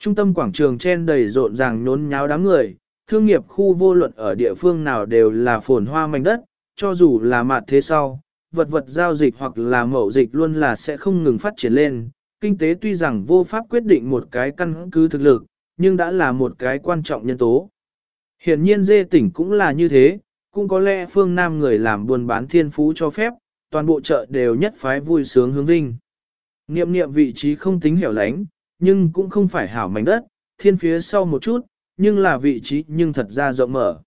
Trung tâm quảng trường chen đầy rộn ràng nhốn nháo đám người, thương nghiệp khu vô luận ở địa phương nào đều là phồn hoa mảnh đất, cho dù là mặt thế sau, vật vật giao dịch hoặc là mậu dịch luôn là sẽ không ngừng phát triển lên. Kinh tế tuy rằng vô pháp quyết định một cái căn cứ thực lực, nhưng đã là một cái quan trọng nhân tố. Hiển nhiên dê tỉnh cũng là như thế, cũng có lẽ phương Nam người làm buôn bán thiên phú cho phép, toàn bộ chợ đều nhất phái vui sướng hướng vinh. Niệm niệm vị trí không tính hẻo lánh, nhưng cũng không phải hảo mảnh đất, thiên phía sau một chút, nhưng là vị trí nhưng thật ra rộng mở.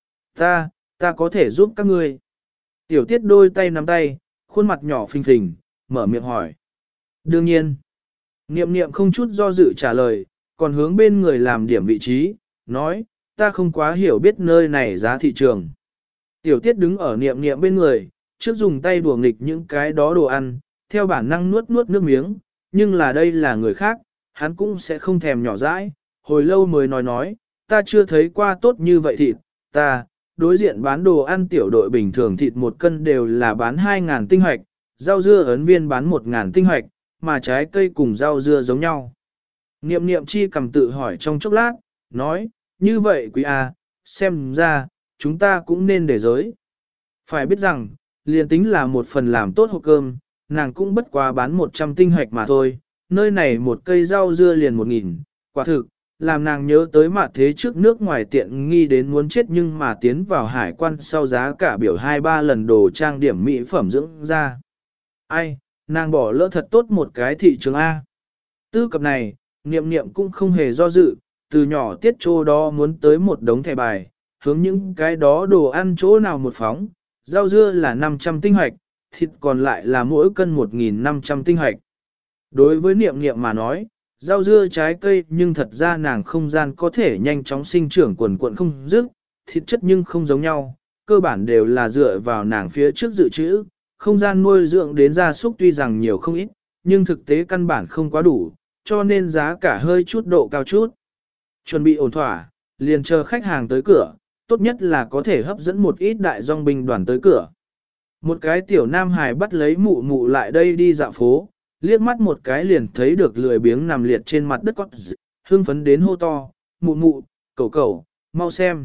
Ta có thể giúp các ngươi. Tiểu tiết đôi tay nắm tay, khuôn mặt nhỏ phình phình, mở miệng hỏi. Đương nhiên. Niệm niệm không chút do dự trả lời, còn hướng bên người làm điểm vị trí, nói, ta không quá hiểu biết nơi này giá thị trường. Tiểu tiết đứng ở niệm niệm bên người, trước dùng tay đùa nghịch những cái đó đồ ăn, theo bản năng nuốt nuốt nước miếng, nhưng là đây là người khác, hắn cũng sẽ không thèm nhỏ dãi, hồi lâu mới nói, ta chưa thấy qua tốt như vậy thịt, đối diện bán đồ ăn tiểu đội bình thường thịt 1 cân đều là bán 2.000 tinh hoạch, rau dưa ấn viên bán 1.000 tinh hoạch, mà trái cây cùng rau dưa giống nhau. Niệm niệm chi cầm tự hỏi trong chốc lát, nói, như vậy quý à, xem ra, chúng ta cũng nên để giới. Phải biết rằng, liền tính là một phần làm tốt hộp cơm, nàng cũng bất quá bán 100 tinh hoạch mà thôi, nơi này một cây rau dưa liền 1.000, quả thực, làm nàng nhớ tới mặt thế trước nước ngoài tiện nghi đến muốn chết nhưng mà tiến vào hải quan sau giá cả biểu 2-3 lần đồ trang điểm mỹ phẩm dưỡng ra. Ai, nàng bỏ lỡ thật tốt một cái thị trường A. Tư cập này, niệm niệm cũng không hề do dự, từ nhỏ tiết trô đó muốn tới một đống thẻ bài, hướng những cái đó đồ ăn chỗ nào một phóng, rau dưa là 500 tinh hoạch, thịt còn lại là mỗi cân 1.500 tinh hoạch. Đối với niệm niệm mà nói, rau dưa trái cây nhưng thật ra nàng không gian có thể nhanh chóng sinh trưởng quần quận không dứt, thịt chất nhưng không giống nhau, cơ bản đều là dựa vào nàng phía trước dự trữ, không gian nuôi dưỡng đến gia súc tuy rằng nhiều không ít, nhưng thực tế căn bản không quá đủ, cho nên giá cả hơi chút độ cao chút. Chuẩn bị ổn thỏa, liền chờ khách hàng tới cửa, tốt nhất là có thể hấp dẫn một ít đại dòng binh đoàn tới cửa. Một cái tiểu nam hài bắt lấy mụ mụ lại đây đi dạo phố, liếc mắt một cái liền thấy được lười biếng nằm liệt trên mặt đất cót hưng phấn đến hô to, mụ mụ, cậu cậu, mau xem.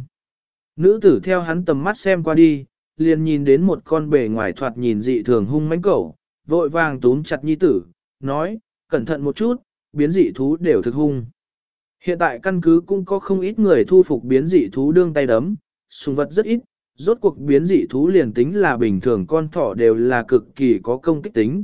Nữ tử theo hắn tầm mắt xem qua đi, liền nhìn đến một con bề ngoài thoạt nhìn dị thường hung mãnh cẩu, vội vàng túm chặt nhi tử, nói, cẩn thận một chút, biến dị thú đều thực hung. Hiện tại căn cứ cũng có không ít người thu phục biến dị thú đương tay đấm, súng vật rất ít, rốt cuộc biến dị thú liền tính là bình thường con thỏ đều là cực kỳ có công kích tính.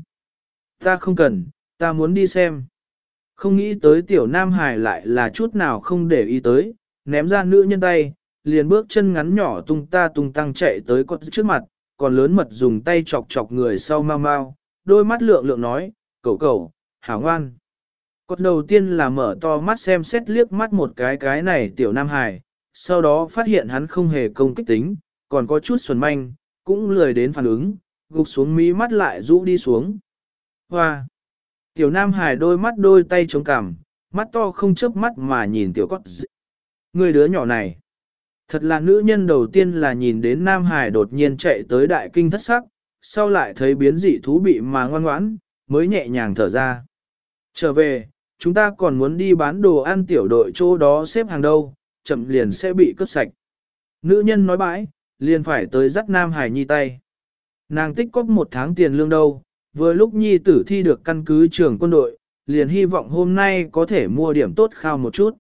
Ta không cần, ta muốn đi xem. Không nghĩ tới tiểu nam hải lại là chút nào không để ý tới, ném ra nữ nhân tay, liền bước chân ngắn nhỏ tung ta tung tăng chạy tới con trước mặt, còn lớn mật dùng tay chọc chọc người sau mau mau, đôi mắt lượng lượng nói, cậu cậu, hảo ngoan. Cột đầu tiên là mở to mắt xem xét liếc mắt một cái này tiểu nam hải, sau đó phát hiện hắn không hề công kích tính, còn có chút xuẩn manh, cũng lười đến phản ứng, gục xuống mí mắt lại rũ đi xuống. Hoa! Tiểu nam hải đôi mắt đôi tay chống cằm, mắt to không chớp mắt mà nhìn tiểu cốt. Người đứa nhỏ này. Thật là nữ nhân đầu tiên là nhìn đến nam hải đột nhiên chạy tới đại kinh thất sắc, sau lại thấy biến dị thú bị mà ngoan ngoãn, mới nhẹ nhàng thở ra. Trở về, chúng ta còn muốn đi bán đồ ăn tiểu đội chỗ đó xếp hàng đâu, chậm liền sẽ bị cướp sạch. Nữ nhân nói bãi, liền phải tới dắt nam hải nhi tay. Nàng tích cóp 1 tháng tiền lương đâu, vừa lúc nhi tử thi được căn cứ trưởng quân đội, liền hy vọng hôm nay có thể mua điểm tốt khao một chút.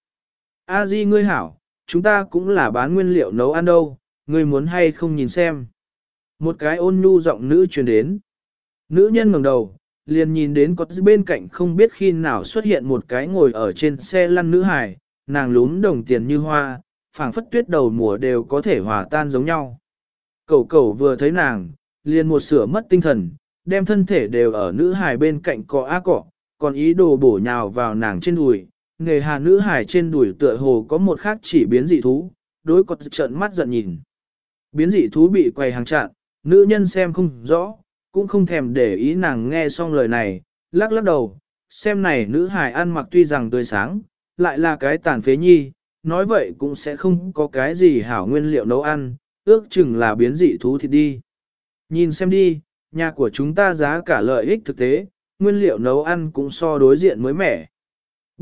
A Di ngươi hảo, chúng ta cũng là bán nguyên liệu nấu ăn đâu, ngươi muốn hay không nhìn xem. Một cái ôn nhu giọng nữ truyền đến. Nữ nhân ngẩng đầu, liền nhìn đến có bên cạnh không biết khi nào xuất hiện một cái ngồi ở trên xe lăn nữ hài, nàng lúm đồng tiền như hoa, phảng phất tuyết đầu mùa đều có thể hòa tan giống nhau. Cẩu cẩu vừa thấy nàng, liền một sửa mất tinh thần, đem thân thể đều ở nữ hài bên cạnh cọ á cọ, còn ý đồ bổ nhào vào nàng trên đùi. Nghề hà nữ hài trên đùi tựa hồ có một khác chỉ biến dị thú, đối cọt trợn mắt giận nhìn. Biến dị thú bị quầy hàng chặn, nữ nhân xem không rõ, cũng không thèm để ý nàng nghe xong lời này, lắc lắc đầu, xem này nữ hài ăn mặc tuy rằng tươi sáng, lại là cái tàn phế nhi, nói vậy cũng sẽ không có cái gì hảo nguyên liệu nấu ăn, ước chừng là biến dị thú thịt đi. Nhìn xem đi, nhà của chúng ta giá cả lợi ích thực tế, nguyên liệu nấu ăn cũng so đối diện mới mẻ.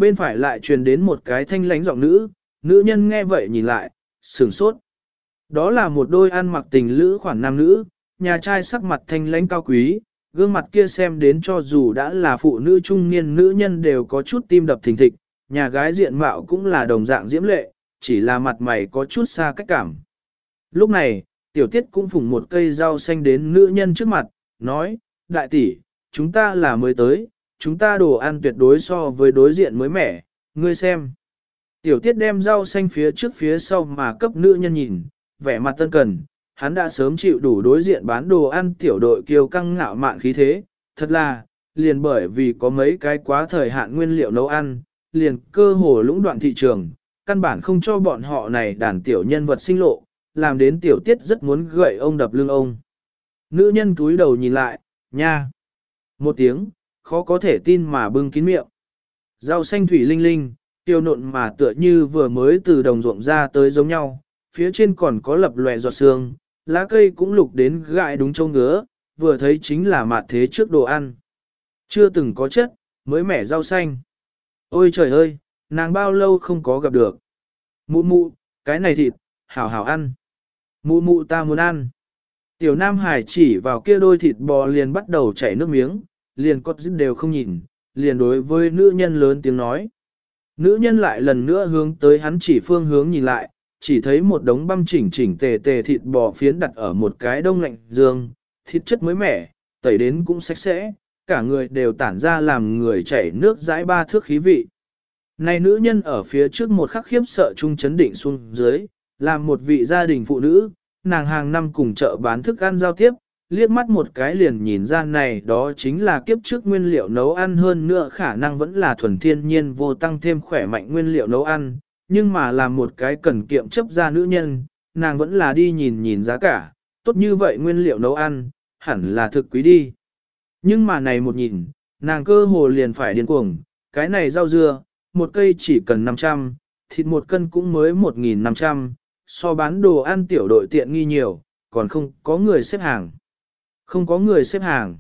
bên phải lại truyền đến một cái thanh lãnh giọng nữ, nữ nhân nghe vậy nhìn lại, sửng sốt. Đó là một đôi ăn mặc tình lữ khoản nam nữ, nhà trai sắc mặt thanh lãnh cao quý, gương mặt kia xem đến cho dù đã là phụ nữ trung niên nữ nhân đều có chút tim đập thình thịch, nhà gái diện mạo cũng là đồng dạng diễm lệ, chỉ là mặt mày có chút xa cách cảm. Lúc này, tiểu tiết cũng phủng một cây rau xanh đến nữ nhân trước mặt, nói, đại tỷ, chúng ta là mới tới, chúng ta đồ ăn tuyệt đối so với đối diện mới mẻ, ngươi xem. Tiểu tiết đem rau xanh phía trước phía sau mà cấp nữ nhân nhìn, vẻ mặt tân cần, hắn đã sớm chịu đủ đối diện bán đồ ăn tiểu đội kiêu căng ngạo mạn khí thế, thật là, liền bởi vì có mấy cái quá thời hạn nguyên liệu nấu ăn, liền cơ hồ lũng đoạn thị trường, căn bản không cho bọn họ này đàn tiểu nhân vật sinh lộ, làm đến tiểu tiết rất muốn gậy ông đập lưng ông. Nữ nhân túi đầu nhìn lại, nha. Một tiếng, khó có thể tin mà bưng kín miệng. Rau xanh thủy linh linh, tiêu nộn mà tựa như vừa mới từ đồng ruộng ra tới giống nhau, phía trên còn có lập lòe giọt sương, lá cây cũng lục đến gại đúng châu ngứa, vừa thấy chính là mạt thế trước đồ ăn. Chưa từng có chất, mới mẻ rau xanh. Ôi trời ơi, nàng bao lâu không có gặp được. Mụ mụ, cái này thịt, hảo hảo ăn. Mụ mụ ta muốn ăn. Tiểu Nam Hải chỉ vào kia đôi thịt bò liền bắt đầu chảy nước miếng, liền cốt dứt đều không nhìn, liền đối với nữ nhân lớn tiếng nói. Nữ nhân lại lần nữa hướng tới hắn chỉ phương hướng nhìn lại, chỉ thấy một đống băm chỉnh chỉnh tề tề thịt bò phiến đặt ở một cái đông lạnh dương, thịt chất mới mẻ, tẩy đến cũng sạch sẽ, cả người đều tản ra làm người chảy nước dãi ba thước khí vị. Này nữ nhân ở phía trước một khắc khiếp sợ trung chấn định xuống dưới, làm một vị gia đình phụ nữ, nàng hàng năm cùng chợ bán thức ăn giao tiếp, liếc mắt một cái liền nhìn ra này đó chính là kiếp trước nguyên liệu nấu ăn hơn nữa khả năng vẫn là thuần thiên nhiên vô tăng thêm khỏe mạnh nguyên liệu nấu ăn, nhưng mà làm một cái cần kiệm chấp ra nữ nhân, nàng vẫn là đi nhìn nhìn giá cả, tốt như vậy nguyên liệu nấu ăn, hẳn là thực quý đi. Nhưng mà này một nhìn, nàng cơ hồ liền phải điên cuồng, cái này rau dưa, một cây chỉ cần 500, thịt một cân cũng mới 1.500, so bán đồ ăn tiểu đội tiện nghi nhiều, còn không có người xếp hàng. Không có người xếp hàng.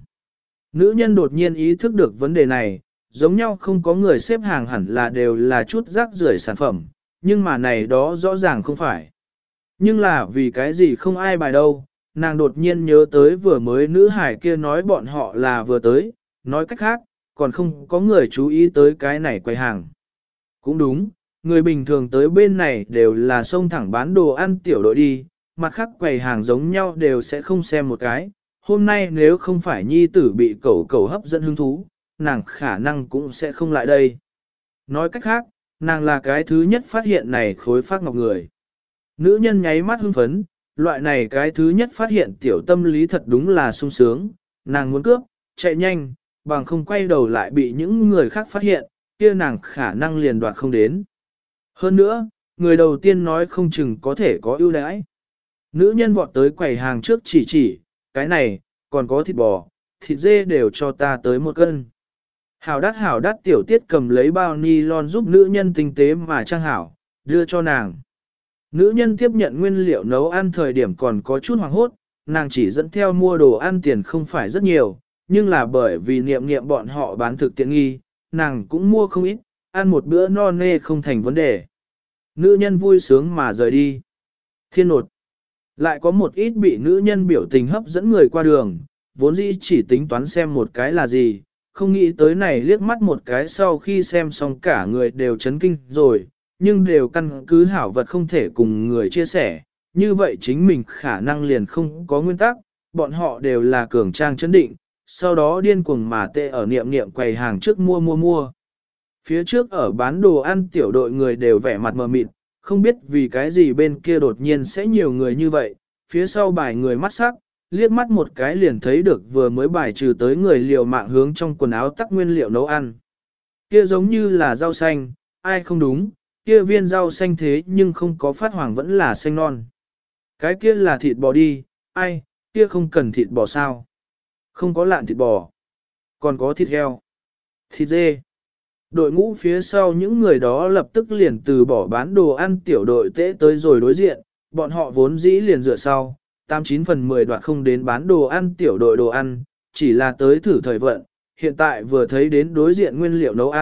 Nữ nhân đột nhiên ý thức được vấn đề này, giống nhau không có người xếp hàng hẳn là đều là chút rác rưởi sản phẩm, nhưng mà này đó rõ ràng không phải. Nhưng là vì cái gì không ai bài đâu, nàng đột nhiên nhớ tới vừa mới nữ hải kia nói bọn họ là vừa tới, nói cách khác, còn không có người chú ý tới cái này quầy hàng. Cũng đúng, người bình thường tới bên này đều là xông thẳng bán đồ ăn tiểu đội đi, mặt khác quầy hàng giống nhau đều sẽ không xem một cái. Hôm nay nếu không phải nhi tử bị cẩu hấp dẫn hứng thú, nàng khả năng cũng sẽ không lại đây. Nói cách khác, nàng là cái thứ nhất phát hiện này khối phát ngọc người. Nữ nhân nháy mắt hưng phấn, loại này cái thứ nhất phát hiện tiểu tâm lý thật đúng là sung sướng, nàng muốn cướp, chạy nhanh, bằng không quay đầu lại bị những người khác phát hiện, kia nàng khả năng liền đoạt không đến. Hơn nữa, người đầu tiên nói không chừng có thể có ưu đãi. Nữ nhân vọt tới quầy hàng trước chỉ, cái này, còn có thịt bò, thịt dê đều cho ta tới 1 cân. Hảo đắt tiểu tiết cầm lấy bao nylon giúp nữ nhân tinh tế mà trang hảo, đưa cho nàng. Nữ nhân tiếp nhận nguyên liệu nấu ăn thời điểm còn có chút hoảng hốt, nàng chỉ dẫn theo mua đồ ăn tiền không phải rất nhiều, nhưng là bởi vì niệm bọn họ bán thực tiện nghi, nàng cũng mua không ít, ăn một bữa no nê không thành vấn đề. Nữ nhân vui sướng mà rời đi. Thiên nột. Lại có một ít bị nữ nhân biểu tình hấp dẫn người qua đường, vốn dĩ chỉ tính toán xem một cái là gì, không nghĩ tới này liếc mắt một cái sau khi xem xong cả người đều chấn kinh rồi, nhưng đều căn cứ hảo vật không thể cùng người chia sẻ, như vậy chính mình khả năng liền không có nguyên tắc, bọn họ đều là cường trang chấn định, sau đó điên cuồng mà tệ ở niệm quầy hàng trước mua. Phía trước ở bán đồ ăn tiểu đội người đều vẻ mặt mờ mịt, không biết vì cái gì bên kia đột nhiên sẽ nhiều người như vậy, phía sau bài người mắt sắc, liếc mắt một cái liền thấy được vừa mới bài trừ tới người liều mạng hướng trong quần áo tắc nguyên liệu nấu ăn. Kia giống như là rau xanh, ai không đúng, kia viên rau xanh thế nhưng không có phát hoàng vẫn là xanh non. Cái kia là thịt bò đi, ai, kia không cần thịt bò sao? Không có lạn thịt bò, còn có thịt heo, thịt dê. Đội ngũ phía sau những người đó lập tức liền từ bỏ bán đồ ăn tiểu đội tễ tới rồi đối diện, bọn họ vốn dĩ liền dựa sau, 89 phần 10 đoạt không đến bán đồ ăn tiểu đội đồ ăn, chỉ là tới thử thời vận, hiện tại vừa thấy đến đối diện nguyên liệu nấu ăn,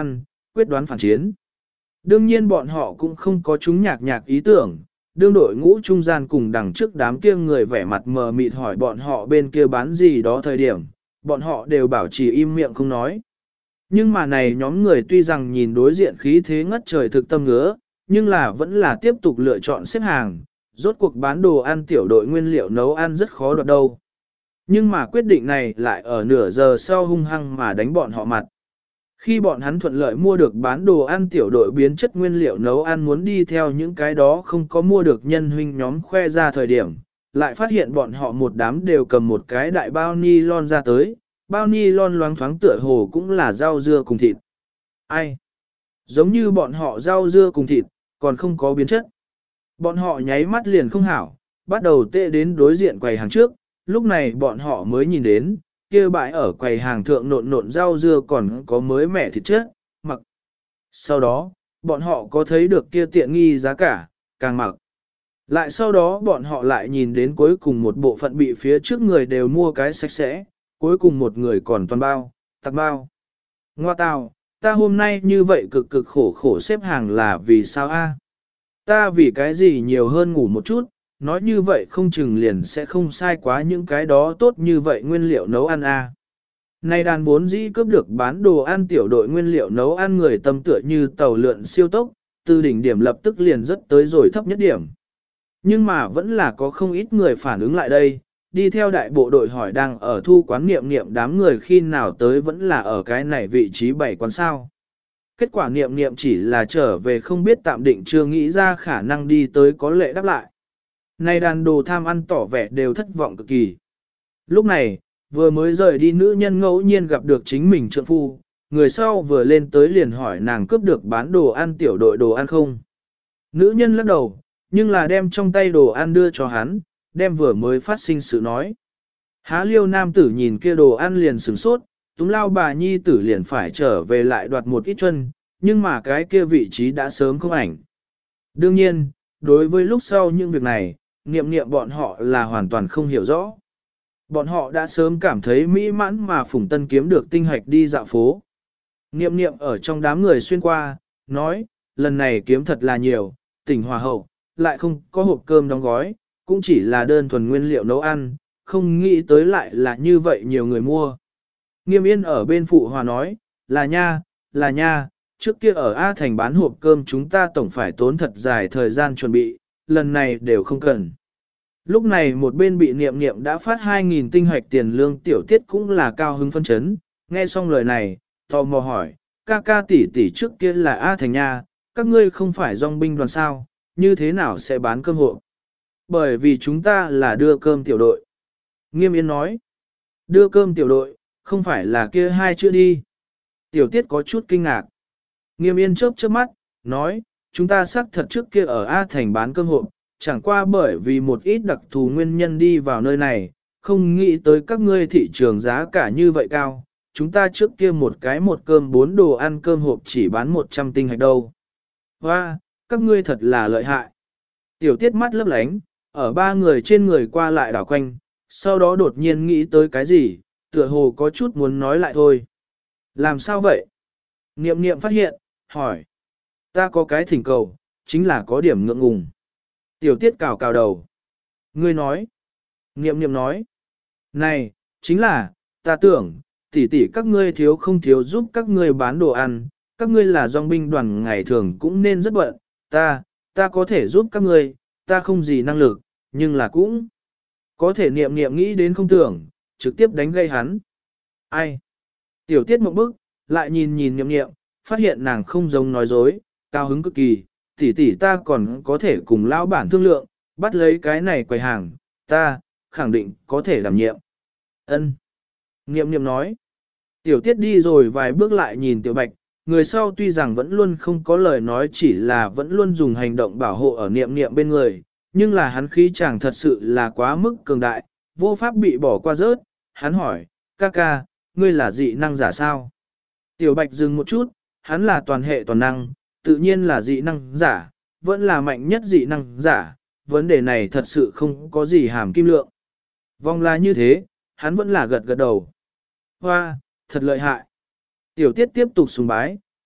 quyết đoán phản chiến. Đương nhiên bọn họ cũng không có chúng nhạc ý tưởng, đương đội ngũ trung gian cùng đằng trước đám kia người vẻ mặt mờ mịt hỏi bọn họ bên kia bán gì đó thời điểm, bọn họ đều bảo trì im miệng không nói. Nhưng mà này nhóm người tuy rằng nhìn đối diện khí thế ngất trời thực tâm ngứa, nhưng là vẫn là tiếp tục lựa chọn xếp hàng, rốt cuộc bán đồ ăn tiểu đội nguyên liệu nấu ăn rất khó đoạt đâu. Nhưng mà quyết định này lại ở nửa giờ sau hung hăng mà đánh bọn họ mặt. Khi bọn hắn thuận lợi mua được bán đồ ăn tiểu đội biến chất nguyên liệu nấu ăn muốn đi theo những cái đó không có mua được nhân huynh nhóm khoe ra thời điểm, lại phát hiện bọn họ một đám đều cầm một cái đại bao ni lon ra tới, bao ni lon loáng thoáng tựa hồ cũng là rau dưa cùng thịt. Ai? Giống như bọn họ rau dưa cùng thịt, còn không có biến chất. Bọn họ nháy mắt liền không hảo, bắt đầu tệ đến đối diện quầy hàng trước, lúc này bọn họ mới nhìn đến, kia bãi ở quầy hàng thượng nộn rau dưa còn có mới mẻ thịt chất, mặc. Sau đó, bọn họ có thấy được kia tiện nghi giá cả, càng mặc. Lại sau đó bọn họ lại nhìn đến cuối cùng một bộ phận bị phía trước người đều mua cái sạch sẽ, cuối cùng một người còn toàn bao, tặc bao. Ngoa tào, ta hôm nay như vậy cực khổ xếp hàng là vì sao a? Ta vì cái gì nhiều hơn ngủ một chút, nói như vậy không chừng liền sẽ không sai quá những cái đó tốt như vậy nguyên liệu nấu ăn a. Nay đàn bốn dĩ cướp được bán đồ ăn tiểu đội nguyên liệu nấu ăn người tâm tựa như tàu lượn siêu tốc, từ đỉnh điểm lập tức liền rất tới rồi thấp nhất điểm. Nhưng mà vẫn là có không ít người phản ứng lại đây, đi theo đại bộ đội hỏi đang ở thu quán niệm đám người khi nào tới vẫn là ở cái này vị trí 7 quán sao. Kết quả niệm chỉ là trở về không biết tạm định chưa nghĩ ra khả năng đi tới có lệ đáp lại. Này đàn đồ tham ăn tỏ vẻ đều thất vọng cực kỳ. Lúc này, vừa mới rời đi nữ nhân ngẫu nhiên gặp được chính mình trượng phu, người sau vừa lên tới liền hỏi nàng cướp được bán đồ ăn tiểu đội đồ ăn không. Nữ nhân lắc đầu, nhưng là đem trong tay đồ ăn đưa cho hắn, đem vừa mới phát sinh sự nói. Há liêu nam tử nhìn kia đồ ăn liền sửng sốt, túm lao bà nhi tử liền phải trở về lại đoạt một ít chân, nhưng mà cái kia vị trí đã sớm không ảnh. Đương nhiên, đối với lúc sau những việc này, niệm bọn họ là hoàn toàn không hiểu rõ. Bọn họ đã sớm cảm thấy mỹ mãn mà Phùng Tân kiếm được tinh hạch đi dạo phố. Niệm ở trong đám người xuyên qua, nói, lần này kiếm thật là nhiều, tỉnh hòa hậu, lại không có hộp cơm đóng gói, cũng chỉ là đơn thuần nguyên liệu nấu ăn, không nghĩ tới lại là như vậy nhiều người mua. Nghiêm Yên ở bên phụ hòa nói, là nha, trước kia ở A Thành bán hộp cơm chúng ta tổng phải tốn thật dài thời gian chuẩn bị, lần này đều không cần. Lúc này một bên bị niệm đã phát 2.000 tinh hoạch tiền lương tiểu tiết cũng là cao hứng phân chấn, nghe xong lời này, tò mò hỏi, ca tỷ trước kia là A Thành nha, các ngươi không phải dòng binh đoàn sao, như thế nào sẽ bán cơm hộp? Bởi vì chúng ta là đưa cơm tiểu đội. Nghiêm Yên nói, đưa cơm tiểu đội, không phải là kia hai chữ đi. Tiểu tiết có chút kinh ngạc. Nghiêm Yên chớp mắt, nói, chúng ta xác thật trước kia ở A Thành bán cơm hộp, chẳng qua bởi vì một ít đặc thù nguyên nhân đi vào nơi này, không nghĩ tới các ngươi thị trường giá cả như vậy cao. Chúng ta trước kia một cơm 4 đồ ăn cơm hộp chỉ bán 100 tinh hạch đâu. Hoa, các ngươi thật là lợi hại. Tiểu tiết mắt lấp lánh, ở ba người trên người qua lại đảo quanh, sau đó đột nhiên nghĩ tới cái gì, tựa hồ có chút muốn nói lại thôi. Làm sao vậy? Niệm phát hiện, hỏi. Ta có cái thỉnh cầu, chính là có điểm ngượng ngùng. Tiểu tiết cào đầu. Ngươi nói. Niệm nói. Này, chính là, ta tưởng, tỷ các ngươi thiếu không thiếu giúp các ngươi bán đồ ăn, các ngươi là dòng binh đoàn ngày thường cũng nên rất bận, ta có thể giúp các ngươi, ta không gì năng lực, nhưng là cũng có thể niệm nghĩ đến không tưởng, trực tiếp đánh gây hắn. Ai? Tiểu tiết một bức, lại nhìn niệm, phát hiện nàng không giống nói dối, cao hứng cực kỳ, tỷ ta còn có thể cùng lão bản thương lượng, bắt lấy cái này quầy hàng, ta, khẳng định có thể đảm nhiệm. Ân. Niệm nói. Tiểu tiết đi rồi vài bước lại nhìn tiểu bạch, người sau tuy rằng vẫn luôn không có lời nói chỉ là vẫn luôn dùng hành động bảo hộ ở niệm bên người, nhưng là hắn khí chàng thật sự là quá mức cường đại, vô pháp bị bỏ qua rớt, hắn hỏi, ca, ngươi là dị năng giả sao? Tiểu bạch dừng một chút, hắn là toàn hệ toàn năng, tự nhiên là dị năng giả, vẫn là mạnh nhất dị năng giả, vấn đề này thật sự không có gì hàm kim lượng. Vòng là như thế, hắn vẫn là gật đầu. Hoa, thật lợi hại. Tiểu tiết tiếp tục sùng bái,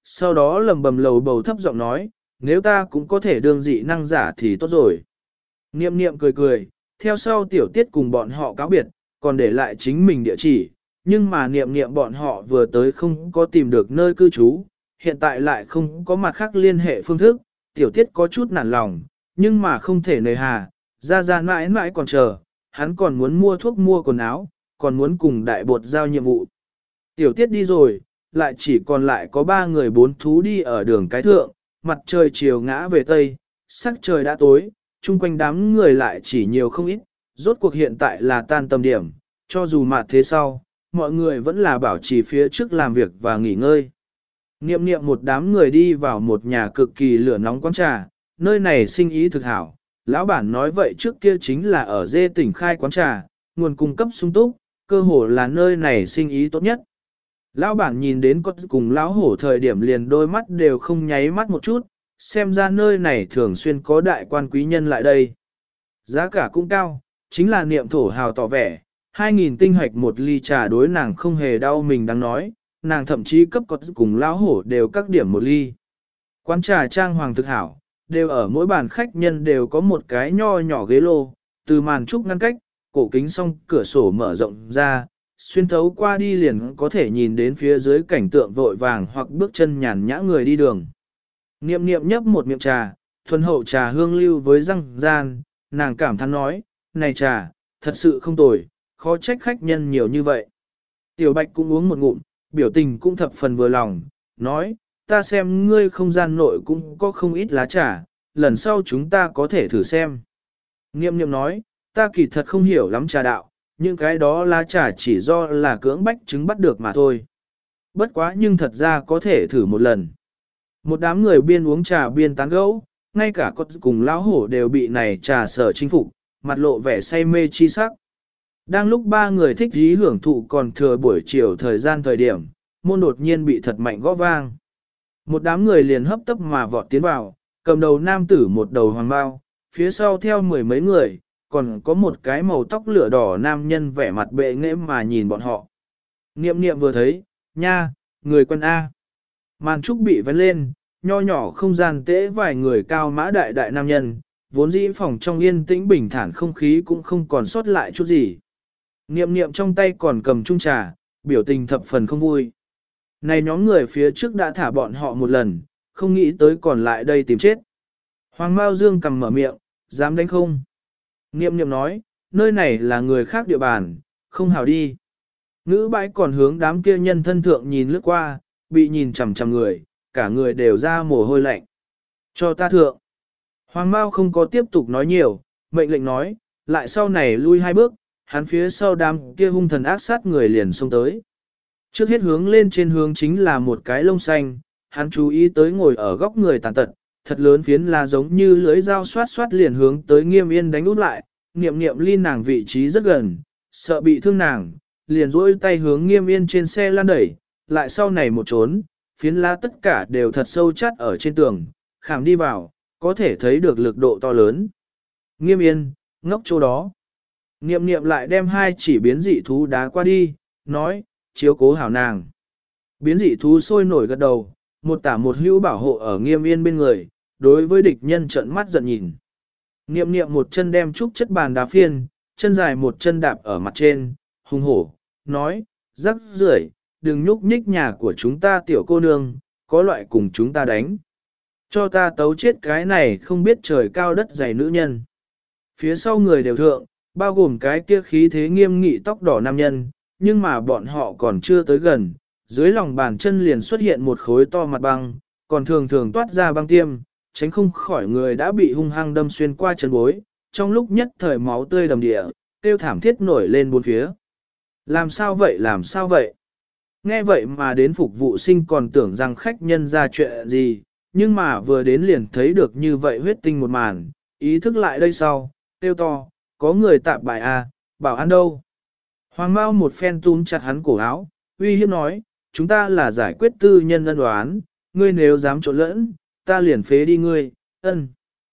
sau đó lầm bầm lầu bầu thấp giọng nói, nếu ta cũng có thể đương dị năng giả thì tốt rồi. Niệm niệm cười cười, theo sau tiểu tiết cùng bọn họ cáo biệt, còn để lại chính mình địa chỉ, nhưng mà niệm niệm bọn họ vừa tới không có tìm được nơi cư trú, hiện tại lại không có mặt khác liên hệ phương thức, tiểu tiết có chút nản lòng, nhưng mà không thể nề hà, ra mãi mãi còn chờ, hắn còn muốn mua thuốc mua quần áo, còn muốn cùng đại bột giao nhiệm vụ. Tiểu tiết đi rồi, lại chỉ còn lại có 3 người 4 thú đi ở đường cái thượng, mặt trời chiều ngã về tây, sắc trời đã tối, chung quanh đám người lại chỉ nhiều không ít, rốt cuộc hiện tại là tan tầm điểm, cho dù mà thế sau, mọi người vẫn là bảo trì phía trước làm việc và nghỉ ngơi. Niệm niệm một đám người đi vào một nhà cực kỳ lửa nóng quán trà, nơi này sinh ý thực hảo, lão bản nói vậy trước kia chính là ở dê tỉnh khai quán trà, nguồn cung cấp sung túc, cơ hồ là nơi này sinh ý tốt nhất. Lão bản nhìn đến con cùng lão hổ thời điểm liền đôi mắt đều không nháy mắt một chút, xem ra nơi này thường xuyên có đại quan quý nhân lại đây. Giá cả cũng cao, chính là niệm thổ hào tỏ vẻ, 2.000 tinh hoạch một ly trà đối nàng không hề đau mình đang nói, nàng thậm chí cấp con cùng lão hổ đều các điểm một ly. Quán trà trang hoàng thực hảo, đều ở mỗi bàn khách nhân đều có một cái nho nhỏ ghế lô, từ màn trúc ngăn cách, cổ kính song cửa sổ mở rộng ra, xuyên thấu qua đi liền có thể nhìn đến phía dưới cảnh tượng vội vàng hoặc bước chân nhàn nhã người đi đường. Niệm niệm nhấp một miệng trà, thuần hậu trà hương lưu với răng gian, nàng cảm thán nói, này trà, thật sự không tồi, khó trách khách nhân nhiều như vậy. Tiểu Bạch cũng uống một ngụm, biểu tình cũng thập phần vừa lòng, nói, ta xem ngươi không gian nội cũng có không ít lá trà, lần sau chúng ta có thể thử xem. Niệm niệm nói, ta kỳ thật không hiểu lắm trà đạo, những cái đó lá trà chỉ do là cưỡng bách chứng bắt được mà thôi. Bất quá nhưng thật ra có thể thử một lần. Một đám người biên uống trà biên tán gẫu, ngay cả con cùng lão hổ đều bị này trà sở chinh phục, mặt lộ vẻ say mê chi sắc. Đang lúc 3 người thích dí hưởng thụ còn thừa buổi chiều thời điểm, môn đột nhiên bị thật mạnh gõ vang. Một đám người liền hấp tấp mà vọt tiến vào, cầm đầu nam tử một đầu hoàng bao, phía sau theo 10 mấy người, còn có một cái màu tóc lửa đỏ nam nhân vẻ mặt bệ nghệ mà nhìn bọn họ. Niệm niệm vừa thấy, nha, người quân A. Màn trúc bị vén lên, nho nhỏ không gian tễ vài người cao mã đại đại nam nhân, vốn dĩ phòng trong yên tĩnh bình thản không khí cũng không còn sót lại chút gì. Niệm niệm trong tay còn cầm chung trà, biểu tình thập phần không vui. Này nhóm người phía trước đã thả bọn họ một lần, không nghĩ tới còn lại đây tìm chết. Hoàng Mao Dương cầm mở miệng, dám đánh không? Niệm niệm nói, nơi này là người khác địa bàn, không hào đi. Ngữ bãi còn hướng đám kia nhân thân thượng nhìn lướt qua, bị nhìn chằm chằm người, cả người đều ra mồ hôi lạnh. Cho ta thượng. Hoàng Mao không có tiếp tục nói nhiều, mệnh lệnh nói, lại sau này lui 2 bước, hắn phía sau đám kia hung thần ác sát người liền xông tới. Trước hết hướng lên trên hướng chính là một cái lông xanh, hắn chú ý tới ngồi ở góc người tàn tật, thật lớn phiến là giống như lưới dao xoát xoát liền hướng tới Nghiêm Yên đánh út lại, niệm niệm ly nàng vị trí rất gần, sợ bị thương nàng, liền duỗi tay hướng Nghiêm Yên trên xe lăn đẩy, lại sau này một trốn, phiến lá tất cả đều thật sâu chát ở trên tường, khảm đi vào, có thể thấy được lực độ to lớn. Nghiêm Yên, ngốc chỗ đó. Niệm niệm lại đem 2 chỉ biến dị thú đá qua đi, nói, chiếu cố hảo nàng. Biến dị thú sôi nổi gật đầu, một tả một hữu bảo hộ ở Nghiêm Yên bên người, đối với địch nhân trợn mắt giận nhìn. Niệm niệm một chân đem trúc chất bàn đá phiên, chân dài một chân đạp ở mặt trên, hung hổ, nói, rắc rưởi, đừng nhúc nhích nhà của chúng ta tiểu cô nương, có loại cùng chúng ta đánh. Cho ta tấu chết cái này không biết trời cao đất dày nữ nhân. Phía sau người đều thượng, bao gồm cái kia khí thế nghiêm nghị tóc đỏ nam nhân, nhưng mà bọn họ còn chưa tới gần, dưới lòng bàn chân liền xuất hiện một khối to mặt băng, còn thường thường toát ra băng tiêm, tránh không khỏi người đã bị hung hăng đâm xuyên qua chân bối, trong lúc nhất thời máu tươi đầm địa, tiêu thảm thiết nổi lên bốn phía. Làm sao vậy làm sao vậy? Nghe vậy mà đến phục vụ sinh còn tưởng rằng khách nhân ra chuyện gì, nhưng mà vừa đến liền thấy được như vậy huyết tinh một màn, ý thức lại đây sau, tiêu to, có người tạp bài à, bảo ăn đâu. Hoàng Mao một phen túm chặt hắn cổ áo, uy hiếp nói, chúng ta là giải quyết tư nhân ân đoán, ngươi nếu dám trộn lẫn, ta liền phế đi ngươi, ân.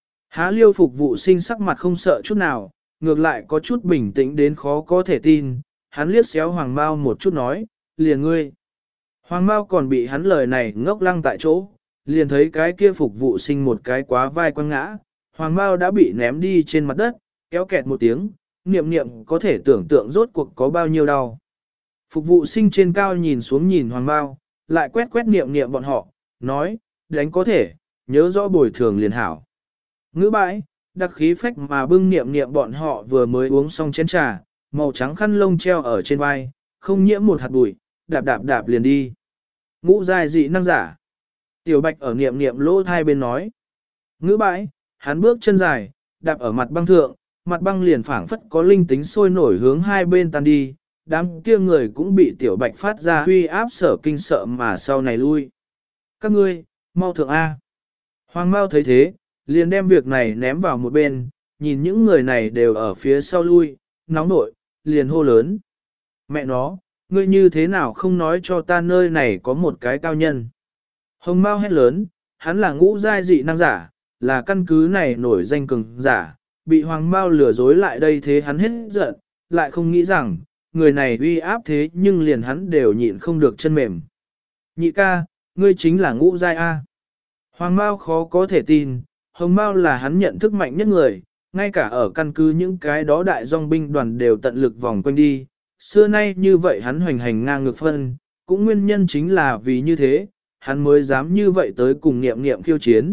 Há Liêu phục vụ sinh sắc mặt không sợ chút nào, ngược lại có chút bình tĩnh đến khó có thể tin, hắn liếc xéo Hoàng Mao một chút nói, liền ngươi. Hoàng Mao còn bị hắn lời này ngốc lăng tại chỗ, liền thấy cái kia phục vụ sinh một cái quá vai quăng ngã, Hoàng Mao đã bị ném đi trên mặt đất, kéo kẹt một tiếng, niệm niệm có thể tưởng tượng rốt cuộc có bao nhiêu đau. Phục vụ sinh trên cao nhìn xuống nhìn Hoàng Mao, lại quét quét niệm niệm bọn họ, nói, đánh có thể, nhớ rõ bồi thường liền hảo. Ngữ bãi, đặc khí phách mà bưng niệm niệm bọn họ vừa mới uống xong chén trà, màu trắng khăn lông treo ở trên vai, không nhiễm một hạt bụi, đạp đạp đạp liền đi. Ngũ giai dị năng giả. Tiểu Bạch ở niệm niệm lỗ thai bên nói. Ngữ bãi, hắn bước chân dài, đạp ở mặt băng thượng, mặt băng liền phảng phất có linh tính sôi nổi hướng hai bên tan đi, đám kia người cũng bị Tiểu Bạch phát ra huy áp sở kinh sợ mà sau này lui. Các ngươi, mau thượng A. Hoàng Mao thấy thế, liền đem việc này ném vào một bên, nhìn những người này đều ở phía sau lui, nóng nội, liền hô lớn. Mẹ nó, ngươi như thế nào không nói cho ta nơi này có một cái cao nhân. Hồng Mao hét lớn, hắn là ngũ giai dị năng giả, là căn cứ này nổi danh cường giả, bị Hoàng Mao lừa dối lại đây thế hắn hết giận, lại không nghĩ rằng, người này uy áp thế nhưng liền hắn đều nhịn không được chân mềm. Nhị ca, ngươi chính là ngũ giai A. Hoàng Mao khó có thể tin, Hồng Mao là hắn nhận thức mạnh nhất người, ngay cả ở căn cứ những cái đó đại dòng binh đoàn đều tận lực vòng quanh đi. Xưa nay như vậy hắn hoành hành ngang ngược phân, cũng nguyên nhân chính là vì như thế, hắn mới dám như vậy tới cùng niệm niệm khiêu chiến.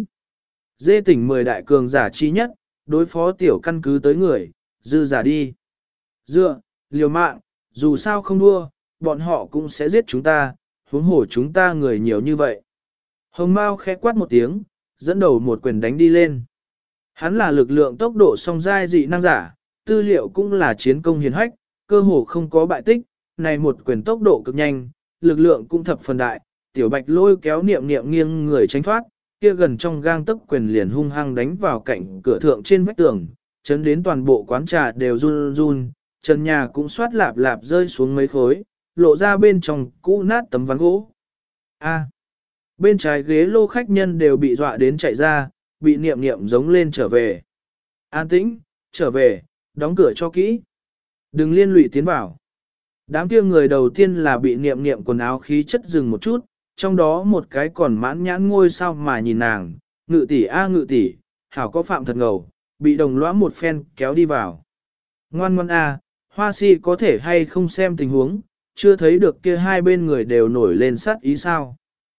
Dê tỉnh 10 đại cường giả chi nhất, đối phó tiểu căn cứ tới người, dư giả đi. Dựa, liều mạng, dù sao không đua, bọn họ cũng sẽ giết chúng ta, huống hổ chúng ta người nhiều như vậy. Hồng Mao khẽ quát một tiếng, dẫn đầu một quyền đánh đi lên. Hắn là lực lượng tốc độ song giai dị năng giả, tư liệu cũng là chiến công hiển hách, cơ hồ không có bại tích, này một quyền tốc độ cực nhanh, lực lượng cũng thập phần đại, Tiểu Bạch lôi kéo niệm niệm nghiêng người tránh thoát, kia gần trong gang tấc quyền liền hung hăng đánh vào cạnh cửa thượng trên vách tường, chấn đến toàn bộ quán trà đều run run, trần nhà cũng xoát lạp lạp rơi xuống mấy khối, lộ ra bên trong cũ nát tấm ván gỗ. A. Bên trái ghế lô khách nhân đều bị dọa đến chạy ra, bị niệm niệm giống lên trở về. An tĩnh, trở về, đóng cửa cho kỹ. Đừng liên lụy tiến vào. Đám kia người đầu tiên là bị niệm niệm quần áo khí chất dừng một chút, trong đó một cái còn mãn nhãn ngôi sao mà nhìn nàng, ngự tỷ a ngự tỷ, hảo có phạm thật ngầu, bị đồng lõa một phen kéo đi vào. Ngoan ngoan a, Hoa Si có thể hay không xem tình huống, chưa thấy được kia hai bên người đều nổi lên sát ý sao.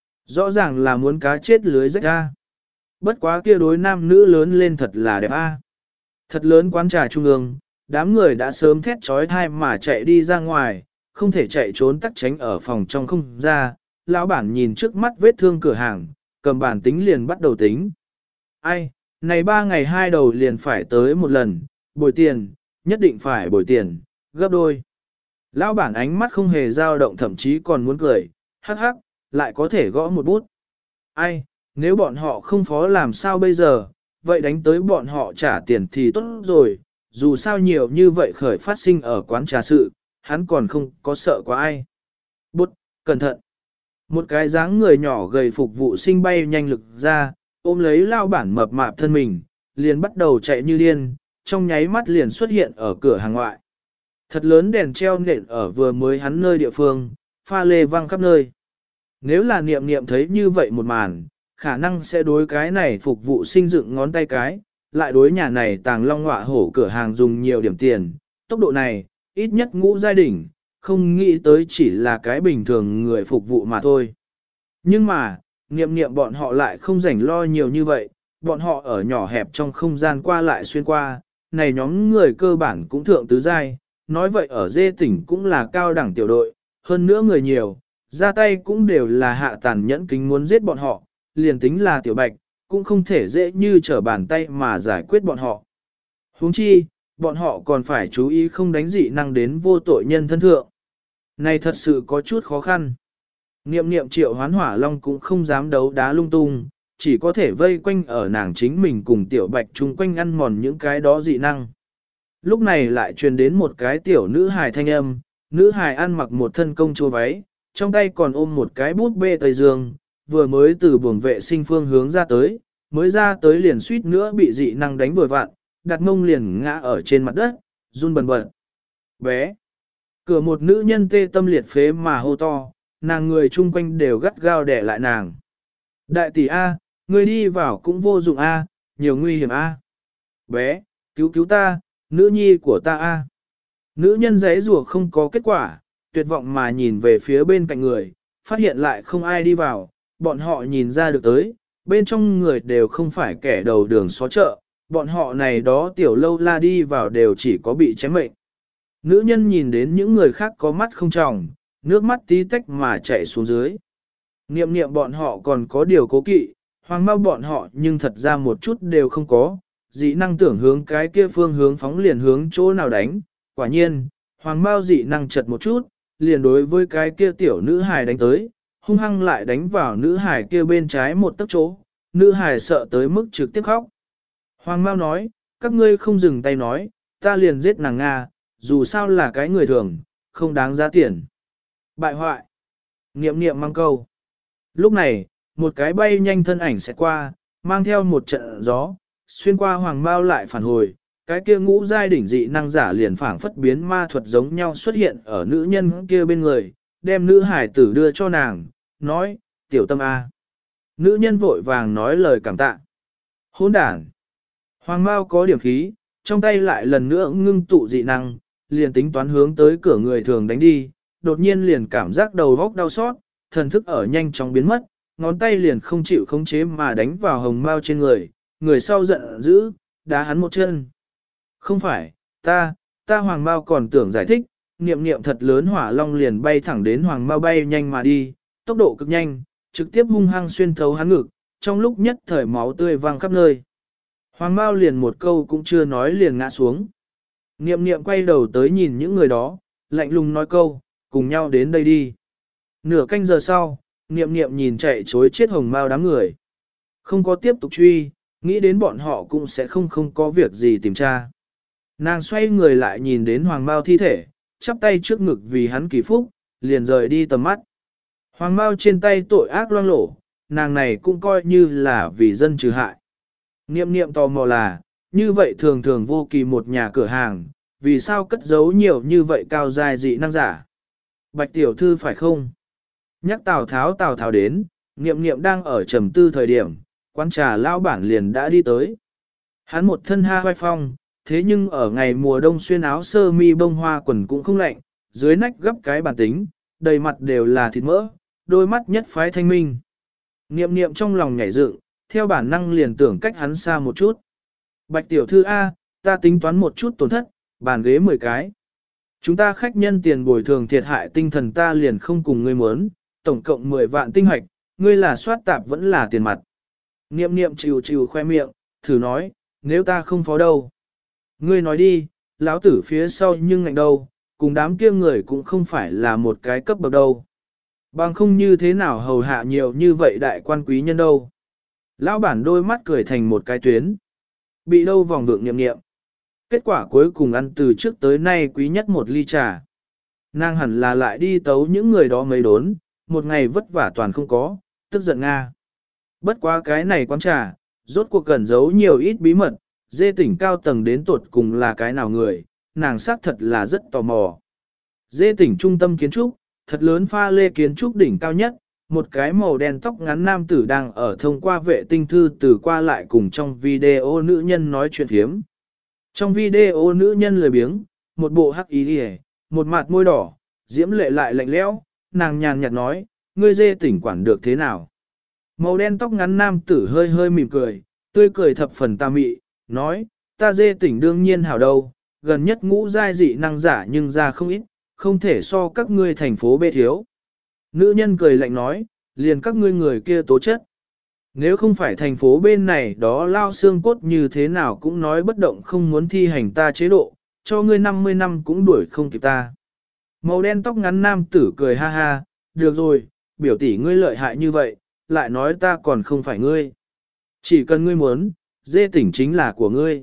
Rõ ràng là muốn cá chết lưới rách a. Bất quá kia đối nam nữ lớn lên thật là đẹp a. Thật lớn quán trà trung ương, đám người đã sớm thét trói thai mà chạy đi ra ngoài, không thể chạy trốn tắc tránh ở phòng trong không ra. Lão bản nhìn trước mắt vết thương cửa hàng, cầm bản tính liền bắt đầu tính. Ai, này 3 ngày 2 đầu liền phải tới một lần, bồi tiền, nhất định phải bồi tiền, gấp đôi. Lão bản ánh mắt không hề dao động thậm chí còn muốn cười, hắc hắc, lại có thể gõ một bút. Ai, nếu bọn họ không phó làm sao bây giờ, vậy đánh tới bọn họ trả tiền thì tốt rồi, dù sao nhiều như vậy khởi phát sinh ở quán trà sự, hắn còn không có sợ quá ai. Bút, cẩn thận. Một cái dáng người nhỏ gầy phục vụ sinh bay nhanh lực ra, ôm lấy lao bản mập mạp thân mình, liền bắt đầu chạy như điên, trong nháy mắt liền xuất hiện ở cửa hàng ngoại. Thật lớn đèn treo nện ở vừa mới hắn nơi địa phương, pha lê văng khắp nơi. Nếu là niệm niệm thấy như vậy một màn, khả năng sẽ đối cái này phục vụ sinh dựng ngón tay cái, lại đối nhà này tàng long ngọa hổ cửa hàng dùng nhiều điểm tiền, tốc độ này, ít nhất ngũ giai đỉnh, không nghĩ tới chỉ là cái bình thường người phục vụ mà thôi. Nhưng mà, niệm niệm bọn họ lại không rảnh lo nhiều như vậy, bọn họ ở nhỏ hẹp trong không gian qua lại xuyên qua, này nhóm người cơ bản cũng thượng tứ giai, nói vậy ở dê tỉnh cũng là cao đẳng tiểu đội, hơn nữa người nhiều, ra tay cũng đều là hạ tàn nhẫn kính muốn giết bọn họ, liền tính là tiểu bạch, cũng không thể dễ như trở bàn tay mà giải quyết bọn họ. Huống chi, bọn họ còn phải chú ý không đánh dị năng đến vô tội nhân thân thượng. Này thật sự có chút khó khăn. Niệm niệm triệu hoán hỏa long cũng không dám đấu đá lung tung, chỉ có thể vây quanh ở nàng chính mình cùng tiểu bạch chung quanh ăn mòn những cái đó dị năng. Lúc này lại truyền đến một cái tiểu nữ hài thanh âm, nữ hài ăn mặc một thân công chúa váy, trong tay còn ôm một cái bút bê Tây Dương, vừa mới từ buồng vệ sinh phương hướng ra tới, mới ra tới liền suýt nữa bị dị năng đánh vội vạn, đặt mông liền ngã ở trên mặt đất, run bần bật. Bé! Cửa một nữ nhân tê tâm liệt phế mà hô to, nàng người chung quanh đều gắt gao đè lại nàng. Đại tỷ A, ngươi đi vào cũng vô dụng A, nhiều nguy hiểm A. Bé, cứu cứu ta, nữ nhi của ta A. Nữ nhân giấy rùa không có kết quả, tuyệt vọng mà nhìn về phía bên cạnh người, phát hiện lại không ai đi vào, bọn họ nhìn ra được tới, bên trong người đều không phải kẻ đầu đường xó chợ, bọn họ này đó tiểu lâu la đi vào đều chỉ có bị chém mệnh. Nữ nhân nhìn đến những người khác có mắt không tròng, nước mắt tí tách mà chảy xuống dưới. Niệm niệm bọn họ còn có điều cố kỵ, hoàng mau bọn họ nhưng thật ra một chút đều không có, dị năng tưởng hướng cái kia phương hướng phóng liền hướng chỗ nào đánh, quả nhiên, hoàng mau dị năng chật một chút, liền đối với cái kia tiểu nữ hài đánh tới, hung hăng lại đánh vào nữ hài kia bên trái một tấc chỗ, nữ hài sợ tới mức trực tiếp khóc. Hoàng mau nói, các ngươi không dừng tay nói, ta liền giết nàng Nga, dù sao là cái người thường, không đáng giá tiền. Bại hoại. Niệm niệm mang câu. Lúc này, một cái bay nhanh thân ảnh sẽ qua, mang theo một trận gió, xuyên qua hoàng mao lại phản hồi, cái kia ngũ giai đỉnh dị năng giả liền phảng phất biến ma thuật giống nhau xuất hiện ở nữ nhân kia bên người, đem nữ hải tử đưa cho nàng, nói, tiểu tâm A. Nữ nhân vội vàng nói lời cảm tạ. Hỗn đản. Hoàng mao có điểm khí, trong tay lại lần nữa ngưng tụ dị năng, liền tính toán hướng tới cửa người thường đánh đi, đột nhiên liền cảm giác đầu góc đau xót, thần thức ở nhanh chóng biến mất, ngón tay liền không chịu khống chế mà đánh vào hồng mao trên người, người sau giận dữ, đá hắn một chân. Không phải, ta hoàng mao còn tưởng giải thích, niệm niệm thật lớn hỏa long liền bay thẳng đến hoàng mao bay nhanh mà đi, tốc độ cực nhanh, trực tiếp hung hăng xuyên thấu hắn ngực, trong lúc nhất thời máu tươi văng khắp nơi. Hoàng mao liền một câu cũng chưa nói liền ngã xuống. Niệm niệm quay đầu tới nhìn những người đó, lạnh lùng nói câu, cùng nhau đến đây đi. Nửa canh giờ sau, niệm niệm nhìn chạy chối chết hồng mao đám người. Không có tiếp tục truy, nghĩ đến bọn họ cũng sẽ không có việc gì tìm tra. Nàng xoay người lại nhìn đến hoàng mao thi thể, chắp tay trước ngực vì hắn kỳ phúc, liền rời đi tầm mắt. Hoàng mao trên tay tội ác loang lổ, nàng này cũng coi như là vì dân trừ hại. Niệm niệm tò mò là, như vậy thường thường vô kỳ một nhà cửa hàng, vì sao cất giấu nhiều như vậy cao dài dị năng giả? Bạch tiểu thư phải không? Nhắc Tào Tháo đến, niệm niệm đang ở trầm tư thời điểm, quán trà lão bản liền đã đi tới. Hắn một thân ha vai phong, thế nhưng ở ngày mùa đông xuyên áo sơ mi bông hoa quần cũng không lạnh, dưới nách gấp cái bản tính, đầy mặt đều là thịt mỡ, đôi mắt nhất phái thanh minh. Niệm niệm trong lòng nhảy dựng, theo bản năng liền tưởng cách hắn xa một chút. Bạch tiểu thư A, ta tính toán một chút tổn thất, bàn ghế 10 cái. Chúng ta khách nhân tiền bồi thường thiệt hại tinh thần ta liền không cùng ngươi muốn, tổng cộng 10 vạn tinh hoạch, ngươi là soát tạp vẫn là tiền mặt. Niệm niệm chịu khoe miệng, thử nói, nếu ta không phó đâu. Ngươi nói đi, lão tử phía sau nhưng ngạnh đâu, cùng đám kia người cũng không phải là một cái cấp bậc đâu. Bằng không như thế nào hầu hạ nhiều như vậy đại quan quý nhân đâu. Lão bản đôi mắt cười thành một cái tuyến. Bị đâu vòng vượng niệm niệm. Kết quả cuối cùng ăn từ trước tới nay quý nhất một ly trà. Nàng hẳn là lại đi tấu những người đó mấy đốn, một ngày vất vả toàn không có, tức giận Nga. Bất quá cái này quán trà, rốt cuộc cẩn giấu nhiều ít bí mật, dê tỉnh cao tầng đến tuột cùng là cái nào người, nàng xác thật là rất tò mò. Dê tỉnh trung tâm kiến trúc, thật lớn pha lê kiến trúc đỉnh cao nhất, một cái màu đen tóc ngắn nam tử đang ở thông qua vệ tinh thư từ qua lại cùng trong video nữ nhân nói chuyện thiếm. Trong video nữ nhân lười biếng, một bộ hắc ý hề, một mặt môi đỏ, diễm lệ lại lạnh lẽo, nàng nhàn nhạt nói, ngươi dê tỉnh quản được thế nào? Màu đen tóc ngắn nam tử hơi hơi mỉm cười, tươi cười thập phần tà mị, nói, ta dê tỉnh đương nhiên hảo đâu, gần nhất ngũ giai dị năng giả nhưng ra không ít, không thể so các ngươi thành phố bê thiếu. Nữ nhân cười lạnh nói, liền các ngươi người kia tố chất. Nếu không phải thành phố bên này đó lao xương cốt như thế nào cũng nói bất động không muốn thi hành ta chế độ, cho ngươi 50 năm cũng đuổi không kịp ta. Màu đen tóc ngắn nam tử cười ha ha, được rồi, biểu tỷ ngươi lợi hại như vậy, lại nói ta còn không phải ngươi. Chỉ cần ngươi muốn, dê tỉnh chính là của ngươi.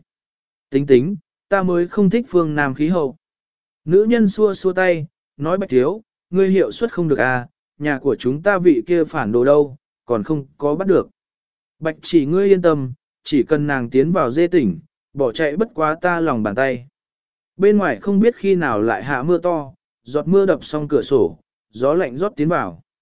Tính, ta mới không thích phương Nam khí hậu. Nữ nhân xua xua tay, nói Bạch thiếu, ngươi hiệu suất không được à, nhà của chúng ta vị kia phản đồ đâu, còn không có bắt được. Bạch chỉ ngươi yên tâm, chỉ cần nàng tiến vào dê tỉnh, bỏ chạy bất quá ta lòng bàn tay. Bên ngoài không biết khi nào lại hạ mưa to, giọt mưa đập xong cửa sổ, gió lạnh rót tiến vào.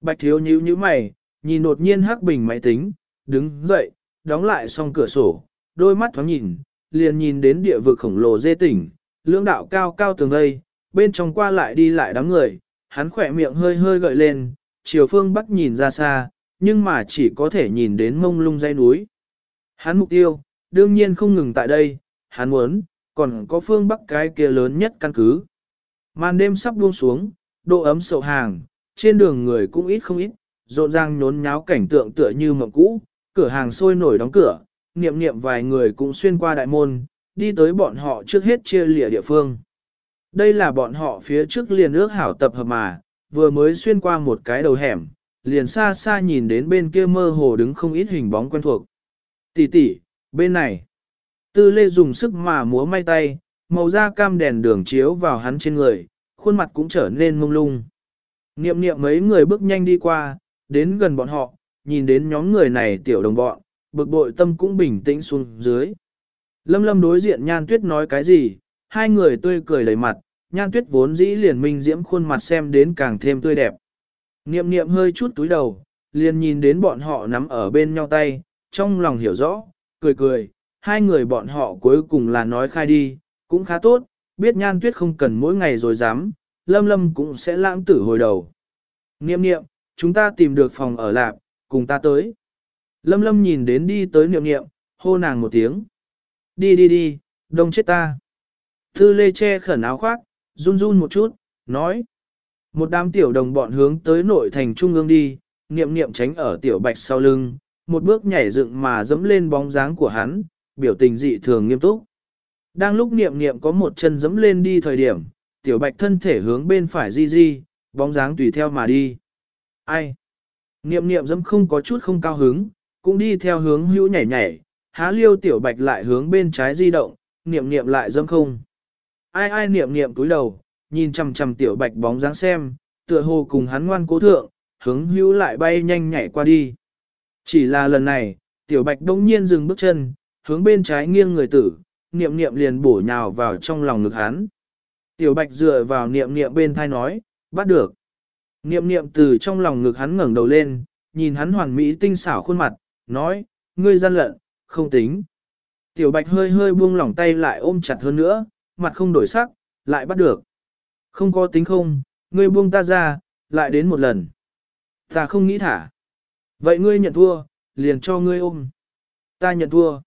Bạch thiếu nhíu nhíu mày, nhìn đột nhiên hắc bình máy tính, đứng dậy, đóng lại xong cửa sổ, đôi mắt thoáng nhìn, liền nhìn đến địa vực khổng lồ dê tỉnh, lưỡng đạo cao cao tường vây, bên trong qua lại đi lại đám người, hắn khỏe miệng hơi hơi gợi lên, chiều phương bắc nhìn ra xa, nhưng mà chỉ có thể nhìn đến mông lung dãy núi. Hắn mục tiêu, đương nhiên không ngừng tại đây, hắn muốn, còn có phương bắc cái kia lớn nhất căn cứ. Màn đêm sắp buông xuống, độ ấm sậu hàng, trên đường người cũng ít không ít, rộn ràng nhốn nháo cảnh tượng tựa như mộng cũ, cửa hàng sôi nổi đóng cửa, niệm niệm vài người cũng xuyên qua đại môn, đi tới bọn họ trước hết chia lìa địa phương. Đây là bọn họ phía trước liền ước hảo tập hợp mà, vừa mới xuyên qua một cái đầu hẻm, liền xa xa nhìn đến bên kia mơ hồ đứng không ít hình bóng quen thuộc. Tỷ tỷ, bên này. Tư Lê dùng sức mà múa may tay, màu da cam đèn đường chiếu vào hắn trên người, khuôn mặt cũng trở nên mông lung. Niệm niệm mấy người bước nhanh đi qua, đến gần bọn họ, nhìn đến nhóm người này tiểu đồng bọn, bực bội tâm cũng bình tĩnh xuống dưới. Lâm Lâm đối diện Nhan Tuyết nói cái gì, hai người tươi cười đầy mặt, Nhan Tuyết vốn dĩ liền minh diễm khuôn mặt xem đến càng thêm tươi đẹp. Niệm niệm hơi chút túi đầu, liền nhìn đến bọn họ nắm ở bên nhau tay, trong lòng hiểu rõ, cười cười, hai người bọn họ cuối cùng là nói khai đi, cũng khá tốt, biết Nhan Tuyết không cần mỗi ngày rồi dám, Lâm Lâm cũng sẽ lãng tử hồi đầu. Niệm niệm, chúng ta tìm được phòng ở lạp, cùng ta tới. Lâm Lâm nhìn đến đi tới niệm niệm, hô nàng một tiếng. Đi đi đi, đông chết ta. Tư Lê che khẩn áo khoác, run run một chút, nói. Một đám tiểu đồng bọn hướng tới nội thành trung ương đi, niệm niệm tránh ở tiểu bạch sau lưng, một bước nhảy dựng mà dẫm lên bóng dáng của hắn, biểu tình dị thường nghiêm túc. Đang lúc niệm niệm có một chân dẫm lên đi thời điểm, tiểu bạch thân thể hướng bên phải di, bóng dáng tùy theo mà đi. Ai? Niệm niệm dẫm không có chút không cao hứng, cũng đi theo hướng hữu nhảy, há liêu tiểu bạch lại hướng bên trái di động, niệm niệm lại dẫm không. Ai niệm niệm cúi đầu, nhìn chằm chằm tiểu bạch bóng dáng xem, tựa hồ cùng hắn ngoan cố thượng, hướng hữu lại bay nhanh nhảy qua đi. Chỉ là lần này, tiểu bạch đông nhiên dừng bước chân, hướng bên trái nghiêng người tử, niệm niệm liền bổ nhào vào trong lòng ngực hắn. Tiểu bạch dựa vào niệm niệm bên thai nói, bắt được. Niệm niệm từ trong lòng ngực hắn ngẩng đầu lên, nhìn hắn hoàn mỹ tinh xảo khuôn mặt, nói, ngươi gian lận, không tính. Tiểu bạch hơi hơi buông lỏng tay lại ôm chặt hơn nữa, mặt không đổi sắc, lại bắt được. Không có tính không, ngươi buông ta ra, lại đến một lần. Ta không nghĩ thả. Vậy ngươi nhận thua, liền cho ngươi ôm. Ta nhận thua.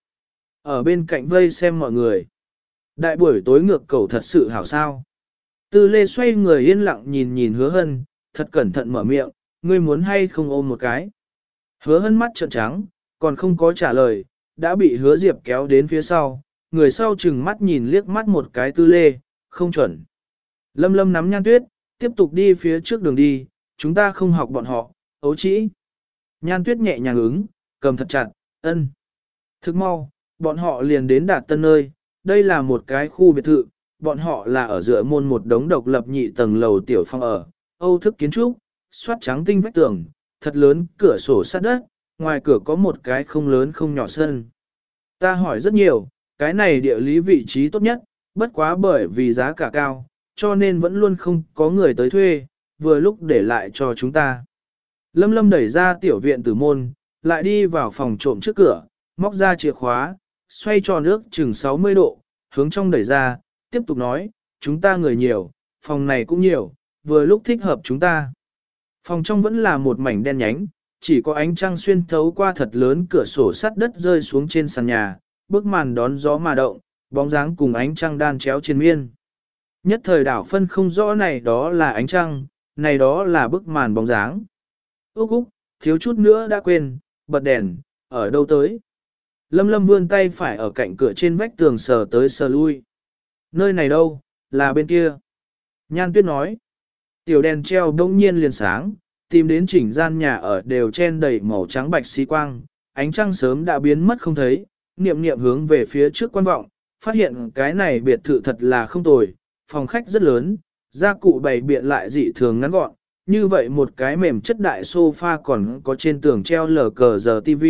Ở bên cạnh vây xem mọi người. Đại buổi tối ngược cầu thật sự hảo sao. Tư Lê xoay người yên lặng nhìn nhìn Hứa Hân, thật cẩn thận mở miệng, ngươi muốn hay không ôm một cái. Hứa Hân mắt trợn trắng, còn không có trả lời, đã bị Hứa Diệp kéo đến phía sau, người sau chừng mắt nhìn liếc mắt một cái Tư Lê, không chuẩn. Lâm Lâm nắm Nhan Tuyết, tiếp tục đi phía trước đường đi, chúng ta không học bọn họ, ấu trĩ. Nhan Tuyết nhẹ nhàng ứng, cầm thật chặt, ân. Thức mau, bọn họ liền đến Đạt Tân nơi, đây là một cái khu biệt thự, bọn họ là ở giữa môn một đống độc lập nhị tầng lầu tiểu phong ở, Âu thức kiến trúc, xoát trắng tinh vách tường, thật lớn cửa sổ sát đất, ngoài cửa có một cái không lớn không nhỏ sân. Ta hỏi rất nhiều, cái này địa lý vị trí tốt nhất, bất quá bởi vì giá cả cao, cho nên vẫn luôn không có người tới thuê, vừa lúc để lại cho chúng ta. Lâm Lâm đẩy ra tiểu viện tử môn, lại đi vào phòng trộm trước cửa, móc ra chìa khóa, xoay tròn nước chừng 60 độ, hướng trong đẩy ra, tiếp tục nói, chúng ta người nhiều, phòng này cũng nhiều, vừa lúc thích hợp chúng ta. Phòng trong vẫn là một mảnh đen nhánh, chỉ có ánh trăng xuyên thấu qua thật lớn cửa sổ sắt đất rơi xuống trên sàn nhà, bức màn đón gió mà động, bóng dáng cùng ánh trăng đan chéo trên miên. Nhất thời đảo phân không rõ này đó là ánh trăng, này đó là bức màn bóng dáng. Úc úc, thiếu chút nữa đã quên, bật đèn, ở đâu tới. Lâm Lâm vươn tay phải ở cạnh cửa trên vách tường sờ tới sờ lui. Nơi này đâu, là bên kia. Nhan Tuyết nói. Tiểu đèn treo đông nhiên liền sáng, tìm đến chỉnh gian nhà ở đều chen đầy màu trắng bạch xí quang, ánh trăng sớm đã biến mất không thấy, niệm niệm hướng về phía trước quan vọng, phát hiện cái này biệt thự thật là không tồi, phòng khách rất lớn, gia cụ bày biện lại dị thường ngắn gọn, như vậy một cái mềm chất đại sofa còn có trên tường treo lờ cờ giờ TV.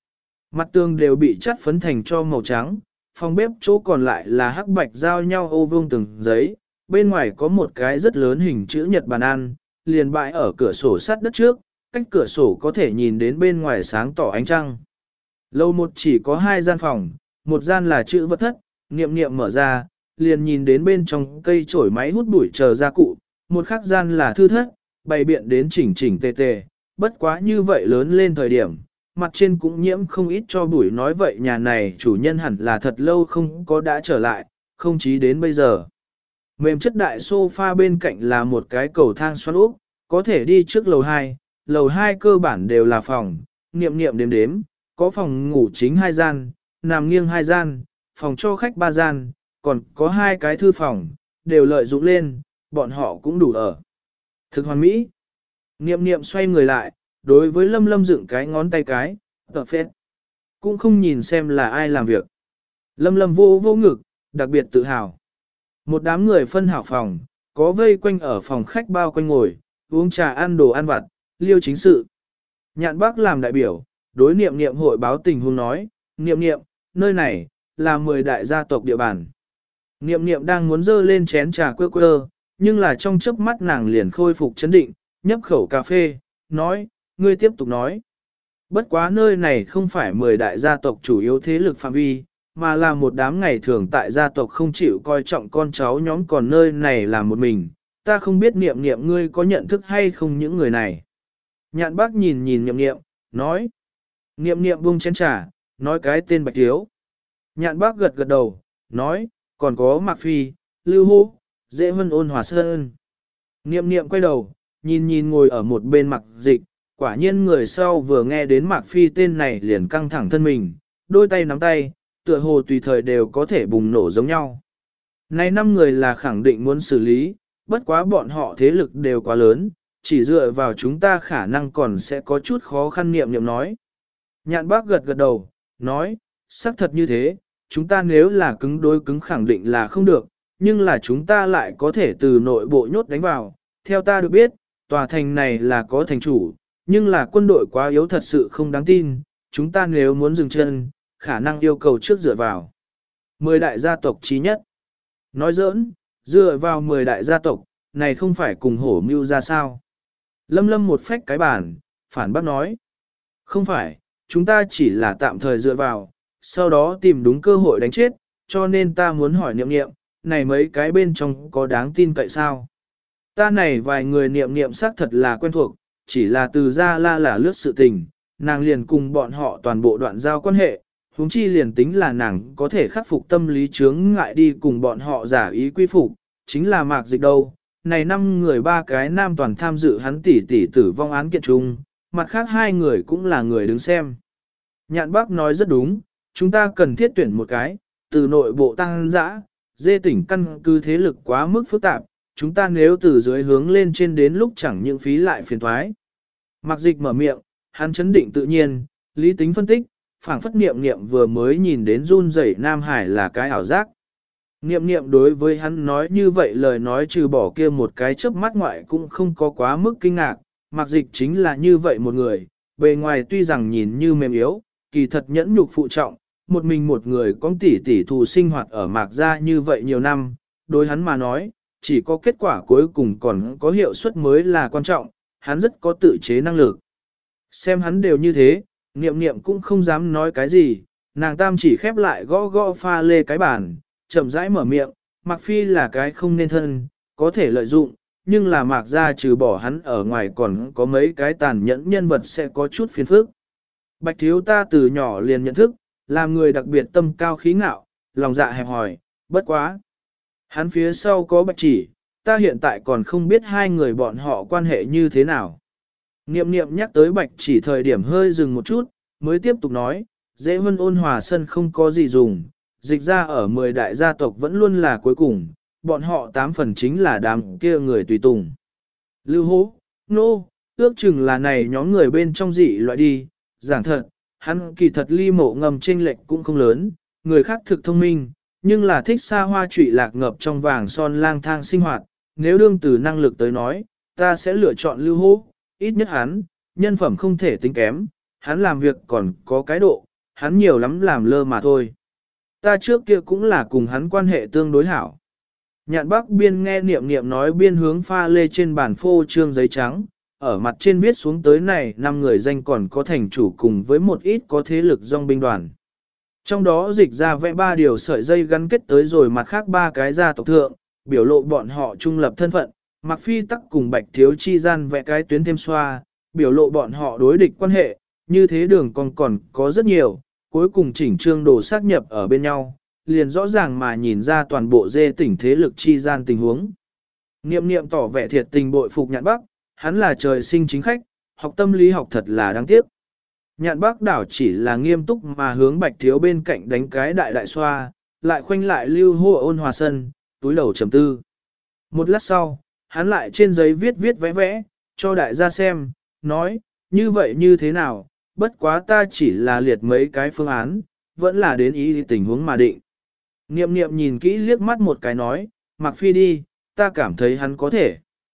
Mặt tường đều bị chắt phấn thành cho màu trắng, phòng bếp chỗ còn lại là hắc bạch giao nhau ô vuông từng giấy, bên ngoài có một cái rất lớn hình chữ nhật bàn ăn, liền bãi ở cửa sổ sắt đất trước, cách cửa sổ có thể nhìn đến bên ngoài sáng tỏ ánh trăng. Lầu 1 chỉ có 2 gian phòng, một gian là chữ vật thất, Niệm Niệm mở ra, liền nhìn đến bên trong cây chổi máy hút bụi chờ gia cụ, một khác gian là thư thất, bày biện đến chỉnh chỉnh tề tề, bất quá như vậy lớn lên thời điểm, mặt trên cũng nhiễm không ít cho bụi, nói vậy nhà này chủ nhân hẳn là thật lâu không có đã trở lại, không chí đến bây giờ. Mềm chất đại sofa bên cạnh là một cái cầu thang xoắn úp, có thể đi trước lầu 2 cơ bản đều là phòng, Niệm Niệm đếm đếm, có phòng ngủ chính 2 gian, nằm nghiêng 2 gian, phòng cho khách 3 gian, còn có 2 cái thư phòng, đều lợi dụng lên, bọn họ cũng đủ ở. Thực hoàn mỹ. Niệm Niệm xoay người lại, đối với Lâm Lâm dựng cái ngón tay cái, tờ phết. Cũng không nhìn xem là ai làm việc. Lâm Lâm vô vô ngực, đặc biệt tự hào. Một đám người phân hảo phòng, có vây quanh ở phòng khách bao quanh ngồi, uống trà ăn đồ ăn vặt, liêu chính sự. Nhạn Bác làm đại biểu, đối Niệm Niệm hội báo tình huống nói, Niệm Niệm, nơi này, là 10 đại gia tộc địa bàn. Niệm Niệm đang muốn dơ lên chén trà quơ quơ, nhưng là trong chớp mắt nàng liền khôi phục chấn định, nhấp khẩu cà phê, nói, ngươi tiếp tục nói. Bất quá nơi này không phải 10 đại gia tộc chủ yếu thế lực phạm vi, mà là một đám ngày thường tại gia tộc không chịu coi trọng con cháu nhóm, còn nơi này là một mình, ta không biết Niệm Niệm ngươi có nhận thức hay không những người này. Nhạn Bác nhìn nhìn Niệm Niệm, nói. Niệm Niệm buông chén trà, nói cái tên Bạch Thiếu. Nhạn Bác gật gật đầu, nói, còn có Mạc Phi, Lưu Hô, Dễ Vân Ôn Hòa Sơn. Niệm Niệm quay đầu, nhìn nhìn ngồi ở một bên Mạc Dịch, quả nhiên người sau vừa nghe đến Mạc Phi tên này liền căng thẳng thân mình, đôi tay nắm tay, tựa hồ tùy thời đều có thể bùng nổ giống nhau. Này 5 người là khẳng định muốn xử lý, bất quá bọn họ thế lực đều quá lớn, chỉ dựa vào chúng ta khả năng còn sẽ có chút khó khăn. Niệm Niệm nói. Nhạn Bác gật gật đầu, nói, xác thật như thế, chúng ta nếu là cứng đối cứng khẳng định là không được, nhưng là chúng ta lại có thể từ nội bộ nhốt đánh vào. Theo ta được biết, tòa thành này là có thành chủ, nhưng là quân đội quá yếu thật sự không đáng tin, chúng ta nếu muốn dừng chân, khả năng yêu cầu trước dựa vào 10 đại gia tộc chí nhất. Nói giỡn, dựa vào 10 đại gia tộc, này không phải cùng hổ mưu ra sao. Lâm Lâm một phách cái bàn, phản bác nói. Không phải, chúng ta chỉ là tạm thời dựa vào, sau đó tìm đúng cơ hội đánh chết, cho nên ta muốn hỏi Niệm Niệm, này mấy cái bên trong có đáng tin cậy sao? Ta này vài người Niệm Niệm xác thật là quen thuộc, chỉ là từ ra là lướt sự tình, nàng liền cùng bọn họ toàn bộ đoạn giao quan hệ, huống chi liền tính là nàng có thể khắc phục tâm lý chướng ngại đi cùng bọn họ giả ý quy phục, chính là Mạc Dịch đâu. Này 5 người 3 cái nam toàn tham dự hắn tỷ tử vong án kiện chung, mặt khác 2 người cũng là người đứng xem. Nhạn Bác nói rất đúng, chúng ta cần thiết tuyển một cái, từ nội bộ tăng dã, dê tỉnh căn cứ thế lực quá mức phức tạp, chúng ta nếu từ dưới hướng lên trên đến lúc chẳng những phí lại phiền thoái. Mạc Dịch mở miệng, hắn chấn định tự nhiên, lý tính phân tích, phảng phất Niệm Niệm vừa mới nhìn đến run rẩy Nam Hải là cái ảo giác. Niệm Niệm đối với hắn nói như vậy lời nói trừ bỏ kia một cái chớp mắt ngoại cũng không có quá mức kinh ngạc, Mạc Dịch chính là như vậy một người, bề ngoài tuy rằng nhìn như mềm yếu, kỳ thật nhẫn nhục phụ trọng, một mình một người có tỷ thù sinh hoạt ở Mạc gia như vậy nhiều năm, đối hắn mà nói, chỉ có kết quả cuối cùng còn có hiệu suất mới là quan trọng, hắn rất có tự chế năng lực. Xem hắn đều như thế, Niệm Niệm cũng không dám nói cái gì, nàng tam chỉ khép lại gõ gõ pha lê cái bàn, chậm rãi mở miệng, Mạc Phi là cái không nên thân, có thể lợi dụng, nhưng là Mạc gia trừ bỏ hắn ở ngoài còn có mấy cái tàn nhẫn nhân vật sẽ có chút phiền phức. Bạch Thiếu ta từ nhỏ liền nhận thức, làm người đặc biệt tâm cao khí ngạo, lòng dạ hẹp hòi, bất quá. Hắn phía sau có Bạch Chỉ, ta hiện tại còn không biết 2 người bọn họ quan hệ như thế nào. Niệm Niệm nhắc tới Bạch Chỉ thời điểm hơi dừng một chút, mới tiếp tục nói, Dễ Vân Ôn Hòa Sân không có gì dùng, Dịch ra ở 10 đại gia tộc vẫn luôn là cuối cùng, bọn họ 8 phần chính là đám kia người tùy tùng. Lưu Hố, Nô, ước chừng là này nhóm người bên trong dị loại đi, giảng thật, hắn kỳ thật ly mộ ngầm chênh lệch cũng không lớn, người khác thực thông minh, nhưng là thích xa hoa trụy lạc ngập trong vàng son lang thang sinh hoạt, nếu đương từ năng lực tới nói, ta sẽ lựa chọn Lưu Hố, ít nhất hắn, nhân phẩm không thể tính kém, hắn làm việc còn có cái độ, hắn nhiều lắm làm lơ mà thôi. Ta trước kia cũng là cùng hắn quan hệ tương đối hảo. Nhạn Bác biên nghe Niệm Niệm nói biên hướng pha lê trên bàn phô trương giấy trắng, ở mặt trên viết xuống tới này 5 người danh còn có thành chủ cùng với một ít có thế lực dòng binh đoàn. Trong đó dịch ra vẽ 3 điều sợi dây gắn kết tới rồi mặt khác 3 cái gia tộc thượng, biểu lộ bọn họ trung lập thân phận, Mạc Phi tắc cùng Bạch Thiếu chi gian vẽ cái tuyến thêm xoa, biểu lộ bọn họ đối địch quan hệ, như thế đường còn có rất nhiều, cuối cùng chỉnh trương đồ xác nhập ở bên nhau, liền rõ ràng mà nhìn ra toàn bộ dê tỉnh thế lực chi gian tình huống. Niệm niệm tỏ vẻ thiệt tình bội phục Nhạn Bắc, hắn là trời sinh chính khách, học tâm lý học thật là đáng tiếc. Nhạn Bắc đảo chỉ là nghiêm túc mà hướng Bạch Thiếu bên cạnh đánh cái đại đại xoa, lại khoanh lại lưu hô ôn hòa sân, túi đầu trầm tư. Một lát sau, hắn lại trên giấy viết viết vẽ vẽ, cho đại gia xem, nói, như vậy như thế nào, bất quá ta chỉ là liệt mấy cái phương án, vẫn là đến ý tình huống mà định. Niệm niệm nhìn kỹ liếc mắt một cái nói, Mạc Phi đi, ta cảm thấy hắn có thể.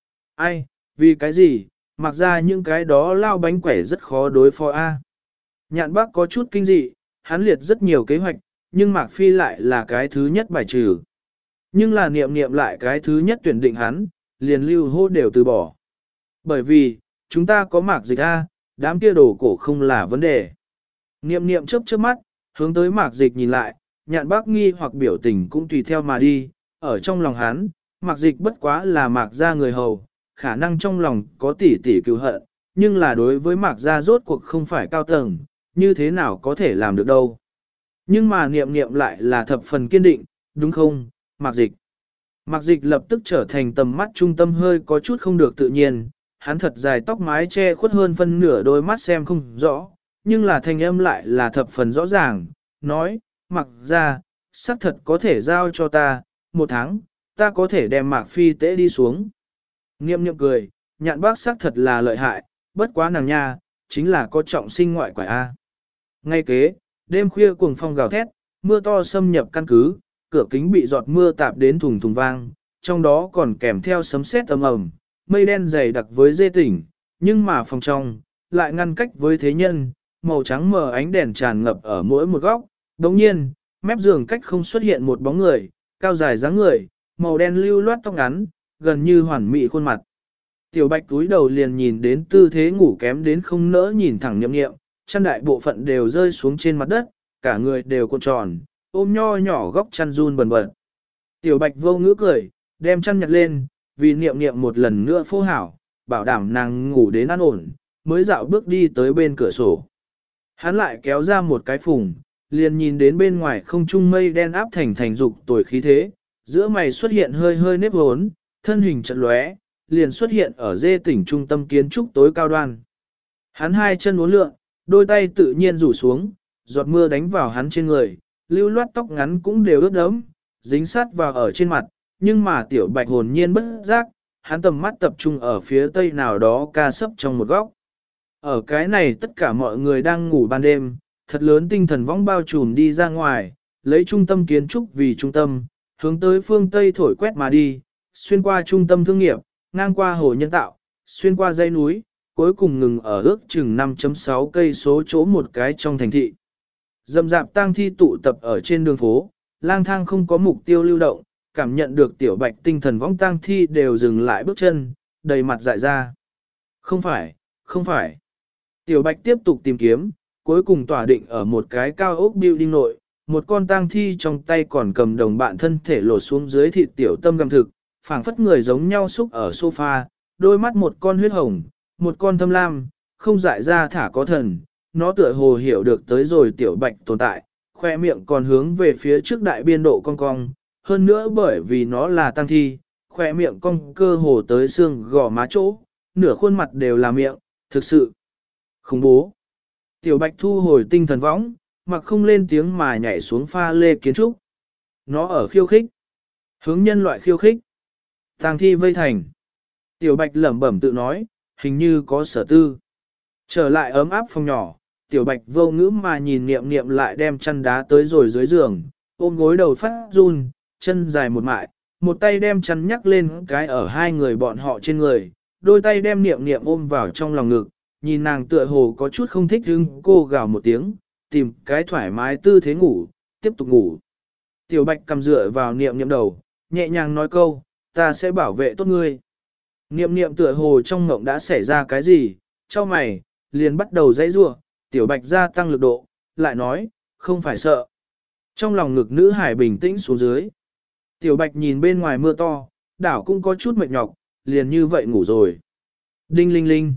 Ai, vì cái gì, mặc ra những cái đó lao bánh quẻ rất khó đối phó a. Nhạn Bác có chút kinh dị, hắn liệt rất nhiều kế hoạch, nhưng Mạc Phi lại là cái thứ nhất bài trừ. Nhưng là niệm niệm lại cái thứ nhất tuyển định hắn, liền lưu hô đều từ bỏ. Bởi vì, chúng ta có Mạc Dịch a, đám kia đồ cổ không là vấn đề. Niệm niệm chớp chớp mắt, hướng tới Mạc Dịch nhìn lại, Nhạn Bác nghi hoặc biểu tình cũng tùy theo mà đi, ở trong lòng hắn, Mạc Dịch bất quá là Mạc gia người hầu, khả năng trong lòng có tỷ tỷ cứu hận, nhưng là đối với Mạc gia rốt cuộc không phải cao tầng, như thế nào có thể làm được đâu. Nhưng mà niệm niệm lại là thập phần kiên định, đúng không, Mạc Dịch. Mạc Dịch lập tức trở thành tầm mắt trung tâm hơi có chút không được tự nhiên, hắn thật dài tóc mái che khuất hơn phân nửa đôi mắt xem không rõ, nhưng là thanh âm lại là thập phần rõ ràng, nói, Mạc gia, xác thật có thể giao cho ta, 1 tháng, ta có thể đem Mạc Phi tế đi xuống. Niệm niệm cười, Nhạn Bác xác thật là lợi hại, bất quá nàng nha, chính là có trọng sinh ngoại quải A. Ngay kế, đêm khuya cuồng phong gào thét, mưa to xâm nhập căn cứ, cửa kính bị giọt mưa tạp đến thùng thùng vang, trong đó còn kèm theo sấm sét ầm ầm, mây đen dày đặc với dê tỉnh, nhưng mà phòng trong, lại ngăn cách với thế nhân, màu trắng mờ ánh đèn tràn ngập ở mỗi một góc. Đồng nhiên, mép giường cách không xuất hiện một bóng người, cao dài dáng người, màu đen lưu loát tóc ngắn, gần như hoàn mỹ khuôn mặt. Tiểu Bạch túi đầu liền nhìn đến tư thế ngủ kém đến không nỡ nhìn thẳng Niệm Niệm, chăn đại bộ phận đều rơi xuống trên mặt đất, cả người đều cuộn tròn, ôm nho nhỏ góc chăn run bần bật. Tiểu Bạch vô ngữ cười, đem chăn nhặt lên, vì Niệm Niệm một lần nữa phô hảo, bảo đảm nàng ngủ đến an ổn, mới dạo bước đi tới bên cửa sổ. Hắn lại kéo ra một cái phùng, liền nhìn đến bên ngoài không trung mây đen áp thành dục tuổi khí thế, giữa mày xuất hiện hơi hơi nếp hốn, thân hình chật lóe, liền xuất hiện ở dê tỉnh trung tâm kiến trúc tối cao đoan. Hắn hai chân uốn lượn, đôi tay tự nhiên rủ xuống, giọt mưa đánh vào hắn trên người, lưu loát tóc ngắn cũng đều ướt đẫm, dính sát vào ở trên mặt, nhưng mà Tiểu Bạch hồn nhiên bất giác, hắn tầm mắt tập trung ở phía tây nào đó ca sấp trong một góc. Ở cái này tất cả mọi người đang ngủ ban đêm, thật lớn tinh thần võng bao trùm đi ra ngoài, lấy trung tâm kiến trúc vì trung tâm, hướng tới phương Tây thổi quét mà đi, xuyên qua trung tâm thương nghiệp, ngang qua hồ nhân tạo, xuyên qua dãy núi, cuối cùng ngừng ở ước chừng 5.6 cây số chỗ một cái trong thành thị. Dầm dạp tang thi tụ tập ở trên đường phố, lang thang không có mục tiêu lưu động, cảm nhận được Tiểu Bạch tinh thần võng tang thi đều dừng lại bước chân, đầy mặt dại ra. Không phải, không phải. Tiểu Bạch tiếp tục tìm kiếm, cuối cùng tỏa định ở một cái cao ốc building nội, một con tang thi trong tay còn cầm đồng bạn thân thể lột xuống dưới thịt tiểu tâm gặm thực, phảng phất người giống nhau xúc ở sofa, đôi mắt một con huyết hồng, một con thâm lam, không dại ra thả có thần, nó tựa hồ hiểu được tới rồi Tiểu Bạch tồn tại, khoe miệng còn hướng về phía trước đại biên độ cong cong, hơn nữa bởi vì nó là tang thi, khoe miệng cong cơ hồ tới xương gò má chỗ, nửa khuôn mặt đều là miệng, thực sự khủng bố. Tiểu Bạch thu hồi tinh thần võng, mặc không lên tiếng mà nhảy xuống pha lê kiến trúc. Nó ở khiêu khích. Hướng nhân loại khiêu khích. Tang thi vây thành. Tiểu Bạch lẩm bẩm tự nói, hình như có sở tư. Trở lại ấm áp phòng nhỏ, Tiểu Bạch vô ngữ mà nhìn Niệm Niệm lại đem chăn đá tới rồi dưới giường, ôm gối đầu phát run, chân dài một mại, một tay đem chăn nhắc lên cái ở hai người bọn họ trên người, đôi tay đem Niệm Niệm ôm vào trong lòng ngực, nhìn nàng tựa hồ có chút không thích hứng, cô gào một tiếng, tìm cái thoải mái tư thế ngủ, tiếp tục ngủ. Tiểu Bạch cầm dựa vào Niệm Niệm đầu, nhẹ nhàng nói câu, ta sẽ bảo vệ tốt ngươi. Niệm niệm tựa hồ trong ngộng đã xảy ra cái gì, cho mày, liền bắt đầu dãy rủa, tiểu bạch gia tăng lực độ, lại nói, không phải sợ. Trong lòng ngực nữ hải bình tĩnh xuống dưới. Tiểu bạch nhìn bên ngoài mưa to, đảo cũng có chút mệt nhọc, liền như vậy ngủ rồi. Đinh linh linh.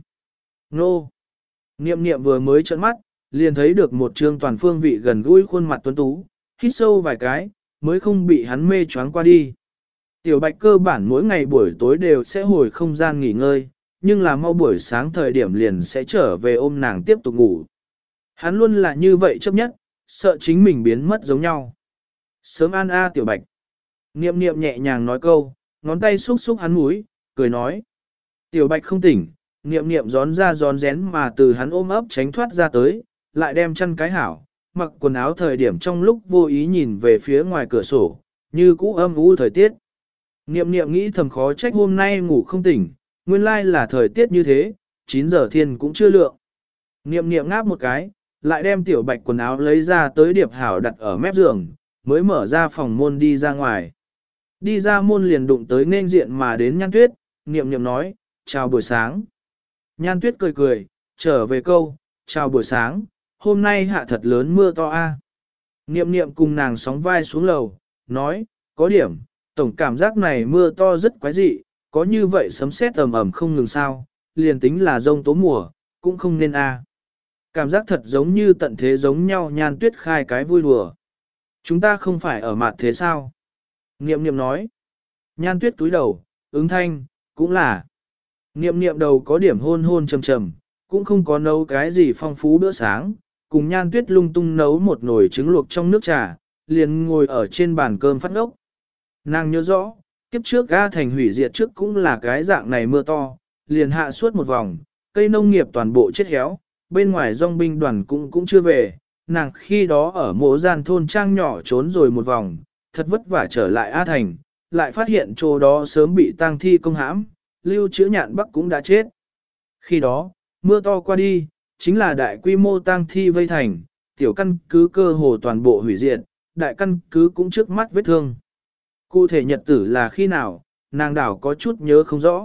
Nô. Niệm niệm vừa mới trợn mắt, liền thấy được một trương toàn phương vị gần gũi khuôn mặt tuấn tú, hít sâu vài cái, mới không bị hắn mê choáng qua đi. Tiểu bạch cơ bản mỗi ngày buổi tối đều sẽ hồi không gian nghỉ ngơi, nhưng là mau buổi sáng thời điểm liền sẽ trở về ôm nàng tiếp tục ngủ. Hắn luôn là như vậy chấp nhất, sợ chính mình biến mất giống nhau. Sớm an a tiểu bạch. Niệm niệm nhẹ nhàng nói câu, ngón tay xúc xúc hắn mũi, cười nói. Tiểu bạch không tỉnh, niệm niệm gión ra gión rén mà từ hắn ôm ấp tránh thoát ra tới, lại đem chăn cái hảo, mặc quần áo thời điểm trong lúc vô ý nhìn về phía ngoài cửa sổ, như cũ âm u thời tiết. Niệm niệm nghĩ thầm khó trách hôm nay ngủ không tỉnh, nguyên lai là thời tiết như thế, 9 giờ thiên cũng chưa lượng. Niệm niệm ngáp một cái, lại đem tiểu bạch quần áo lấy ra tới điệp hảo đặt ở mép giường, mới mở ra phòng môn đi ra ngoài. Đi ra môn liền đụng tới nên diện mà đến Nhan Tuyết, niệm niệm nói, chào buổi sáng. Nhan Tuyết cười cười, trở về câu, chào buổi sáng, hôm nay hạ thật lớn mưa to a. Niệm niệm cùng nàng sóng vai xuống lầu, nói, có điểm, tổng cảm giác này mưa to rất quái dị, có như vậy sấm sét ầm ầm không ngừng sao, liền tính là rông tố mùa, cũng không nên a. Cảm giác thật giống như tận thế giống nhau. Nhan Tuyết khai cái vui đùa. Chúng ta không phải ở mặt thế sao? Niệm niệm nói. Nhan Tuyết túi đầu, ứng thanh, cũng là. Niệm niệm đầu có điểm hôn hôn trầm trầm, cũng không có nấu cái gì phong phú bữa sáng, cùng Nhan Tuyết lung tung nấu một nồi trứng luộc trong nước trà, liền ngồi ở trên bàn cơm phát ngốc. Nàng nhớ rõ, kiếp trước ga thành hủy diệt trước cũng là cái dạng này mưa to, liền hạ suốt một vòng, cây nông nghiệp toàn bộ chết héo, bên ngoài dòng binh đoàn cũng chưa về, nàng khi đó ở mộ gian thôn trang nhỏ trốn rồi một vòng, thật vất vả trở lại A Thành, lại phát hiện chỗ đó sớm bị tang thi công hãm, Lưu Chữ Nhạn Bắc cũng đã chết. Khi đó, mưa to qua đi, chính là đại quy mô tang thi vây thành, tiểu căn cứ cơ hồ toàn bộ hủy diệt, đại căn cứ cũng trước mắt vết thương. Cụ thể nhật tử là khi nào, nàng đảo có chút nhớ không rõ.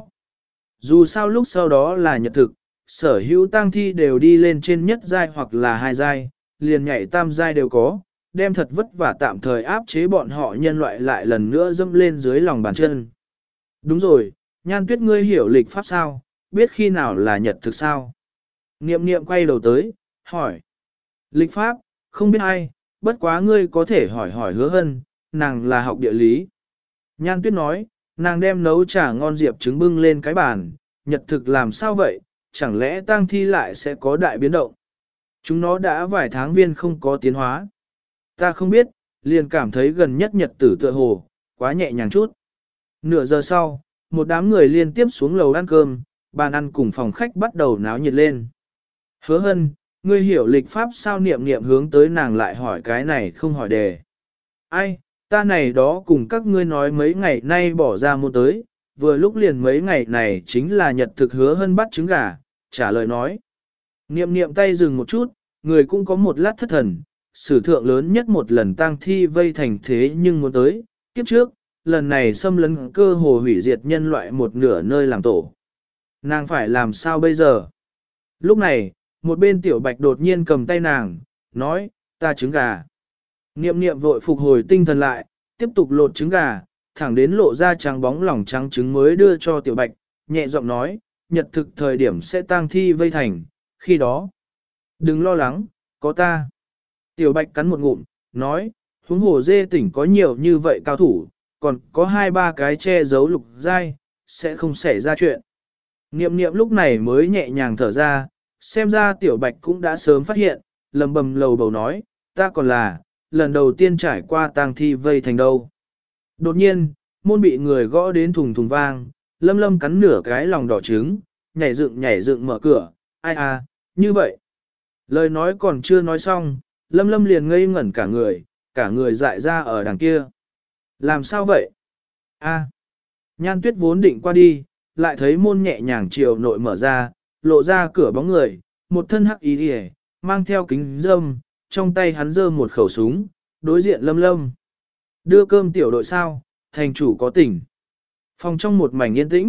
Dù sao lúc sau đó là nhật thực, sở hữu tang thi đều đi lên trên nhất giai hoặc là hai giai, liền nhảy tam giai đều có, đem thật vất vả tạm thời áp chế bọn họ nhân loại lại lần nữa dâm lên dưới lòng bàn chân. Đúng rồi, Nhan Tuyết ngươi hiểu lịch pháp sao, biết khi nào là nhật thực sao? Niệm niệm quay đầu tới, hỏi. Lịch pháp, không biết ai, bất quá ngươi có thể hỏi hỏi Hứa Hân, nàng là học địa lý. Nhan Tuyết nói, nàng đem nấu trà ngon diệp trứng bưng lên cái bàn, nhật thực làm sao vậy, chẳng lẽ tang thi lại sẽ có đại biến động? Chúng nó đã vài tháng viên không có tiến hóa. Ta không biết, liền cảm thấy gần nhất nhật tử tựa hồ, quá nhẹ nhàng chút. Nửa giờ sau, một đám người liên tiếp xuống lầu ăn cơm, bàn ăn cùng phòng khách bắt đầu náo nhiệt lên. Hứa Hân, ngươi hiểu lịch pháp sao? Niệm niệm hướng tới nàng lại hỏi cái này không hỏi đề. Ai, ta này đó cùng các ngươi nói mấy ngày nay bỏ ra mua tới, vừa lúc liền mấy ngày này chính là nhật thực. Hứa Hân bắt trứng gà, trả lời nói. Niệm niệm tay dừng một chút, người cũng có một lát thất thần, sử thượng lớn nhất một lần tang thi vây thành thế nhưng muốn tới, kiếp trước, lần này xâm lấn cơ hồ hủy diệt nhân loại một nửa nơi làm tổ. Nàng phải làm sao bây giờ? Lúc này, một bên tiểu bạch đột nhiên cầm tay nàng, nói, ta trứng gà. Niệm niệm vội phục hồi tinh thần lại, tiếp tục lột trứng gà, thẳng đến lộ ra trắng bóng lỏng trắng trứng mới đưa cho tiểu bạch, nhẹ giọng nói, nhật thực thời điểm sẽ tang thi vây thành, khi đó. Đừng lo lắng, có ta. Tiểu bạch cắn một ngụm, nói, huống hồ dê tỉnh có nhiều như vậy cao thủ, còn có 2-3 cái che giấu lục giai, sẽ không xảy ra chuyện. Niệm niệm lúc này mới nhẹ nhàng thở ra, xem ra tiểu bạch cũng đã sớm phát hiện, lầm bầm lầu bầu nói, ta còn là, lần đầu tiên trải qua tang thi vây thành đâu. Đột nhiên, môn bị người gõ đến thùng thùng vang, Lâm Lâm cắn nửa cái lòng đỏ trứng, nhảy dựng mở cửa, ai à, như vậy. Lời nói còn chưa nói xong, Lâm Lâm liền ngây ngẩn cả người dại ra ở đằng kia. Làm sao vậy? A. Nhan Tuyết vốn định qua đi, lại thấy môn nhẹ nhàng chiều nội mở ra, lộ ra cửa bóng người, một thân hắc y liễu, mang theo kính râm, trong tay hắn giơ một khẩu súng, đối diện Lâm Lâm. Đưa cơm tiểu đội sao, thành chủ có tỉnh. Phòng trong một mảnh yên tĩnh,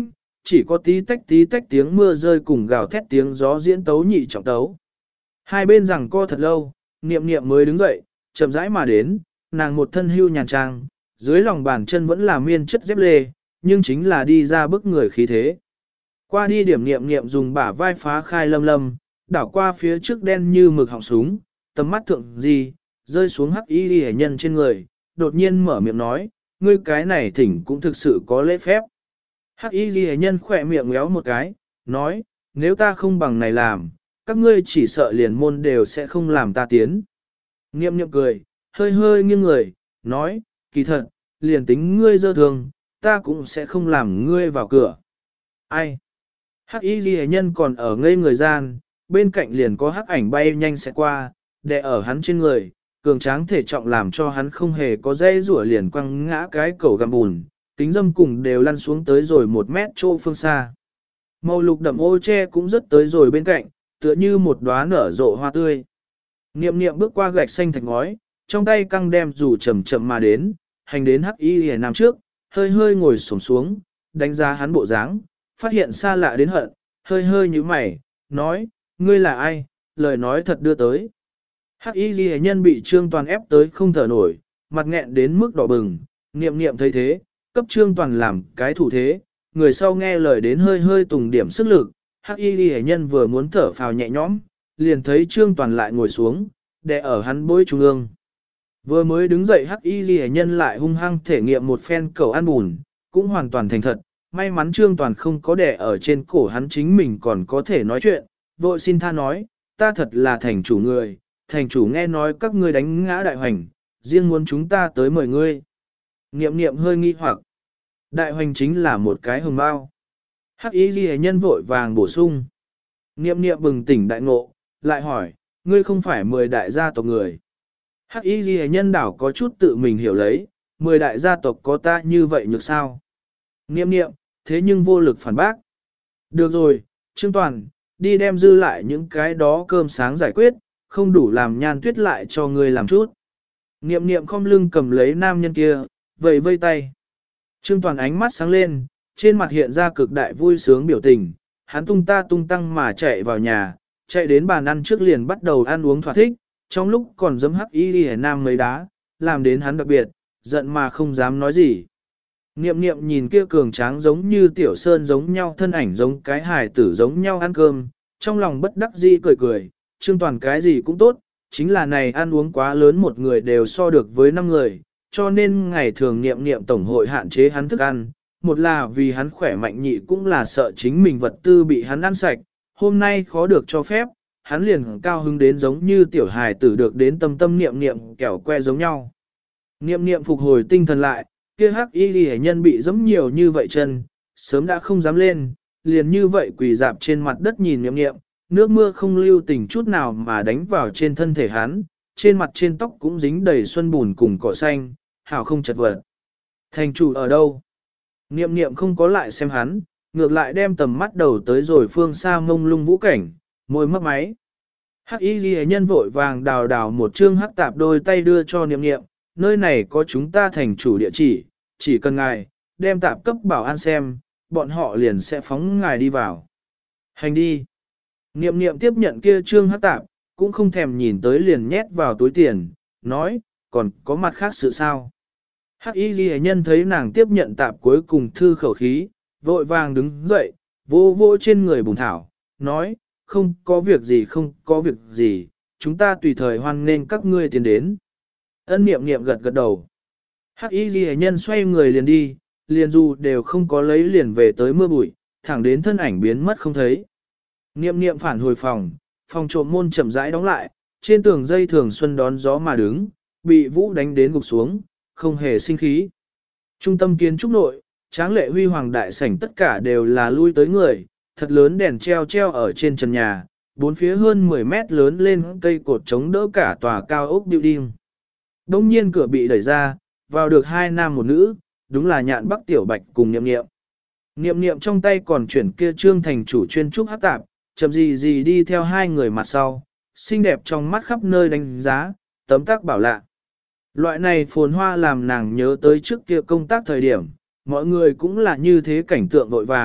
chỉ có tí tách tiếng mưa rơi cùng gào thét tiếng gió diễn tấu nhị trọng tấu. Hai bên rằng co thật lâu, niệm niệm mới đứng dậy, chậm rãi mà đến, nàng một thân hưu nhàn trang, dưới lòng bàn chân vẫn là miên chất dép lê, nhưng chính là đi ra bức người khí thế. Qua đi điểm niệm niệm dùng bả vai phá khai lâm lâm, đảo qua phía trước đen như mực họng súng, tầm mắt thượng gì, rơi xuống hắc y ghi nhân trên người, đột nhiên mở miệng nói, ngươi cái này thỉnh cũng thực sự có lễ phép. Hắc y ghi nhân khỏe miệng ngéo một cái, nói, nếu ta không bằng này làm, các ngươi chỉ sợ liền môn đều sẽ không làm ta tiến. Niệm niệm cười, hơi hơi nghiêng người, nói, kỳ thật, liền tính ngươi dơ thường, ta cũng sẽ không làm ngươi vào cửa. Ai? Hắc y ghi nhân còn ở ngây người gian, bên cạnh liền có hắc ảnh bay nhanh sẽ qua, đè ở hắn trên người, cường tráng thể trọng làm cho hắn không hề có dây rủa liền quăng ngã cái cầu găm bùn, kính dâm cùng đều lăn xuống tới rồi 1 mét chỗ phương xa. Màu lục đậm ô che cũng rất tới rồi bên cạnh, tựa như một đóa nở rộ hoa tươi. Niệm niệm bước qua gạch xanh thạch ngói, trong tay căng đem dù chậm chậm mà đến, hành đến hắc y hề nam trước, hơi hơi ngồi xổm xuống, đánh giá hắn bộ dáng, phát hiện xa lạ đến hận, hơi hơi như mày, nói, ngươi là ai, lời nói thật đưa tới. Hắc y ghi nhân bị Trương Toàn ép tới không thở nổi, mặt nghẹn đến mức đỏ bừng, niệm niệm thấy thế, cấp Trương Toàn làm cái thủ thế, người sau nghe lời đến hơi hơi tùng điểm sức lực, Hắc y ghi nhân vừa muốn thở phào nhẹ nhõm, liền thấy Trương Toàn lại ngồi xuống, đè ở hắn bối trung ương. Vừa mới đứng dậy Hắc y ghi nhân lại hung hăng thể nghiệm một phen cầu ăn bùn, cũng hoàn toàn thành thật, may mắn Trương Toàn không có đè ở trên cổ hắn chính mình còn có thể nói chuyện, vội xin tha nói, ta thật là thành chủ người, thành chủ nghe nói các ngươi đánh ngã đại hoành, riêng muốn chúng ta tới mời ngươi. Niệm niệm hơi nghi hoặc, đại hoành chính là một cái hồng bao. Hắc y ghi nhân vội vàng bổ sung. Niệm niệm bừng tỉnh đại ngộ, lại hỏi, ngươi không phải 10 đại gia tộc người. Hắc y ghi nhân đảo có chút tự mình hiểu lấy, 10 đại gia tộc có ta như vậy nhược sao? Niệm niệm, thế nhưng vô lực phản bác. Được rồi, Trương Toàn, đi đem dư lại những cái đó cơm sáng giải quyết, không đủ làm Nhan Tuyết lại cho ngươi làm chút. Niệm niệm không lưng cầm lấy nam nhân kia, vẫy vây tay. Trương Toàn ánh mắt sáng lên, trên mặt hiện ra cực đại vui sướng biểu tình, hắn tung ta tung tăng mà chạy vào nhà, chạy đến bàn ăn trước liền bắt đầu ăn uống thỏa thích, trong lúc còn giấm hắc y đi nam mấy đá, làm đến hắn đặc biệt, giận mà không dám nói gì. Niệm niệm nhìn kia cường tráng giống như tiểu sơn giống nhau thân ảnh giống cái hài tử giống nhau ăn cơm, trong lòng bất đắc dĩ cười cười, Trương Toàn cái gì cũng tốt, chính là này ăn uống quá lớn một người đều so được với 5 người, cho nên ngày thường niệm niệm tổng hội hạn chế hắn thức ăn, một là vì hắn khỏe mạnh nhị cũng là sợ chính mình vật tư bị hắn ăn sạch, hôm nay khó được cho phép, hắn liền cao hứng đến giống như tiểu hài tử được đến tâm tâm niệm niệm kẻo que giống nhau. Niệm niệm phục hồi tinh thần lại, kia hắc y ghi nhân bị giẫm nhiều như vậy chân, sớm đã không dám lên, liền như vậy quỳ dạp trên mặt đất nhìn niệm niệm, nước mưa không lưu tình chút nào mà đánh vào trên thân thể hắn, trên mặt trên tóc cũng dính đầy xuân bùn cùng cỏ xanh, hảo không chật vật. Thành chủ ở đâu? Niệm niệm không có lại xem hắn, ngược lại đem tầm mắt đầu tới rồi phương xa mông lung vũ cảnh, môi mấp máy. Hắc y ghi nhân vội vàng đào đào một chương hắc tạp đôi tay đưa cho niệm niệm, nơi này có chúng ta thành chủ địa chỉ cần ngài, đem tạp cấp bảo an xem, bọn họ liền sẽ phóng ngài đi vào. Hành đi. Niệm niệm tiếp nhận kia trương hắc tạp, cũng không thèm nhìn tới liền nhét vào túi tiền, nói, còn có mặt khác sự sao. Hắc y ghi nhân thấy nàng tiếp nhận tạp cuối cùng thư khẩu khí, vội vàng đứng dậy, vô vô trên người bùn thảo, nói, không có việc gì không có việc gì, chúng ta tùy thời hoan nên các ngươi tiến đến. Ân niệm niệm gật gật đầu. Hắc y ghi nhân xoay người liền đi, liền dù đều không có lấy liền về tới mưa bụi, thẳng đến thân ảnh biến mất không thấy. Niệm niệm phản hồi phòng, phòng trộm môn chậm rãi đóng lại, trên tường dây thường xuân đón gió mà đứng, bị vũ đánh đến gục xuống, không hề sinh khí. Trung tâm kiến trúc nội, tráng lệ huy hoàng đại sảnh tất cả đều là lui tới người, thật lớn đèn treo treo ở trên trần nhà, bốn phía hơn 10 mét lớn lên cây cột chống đỡ cả tòa cao ốc building. Đông nhiên cửa bị đẩy ra, vào được 2 nam một nữ, đúng là Nhạn Bắc Tiểu Bạch cùng Niệm Niệm. Niệm Niệm trong tay còn chuyển kia trương thành chủ chuyên trúc hắc tạp, chậm gì đi theo 2 người mặt sau, xinh đẹp trong mắt khắp nơi đánh giá, tấm tắc bảo lạ. Loại này phồn hoa làm nàng nhớ tới trước kia công tác thời điểm, mọi người cũng là như thế cảnh tượng vội vàng,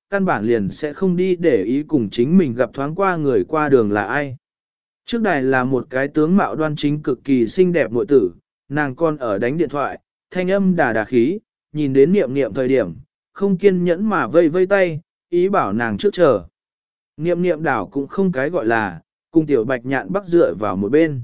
căn bản liền sẽ không đi để ý cùng chính mình gặp thoáng qua người qua đường là ai. Trước đài là một cái tướng mạo đoan chính cực kỳ xinh đẹp muội tử, nàng còn ở đánh điện thoại, thanh âm đà khí, nhìn đến niệm niệm thời điểm, không kiên nhẫn mà vây vây tay, ý bảo nàng trước chờ. Niệm niệm đảo cũng không cái gọi là, cùng tiểu bạch nhạn bắc dựa vào một bên.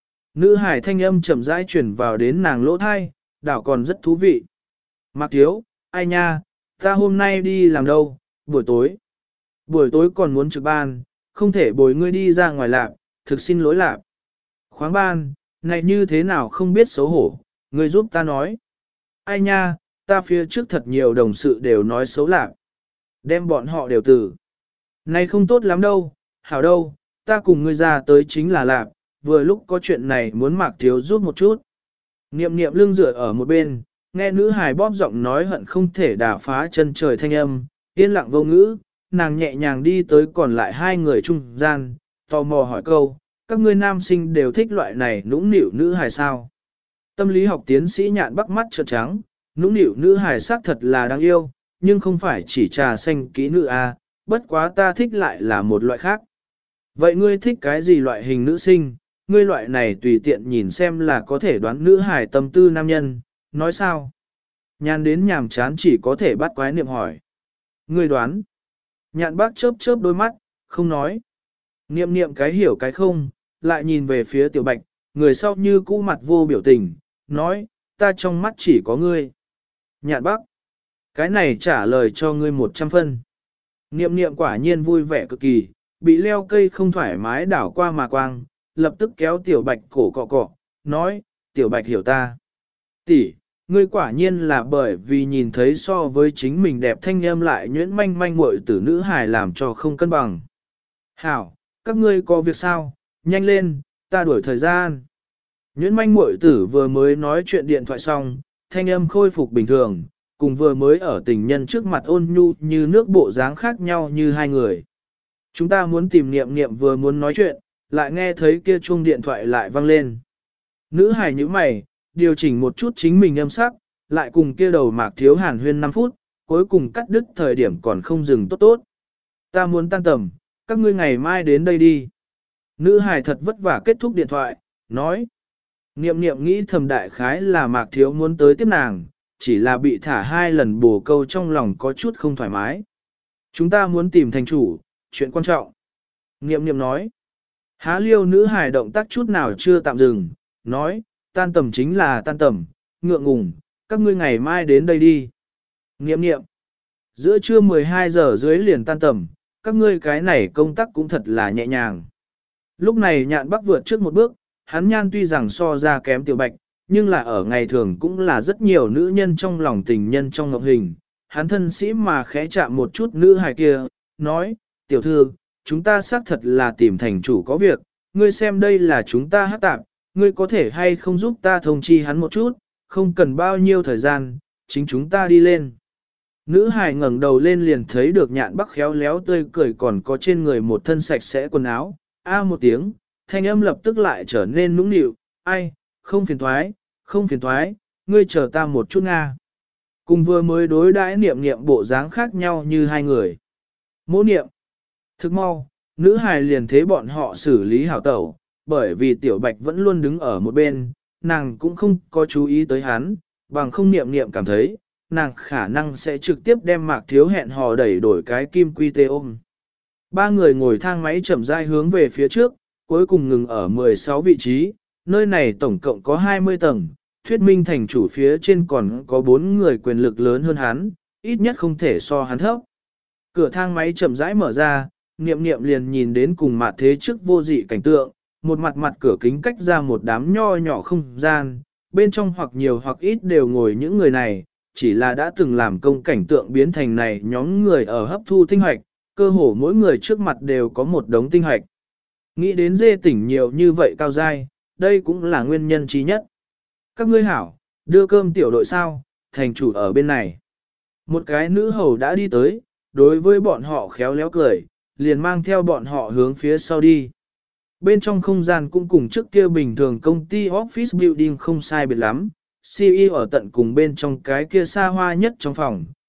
Nữ hải thanh âm chậm rãi truyền vào đến nàng lỗ thai, đảo còn rất thú vị. Mạc Thiếu, ai nha, ta hôm nay đi làm đâu, buổi tối. Buổi tối còn muốn trực ban, không thể bồi ngươi đi ra ngoài làm, thực xin lỗi lạc. Khoáng ban, này như thế nào không biết xấu hổ, ngươi giúp ta nói. Ai nha, ta phía trước thật nhiều đồng sự đều nói xấu lạc. Đem bọn họ đều từ. Này không tốt lắm đâu, hảo đâu, ta cùng ngươi ra tới chính là lạc, vừa lúc có chuyện này muốn Mạc Thiếu giúp một chút. Niệm niệm lưng dựa ở một bên, nghe nữ hài bóp giọng nói hận không thể đả phá chân trời thanh âm, yên lặng vô ngữ, nàng nhẹ nhàng đi tới còn lại hai người trung gian, tò mò hỏi câu, các ngươi nam sinh đều thích loại này nũng nịu nữ hài sao? Tâm lý học tiến sĩ Nhạn Bắc mắt trợn trắng, nũng nịu nữ hài xác thật là đáng yêu, nhưng không phải chỉ trà xanh kỹ nữ a, bất quá ta thích lại là một loại khác. Vậy ngươi thích cái gì loại hình nữ sinh? Ngươi loại này tùy tiện nhìn xem là có thể đoán nữ hài tâm tư nam nhân, nói sao? Nhàn đến nhàm chán chỉ có thể bắt quái niệm hỏi. Ngươi đoán. Nhạn Bác chớp chớp đôi mắt, không nói. Niệm niệm cái hiểu cái không, lại nhìn về phía tiểu bạch, người sau như cũ mặt vô biểu tình, nói, ta trong mắt chỉ có ngươi. Nhạn Bác, cái này trả lời cho ngươi 100 phân. Niệm niệm quả nhiên vui vẻ cực kỳ, bị leo cây không thoải mái đảo qua mà quang, lập tức kéo tiểu bạch cổ cọ cọ, nói, tiểu bạch hiểu ta. Tỷ, ngươi quả nhiên là bởi vì nhìn thấy so với chính mình đẹp thanh âm lại nhuyễn manh manh muội tử nữ hài làm cho không cân bằng. Hảo, các ngươi có việc sao, nhanh lên, ta đuổi thời gian. Nhuyễn manh muội tử vừa mới nói chuyện điện thoại xong, thanh âm khôi phục bình thường, cùng vừa mới ở tình nhân trước mặt ôn nhu như nước bộ dáng khác nhau như hai người. Chúng ta muốn tìm niệm niệm vừa muốn nói chuyện, lại nghe thấy kia chuông điện thoại lại vang lên. Nữ hài như mày, điều chỉnh một chút chính mình âm sắc, lại cùng kia đầu Mạc Thiếu hàn huyên 5 phút, cuối cùng cắt đứt thời điểm còn không dừng tốt tốt. Ta muốn tan tầm, các ngươi ngày mai đến đây đi. Nữ hài thật vất vả kết thúc điện thoại, nói. Niệm niệm nghĩ thầm đại khái là Mạc Thiếu muốn tới tiếp nàng, chỉ là bị thả 2 lần bổ câu trong lòng có chút không thoải mái. Chúng ta muốn tìm thành chủ, chuyện quan trọng. Niệm niệm nói. Há liêu nữ hài động tác chút nào chưa tạm dừng, nói, tan tầm chính là tan tầm, ngượng ngùng, các ngươi ngày mai đến đây đi. Niệm niệm. Giữa trưa 12 giờ dưới liền tan tầm, các ngươi cái này công tác cũng thật là nhẹ nhàng. Lúc này Nhạn Bắc vượt trước một bước, hắn nhan tuy rằng so ra kém tiểu bạch, nhưng là ở ngày thường cũng là rất nhiều nữ nhân trong lòng tình nhân trong ngọc hình. Hắn thân sĩ mà khẽ chạm một chút nữ hài kia, nói, tiểu thư, chúng ta xác thật là tìm thành chủ có việc, ngươi xem đây là chúng ta hát tạp, ngươi có thể hay không giúp ta thông chi hắn một chút, không cần bao nhiêu thời gian, chính chúng ta đi lên. Nữ hài ngẩng đầu lên liền thấy được Nhạn Bắc khéo léo tươi cười còn có trên người một thân sạch sẽ quần áo, một tiếng, thanh âm lập tức lại trở nên nũng nịu, ai, không phiền thoái, không phiền thoái, ngươi chờ ta một chút nga. Cùng vừa mới đối đãi niệm niệm bộ dáng khác nhau như hai người. Mỗ niệm, thức mau, nữ hài liền thế bọn họ xử lý hảo tẩu, bởi vì tiểu bạch vẫn luôn đứng ở một bên, nàng cũng không có chú ý tới hắn, bằng không niệm niệm cảm thấy, nàng khả năng sẽ trực tiếp đem Mạc Thiếu hẹn hò đẩy đổi cái kim quy tê ôm. 3 người ngồi thang máy chậm rãi hướng về phía trước, cuối cùng ngừng ở 16 vị trí, nơi này tổng cộng có 20 tầng, thuyết minh thành chủ phía trên còn có 4 người quyền lực lớn hơn hắn, ít nhất không thể so hắn thấp. Cửa thang máy chậm rãi mở ra, niệm niệm liền nhìn đến cùng mặt thế trước vô dị cảnh tượng, một mặt mặt cửa kính cách ra một đám nho nhỏ không gian, bên trong hoặc nhiều hoặc ít đều ngồi những người này, chỉ là đã từng làm công cảnh tượng biến thành này nhóm người ở hấp thu tinh hoạch, cơ hồ mỗi người trước mặt đều có một đống tinh hoạch. Nghĩ đến dê tỉnh nhiều như vậy cao dai, đây cũng là nguyên nhân trí nhất. Các ngươi hảo, đưa cơm tiểu đội sao, thành chủ ở bên này. Một cái nữ hầu đã đi tới, đối với bọn họ khéo léo cười, liền mang theo bọn họ hướng phía sau đi. Bên trong không gian cũng cùng trước kia bình thường công ty office building không sai biệt lắm, CEO ở tận cùng bên trong cái kia xa hoa nhất trong phòng,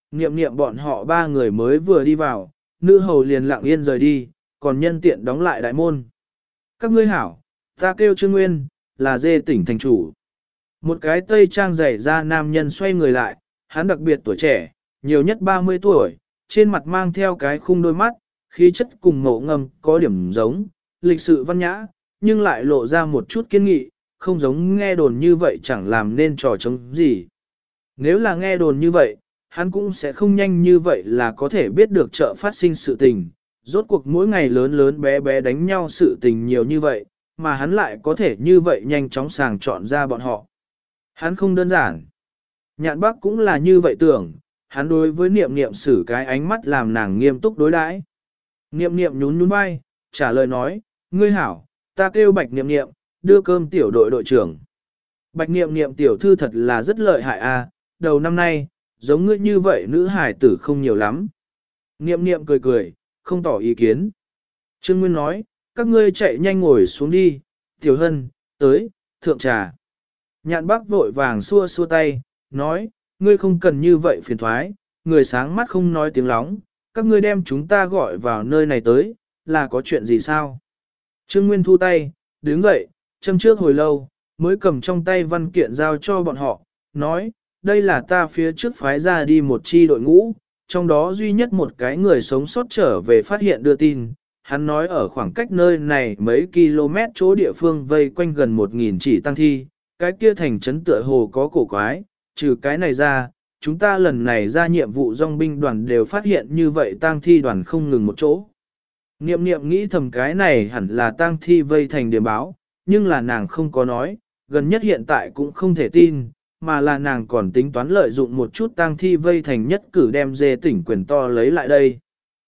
Niệm niệm bọn họ ba người mới vừa đi vào, nữ hầu liền lặng yên rời đi, còn nhân tiện đóng lại đại môn. Các ngươi hảo, ta kêu Trương Nguyên, là dê tỉnh thành chủ. Một cái tây trang dày ra nam nhân xoay người lại, hắn đặc biệt tuổi trẻ, nhiều nhất 30 tuổi, trên mặt mang theo cái khung đôi mắt, khí chất cùng Ngộ Ngâm có điểm giống, lịch sự văn nhã, nhưng lại lộ ra một chút kiên nghị, không giống nghe đồn như vậy chẳng làm nên trò chống gì. Nếu là nghe đồn như vậy, hắn cũng sẽ không nhanh như vậy là có thể biết được chợ phát sinh sự tình. Rốt cuộc mỗi ngày lớn lớn bé bé đánh nhau sự tình nhiều như vậy, mà hắn lại có thể như vậy nhanh chóng sàng chọn ra bọn họ. Hắn không đơn giản. Nhạn Bắc cũng là như vậy tưởng, hắn đối với niệm niệm xử cái ánh mắt làm nàng nghiêm túc đối đãi. Niệm niệm nhún nhún vai, trả lời nói, ngươi hảo, ta kêu Bạch Niệm Niệm, đưa cơm tiểu đội đội trưởng. Bạch Niệm Niệm tiểu thư thật là rất lợi hại a, đầu năm nay, giống ngươi như vậy nữ hải tử không nhiều lắm. Niệm Niệm cười cười, không tỏ ý kiến. Trương Nguyên nói, các ngươi chạy nhanh ngồi xuống đi, Tiểu Hân, tới, thượng trà. Nhạn Bắc vội vàng xua xua tay, nói, ngươi không cần như vậy phiền thoái, người sáng mắt không nói tiếng lóng, các ngươi đem chúng ta gọi vào nơi này tới, là có chuyện gì sao? Trương Nguyên thu tay, đứng dậy, châm trước hồi lâu, mới cầm trong tay văn kiện giao cho bọn họ, nói, đây là ta phía trước phái ra đi một chi đội ngũ, trong đó duy nhất một cái người sống sót trở về phát hiện đưa tin. Hắn nói ở khoảng cách nơi này mấy km chỗ địa phương vây quanh gần 1.000 chỉ tăng thi, cái kia thành trấn tựa hồ có cổ quái, trừ cái này ra, chúng ta lần này ra nhiệm vụ dòng binh đoàn đều phát hiện như vậy tang thi đoàn không ngừng một chỗ. Niệm niệm nghĩ thầm cái này hẳn là tang thi vây thành điểm báo, nhưng là nàng không có nói, gần nhất hiện tại cũng không thể tin, mà là nàng còn tính toán lợi dụng một chút tang thi vây thành nhất cử đem dê tỉnh quyền to lấy lại đây.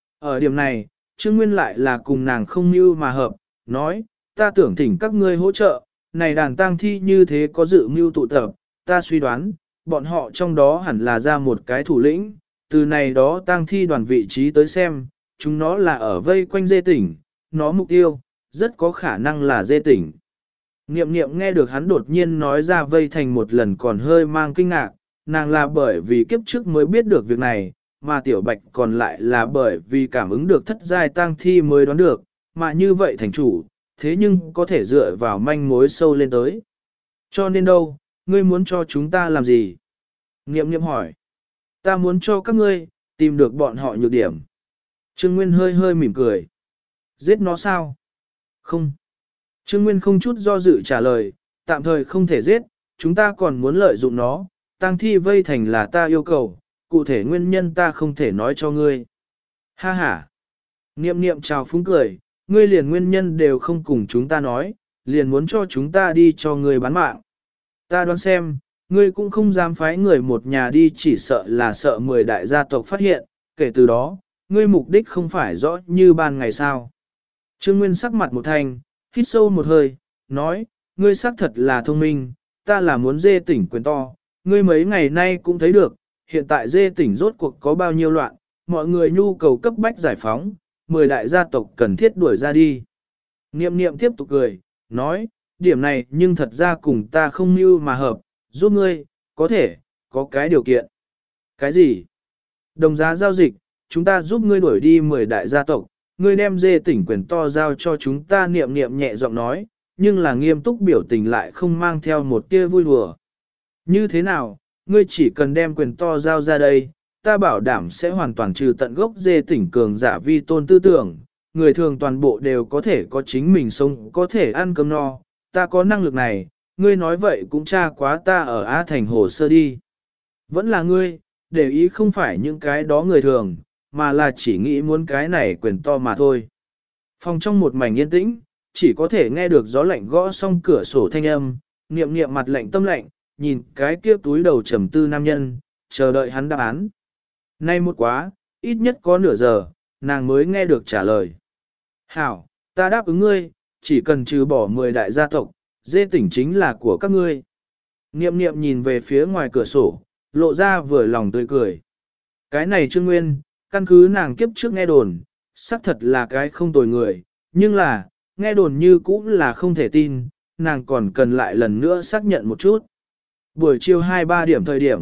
Ở điểm này, Trương Nguyên lại là cùng nàng không mưu mà hợp, nói, ta tưởng thỉnh các ngươi hỗ trợ, này đàn tang thi như thế có dự mưu tụ tập, ta suy đoán, bọn họ trong đó hẳn là ra một cái thủ lĩnh, từ này đó tang thi đoàn vị trí tới xem, chúng nó là ở vây quanh dê tỉnh, nó mục tiêu, rất có khả năng là dê tỉnh. Niệm niệm nghe được hắn đột nhiên nói ra vây thành một lần còn hơi mang kinh ngạc, nàng là bởi vì kiếp trước mới biết được việc này, mà tiểu bạch còn lại là bởi vì cảm ứng được thất giai tang thi mới đoán được, mà như vậy thành chủ, thế nhưng có thể dựa vào manh mối sâu lên tới. Cho nên đâu, ngươi muốn cho chúng ta làm gì? Niệm niệm hỏi. Ta muốn cho các ngươi, tìm được bọn họ nhược điểm. Trương Nguyên hơi hơi mỉm cười. Giết nó sao? Không. Trương Nguyên không chút do dự trả lời, tạm thời không thể giết, chúng ta còn muốn lợi dụng nó, tang thi vây thành là ta yêu cầu, cụ thể nguyên nhân ta không thể nói cho ngươi. Ha ha. Niệm niệm chào phúng cười, ngươi liền nguyên nhân đều không cùng chúng ta nói, liền muốn cho chúng ta đi cho ngươi bán mạng. Ta đoán xem, ngươi cũng không dám phái người một nhà đi chỉ sợ là sợ 10 đại gia tộc phát hiện, kể từ đó, ngươi mục đích không phải rõ như ban ngày sao. Trương Nguyên sắc mặt một thanh, hít sâu một hơi, nói, ngươi xác thật là thông minh, ta là muốn dê tỉnh quyền to, ngươi mấy ngày nay cũng thấy được, hiện tại dê tỉnh rốt cuộc có bao nhiêu loạn, mọi người nhu cầu cấp bách giải phóng, 10 đại gia tộc cần thiết đuổi ra đi. Niệm niệm tiếp tục cười, nói, điểm này nhưng thật ra cùng ta không mưu mà hợp, giúp ngươi, có thể, có cái điều kiện. Cái gì? Đồng giá giao dịch, chúng ta giúp ngươi đuổi đi 10 đại gia tộc, ngươi đem dê tỉnh quyền to giao cho chúng ta. Niệm niệm nhẹ giọng nói, nhưng là nghiêm túc biểu tình lại không mang theo một tia vui đùa. Như thế nào, ngươi chỉ cần đem quyền to giao ra đây, ta bảo đảm sẽ hoàn toàn trừ tận gốc dê tỉnh cường giả vi tôn tư tưởng, người thường toàn bộ đều có thể có chính mình sống, có thể ăn cơm no, ta có năng lực này, ngươi nói vậy cũng tra quá ta ở Á Thành hồ sơ đi. Vẫn là ngươi, để ý không phải những cái đó người thường, mà là chỉ nghĩ muốn cái này quyền to mà thôi. Phòng trong một mảnh yên tĩnh, chỉ có thể nghe được gió lạnh gõ xong cửa sổ thanh âm, niệm niệm mặt lạnh tâm lạnh, nhìn cái kia túi đầu trầm tư nam nhân, chờ đợi hắn đáp án. Nay một quá, ít nhất có nửa giờ, nàng mới nghe được trả lời. Hảo, ta đáp ứng ngươi, chỉ cần trừ bỏ 10 đại gia tộc, dê tỉnh chính là của các ngươi. Niệm niệm nhìn về phía ngoài cửa sổ, lộ ra vừa lòng tươi cười. Cái này Trương Nguyên, căn cứ nàng kiếp trước nghe đồn, xác thật là cái không tồi người, nhưng là, nghe đồn như cũng là không thể tin, nàng còn cần lại lần nữa xác nhận một chút. Buổi chiều 2-3 điểm thời điểm,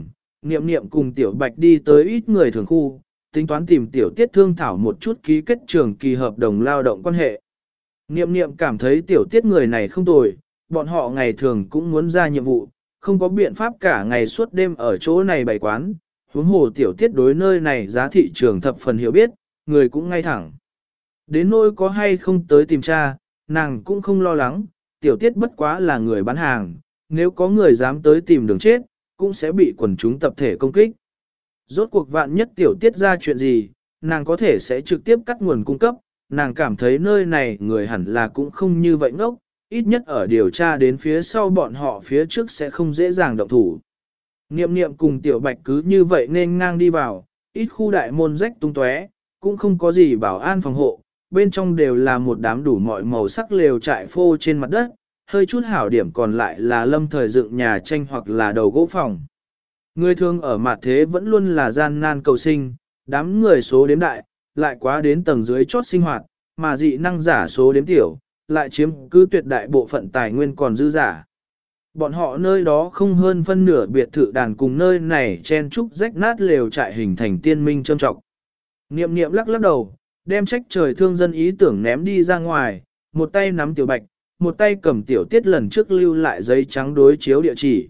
Niệm niệm cùng tiểu bạch đi tới ít người thường khu, tính toán tìm tiểu tiết thương thảo một chút ký kết trường kỳ hợp đồng lao động quan hệ. Niệm niệm cảm thấy tiểu tiết người này không tồi, bọn họ ngày thường cũng muốn ra nhiệm vụ, không có biện pháp cả ngày suốt đêm ở chỗ này bày quán, huống hồ tiểu tiết đối nơi này giá thị trường thập phần hiểu biết, người cũng ngay thẳng. Đến nỗi có hay không tới tìm tra, nàng cũng không lo lắng, tiểu tiết bất quá là người bán hàng, nếu có người dám tới tìm đường chết, cũng sẽ bị quần chúng tập thể công kích. Rốt cuộc vạn nhất tiểu tiết ra chuyện gì, nàng có thể sẽ trực tiếp cắt nguồn cung cấp, nàng cảm thấy nơi này người hẳn là cũng không như vậy ngốc, ít nhất ở điều tra đến phía sau bọn họ phía trước sẽ không dễ dàng động thủ. Niệm niệm cùng tiểu bạch cứ như vậy nên ngang đi vào, ít khu đại môn rách tung tóe, cũng không có gì bảo an phòng hộ, bên trong đều là một đám đủ mọi màu sắc lều trại phô trên mặt đất, hơi chút hảo điểm còn lại là lâm thời dựng nhà tranh hoặc là đầu gỗ phòng. Người thường ở mặt thế vẫn luôn là gian nan cầu sinh, đám người số đếm đại, lại quá đến tầng dưới chốt sinh hoạt, mà dị năng giả số đếm tiểu, lại chiếm cứ tuyệt đại bộ phận tài nguyên còn dư giả. Bọn họ nơi đó không hơn phân nửa biệt thự đàn cùng nơi này chen trúc rách nát lều trại hình thành tiên minh trâm trọng. Niệm niệm lắc lắc đầu, đem trách trời thương dân ý tưởng ném đi ra ngoài, một tay nắm tiểu bạch, một tay cầm tiểu tiết lần trước lưu lại giấy trắng đối chiếu địa chỉ.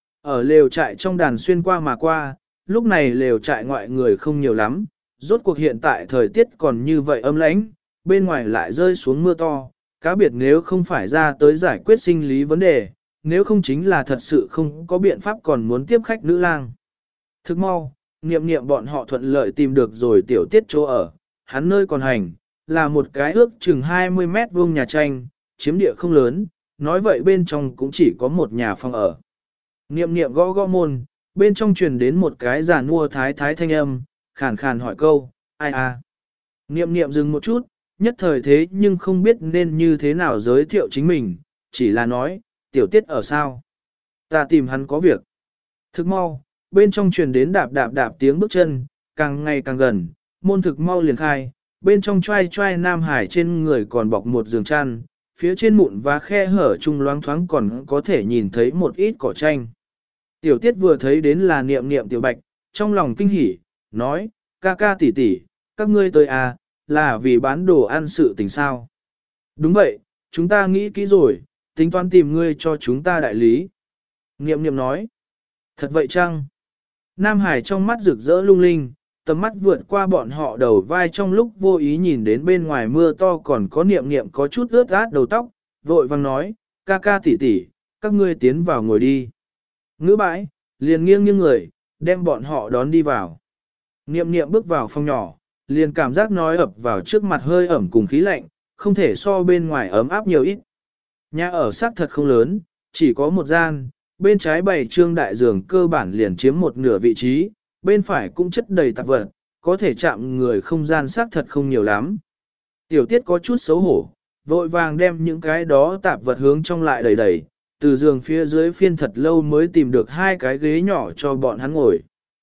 Ở lều trại trong đàn xuyên qua mà qua, lúc này lều trại ngoại người không nhiều lắm, rốt cuộc hiện tại thời tiết còn như vậy âm lãnh, bên ngoài lại rơi xuống mưa to, cá biệt nếu không phải ra tới giải quyết sinh lý vấn đề, nếu không chính là thật sự không có biện pháp còn muốn tiếp khách nữ lang. Thức mau, niệm niệm bọn họ thuận lợi tìm được rồi tiểu tiết chỗ ở, hắn nơi còn hành, là một cái ước chừng 20 mét vuông nhà tranh, chiếm địa không lớn, nói vậy bên trong cũng chỉ có một nhà phòng ở. Niệm niệm gõ gõ môn, bên trong truyền đến một cái giàn mua thái thái thanh âm, khàn khàn hỏi câu, ai à? Niệm niệm dừng một chút, nhất thời thế nhưng không biết nên như thế nào giới thiệu chính mình, chỉ là nói, tiểu tiết ở sao? Ta tìm hắn có việc. Thực mau, bên trong truyền đến đạp đạp đạp tiếng bước chân, càng ngày càng gần, môn thực mau liền khai, bên trong trai trai nam hải trên người còn bọc một giường chăn, phía trên mụn và khe hở trung loáng thoáng còn có thể nhìn thấy một ít cỏ tranh. Tiểu tiết vừa thấy đến là niệm niệm tiểu bạch, trong lòng kinh hỉ, nói, ca ca tỷ tỷ, các ngươi tới à, là vì bán đồ ăn sự tình sao. Đúng vậy, chúng ta nghĩ kỹ rồi, tính toán tìm ngươi cho chúng ta đại lý. Niệm niệm nói, thật vậy chăng? Nam Hải trong mắt rực rỡ lung linh, tầm mắt vượt qua bọn họ đầu vai trong lúc vô ý nhìn đến bên ngoài mưa to còn có niệm niệm có chút ướt át đầu tóc, vội vang nói, ca ca tỷ tỷ, các ngươi tiến vào ngồi đi. Ngữ bãi, liền nghiêng nghiêng người, đem bọn họ đón đi vào. Niệm niệm bước vào phòng nhỏ, liền cảm giác nói ập vào trước mặt hơi ẩm cùng khí lạnh, không thể so bên ngoài ấm áp nhiều ít. Nhà ở xác thật không lớn, chỉ có một gian, bên trái bày trương đại giường cơ bản liền chiếm một nửa vị trí, bên phải cũng chất đầy tạp vật, có thể chạm người không gian xác thật không nhiều lắm. Tiểu tiết có chút xấu hổ, vội vàng đem những cái đó tạp vật hướng trong lại đầy đầy, từ giường phía dưới phiên thật lâu mới tìm được hai cái ghế nhỏ cho bọn hắn ngồi.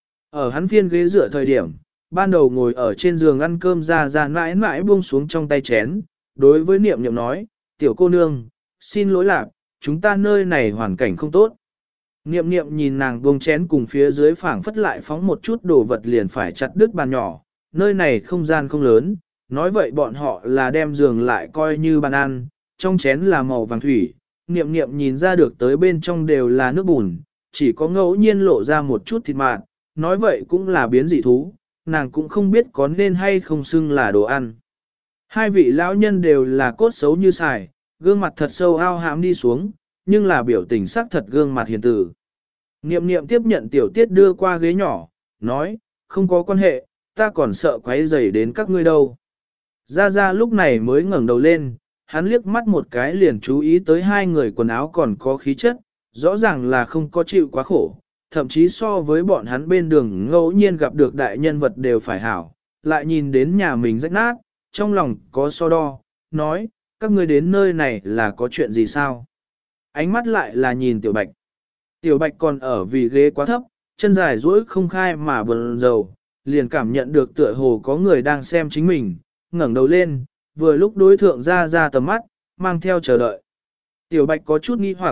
Ở hắn phiên ghế dựa thời điểm, ban đầu ngồi ở trên giường ăn cơm ra mãi mãi buông xuống trong tay chén, đối với niệm niệm nói, tiểu cô nương, xin lỗi lạc, chúng ta nơi này hoàn cảnh không tốt. Niệm niệm nhìn nàng buông chén cùng phía dưới phảng phất lại phóng một chút đồ vật liền phải chặt đứt bàn nhỏ, nơi này không gian không lớn, nói vậy bọn họ là đem giường lại coi như bàn ăn, trong chén là màu vàng thủy, niệm niệm nhìn ra được tới bên trong đều là nước bùn, chỉ có ngẫu nhiên lộ ra một chút thịt mạt, nói vậy cũng là biến dị thú, nàng cũng không biết có nên hay không xưng là đồ ăn. Hai vị lão nhân đều là cốt xấu như xài, gương mặt thật sâu ao hãm đi xuống, nhưng là biểu tình sắc thật gương mặt hiền tử. Niệm niệm tiếp nhận tiểu tiết đưa qua ghế nhỏ, nói, không có quan hệ, ta còn sợ quấy rầy đến các ngươi đâu. Ra Ra lúc này mới ngẩng đầu lên, hắn liếc mắt một cái liền chú ý tới hai người quần áo còn có khí chất, rõ ràng là không có chịu quá khổ, thậm chí so với bọn hắn bên đường ngẫu nhiên gặp được đại nhân vật đều phải hảo, lại nhìn đến nhà mình rách nát, trong lòng có so đo, nói, các ngươi đến nơi này là có chuyện gì sao? Ánh mắt lại là nhìn Tiểu Bạch. Tiểu Bạch còn ở vì ghế quá thấp, chân dài duỗi không khai mà bần dầu, liền cảm nhận được tựa hồ có người đang xem chính mình, ngẩng đầu lên, vừa lúc đối thượng ra tầm mắt, mang theo chờ đợi. Tiểu Bạch có chút nghi hoặc,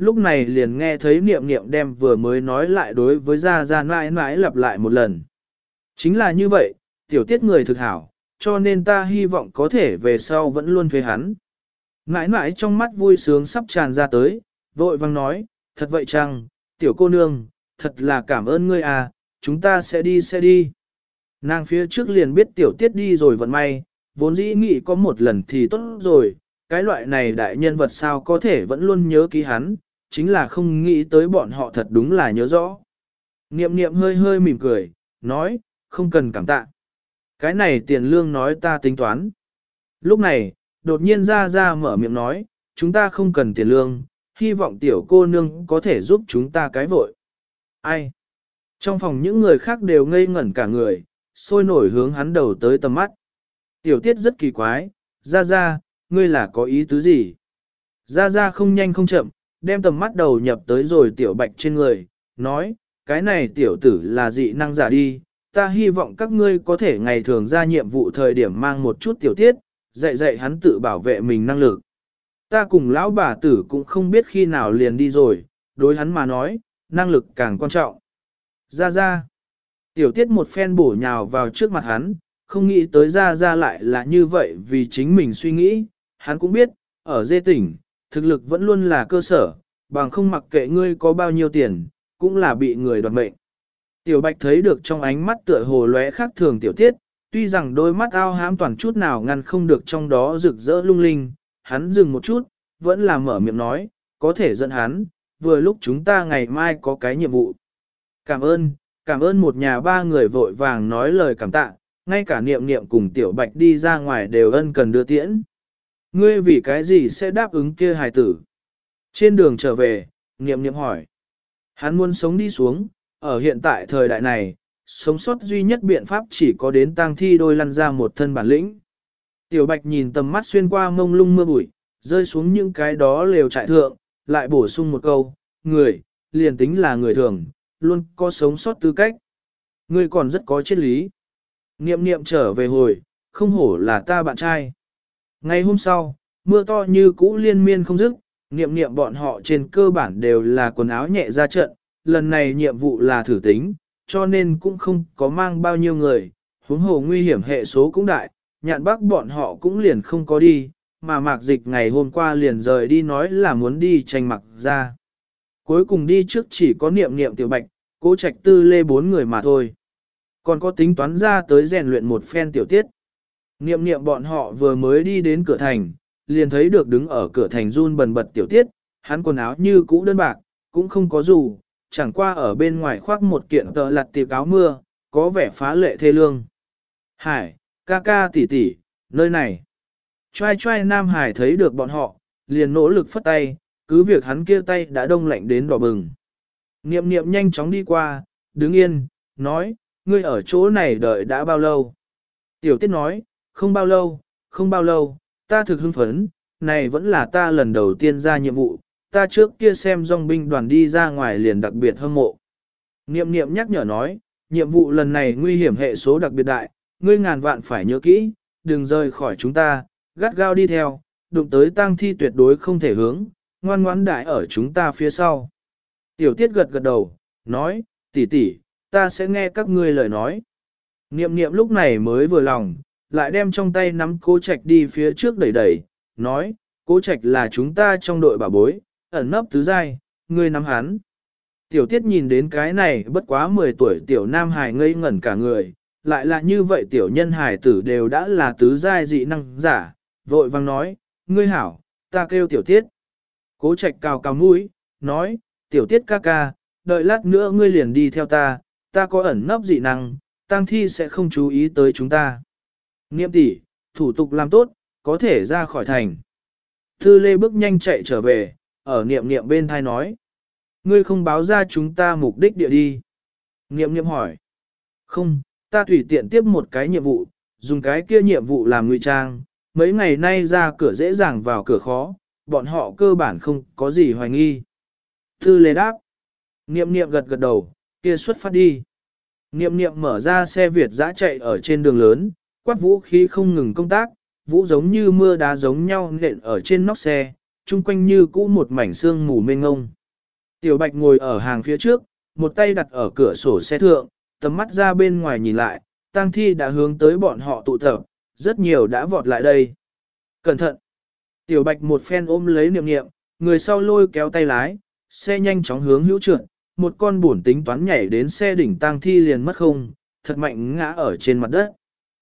lúc này liền nghe thấy niệm niệm đem vừa mới nói lại đối với Gia Gia mãi mãi lặp lại một lần. Chính là như vậy, tiểu tiết người thực hảo, cho nên ta hy vọng có thể về sau vẫn luôn thuê hắn. Mãi mãi trong mắt vui sướng sắp tràn ra tới, vội vang nói, thật vậy chăng, tiểu cô nương, thật là cảm ơn ngươi à, chúng ta sẽ đi. Nàng phía trước liền biết tiểu tiết đi rồi vận may, vốn dĩ nghĩ có một lần thì tốt rồi, cái loại này đại nhân vật sao có thể vẫn luôn nhớ ký hắn, chính là không nghĩ tới bọn họ thật đúng là nhớ rõ. Niệm niệm hơi hơi mỉm cười, nói, không cần cảm tạ. Cái này tiền lương nói ta tính toán. Lúc này, đột nhiên Gia Gia mở miệng nói, chúng ta không cần tiền lương, hy vọng tiểu cô nương có thể giúp chúng ta cái vội. Ai? Trong phòng những người khác đều ngây ngẩn cả người, sôi nổi hướng hắn đầu tới tầm mắt. Tiểu tiết rất kỳ quái, Gia Gia, ngươi là có ý tứ gì? Gia Gia không nhanh không chậm, đem tầm mắt đầu nhập tới rồi tiểu bạch trên người, nói, cái này tiểu tử là dị năng giả đi, ta hy vọng các ngươi có thể ngày thường ra nhiệm vụ thời điểm mang một chút tiểu tiết, dạy dạy hắn tự bảo vệ mình năng lực. Ta cùng lão bà tử cũng không biết khi nào liền đi rồi, đối hắn mà nói, năng lực càng quan trọng. Gia Gia. Tiểu tiết một phen bổ nhào vào trước mặt hắn, không nghĩ tới Gia Gia lại là như vậy vì chính mình suy nghĩ, hắn cũng biết, ở dê tỉnh, thực lực vẫn luôn là cơ sở, bằng không mặc kệ ngươi có bao nhiêu tiền, cũng là bị người đoạt mệnh. Tiểu Bạch thấy được trong ánh mắt tựa hồ lóe khác thường tiểu tiết, tuy rằng đôi mắt ao hám toàn chút nào ngăn không được trong đó rực rỡ lung linh, hắn dừng một chút, vẫn là mở miệng nói, có thể dẫn hắn, vừa lúc chúng ta ngày mai có cái nhiệm vụ. Cảm ơn một nhà ba người vội vàng nói lời cảm tạ, ngay cả niệm niệm cùng tiểu Bạch đi ra ngoài đều ân cần đưa tiễn. Ngươi vì cái gì sẽ đáp ứng kia hài tử? Trên đường trở về, niệm niệm hỏi. Hắn muốn sống đi xuống, ở hiện tại thời đại này, sống sót duy nhất biện pháp chỉ có đến tang thi đôi lăn ra một thân bản lĩnh. Tiểu Bạch nhìn tầm mắt xuyên qua mông lung mưa bụi, rơi xuống những cái đó lều trại thượng, lại bổ sung một câu, người, liền tính là người thường, luôn có sống sót tư cách. Ngươi còn rất có triết lý. Niệm niệm trở về hồi, không hổ là ta bạn trai. Ngày hôm sau, mưa to như cũ liên miên không dứt, niệm niệm bọn họ trên cơ bản đều là quần áo nhẹ ra trận, lần này nhiệm vụ là thử tính, cho nên cũng không có mang bao nhiêu người, huống hồ nguy hiểm hệ số cũng đại, nhạn bác bọn họ cũng liền không có đi, mà mạc dịch ngày hôm qua liền rời đi nói là muốn đi tranh mặc ra. Cuối cùng đi trước chỉ có niệm niệm tiểu Bạch, Cố Trạch Tư Lê 4 người mà thôi. Còn có tính toán ra tới rèn luyện một phen tiểu tiết. Niệm niệm bọn họ vừa mới đi đến cửa thành, liền thấy được đứng ở cửa thành run bần bật tiểu tiết, hắn quần áo như cũ đơn bạc, cũng không có dù, chẳng qua ở bên ngoài khoác một kiện tợ lặt tiệp áo mưa, có vẻ phá lệ thê lương. Hải, ca ca tỷ tỷ, nơi này. Choai choai Nam Hải thấy được bọn họ, liền nỗ lực phất tay, cứ việc hắn kia tay đã đông lạnh đến đỏ bừng. Niệm niệm nhanh chóng đi qua, đứng yên, nói, ngươi ở chỗ này đợi đã bao lâu? Tiểu tiết nói, không bao lâu, ta thực hưng phấn, này vẫn là ta lần đầu tiên ra nhiệm vụ, ta trước kia xem dòng binh đoàn đi ra ngoài liền đặc biệt hâm mộ. Niệm niệm nhắc nhở nói, nhiệm vụ lần này nguy hiểm hệ số đặc biệt đại, ngươi ngàn vạn phải nhớ kỹ, đừng rời khỏi chúng ta, gắt gao đi theo, đụng tới tang thi tuyệt đối không thể hướng, ngoan ngoãn đại ở chúng ta phía sau. Tiểu tiết gật gật đầu, nói, tỷ tỷ, ta sẽ nghe các ngươi lời nói. Niệm niệm lúc này mới vừa lòng, lại đem trong tay nắm Cố Trạch đi phía trước đẩy đẩy, nói, Cố Trạch là chúng ta trong đội bảo bối, ẩn nấp tứ giai, ngươi nắm hắn. Tiểu tiết nhìn đến cái này bất quá 10 tuổi tiểu nam hài ngây ngẩn cả người, lại là như vậy tiểu nhân hài tử đều đã là tứ giai dị năng giả, vội vang nói, ngươi hảo, ta kêu tiểu tiết. Cố Trạch cào cào mũi, nói, tiểu tiết ca ca, đợi lát nữa ngươi liền đi theo ta có ẩn nấp dị năng, tang thi sẽ không chú ý tới chúng ta. Niệm tỷ, thủ tục làm tốt, có thể ra khỏi thành. Thư Lê bước nhanh chạy trở về, ở niệm niệm bên thai nói. Ngươi không báo ra chúng ta mục đích địa đi. Niệm niệm hỏi. Không, ta tùy tiện tiếp một cái nhiệm vụ, dùng cái kia nhiệm vụ làm ngụy trang, mấy ngày nay ra cửa dễ dàng vào cửa khó, bọn họ cơ bản không có gì hoài nghi. Thư Lê đáp. Niệm niệm gật gật đầu, kia xuất phát đi. Niệm niệm mở ra xe Việt dã chạy ở trên đường lớn, quát vũ khí không ngừng công tác, vũ giống như mưa đá giống nhau nện ở trên nóc xe, chung quanh như cũ một mảnh sương mù mênh ngông. Tiểu Bạch ngồi ở hàng phía trước, một tay đặt ở cửa sổ xe thượng, tầm mắt ra bên ngoài nhìn lại, tang thi đã hướng tới bọn họ tụ tập, rất nhiều đã vọt lại đây. Cẩn thận! Tiểu Bạch một phen ôm lấy Niệm Niệm, người sau lôi kéo tay lái, xe nhanh chóng hướng hữu trượt, một con bổn tính toán nhảy đến xe đỉnh tang thi liền mất không, thật mạnh ngã ở trên mặt đất.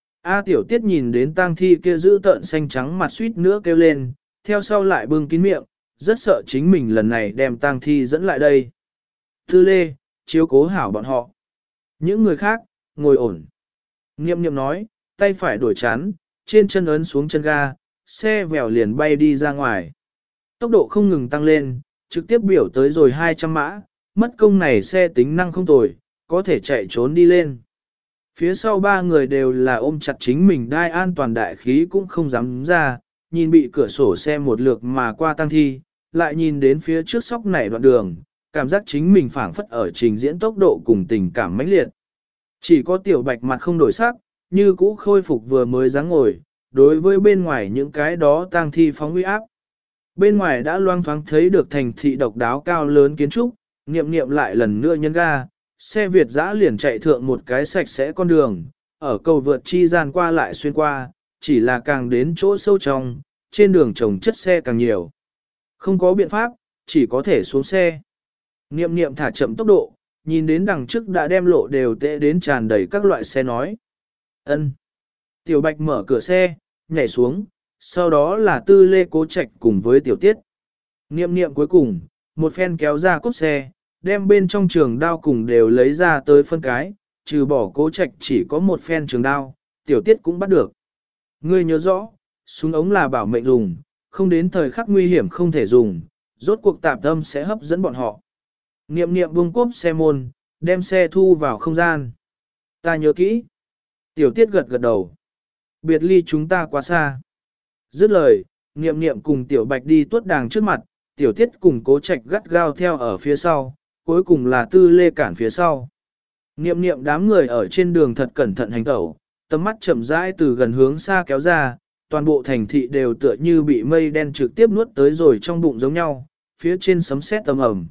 A Tiểu Tiết nhìn đến tang thi kia giữ tợn xanh trắng mặt suýt nữa kêu lên, theo sau lại bưng kín miệng, rất sợ chính mình lần này đem tang thi dẫn lại đây. Tư Lê, chiếu cố hảo bọn họ. Những người khác, ngồi ổn. Niệm Niệm nói, tay phải đổi chán, trên chân ấn xuống chân ga, xe vèo liền bay đi ra ngoài. Tốc độ không ngừng tăng lên, trực tiếp biểu tới rồi 200 mã, mất công này xe tính năng không tồi, có thể chạy trốn đi lên. Phía sau ba người đều là ôm chặt chính mình đai an toàn đại khí cũng không dám ra, nhìn bị cửa sổ xe một lượt mà qua tăng thi, lại nhìn đến phía trước sóc nảy đoạn đường, cảm giác chính mình phảng phất ở trình diễn tốc độ cùng tình cảm mãnh liệt. Chỉ có Tiểu Bạch mặt không đổi sắc, như cũ khôi phục vừa mới dáng ngồi, đối với bên ngoài những cái đó tang thi phóng uy áp. Bên ngoài đã loang thoáng thấy được thành thị độc đáo cao lớn kiến trúc, Niệm Niệm lại lần nữa nhấn ga, xe Việt dã liền chạy thượng một cái sạch sẽ con đường, ở cầu vượt chi gian qua lại xuyên qua, chỉ là càng đến chỗ sâu trong, trên đường trồng chất xe càng nhiều. Không có biện pháp, chỉ có thể xuống xe. Niệm Niệm thả chậm tốc độ, nhìn đến đằng trước đã đem lộ đều tệ đến tràn đầy các loại xe nói. Ân. Tiểu Bạch mở cửa xe, nhảy xuống, sau đó là Tư Lê Cố Trạch cùng với Tiểu Tiết. Niệm Niệm cuối cùng, một phen kéo ra cốp xe, đem bên trong trường đao cùng đều lấy ra tới phân cái, trừ bỏ Cố Trạch chỉ có một phen trường đao, Tiểu Tiết cũng bắt được. Ngươi nhớ rõ, súng ống là bảo mệnh dùng, không đến thời khắc nguy hiểm không thể dùng, rốt cuộc tạp tâm sẽ hấp dẫn bọn họ. Niệm Niệm buông cốp xe môn, đem xe thu vào không gian. Ta nhớ kỹ. Tiểu Tiết gật gật đầu. Biệt ly chúng ta quá xa. Dứt lời, Niệm Niệm cùng Tiểu Bạch đi tuốt đàng trước mặt, Tiểu Tiết cùng Cố Trạch gắt gao theo ở phía sau, cuối cùng là Tư Lê cản phía sau. Niệm Niệm đám người ở trên đường thật cẩn thận hành tẩu, tầm mắt chậm rãi từ gần hướng xa kéo ra, toàn bộ thành thị đều tựa như bị mây đen trực tiếp nuốt tới rồi trong bụng giống nhau, phía trên sấm sét âm ầm.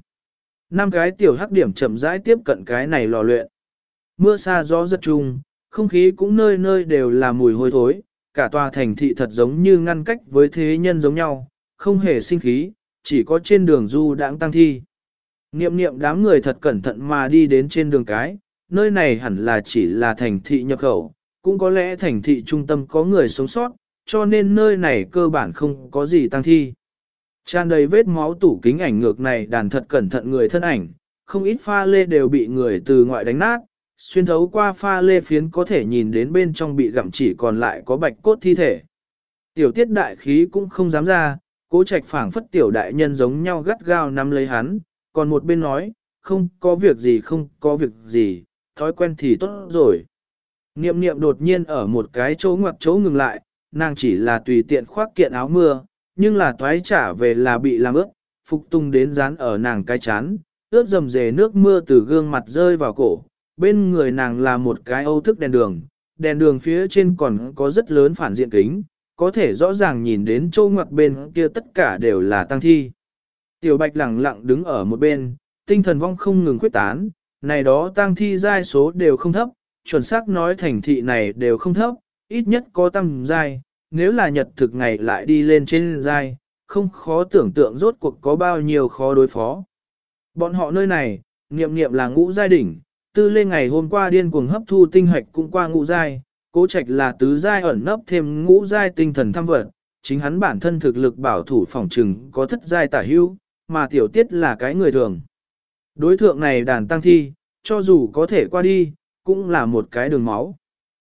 5 cái tiểu hắc điểm chậm rãi tiếp cận cái này lò luyện. Mưa xa gió rất chung, không khí cũng nơi nơi đều là mùi hôi thối, cả tòa thành thị thật giống như ngăn cách với thế nhân giống nhau, không hề sinh khí, chỉ có trên đường du đãng tăng thi. Niệm Niệm đám người thật cẩn thận mà đi đến trên đường cái, nơi này hẳn là chỉ là thành thị nhập khẩu, cũng có lẽ thành thị trung tâm có người sống sót, cho nên nơi này cơ bản không có gì tăng thi. Tràn đầy vết máu tủ kính ảnh ngược này đàn thật cẩn thận người thân ảnh, không ít pha lê đều bị người từ ngoại đánh nát, xuyên thấu qua pha lê phiến có thể nhìn đến bên trong bị gặm chỉ còn lại có bạch cốt thi thể. Tiểu Tiết đại khí cũng không dám ra, Cố Trạch phảng phất tiểu đại nhân giống nhau gắt gao nắm lấy hắn, còn một bên nói, không có việc gì không có việc gì, thói quen thì tốt rồi. Niệm Niệm đột nhiên ở một cái chỗ ngoặc chỗ ngừng lại, nàng chỉ là tùy tiện khoác kiện áo mưa, nhưng là toái trả về là bị làm ướt, phục tung đến dán ở nàng cái chán, ướt dầm dề nước mưa từ gương mặt rơi vào cổ, bên người nàng là một cái âu thức đèn đường phía trên còn có rất lớn phản diện kính, có thể rõ ràng nhìn đến châu ngoặc bên kia tất cả đều là tang thi. Tiểu Bạch lẳng lặng đứng ở một bên, tinh thần vong không ngừng khuyết tán, này đó tang thi giai số đều không thấp, chuẩn xác nói thành thị này đều không thấp, ít nhất có tam giai, nếu là nhật thực ngày lại đi lên trên giai, không khó tưởng tượng rốt cuộc có bao nhiêu khó đối phó. Bọn họ nơi này, Niệm Niệm là ngũ giai đỉnh, Tư Lê ngày hôm qua điên cuồng hấp thu tinh hoạch cũng qua ngũ giai, Cố Trạch là tứ giai ẩn nấp thêm ngũ giai tinh thần thăm vật, chính hắn bản thân thực lực bảo thủ phòng trừng có thất giai tả hữu, mà Tiểu Tiết là cái người thường. Đối thượng này đàn tăng thi, cho dù có thể qua đi, cũng là một cái đường máu.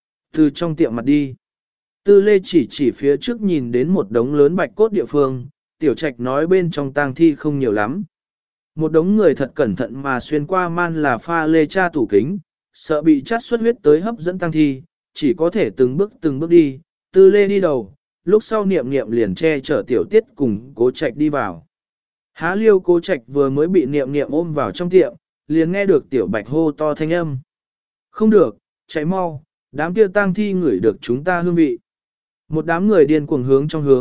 Từ trong tiệm mặt đi, Tư Lê chỉ phía trước nhìn đến một đống lớn bạch cốt địa phương, Tiểu Trạch nói bên trong tang thi không nhiều lắm. Một đống người thật cẩn thận mà xuyên qua man là pha lê cha tủ kính, sợ bị chát xuất huyết tới hấp dẫn tang thi, chỉ có thể từng bước đi, Tư Lê đi đầu, lúc sau Niệm Niệm liền che chở Tiểu Tiết cùng Cố Trạch đi vào. Há liêu Cố Trạch vừa mới bị Niệm Niệm ôm vào trong tiệm, liền nghe được Tiểu Bạch hô to thanh âm. Không được, chạy mau, đám kia tang thi ngửi được chúng ta hương vị. Một đám người điên cuồng hướng trong hướng,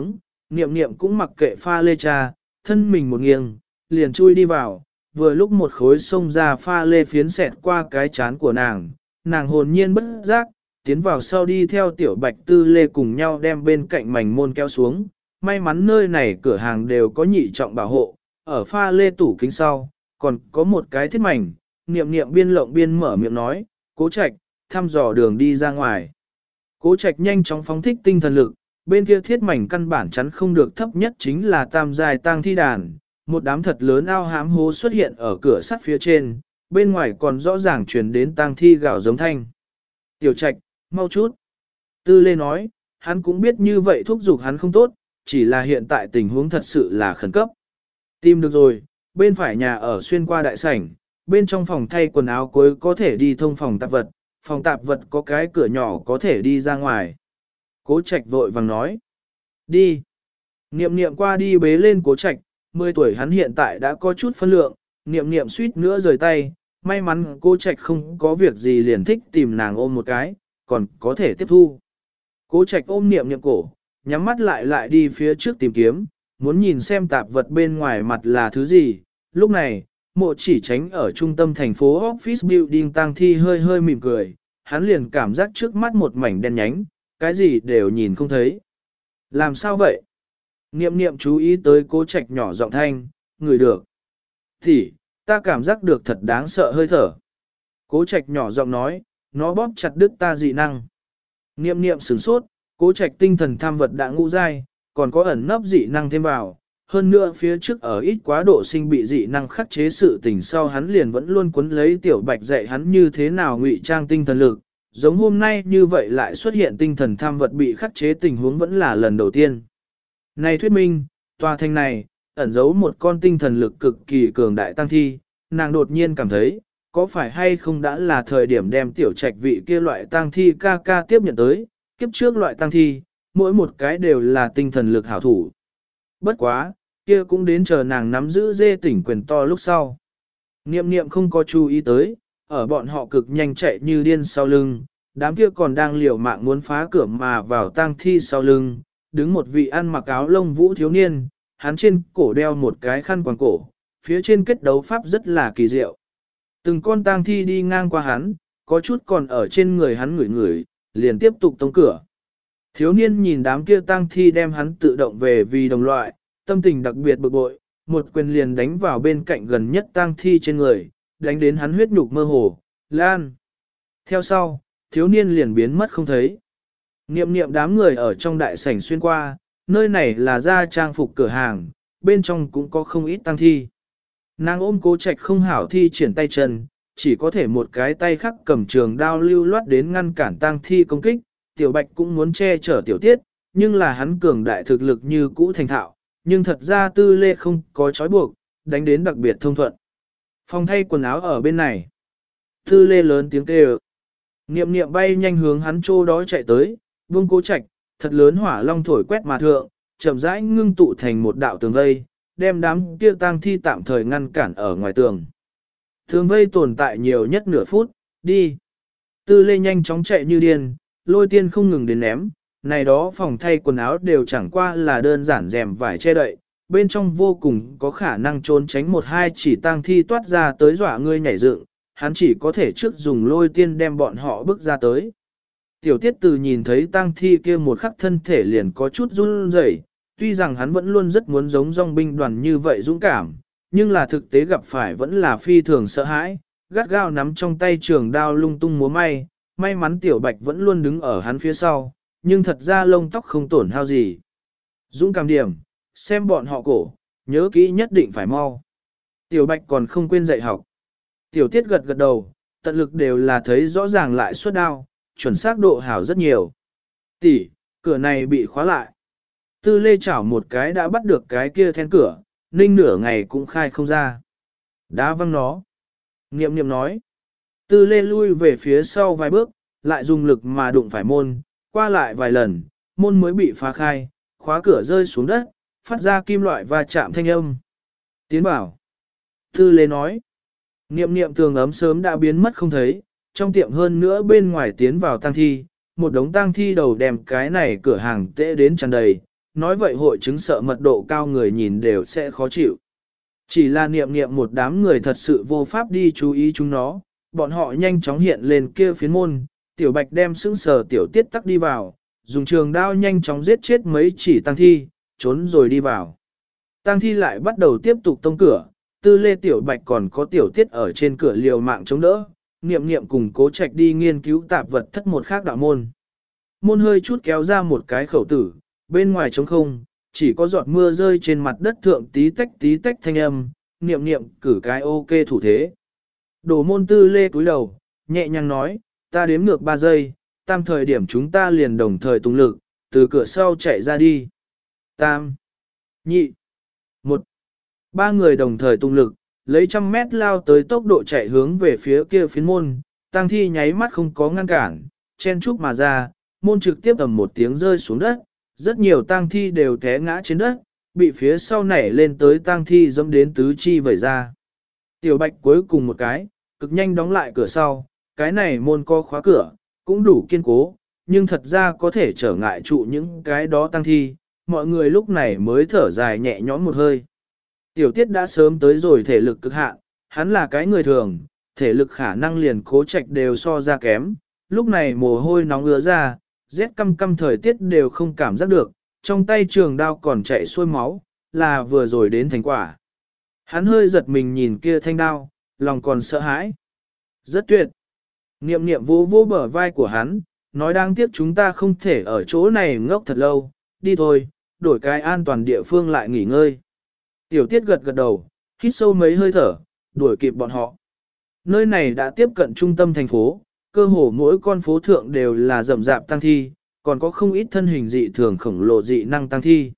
Niệm niệm cũng mặc kệ pha lê cha, thân mình một nghiêng, liền chui đi vào, vừa lúc một khối xông ra pha lê phiến xẹt qua cái chán của nàng hồn nhiên bất giác, tiến vào sau đi theo tiểu bạch tư lê cùng nhau đem bên cạnh mảnh môn kéo xuống, may mắn nơi này cửa hàng đều có nhị trọng bảo hộ, ở pha lê tủ kính sau, còn có một cái thiết mảnh, niệm niệm biên lộng biên mở miệng nói, Cố Trạch, thăm dò đường đi ra ngoài. Cố Trạch nhanh chóng phóng thích tinh thần lực, bên kia thiết mảnh căn bản chắn không được, thấp nhất chính là tam giai tang thi đàn, một đám thật lớn ao hám hố xuất hiện ở cửa sắt phía trên, bên ngoài còn rõ ràng truyền đến tang thi gào giống thanh. Tiểu Trạch, mau chút. Tư Lê nói, hắn cũng biết như vậy thúc giục hắn không tốt, chỉ là hiện tại tình huống thật sự là khẩn cấp. Tìm được rồi, bên phải nhà ở xuyên qua đại sảnh, bên trong phòng thay quần áo cuối có thể đi thông phòng tạp vật có cái cửa nhỏ có thể đi ra ngoài. Cố Trạch vội vàng nói, đi. Niệm niệm qua đi bế lên Cố Trạch, 10 tuổi hắn hiện tại đã có chút phân lượng, niệm niệm suýt nữa rời tay, may mắn Cố Trạch không có việc gì liền thích tìm nàng ôm một cái, còn có thể tiếp thu. Cố Trạch ôm niệm niệm cổ, nhắm mắt lại đi phía trước tìm kiếm, muốn nhìn xem tạp vật bên ngoài mặt là thứ gì. Lúc này, Mộ Chỉ Tránh ở trung tâm thành phố Office Building tang thi hơi mỉm cười, hắn liền cảm giác trước mắt một mảnh đen nhánh, cái gì đều nhìn không thấy. Làm sao vậy? Niệm niệm chú ý tới Cố Trạch nhỏ giọng thanh, người được. Thì, ta cảm giác được thật đáng sợ hơi thở. Cố Trạch nhỏ giọng nói, nó bóp chặt đứt ta dị năng. Niệm niệm sửng sốt, Cố Trạch tinh thần tham vật đã ngũ giai, còn có ẩn nấp dị năng thêm vào. Hơn nữa phía trước ở ít quá độ sinh bị dị năng khắc chế sự tình sau hắn liền vẫn luôn cuốn lấy tiểu bạch dạy hắn như thế nào ngụy trang tinh thần lực. Giống hôm nay như vậy lại xuất hiện tinh thần tham vật bị khắc chế tình huống vẫn là lần đầu tiên. Này thuyết minh, tòa thành này, ẩn giấu một con tinh thần lực cực kỳ cường đại tăng thi, nàng đột nhiên cảm thấy, có phải hay không đã là thời điểm đem tiểu trạch vị kia loại tăng thi ca ca tiếp nhận tới, kiếp trước loại tăng thi, mỗi một cái đều là tinh thần lực hảo thủ. Bất quá, kia cũng đến chờ nàng nắm giữ dê tỉnh quyền to lúc sau. Niệm niệm không có chú ý tới, ở bọn họ cực nhanh chạy như điên sau lưng, đám kia còn đang liều mạng muốn phá cửa mà vào tang thi sau lưng, đứng một vị ăn mặc áo lông vũ thiếu niên, hắn trên cổ đeo một cái khăn quàng cổ, phía trên kết đấu pháp rất là kỳ diệu. Từng con tang thi đi ngang qua hắn, có chút còn ở trên người hắn ngửi, liền tiếp tục tông cửa. Thiếu niên nhìn đám kia tang thi đem hắn tự động về vì đồng loại, tâm tình đặc biệt bực bội, một quyền liền đánh vào bên cạnh gần nhất tang thi trên người, đánh đến hắn huyết nhục mơ hồ, lan. Theo sau, thiếu niên liền biến mất không thấy. Niệm niệm đám người ở trong đại sảnh xuyên qua, nơi này là gia trang phục cửa hàng, bên trong cũng có không ít tang thi. Nàng ôm Cố Trạch không hảo thi triển tay chân, chỉ có thể một cái tay khác cầm trường đao lưu loát đến ngăn cản tang thi công kích, tiểu bạch cũng muốn che chở tiểu tiết, nhưng là hắn cường đại thực lực như cũ thành thạo, nhưng thật ra Tư Lê không có trói buộc, đánh đến đặc biệt thông thuận. Phòng thay quần áo ở bên này. Tư Lê lớn tiếng kêu. Niệm niệm bay nhanh hướng hắn chỗ đó chạy tới, buông Cố Trạch, thật lớn hỏa long thổi quét mà thượng, chậm rãi ngưng tụ thành một đạo tường vây, đem đám kia tang thi tạm thời ngăn cản ở ngoài tường. Tường vây tồn tại nhiều nhất nửa phút, đi. Tư Lê nhanh chóng chạy như điên, lôi tiên không ngừng đến ném, này đó phòng thay quần áo đều chẳng qua là đơn giản rèm vải che đậy, bên trong vô cùng có khả năng trốn tránh một hai chỉ tang thi toát ra tới dọa ngươi nhảy dựng, hắn chỉ có thể trước dùng lôi tiên đem bọn họ bước ra tới. Tiểu tiết từ nhìn thấy tang thi kia một khắc thân thể liền có chút run rẩy, tuy rằng hắn vẫn luôn rất muốn giống dòng binh đoàn như vậy dũng cảm, nhưng là thực tế gặp phải vẫn là phi thường sợ hãi, gắt gao nắm trong tay trường đao lung tung múa may, may mắn tiểu bạch vẫn luôn đứng ở hắn phía sau, nhưng thật ra lông tóc không tổn hao gì. Dũng cảm điểm, xem bọn họ cổ, nhớ kỹ nhất định phải mau. Tiểu bạch còn không quên dạy học. Tiểu tiết gật gật đầu, tận lực đều là thấy rõ ràng lại xuất đao, chuẩn xác độ hảo rất nhiều. Tỷ, cửa này bị khóa lại. Tư Lê chảo một cái đã bắt được cái kia then cửa, ninh nửa ngày cũng khai không ra. Đá văng nó. Niệm niệm nói. Tư Lê lui về phía sau vài bước, lại dùng lực mà đụng phải môn, qua lại vài lần, môn mới bị phá khai, khóa cửa rơi xuống đất, phát ra kim loại và chạm thanh âm. Tiến bảo. Tư Lê nói. Niệm niệm tường ấm sớm đã biến mất không thấy, trong tiệm hơn nữa bên ngoài tiến vào tang thi, một đống tang thi đầu đem cái này cửa hàng tễ đến tràn đầy, nói vậy hội chứng sợ mật độ cao người nhìn đều sẽ khó chịu. Chỉ là niệm niệm một đám người thật sự vô pháp đi chú ý chúng nó, bọn họ nhanh chóng hiện lên kia phiến môn, tiểu bạch đem sững sờ tiểu tiết tắc đi vào, dùng trường đao nhanh chóng giết chết mấy chỉ tăng thi, trốn rồi đi vào. Tăng thi lại bắt đầu tiếp tục tông cửa, tư lê tiểu bạch còn có tiểu tiết ở trên cửa liều mạng chống đỡ, niệm niệm cùng cố trạch đi nghiên cứu tạp vật thất một khác đạo môn. Môn hơi chút kéo ra một cái khẩu tử, bên ngoài trống không, chỉ có giọt mưa rơi trên mặt đất thượng tí tách thanh âm, niệm niệm cử cái ok thủ thế. Đổ môn tư lê cúi đầu, nhẹ nhàng nói, ta đếm ngược 3 giây, tam thời điểm chúng ta liền đồng thời tung lực, từ cửa sau chạy ra đi. Tam, nhị, một, 3 người đồng thời tung lực, lấy 100 mét lao tới tốc độ chạy hướng về phía kia phiến môn, tang thi nháy mắt không có ngăn cản, chen chúc mà ra, môn trực tiếp ầm một tiếng rơi xuống đất, rất nhiều tang thi đều té ngã trên đất, bị phía sau nảy lên tới tang thi dẫm đến tứ chi vẩy ra. Tiểu bạch cuối cùng một cái, cực nhanh đóng lại cửa sau, cái này môn có khóa cửa, cũng đủ kiên cố, nhưng thật ra có thể trở ngại trụ những cái đó tang thi, mọi người lúc này mới thở dài nhẹ nhõm một hơi. Tiểu tiết đã sớm tới rồi thể lực cực hạn, hắn là cái người thường, thể lực khả năng liền cố trạch đều so ra kém, lúc này mồ hôi nóng ứa ra, rét căm căm thời tiết đều không cảm giác được, trong tay trường đao còn chạy xuôi máu, là vừa rồi đến thành quả. Hắn hơi giật mình nhìn kia thanh đao, lòng còn sợ hãi. Rất tuyệt. Niệm niệm vô vô bờ vai của hắn, nói đáng tiếc chúng ta không thể ở chỗ này ngốc thật lâu, đi thôi, đổi cái an toàn địa phương lại nghỉ ngơi. Tiểu tiết gật gật đầu, hít sâu mấy hơi thở, đuổi kịp bọn họ. Nơi này đã tiếp cận trung tâm thành phố, cơ hồ mỗi con phố thượng đều là rậm rạp tăng thi, còn có không ít thân hình dị thường khổng lồ dị năng tăng thi.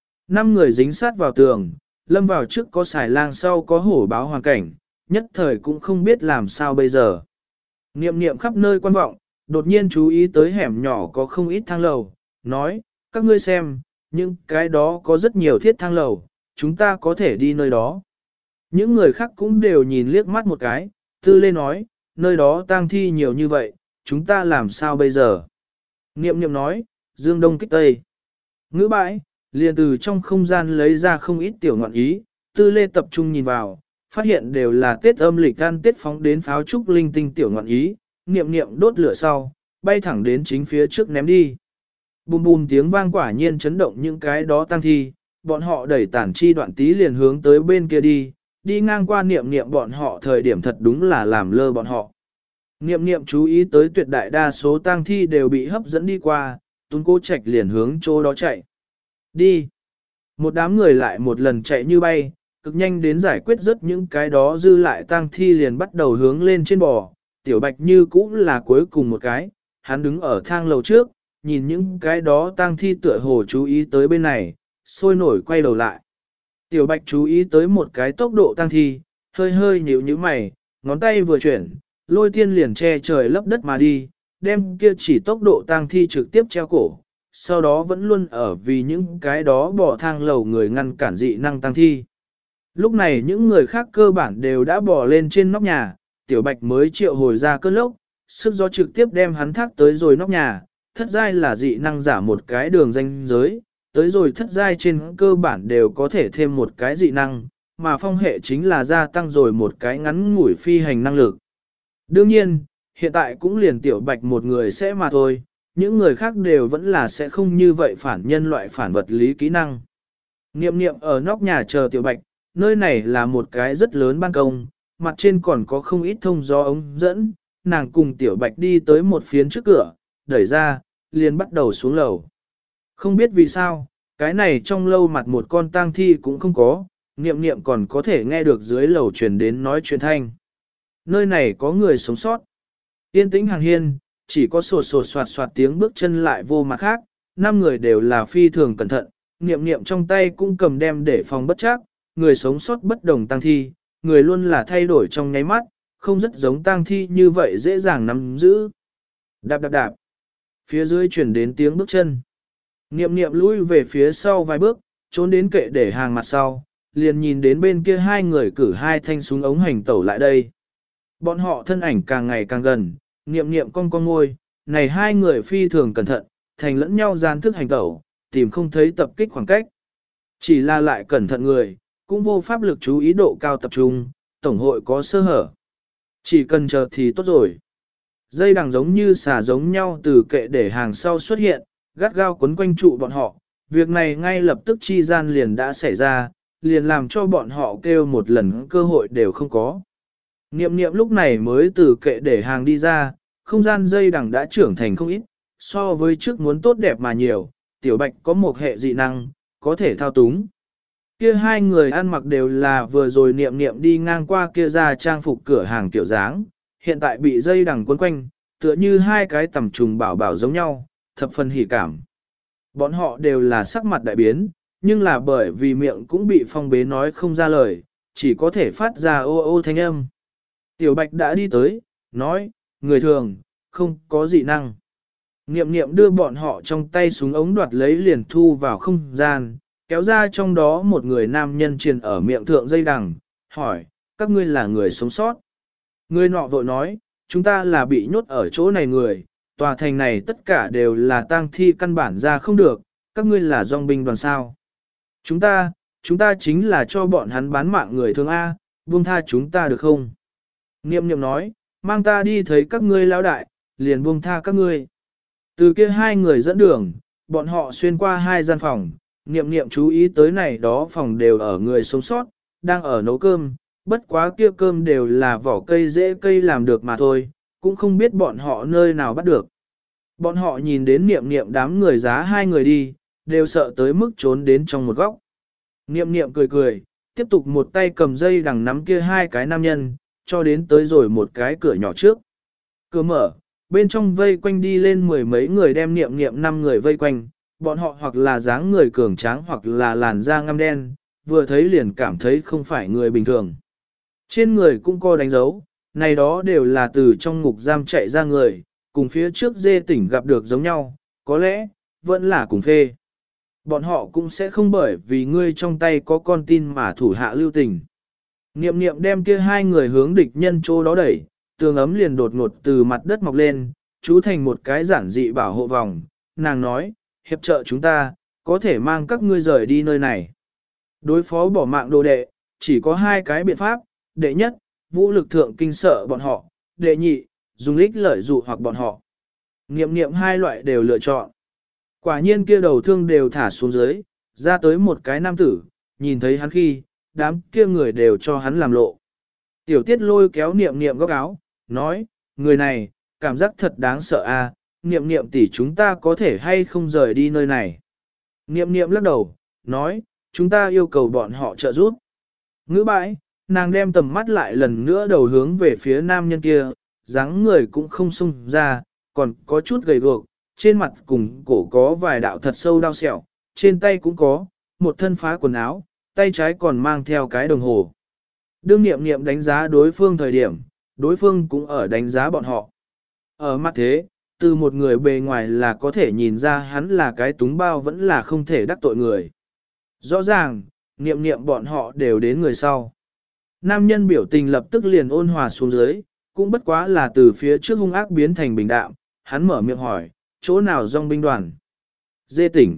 5 người dính sát vào tường, lâm vào trước có xài lang sau có hổ báo hoàn cảnh, nhất thời cũng không biết làm sao bây giờ. Niệm niệm khắp nơi quan vọng, đột nhiên chú ý tới hẻm nhỏ có không ít thang lầu, nói, các ngươi xem, những cái đó có rất nhiều thiết thang lầu, chúng ta có thể đi nơi đó. Những người khác cũng đều nhìn liếc mắt một cái, tư lê nói, nơi đó tang thi nhiều như vậy, chúng ta làm sao bây giờ? Niệm niệm nói, dương đông kích tây. Ngữ bãi, liền từ trong không gian lấy ra không ít tiểu ngọn ý, tư lê tập trung nhìn vào, phát hiện đều là Tết âm lịch ăn Tết phóng đến pháo trúc linh tinh tiểu ngọn ý, niệm niệm đốt lửa sau, bay thẳng đến chính phía trước ném đi. Bùm bùm tiếng vang quả nhiên chấn động những cái đó tăng thi, bọn họ đẩy tản chi đoạn tí liền hướng tới bên kia đi, đi ngang qua niệm niệm bọn họ thời điểm thật đúng là làm lơ bọn họ. Niệm niệm chú ý tới tuyệt đại đa số tang thi đều bị hấp dẫn đi qua, Tuấn Cô Trạch liền hướng chỗ đó chạy. Đi! Một đám người lại một lần chạy như bay, cực nhanh đến giải quyết rất những cái đó dư lại tang thi liền bắt đầu hướng lên trên bò. Tiểu Bạch như cũng là cuối cùng một cái, hắn đứng ở thang lầu trước, nhìn những cái đó tang thi tựa hồ chú ý tới bên này, sôi nổi quay đầu lại. Tiểu Bạch chú ý tới một cái tốc độ tang thi, hơi hơi nhíu nhíu mày, ngón tay vừa chuyển, lôi tiên liền che trời lấp đất mà đi, đem kia chỉ tốc độ tang thi trực tiếp treo cổ, sau đó vẫn luôn ở vì những cái đó bỏ thang lầu người ngăn cản dị năng tang thi. Lúc này những người khác cơ bản đều đã bỏ lên trên nóc nhà, Tiểu Bạch mới triệu hồi ra cơn lốc, sức gió trực tiếp đem hắn thác tới rồi nóc nhà, thất giai là dị năng giả một cái đường ranh giới, tới rồi thất giai trên cơ bản đều có thể thêm một cái dị năng, mà phong hệ chính là gia tăng rồi một cái ngắn ngủi phi hành năng lực. Đương nhiên, hiện tại cũng liền Tiểu Bạch một người sẽ mà thôi, những người khác đều vẫn là sẽ không như vậy phản nhân loại phản vật lý kỹ năng. Niệm niệm ở nóc nhà chờ Tiểu Bạch, nơi này là một cái rất lớn ban công, mặt trên còn có không ít thông gió ống dẫn, nàng cùng Tiểu Bạch đi tới một phiến trước cửa, đẩy ra, liền bắt đầu xuống lầu. Không biết vì sao, cái này trong lâu mặt một con tang thi cũng không có, niệm niệm còn có thể nghe được dưới lầu truyền đến nói chuyện thanh. Nơi này có người sống sót. Yên tĩnh hàng hiên, chỉ có sột sột soạt soạt tiếng bước chân lại vô mặt khác, 5 người đều là phi thường cẩn thận, niệm niệm trong tay cũng cầm đem để phòng bất chắc, người sống sót bất đồng tang thi, người luôn là thay đổi trong nháy mắt, không rất giống tang thi như vậy dễ dàng nắm giữ. Đạp đạp đạp. Phía dưới truyền đến tiếng bước chân. Niệm niệm lui về phía sau vài bước, trốn đến kệ để hàng mặt sau, liền nhìn đến bên kia 2 người cử 2 thanh súng ống hành tẩu lại đây. Bọn họ thân ảnh càng ngày càng gần, niệm niệm cong cong môi, này 2 người phi thường cẩn thận, thành lẫn nhau gian thức hành tẩu, tìm không thấy tập kích khoảng cách. Chỉ là lại cẩn thận người, cũng vô pháp lực chú ý độ cao tập trung, tổng hội có sơ hở. Chỉ cần chờ thì tốt rồi. Dây đằng giống như xà giống nhau từ kệ để hàng sau xuất hiện, gắt gao quấn quanh trụ bọn họ. Việc này ngay lập tức chi gian liền đã xảy ra, liền làm cho bọn họ kêu một lần cơ hội đều không có. Niệm niệm lúc này mới từ kệ để hàng đi ra, không gian dây đằng đã trưởng thành không ít, so với trước muốn tốt đẹp mà nhiều, tiểu bạch có một hệ dị năng, có thể thao túng. Kia hai người ăn mặc đều là vừa rồi niệm niệm đi ngang qua kia ra trang phục cửa hàng kiểu dáng, hiện tại bị dây đằng quấn quanh, tựa như hai cái tầm trùng bảo bảo giống nhau, thập phần hỉ cảm. Bọn họ đều là sắc mặt đại biến, nhưng là bởi vì miệng cũng bị phong bế nói không ra lời, chỉ có thể phát ra ô ô thanh âm. Tiểu bạch đã đi tới, nói, người thường, không có dị năng. Niệm niệm đưa bọn họ trong tay súng ống đoạt lấy liền thu vào không gian, kéo ra trong đó một người nam nhân truyền ở miệng thượng dây đằng, hỏi, các ngươi là người sống sót. Người nọ vội nói, chúng ta là bị nhốt ở chỗ này người, tòa thành này tất cả đều là tang thi căn bản ra không được, các ngươi là dòng binh đoàn sao. Chúng ta chính là cho bọn hắn bán mạng người thương A, buông tha chúng ta được không? Niệm niệm nói, mang ta đi thấy các ngươi lão đại, liền buông tha các ngươi. Từ kia hai người dẫn đường, bọn họ xuyên qua hai gian phòng, niệm niệm chú ý tới này đó phòng đều ở người sống sót, đang ở nấu cơm, bất quá kia cơm đều là vỏ cây dễ cây làm được mà thôi, cũng không biết bọn họ nơi nào bắt được. Bọn họ nhìn đến niệm niệm đám người giá hai người đi, đều sợ tới mức trốn đến trong một góc. Niệm niệm cười cười, tiếp tục một tay cầm dây đằng nắm kia hai cái nam nhân, cho đến tới rồi một cái cửa nhỏ trước. Cửa mở, bên trong vây quanh đi lên mười mấy người đem niệm niệm 5 người vây quanh, bọn họ hoặc là dáng người cường tráng hoặc là làn da ngăm đen, vừa thấy liền cảm thấy không phải người bình thường. Trên người cũng có đánh dấu, này đó đều là từ trong ngục giam chạy ra người, cùng phía trước dê tỉnh gặp được giống nhau, có lẽ, vẫn là cùng phê. Bọn họ cũng sẽ không bởi vì ngươi trong tay có con tin mà thủ hạ lưu tình. Niệm niệm đem kia hai người hướng địch nhân chỗ đó đẩy, tường ấm liền đột ngột từ mặt đất mọc lên, chú thành một cái giản dị bảo hộ vòng. Nàng nói, hiệp trợ chúng ta, có thể mang các ngươi rời đi nơi này. Đối phó bỏ mạng đồ đệ, chỉ có hai cái biện pháp, đệ nhất, vũ lực thượng kinh sợ bọn họ, đệ nhị, dùng ích lợi dụ hoặc bọn họ. Niệm niệm hai loại đều lựa chọn. Quả nhiên kia đầu thương đều thả xuống dưới, ra tới một cái nam tử, nhìn thấy hắn khi, đám kia người đều cho hắn làm lộ. Tiểu tiết lôi kéo niệm niệm góc áo, nói, người này, cảm giác thật đáng sợ a. Niệm niệm tỷ chúng ta có thể hay không rời đi nơi này. Niệm niệm lắc đầu, nói, chúng ta yêu cầu bọn họ trợ giúp. Ngữ bãi, nàng đem tầm mắt lại lần nữa đầu hướng về phía nam nhân kia, dáng người cũng không xung ra, còn có chút gầy guộc, trên mặt cùng cổ có vài đạo thật sâu đau sẹo, trên tay cũng có, một thân phá quần áo, tay trái còn mang theo cái đồng hồ. Đương niệm niệm đánh giá đối phương thời điểm, đối phương cũng ở đánh giá bọn họ. Ở mặt thế, từ một người bề ngoài là có thể nhìn ra hắn là cái túng bao vẫn là không thể đắc tội người. Rõ ràng, niệm niệm bọn họ đều đến người sau. Nam nhân biểu tình lập tức liền ôn hòa xuống dưới, cũng bất quá là từ phía trước hung ác biến thành bình đạm, hắn mở miệng hỏi, chỗ nào dòng binh đoàn? Dê tỉnh.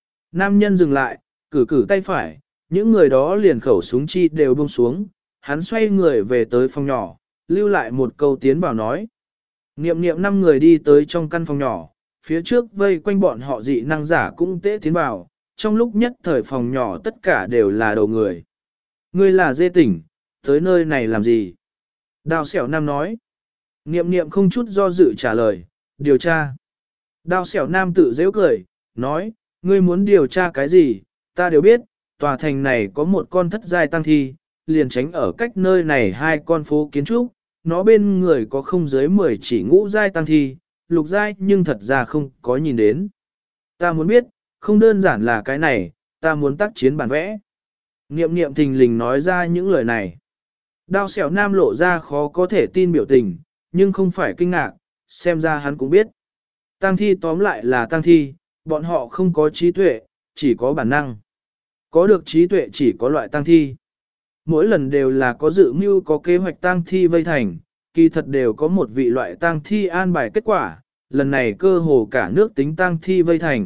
Nam nhân dừng lại, cử cử tay phải, những người đó liền khẩu súng chi đều buông xuống, hắn xoay người về tới phòng nhỏ, lưu lại một câu tiến vào nói. Niệm niệm 5 người đi tới trong căn phòng nhỏ, phía trước vây quanh bọn họ dị năng giả cũng tế tiến vào, trong lúc nhất thời phòng nhỏ tất cả đều là đầu người. Ngươi là dê tỉnh, tới nơi này làm gì? Đào xẻo nam nói. Niệm niệm không chút do dự trả lời, điều tra. Đào xẻo nam tự dễ cười, nói, ngươi muốn điều tra cái gì, ta đều biết, tòa thành này có một con thất giai tăng thi, liền tránh ở cách nơi này hai con phố kiến trúc, nó bên người có không dưới 10 chỉ ngũ giai tăng thi, lục giai nhưng thật ra không có nhìn đến. Ta muốn biết, không đơn giản là cái này, ta muốn tác chiến bản vẽ. Niệm niệm thình lình nói ra những lời này. Đao xẻo nam lộ ra khó có thể tin biểu tình, nhưng không phải kinh ngạc, xem ra hắn cũng biết. Tăng thi tóm lại là tăng thi, bọn họ không có trí tuệ, chỉ có bản năng. Có được trí tuệ chỉ có loại tăng thi. Mỗi lần đều là có dự mưu có kế hoạch tăng thi vây thành, kỳ thật đều có một vị loại tăng thi an bài kết quả, lần này cơ hồ cả nước tính tăng thi vây thành,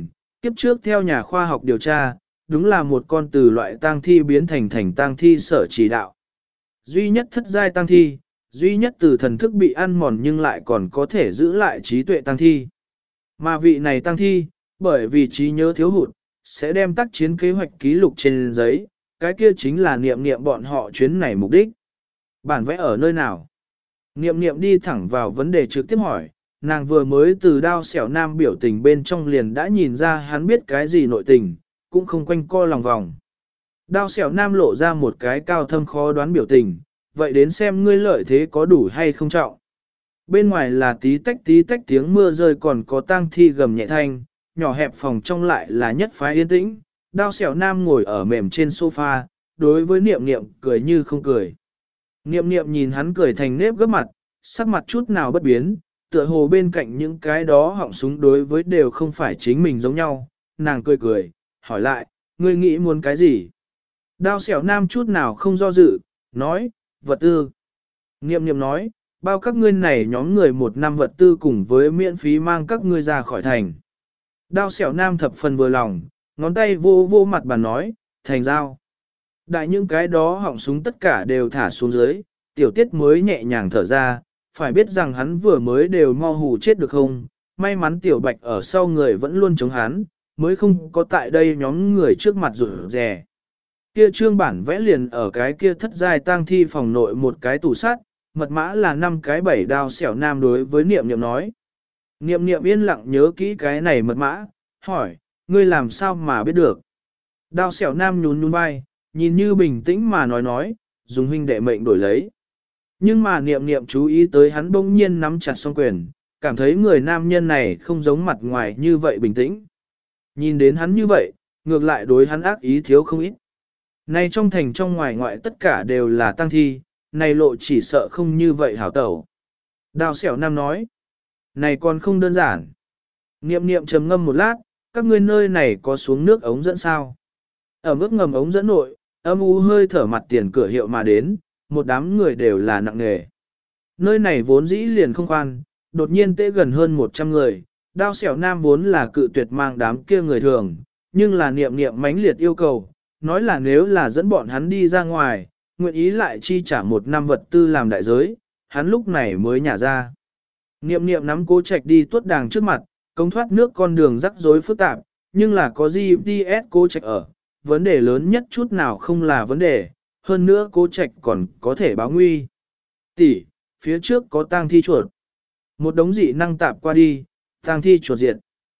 Kiếp trước theo nhà khoa học điều tra, đúng là một con từ loại tang thi biến thành tang thi sở chỉ đạo. Duy nhất thất giai tang thi, duy nhất từ thần thức bị ăn mòn nhưng lại còn có thể giữ lại trí tuệ tang thi. Mà vị này tang thi, bởi vì trí nhớ thiếu hụt, sẽ đem tác chiến kế hoạch ký lục trên giấy, cái kia chính là niệm niệm bọn họ chuyến này mục đích. Bản vẽ ở nơi nào? Niệm niệm đi thẳng vào vấn đề trực tiếp hỏi, nàng vừa mới từ đao xẻo nam biểu tình bên trong liền đã nhìn ra hắn biết cái gì nội tình, cũng không quanh co lòng vòng. Đao xẻo nam lộ ra một cái cao thâm khó đoán biểu tình, vậy đến xem ngươi lợi thế có đủ hay không trọng. Bên ngoài là tí tách tiếng mưa rơi còn có tang thi gầm nhẹ thanh, nhỏ hẹp phòng trong lại là nhất phái yên tĩnh. Đao xẻo nam ngồi ở mềm trên sofa, đối với niệm niệm cười như không cười. Niệm niệm nhìn hắn cười thành nếp gấp mặt, sắc mặt chút nào bất biến, tựa hồ bên cạnh những cái đó họng súng đối với đều không phải chính mình giống nhau. Nàng cười cười, hỏi lại, ngươi nghĩ muốn cái gì? Đao xẻo nam chút nào không do dự, nói, vật tư. Niệm niệm nói, bao các ngươi này nhóm người một năm vật tư cùng với miễn phí mang các ngươi ra khỏi thành. Đao xẻo nam thập phần vừa lòng, ngón tay vô vô mặt bàn nói, thành giao. Đại những cái đó họng súng tất cả đều thả xuống dưới, tiểu tiết mới nhẹ nhàng thở ra, phải biết rằng hắn vừa mới đều mau hù chết được không, may mắn tiểu bạch ở sau người vẫn luôn chống hắn, mới không có tại đây nhóm người trước mặt rủi rè. Kia trương bản vẽ liền ở cái kia thất giai tang thi phòng nội một cái tủ sắt, mật mã là 5 cái 7 đao xẻo nam đối với niệm niệm nói. Niệm niệm yên lặng nhớ kỹ cái này mật mã, hỏi, ngươi làm sao mà biết được? Đao xẻo nam nhún nhún vai, nhìn như bình tĩnh mà nói, dùng huynh đệ mệnh đổi lấy. Nhưng mà niệm niệm chú ý tới hắn bỗng nhiên nắm chặt song quyền, cảm thấy người nam nhân này không giống mặt ngoài như vậy bình tĩnh. Nhìn đến hắn như vậy, ngược lại đối hắn ác ý thiếu không ít. Này trong thành trong ngoài ngoại tất cả đều là tang thi, này lộ chỉ sợ không như vậy hảo tẩu. Đào xẻo nam nói, này còn không đơn giản. Niệm niệm trầm ngâm một lát, các ngươi nơi này có xuống nước ống dẫn sao? Ở mức ngầm ống dẫn nội, âm u hơi thở mặt tiền cửa hiệu mà đến, một đám người đều là nặng nghề. Nơi này vốn dĩ liền không khoan, đột nhiên tễ gần hơn 100 người, đao xẻo nam vốn là cự tuyệt mang đám kia người thường, nhưng là niệm niệm mãnh liệt yêu cầu, nói là nếu là dẫn bọn hắn đi ra ngoài, nguyện ý lại chi trả 1 năm vật tư làm đại giới, hắn lúc này mới nhả ra. Niệm niệm nắm Cố Trạch đi tuốt đàng trước mặt, cống thoát nước con đường rắc rối phức tạp, nhưng là có GPS Cố Trạch ở, vấn đề lớn nhất chút nào không là vấn đề, hơn nữa Cố Trạch còn có thể báo nguy. Tỷ, phía trước có tang thi chuột. Một đống dị năng tạp qua đi, tang thi chuột diệt.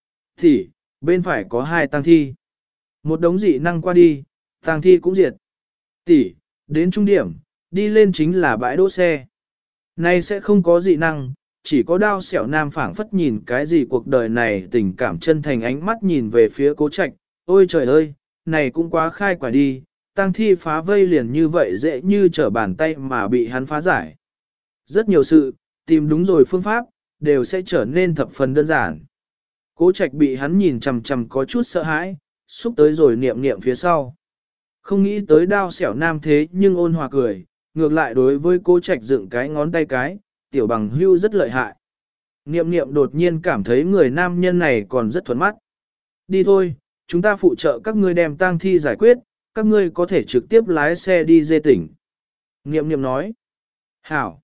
Tỷ, bên phải có 2 tang thi. Một đống dị năng qua đi, tang thi cũng diệt. Tỷ, đến trung điểm, đi lên chính là bãi đỗ xe. Nay sẽ không có dị năng, chỉ có đao xẻo nam phảng phất nhìn cái gì cuộc đời này tình cảm chân thành ánh mắt nhìn về phía Cố Trạch. Ôi trời ơi, này cũng quá khai quả đi, tang thi phá vây liền như vậy dễ như trở bàn tay mà bị hắn phá giải. Rất nhiều sự, tìm đúng rồi phương pháp, đều sẽ trở nên thập phần đơn giản. Cố Trạch bị hắn nhìn chằm chằm có chút sợ hãi, xúc tới rồi niệm niệm phía sau. Không nghĩ tới đao xẻo nam thế nhưng ôn hòa cười, ngược lại đối với Cố Trạch dựng cái ngón tay cái, tiểu bằng hưu rất lợi hại. Niệm niệm đột nhiên cảm thấy người nam nhân này còn rất thuận mắt. Đi thôi, chúng ta phụ trợ các ngươi đem tang thi giải quyết, các ngươi có thể trực tiếp lái xe đi dê tỉnh. Niệm niệm nói. Hảo.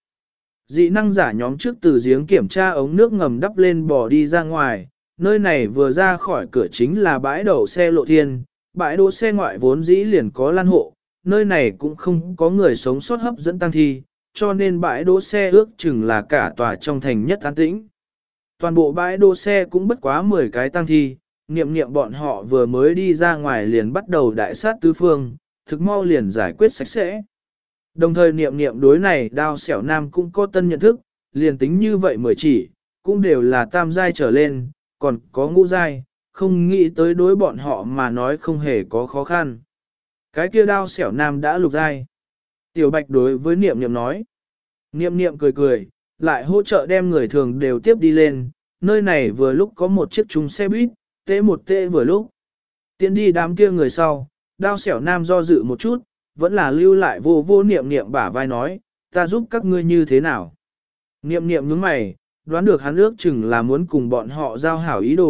Dị năng giả nhóm trước từ giếng kiểm tra ống nước ngầm đắp lên bò đi ra ngoài, nơi này vừa ra khỏi cửa chính là bãi đậu xe lộ thiên, bãi đỗ xe ngoại vốn dĩ liền có lan hộ, nơi này cũng không có người sống sót hấp dẫn tăng thi, cho nên bãi đỗ xe ước chừng là cả tòa trong thành nhất an tĩnh. Toàn bộ bãi đỗ xe cũng bất quá 10 cái tăng thi, niệm niệm bọn họ vừa mới đi ra ngoài liền bắt đầu đại sát tứ phương, thực mau liền giải quyết sạch sẽ. Đồng thời niệm niệm đối này đao xẻo nam cũng có tân nhận thức, liền tính như vậy mới chỉ, cũng đều là tam giai trở lên, còn có ngũ giai, không nghĩ tới đối bọn họ mà nói không hề có khó khăn. Cái kia đao xẻo nam đã lục giai. Tiểu Bạch đối với niệm niệm nói. Niệm niệm cười cười, lại hỗ trợ đem người thường đều tiếp đi lên, nơi này vừa lúc có một chiếc chung xe buýt, tê một tê vừa lúc. Tiến đi đám kia người sau, đao xẻo nam do dự một chút, vẫn là lưu lại vô vô niệm niệm bả vai nói, ta giúp các ngươi như thế nào. Niệm niệm nhướng mày, đoán được hắn ước chừng là muốn cùng bọn họ giao hảo ý đồ,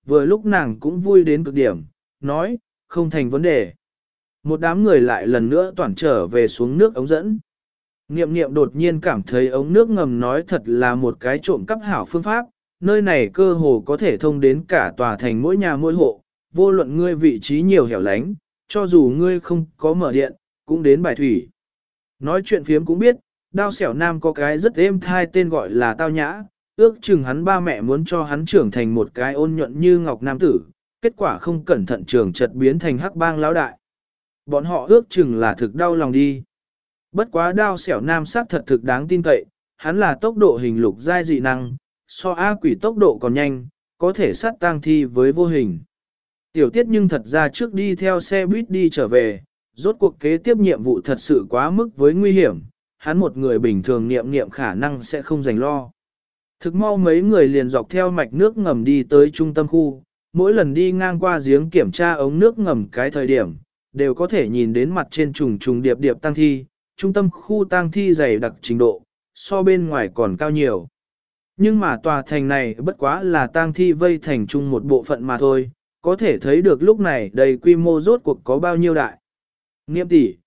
vừa lúc nàng cũng vui đến cực điểm, nói, không thành vấn đề. Một đám người lại lần nữa toàn trở về xuống nước ống dẫn. Niệm niệm đột nhiên cảm thấy ống nước ngầm nói thật là một cái trộm cắp hảo phương pháp, nơi này cơ hồ có thể thông đến cả tòa thành mỗi nhà mỗi hộ, vô luận ngươi vị trí nhiều hẻo lánh, cho dù ngươi không có mở điện, cũng đến bài thủy. Nói chuyện phiếm cũng biết, Đao Xẻo Nam có cái rất êm thai tên gọi là Tao Nhã, ước chừng hắn ba mẹ muốn cho hắn trưởng thành một cái ôn nhuận như ngọc nam tử, kết quả không cẩn thận trường chợt biến thành hắc bang lão đại. Bọn họ ước chừng là thực đau lòng đi. Bất quá Đao Xẻo Nam xác thật thực đáng tin cậy, hắn là tốc độ hình lục giai dị năng, so A quỷ tốc độ còn nhanh, có thể sát tang thi với vô hình. Tiểu tiết nhưng thật ra trước đi theo xe buýt đi trở về, rốt cuộc kế tiếp nhiệm vụ thật sự quá mức với nguy hiểm, hắn một người bình thường niệm khả năng sẽ không dành lo. Thực mau mấy người liền dọc theo mạch nước ngầm đi tới trung tâm khu, mỗi lần đi ngang qua giếng kiểm tra ống nước ngầm cái thời điểm, đều có thể nhìn đến mặt trên trùng điệp điệp tang thi, trung tâm khu tang thi dày đặc trình độ, so bên ngoài còn cao nhiều. Nhưng mà tòa thành này bất quá là tang thi vây thành chung một bộ phận mà thôi, có thể thấy được lúc này đầy quy mô rốt cuộc có bao nhiêu đại. Niệm tỷ,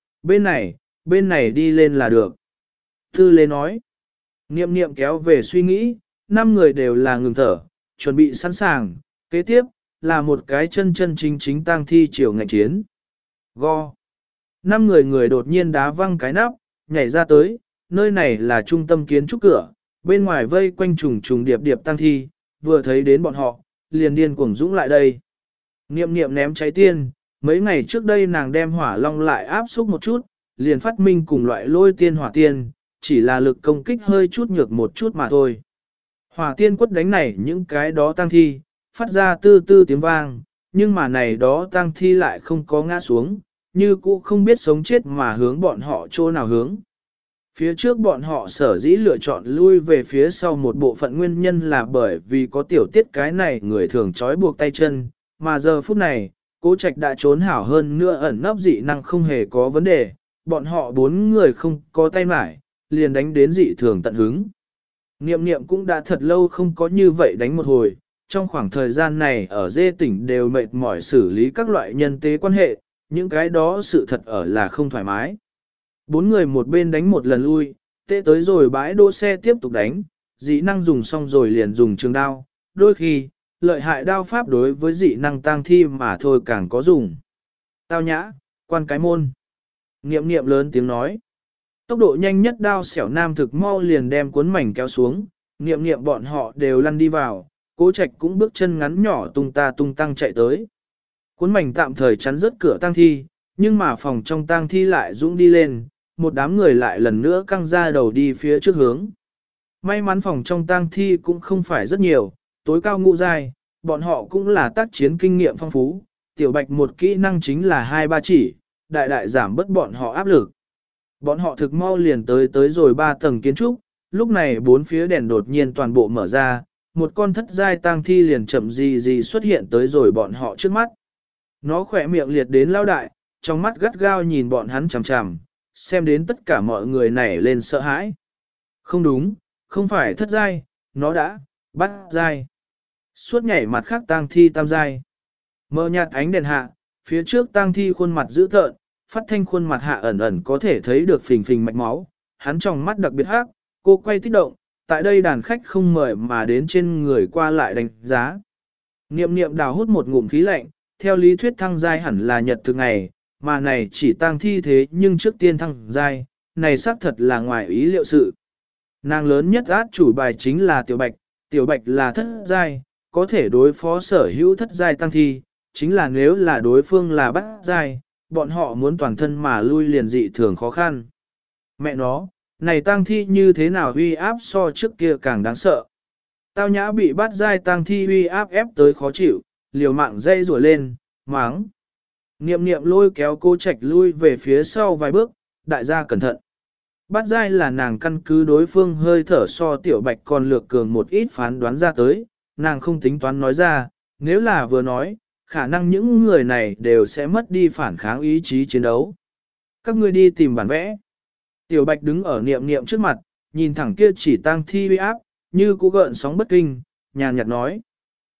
bên này đi lên là được. Tư Lê nói. Niệm kéo về suy nghĩ, 5 người đều là ngừng thở, chuẩn bị sẵn sàng, kế tiếp, là một cái chân chính tang thi chiều ngạnh chiến. Go. 5 người đột nhiên đá văng cái nắp, nhảy ra tới, nơi này là trung tâm kiến trúc cửa, bên ngoài vây quanh trùng điệp tang thi, vừa thấy đến bọn họ, liền điên cuồng dũng lại đây. Niệm ném cháy tiên, mấy ngày trước đây nàng đem hỏa long lại áp xúc một chút, liền phát minh cùng loại lôi tiên hỏa tiên, chỉ là lực công kích hơi chút nhược một chút mà thôi. Hỏa tiên quất đánh này những cái đó tang thi, phát ra tư tư tiếng vang, nhưng mà này đó tang thi lại không có ngã xuống, như cũ không biết sống chết mà hướng bọn họ chỗ nào hướng. Phía trước bọn họ sở dĩ lựa chọn lui về phía sau một bộ phận nguyên nhân là bởi vì có tiểu tiết cái này người thường trói buộc tay chân, mà giờ phút này, Cố Trạch đã trốn hảo hơn nữa ẩn nấp dị năng không hề có vấn đề, bọn họ 4 người không có tay mải, liền đánh đến dị thường tận hứng. Niệm cũng đã thật lâu không có như vậy đánh một hồi, trong khoảng thời gian này ở dê tỉnh đều mệt mỏi xử lý các loại nhân tế quan hệ, những cái đó sự thật ở là không thoải mái. 4 người một bên đánh một lần lui, tệ tới rồi bãi đỗ xe tiếp tục đánh, dị năng dùng xong rồi liền dùng trường đao, đôi khi, lợi hại đao pháp đối với dị năng tang thi mà thôi càng có dùng. Tao Nhã, quan cái môn. Niệm lớn tiếng nói. Tốc độ nhanh nhất Đao Xẻo Nam thực mau liền đem cuốn mảnh kéo xuống, niệm bọn họ đều lăn đi vào, Cố Trạch cũng bước chân ngắn nhỏ tung tăng chạy tới. Cuốn mảnh tạm thời chắn rớt cửa tang thi, nhưng mà phòng trong tang thi lại dũng đi lên, một đám người lại lần nữa căng ra đầu đi phía trước hướng. May mắn phòng trong tang thi cũng không phải rất nhiều, tối cao ngũ giai, bọn họ cũng là tác chiến kinh nghiệm phong phú, tiểu bạch một kỹ năng chính là 2-3 chỉ, đại giảm bớt bọn họ áp lực. Bọn họ thực mau liền tới rồi 3 tầng kiến trúc, lúc này 4 phía đèn đột nhiên toàn bộ mở ra, một con thất giai tang thi liền chậm gì xuất hiện tới rồi bọn họ trước mắt. Nó khỏe miệng liệt đến lao đại, trong mắt gắt gao nhìn bọn hắn chằm chằm, xem đến tất cả mọi người nảy lên sợ hãi. Không đúng, không phải thất giai, nó đã bắt giai. Suốt nhảy mặt khác tang thi tam giai. Mờ nhạt ánh đèn hạ, phía trước tang thi khuôn mặt dữ tợn, phát thanh khuôn mặt hạ ẩn có thể thấy được phình mạch máu, hắn trong mắt đặc biệt hắc, cô quay kích động, tại đây đàn khách không mời mà đến trên người qua lại đánh giá. Niệm đào hút một ngụm khí lạnh, theo lý thuyết thăng giai hẳn là nhật thực ngày, mà này chỉ tang thi thế nhưng trước tiên thăng giai, này xác thật là ngoài ý liệu sự. Nàng lớn nhất át chủ bài chính là tiểu bạch là thất giai, có thể đối phó sở hữu thất giai tang thi, chính là nếu là đối phương là bát giai, bọn họ muốn toàn thân mà lui liền dị thường khó khăn. Mẹ nó, này tang thi như thế nào uy áp so trước kia càng đáng sợ. Tao Nhã bị bắt giai tang thi uy áp ép tới khó chịu, liều mạng dây rủa lên, máng. Niệm lôi kéo Cố Trạch lui về phía sau vài bước, đại gia cẩn thận. Bắt giai là nàng căn cứ đối phương hơi thở so tiểu bạch còn lược cường một ít phán đoán ra tới, nàng không tính toán nói ra, nếu là vừa nói, khả năng những người này đều sẽ mất đi phản kháng ý chí chiến đấu. Các ngươi đi tìm bản vẽ. Tiểu bạch đứng ở niệm trước mặt, nhìn thẳng kia chỉ tang thi uy áp, như cũ gợn sóng bất kinh, nhàn nhạt nói.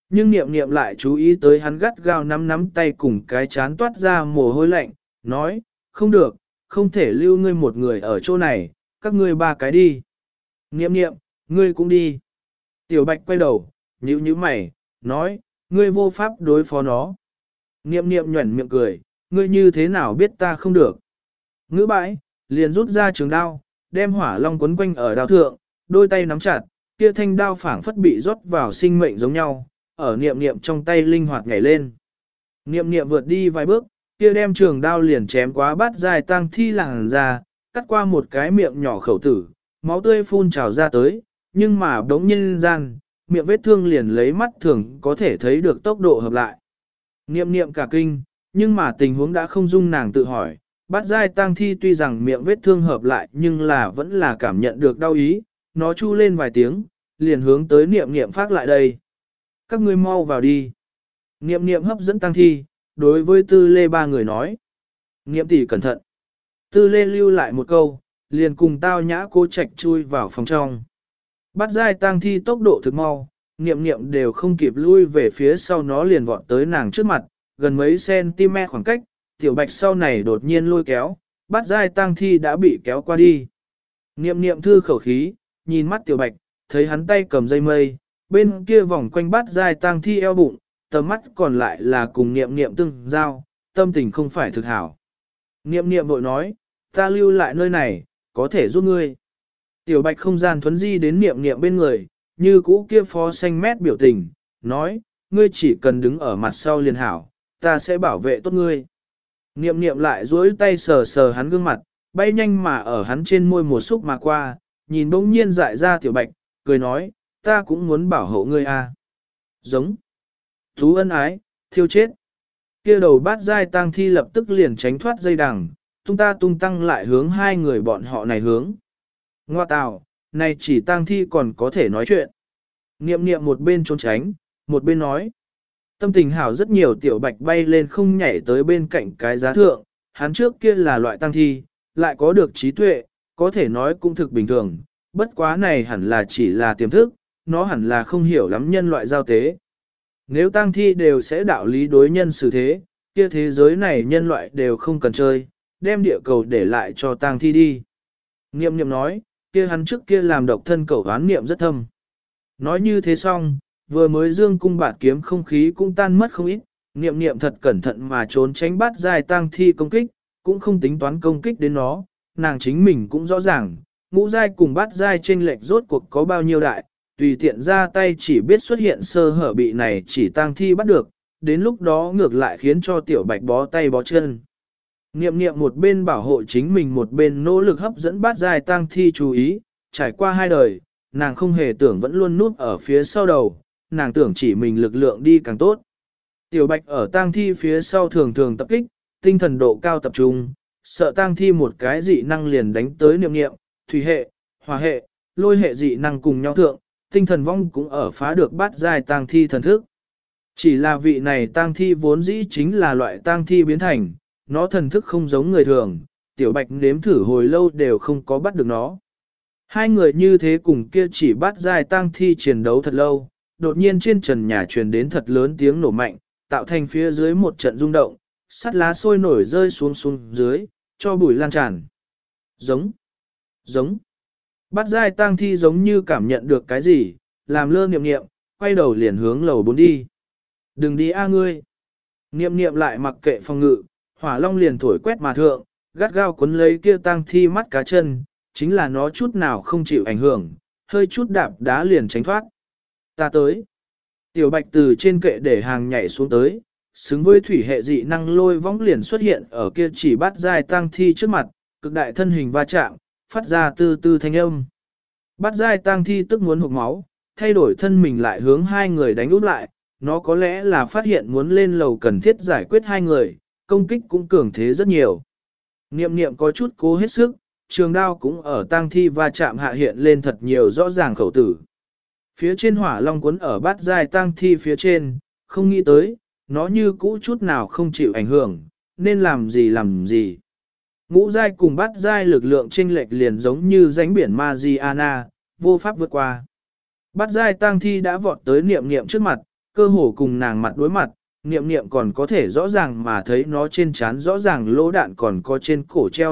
Nhưng niệm niệm lại chú ý tới hắn gắt gao nắm tay cùng cái chán toát ra mồ hôi lạnh, nói, không được, không thể lưu ngươi một người ở chỗ này, các ngươi ba cái đi. Niệm niệm, ngươi cũng đi. Tiểu Bạch quay đầu, nhíu mày, nói, ngươi vô pháp đối phó nó. Niệm niệm nhuẩn miệng cười, ngươi như thế nào biết ta không được. Ngữ bãi, liền rút ra trường đao, đem hỏa long quấn quanh ở đao thượng, đôi tay nắm chặt, kia thanh đao phảng phất bị rót vào sinh mệnh giống nhau, ở niệm niệm trong tay linh hoạt nhảy lên. Niệm niệm vượt đi vài bước, kia đem trường đao liền chém quá bát dài tang thi làng ra, cắt qua một cái miệng nhỏ khẩu tử, máu tươi phun trào ra tới, nhưng mà đống nhân gian, miệng vết thương liền lấy mắt thường có thể thấy được tốc độ hợp lại. Niệm niệm cả kinh, nhưng mà tình huống đã không dung nàng tự hỏi, bát giai tang thi tuy rằng miệng vết thương hợp lại nhưng là vẫn là cảm nhận được đau ý, nó chu lên vài tiếng, liền hướng tới niệm niệm phát lại đây. Các ngươi mau vào đi. Niệm niệm hấp dẫn tang thi, đối với tư lê ba người nói. Niệm tỷ cẩn thận. Tư lê lưu lại một câu, liền cùng tao nhã cô trạch chui vào phòng trong. Bát giai tang thi tốc độ thực mau, niệm niệm đều không kịp lui về phía sau nó liền vọt tới nàng trước mặt, gần mấy cm khoảng cách, tiểu bạch sau này đột nhiên lôi kéo, bát giai tang thi đã bị kéo qua đi. Niệm niệm thư khẩu khí, nhìn mắt tiểu bạch, thấy hắn tay cầm dây mây, bên kia vòng quanh bát giai tang thi eo bụng, tầm mắt còn lại là cùng niệm niệm tương giao, tâm tình không phải thực hảo. Niệm niệm vội nói, ta lưu lại nơi này, có thể giúp ngươi. Tiểu bạch không gian thuấn di đến niệm niệm bên người, như cũ kia phó xanh mét biểu tình, nói, ngươi chỉ cần đứng ở mặt sau liền hảo, ta sẽ bảo vệ tốt ngươi. Niệm niệm lại duỗi tay sờ sờ hắn gương mặt, bay nhanh mà ở hắn trên môi một xúc mà qua, nhìn bỗng nhiên dại ra tiểu bạch, cười nói, ta cũng muốn bảo hộ ngươi à. Giống. Thú ân ái, thiêu chết. Kia đầu bát giai tang thi lập tức liền tránh thoát dây đằng, tung tăng lại hướng hai người bọn họ này hướng. Ngoa tào, này chỉ tang thi còn có thể nói chuyện. Niệm niệm một bên trốn tránh, một bên nói. Tâm tình hảo rất nhiều tiểu bạch bay lên không nhảy tới bên cạnh cái giá thượng, hắn trước kia là loại tang thi, lại có được trí tuệ, có thể nói cũng thực bình thường, bất quá này hẳn là chỉ là tiềm thức, nó hẳn là không hiểu lắm nhân loại giao tế. Nếu tang thi đều sẽ đạo lý đối nhân xử thế, kia thế giới này nhân loại đều không cần chơi, đem địa cầu để lại cho tang thi đi. Niệm niệm nói, kia hắn trước kia làm độc thân cẩu đoán niệm rất thâm. Nói như thế xong, vừa mới dương cung bạt kiếm không khí cũng tan mất không ít, niệm niệm thật cẩn thận mà trốn tránh bắt dài tang thi công kích, cũng không tính toán công kích đến nó, nàng chính mình cũng rõ ràng, ngũ giai cùng bát giai chênh lệch rốt cuộc có bao nhiêu đại, tùy tiện ra tay chỉ biết xuất hiện sơ hở bị này chỉ tang thi bắt được, đến lúc đó ngược lại khiến cho tiểu bạch bó tay bó chân. Niệm niệm một bên bảo hộ chính mình một bên nỗ lực hấp dẫn bát giai tang thi chú ý, trải qua hai đời, nàng không hề tưởng vẫn luôn núp ở phía sau đầu, nàng tưởng chỉ mình lực lượng đi càng tốt. Tiểu bạch ở tang thi phía sau thường thường tập kích, tinh thần độ cao tập trung, sợ tang thi một cái dị năng liền đánh tới niệm niệm, thủy hệ, hỏa hệ, lôi hệ dị năng cùng nhau thượng, tinh thần vong cũng ở phá được bát giai tang thi thần thức. Chỉ là vị này tang thi vốn dĩ chính là loại tang thi biến thành, nó thần thức không giống người thường, tiểu bạch nếm thử hồi lâu đều không có bắt được nó. Hai người như thế cùng kia chỉ bắt giai tang thi chiến đấu thật lâu, đột nhiên trên trần nhà truyền đến thật lớn tiếng nổ mạnh, tạo thành phía dưới một trận rung động, sắt lá sôi nổi rơi xuống dưới, cho bụi lan tràn. Giống. Bắt giai tang thi giống như cảm nhận được cái gì, làm lơ niệm niệm, quay đầu liền hướng lầu 4 đi. Đừng đi a ngươi. Niệm niệm lại mặc kệ phòng ngự, hỏa long liền thổi quét mà thượng, gắt gao cuốn lấy kia tang thi mắt cá chân, chính là nó chút nào không chịu ảnh hưởng, hơi chút đạp đá liền tránh thoát. Ta tới. Tiểu bạch từ trên kệ để hàng nhảy xuống tới, xứng với thủy hệ dị năng lôi võng liền xuất hiện ở kia chỉ bắt giai tang thi trước mặt, cực đại thân hình va chạm, phát ra tư tư thanh âm. Bắt giai tang thi tức muốn hộc máu, thay đổi thân mình lại hướng hai người đánh úp lại, nó có lẽ là phát hiện muốn lên lầu cần thiết giải quyết hai người, công kích cũng cường thế rất nhiều. Niệm niệm có chút cố hết sức, trường đao cũng ở tang thi va chạm hạ hiện lên thật nhiều rõ ràng khẩu tử. Phía trên hỏa long cuốn ở bát giai tang thi phía trên, không nghĩ tới, nó như cũ chút nào không chịu ảnh hưởng, nên làm gì. Ngũ giai cùng bát giai lực lượng chênh lệch liền giống như rãnh biển Mariana, vô pháp vượt qua. Bát giai tang thi đã vọt tới niệm niệm trước mặt, cơ hồ cùng nàng mặt đối mặt, niệm niệm còn có thể rõ ràng mà thấy nó trên trán rõ ràng lỗ đạn còn có trên cổ treo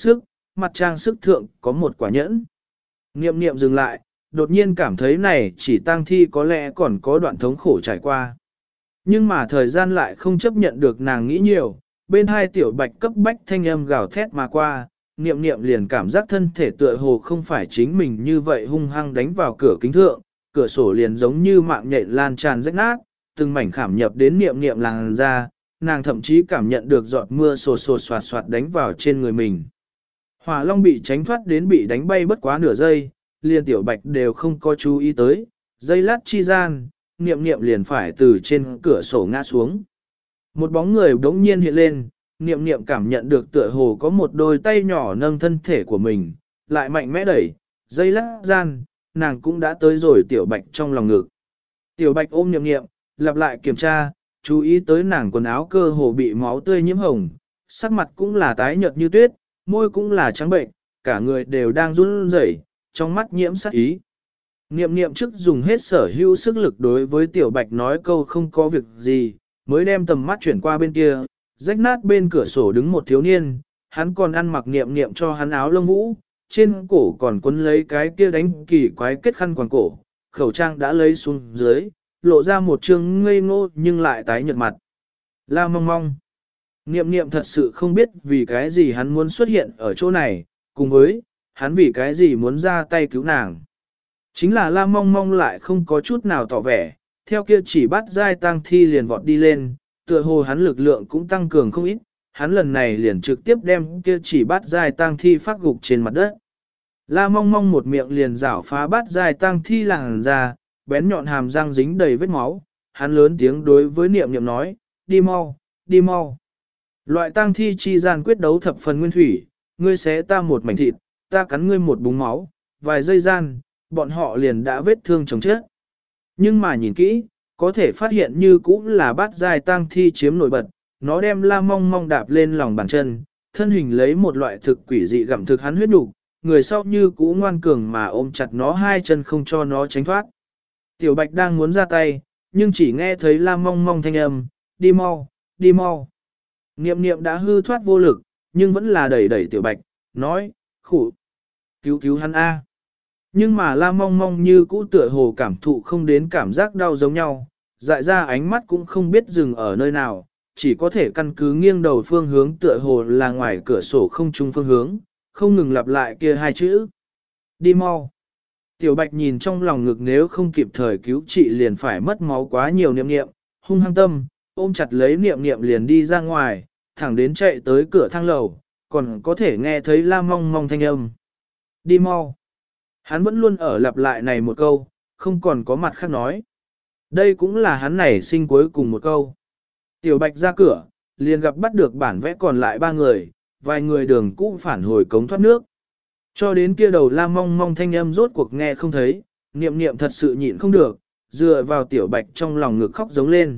mặt trang sức thượng có một quả nhẫn. Niệm niệm dừng lại, đột nhiên cảm thấy này chỉ tang thi có lẽ còn có đoạn thống khổ trải qua. Nhưng mà thời gian lại không chấp nhận được nàng nghĩ nhiều, bên hai tiểu bạch cấp bách thanh âm gào thét mà qua, niệm niệm liền cảm giác thân thể tựa hồ không phải chính mình như vậy hung hăng đánh vào cửa kính thượng, cửa sổ liền giống như mạng nhện lan tràn rách nát, từng mảnh khảm nhập đến niệm niệm làn ra, nàng thậm chí cảm nhận được giọt mưa sột sột soạt soạt đánh vào trên người mình. Hỏa Long bị tránh thoát đến bị đánh bay bất quá nửa giây, liền tiểu bạch đều không có chú ý tới, giây lát chi gian, niệm niệm liền phải từ trên cửa sổ ngã xuống. Một bóng người đống nhiên hiện lên, niệm niệm cảm nhận được tựa hồ có một đôi tay nhỏ nâng thân thể của mình, lại mạnh mẽ đẩy, giây lát gian, nàng cũng đã tới rồi tiểu bạch trong lòng ngực. Tiểu bạch ôm niệm niệm, lặp lại kiểm tra, chú ý tới nàng quần áo cơ hồ bị máu tươi nhiễm hồng, sắc mặt cũng là tái nhợt như tuyết, môi cũng là trắng bệnh, cả người đều đang run rẩy, trong mắt nhiễm sát ý. Niệm niệm trước dùng hết sở hữu sức lực đối với tiểu bạch nói câu không có việc gì, mới đem tầm mắt chuyển qua bên kia, rách nát bên cửa sổ đứng một thiếu niên, hắn còn ăn mặc niệm niệm cho hắn áo lông vũ, trên cổ còn quấn lấy cái kia đánh kỳ quái kết khăn quàng cổ, khẩu trang đã lấy xuống dưới, lộ ra một trương ngây ngô nhưng lại tái nhợt mặt. La Mong Mong. Niệm niệm thật sự không biết vì cái gì hắn muốn xuất hiện ở chỗ này, cùng với, hắn vì cái gì muốn ra tay cứu nàng. Chính là La Mong Mong lại không có chút nào tỏ vẻ, theo kia chỉ bắt dai tang thi liền vọt đi lên, tựa hồ hắn lực lượng cũng tăng cường không ít, hắn lần này liền trực tiếp đem kia chỉ bắt dai tang thi phát gục trên mặt đất. La Mong Mong một miệng liền rảo phá bắt dai tang thi làng ra, bén nhọn hàm răng dính đầy vết máu, hắn lớn tiếng đối với niệm niệm nói, đi mau, đi mau. Loại tang thi chi gian quyết đấu thập phần nguyên thủy, ngươi xé ta một mảnh thịt, ta cắn ngươi một búng máu, vài giây gian, bọn họ liền đã vết thương chồng chết. Nhưng mà nhìn kỹ, có thể phát hiện như cũng là bát giai tang thi chiếm nổi bật, nó đem La Mong Mong đạp lên lòng bàn chân, thân hình lấy một loại thực quỷ dị gặm thực hắn huyết đủ, người sau như cũ ngoan cường mà ôm chặt nó hai chân không cho nó tránh thoát. Tiểu Bạch đang muốn ra tay, nhưng chỉ nghe thấy La Mong Mong thanh âm, đi mau, đi mau. Niệm niệm đã hư thoát vô lực, nhưng vẫn là đẩy đẩy Tiểu Bạch, nói, khủ, cứu cứu hắn A. Nhưng mà La Mong Mong như cũ tựa hồ cảm thụ không đến cảm giác đau giống nhau, dại ra ánh mắt cũng không biết dừng ở nơi nào, chỉ có thể căn cứ nghiêng đầu phương hướng tựa hồ là ngoài cửa sổ không trung phương hướng, không ngừng lặp lại kia hai chữ. Đi mau. Tiểu Bạch nhìn trong lòng ngực nếu không kịp thời cứu trị liền phải mất máu quá nhiều niệm niệm, hung hăng tâm, ôm chặt lấy niệm niệm liền đi ra ngoài, thẳng đến chạy tới cửa thang lầu, còn có thể nghe thấy La Mong Mong thanh âm. Đi mau. Hắn vẫn luôn ở lặp lại này một câu, không còn có mặt khác nói. Đây cũng là hắn này sinh cuối cùng một câu. Tiểu Bạch ra cửa, liền gặp bắt được bản vẽ còn lại ba người, vài người đường cũ phản hồi cống thoát nước. Cho đến kia đầu La Mong Mong thanh âm rốt cuộc nghe không thấy, niệm niệm thật sự nhịn không được, dựa vào Tiểu Bạch trong lòng ngực khóc giống lên.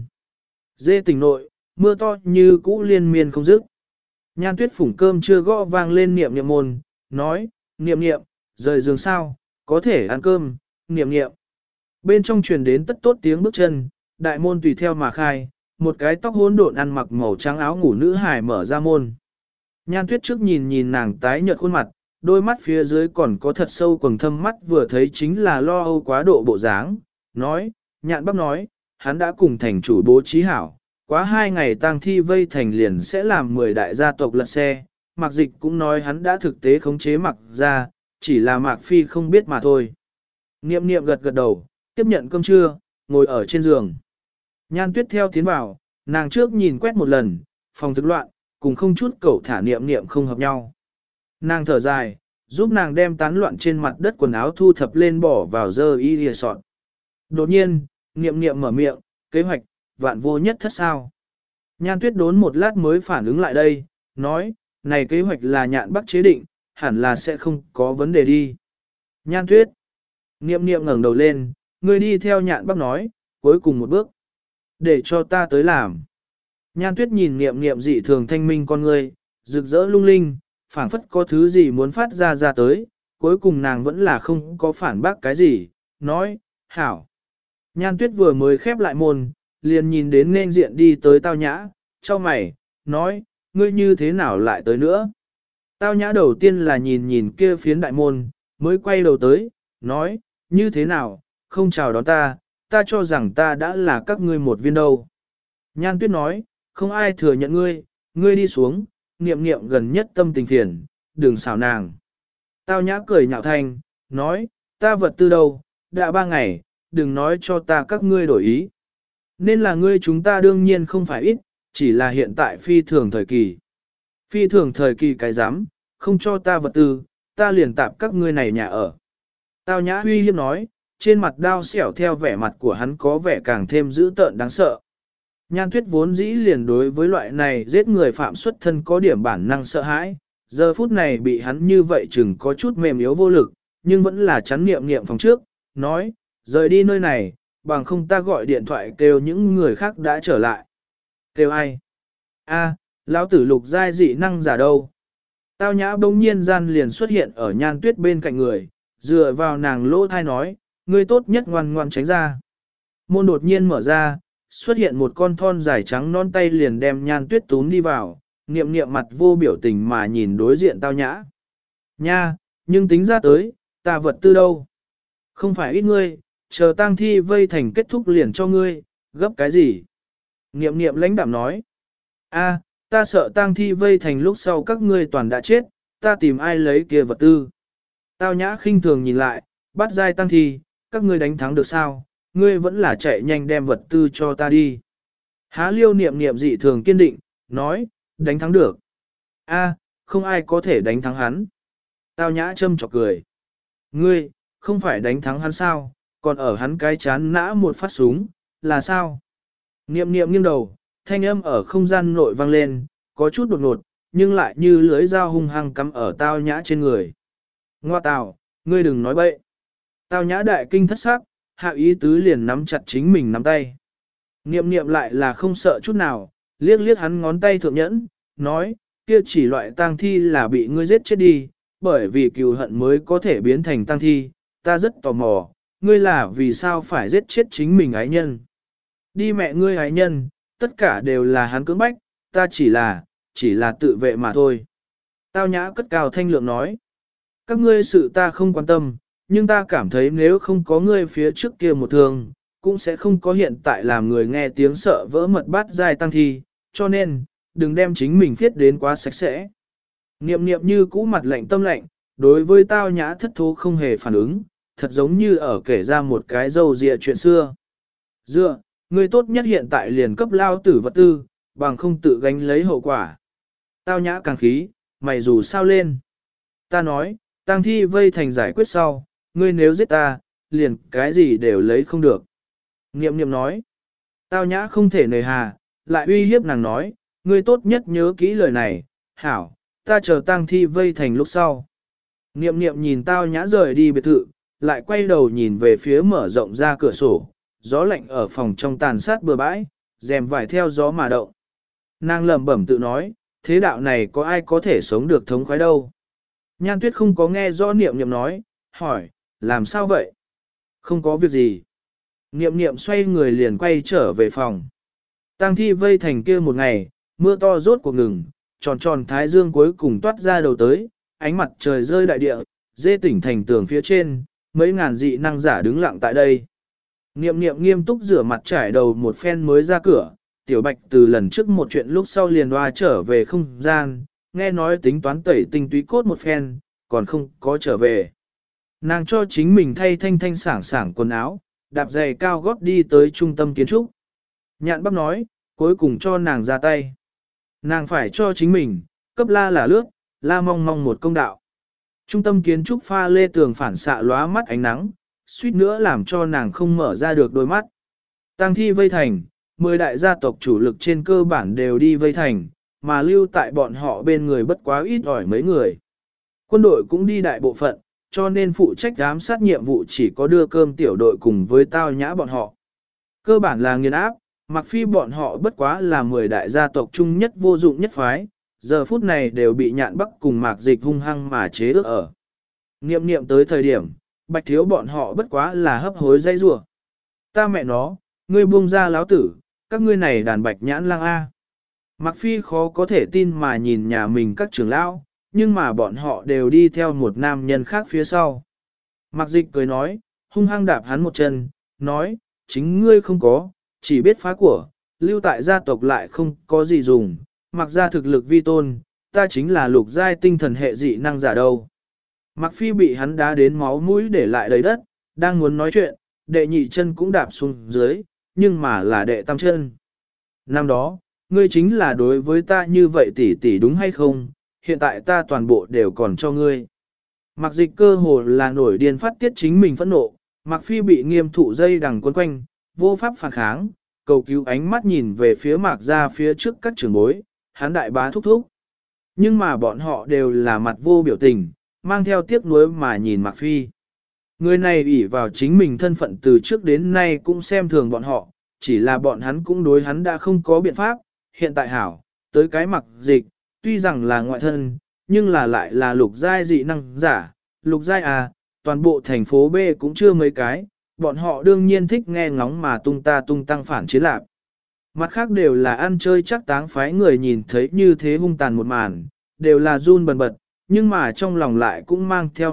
Dê tỉnh nội, mưa to như cũ liên miên không dứt. Nhan Tuyết phủng cơm chưa gõ vang lên niệm niệm môn, nói, niệm niệm, rời giường sao, có thể ăn cơm, niệm niệm. Bên trong truyền đến tất tốt tiếng bước chân, đại môn tùy theo mà khai, một cái tóc hỗn độn ăn mặc màu trắng áo ngủ nữ hài mở ra môn. Nhan Tuyết trước nhìn nhìn nàng tái nhợt khuôn mặt, đôi mắt phía dưới còn có thật sâu quầng thâm mắt vừa thấy chính là lo âu quá độ bộ dáng, nói, Nhạn Bắc nói, hắn đã cùng thành chủ bố trí hảo, quá 2 ngày tang thi vây thành liền sẽ làm 10 đại gia tộc lật xe, Mạc Dịch cũng nói hắn đã thực tế khống chế Mạc gia, chỉ là Mạc Phi không biết mà thôi. Niệm niệm gật gật đầu, tiếp nhận cơm trưa, ngồi ở trên giường. Nhan Tuyết theo tiến vào, nàng trước nhìn quét một lần, phòng thực loạn, cùng không chút cẩu thả niệm niệm không hợp nhau. Nàng thở dài, giúp nàng đem tán loạn trên mặt đất quần áo thu thập lên bỏ vào dơ y lìa sọt. Đột nhiên, niệm niệm mở miệng, kế hoạch, vạn vô nhất thất sao. Nhan Tuyết đốn một lát mới phản ứng lại đây, nói, này kế hoạch là Nhạn Bắc chế định, hẳn là sẽ không có vấn đề đi. Nhan Tuyết, niệm niệm ngẩng đầu lên, ngươi đi theo Nhạn Bắc nói, cuối cùng một bước, để cho ta tới làm. Nhan Tuyết nhìn niệm niệm dị thường thanh minh con ngươi, rực rỡ lung linh, phảng phất có thứ gì muốn phát ra tới, cuối cùng nàng vẫn là không có phản bác cái gì, nói, hảo. Nhan Tuyết vừa mới khép lại môn, liền nhìn đến nên diện đi tới Tao Nhã, cho mày, nói, ngươi như thế nào lại tới nữa? Tao Nhã đầu tiên là nhìn kia phiến đại môn, mới quay đầu tới, nói, như thế nào, không chào đón ta, ta cho rằng ta đã là các ngươi một viên đâu. Nhan Tuyết nói, không ai thừa nhận ngươi, ngươi đi xuống, niệm niệm gần nhất tâm tình phiền, đừng xảo nàng. Tao Nhã cười nhạo thanh, nói, ta vật tư đâu, đã 3 ngày, đừng nói cho ta các ngươi đổi ý. Nên là ngươi chúng ta đương nhiên không phải ít, chỉ là hiện tại phi thường thời kỳ. Phi thường thời kỳ cái dám, không cho ta vật tư, ta liền tạp các ngươi này nhà ở. Tao Nhã uy hiếp nói, trên mặt đao xẻo theo vẻ mặt của hắn có vẻ càng thêm dữ tợn đáng sợ. Nhan Tuyết vốn dĩ liền đối với loại này giết người phạm xuất thân có điểm bản năng sợ hãi, giờ phút này bị hắn như vậy chừng có chút mềm yếu vô lực, nhưng vẫn là chắn niệm phòng trước, nói, rời đi nơi này, bằng không ta gọi điện thoại kêu những người khác đã trở lại. Kêu ai? A, lão tử Lục giai dị năng giả đâu? Tao Nhã bỗng nhiên gian liền xuất hiện ở Nhan Tuyết bên cạnh người, dựa vào nàng lỗ thai nói, ngươi tốt nhất ngoan ngoan tránh ra. Môn đột nhiên mở ra, xuất hiện một con thon dài trắng non tay liền đem Nhan Tuyết túm đi vào, niệm mặt vô biểu tình mà nhìn đối diện Tao Nhã. Nha, nhưng tính ra tới, ta vật tư đâu? Không phải ít ngươi, chờ tang thi vây thành kết thúc liền cho ngươi, gấp cái gì? Niệm lãnh đạm nói. A, ta sợ tang thi vây thành lúc sau các ngươi toàn đã chết, ta tìm ai lấy kia vật tư. Tao Nhã khinh thường nhìn lại, bắt giai tang thi, các ngươi đánh thắng được sao? Ngươi vẫn là chạy nhanh đem vật tư cho ta đi. Há Liêu niệm dị thường kiên định, nói, đánh thắng được. A, không ai có thể đánh thắng hắn. Tao Nhã châm chọc cười. Ngươi, không phải đánh thắng hắn sao, còn ở hắn cái chán nã một phát súng, là sao? Niệm nghiêng đầu, thanh âm ở không gian nội vang lên, có chút đột ngột, nhưng lại như lưới dao hung hăng cắm ở Tao Nhã trên người. Ngoa tào, ngươi đừng nói bậy. Tao Nhã đại kinh thất sắc, hạ ý tứ liền nắm chặt chính mình nắm tay. Niệm lại là không sợ chút nào, liếc hắn ngón tay thượng nhẫn, nói, kia chỉ loại tang thi là bị ngươi giết chết đi, bởi vì cừu hận mới có thể biến thành tang thi, ta rất tò mò, ngươi là vì sao phải giết chết chính mình ái nhân. Đi mẹ ngươi ái nhân, tất cả đều là hắn cưỡng bách, ta chỉ là tự vệ mà thôi. Tao Nhã cất cao thanh lượng nói, các ngươi sự ta không quan tâm, nhưng ta cảm thấy nếu không có ngươi phía trước kia một thương, cũng sẽ không có hiện tại làm người nghe tiếng sợ vỡ mật bát giai tăng thi, cho nên, đừng đem chính mình viết đến quá sạch sẽ. Niệm như cũ mặt lạnh tâm lạnh, đối với Tao Nhã thất thố không hề phản ứng, thật giống như ở kể ra một cái dâu dịa chuyện xưa. Dựa, ngươi tốt nhất hiện tại liền cấp lao tử vật tư, bằng không tự gánh lấy hậu quả. Tao Nhã càng khí, mày dù sao lên. Ta nói, tang thi vây thành giải quyết sau, ngươi nếu giết ta, liền cái gì đều lấy không được. Niệm nói, Tao Nhã không thể nề hà, lại uy hiếp nàng nói, ngươi tốt nhất nhớ kỹ lời này, hảo, ta chờ tang thi vây thành lúc sau. Niệm nhìn Tao Nhã rời đi biệt thự, lại quay đầu nhìn về phía mở rộng ra cửa sổ, gió lạnh ở phòng trong tàn sát bừa bãi, rèm vải theo gió mà động. Nàng lẩm bẩm tự nói, thế đạo này có ai có thể sống được thống khoái đâu. Nhan Tuyết không có nghe rõ niệm nói, hỏi, làm sao vậy? Không có việc gì. Niệm xoay người liền quay trở về phòng. Tang thi vây thành kia một ngày, mưa to rốt cuộc ngừng, tròn thái dương cuối cùng toát ra đầu tới, ánh mặt trời rơi đại địa, dê tỉnh thành tường phía trên, mấy ngàn dị năng giả đứng lặng tại đây. Niệm nghiêm túc rửa mặt trải đầu một phen mới ra cửa, Tiểu Bạch từ lần trước một chuyện lúc sau liền hoa trở về không gian, nghe nói tính toán tẩy tinh túy cốt một phen, còn không có trở về. Nàng cho chính mình thay thanh sảng quần áo, đạp giày cao gót đi tới trung tâm kiến trúc. Nhạn Bắc nói, cuối cùng cho nàng ra tay. Nàng phải cho chính mình, cấp la là lướt, la mong một công đạo. Trung tâm kiến trúc pha lê tường phản xạ lóa mắt ánh nắng, suýt nữa làm cho nàng không mở ra được đôi mắt. Tang thi vây thành, 10 đại gia tộc chủ lực trên cơ bản đều đi vây thành, mà lưu tại bọn họ bên người bất quá ít ỏi mấy người. Quân đội cũng đi đại bộ phận, cho nên phụ trách giám sát nhiệm vụ chỉ có đưa cơm tiểu đội cùng với Tao Nhã bọn họ. Cơ bản là nghiền áp, mặc phi bọn họ bất quá là 10 đại gia tộc chung nhất vô dụng nhất phái, giờ phút này đều bị Nhạn Bắc cùng Mạc Dịch hung hăng mà chế ước ở. Niệm tới thời điểm, Bạch Thiếu bọn họ bất quá là hấp hối dây rủa. Ta mẹ nó, ngươi buông ra láo tử, các ngươi này đàn bạch nhãn lang A. Mạc Phi khó có thể tin mà nhìn nhà mình các trưởng lão, nhưng mà bọn họ đều đi theo một nam nhân khác phía sau. Mạc Dịch cười nói, hung hăng đạp hắn một chân, nói, chính ngươi không có, chỉ biết phá của, lưu tại gia tộc lại không có gì dùng, mặc ra thực lực vi tôn, ta chính là lục giai tinh thần hệ dị năng giả đâu. Mạc Phi bị hắn đá đến máu mũi để lại đầy đất, đang muốn nói chuyện, đệ nhị chân cũng đạp xuống dưới, nhưng mà là đệ tam chân. Năm đó, ngươi chính là đối với ta như vậy tỷ tỷ đúng hay không, hiện tại ta toàn bộ đều còn cho ngươi. Mạc Dịch cơ hồ là nổi điên phát tiết chính mình phẫn nộ, Mạc Phi bị nghiêm thụ dây đằng quấn quanh, vô pháp phản kháng, cầu cứu ánh mắt nhìn về phía Mạc ra phía trước các trưởng bối, hắn đại bá thúc thúc. Nhưng mà bọn họ đều là mặt vô biểu tình, mang theo tiếc nuối mà nhìn Mạc Phi. Người này ủy vào chính mình thân phận từ trước đến nay cũng xem thường bọn họ, chỉ là bọn hắn cũng đối hắn đã không có biện pháp, hiện tại hảo, tới cái Mạc Dịch, tuy rằng là ngoại thân, nhưng là lại là lục giai dị năng giả, lục giai à, toàn bộ thành phố B cũng chưa mấy cái, bọn họ đương nhiên thích nghe ngóng mà tung ta tung tăng phản chiến lạc. Mặt khác đều là ăn chơi chắc táng phái người nhìn thấy như thế hung tàn một màn, đều là run bần bật, nhưng mà trong lòng lại cũng mang theo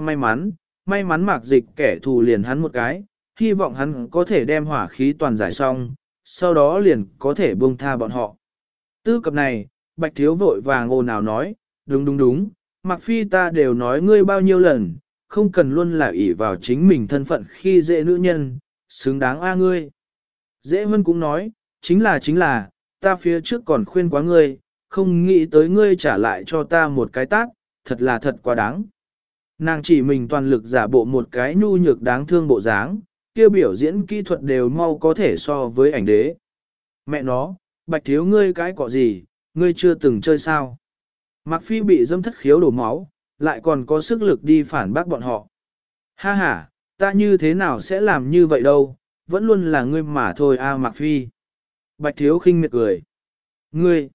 may mắn Mạc Dịch kẻ thù liền hắn một cái, hy vọng hắn có thể đem hỏa khí toàn giải xong, sau đó liền có thể buông tha bọn họ. Tư cập này, Bạch Thiếu vội vàng ồn ào nói, đúng, Mạc Phi ta đều nói ngươi bao nhiêu lần, không cần luôn là ỷ vào chính mình thân phận khi dễ nữ nhân, xứng đáng a ngươi. Dễ Vân cũng nói, chính là, ta phía trước còn khuyên quá ngươi, không nghĩ tới ngươi trả lại cho ta một cái tát, thật quá đáng. Nàng chỉ mình toàn lực giả bộ một cái nhu nhược đáng thương bộ dáng, kia biểu diễn kỹ thuật đều mau có thể so với ảnh đế. Mẹ nó, Bạch Thiếu ngươi cái cọ gì, ngươi chưa từng chơi sao? Mạc Phi bị dâm thất khiếu đổ máu, lại còn có sức lực đi phản bác bọn họ. Ha ha, ta như thế nào sẽ làm như vậy đâu, vẫn luôn là ngươi mà thôi a Mạc Phi. Bạch Thiếu khinh miệt cười. Ngươi,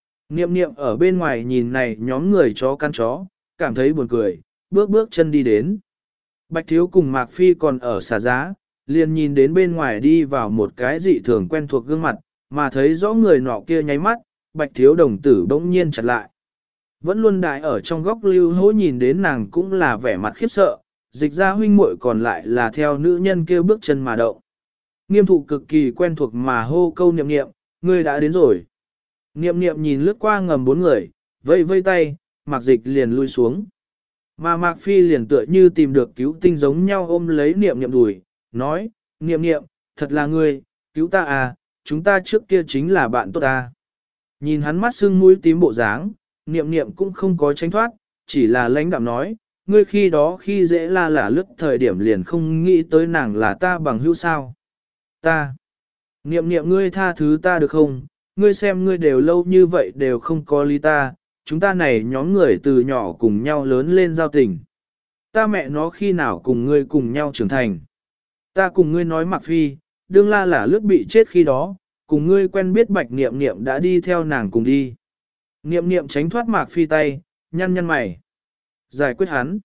Niệm ở bên ngoài nhìn này nhóm người chó căn chó, cảm thấy buồn cười, bước chân đi đến. Bạch Thiếu cùng Mạc Phi còn ở xả giá, liền nhìn đến bên ngoài đi vào một cái dị thường quen thuộc gương mặt, mà thấy rõ người nọ kia nháy mắt, Bạch Thiếu đồng tử bỗng nhiên chặt lại. Vẫn luôn đại ở trong góc lưu hố nhìn đến nàng cũng là vẻ mặt khiếp sợ, dịch ra huynh muội còn lại là theo nữ nhân kia bước chân mà động. Nghiêm thụ cực kỳ quen thuộc mà hô câu Niệm, ngươi đã đến rồi. Niệm nhìn lướt qua ngầm bốn người, vây tay, Mạc Dịch liền lui xuống. Mà Mạc Phi liền tựa như tìm được cứu tinh giống nhau ôm lấy Niệm đùi, nói, Niệm, thật là ngươi, cứu ta à, chúng ta trước kia chính là bạn tốt ta. Nhìn hắn mắt sưng mũi tím bộ dáng, Niệm cũng không có tránh thoát, chỉ là lãnh đạm nói, ngươi khi đó khi dễ la là lướt thời điểm liền không nghĩ tới nàng là ta bằng hữu sao. Ta, Niệm ngươi tha thứ ta được không, ngươi xem ngươi đều lâu như vậy đều không có lý ta, chúng ta này nhóm người từ nhỏ cùng nhau lớn lên giao tình. Ta mẹ nó khi nào cùng ngươi cùng nhau trưởng thành. Ta cùng ngươi nói Mạc Phi, đương la là lướt bị chết khi đó, cùng ngươi quen biết Bạch Niệm đã đi theo nàng cùng đi. Niệm tránh thoát Mạc Phi tay, nhăn mày. Giải quyết hắn.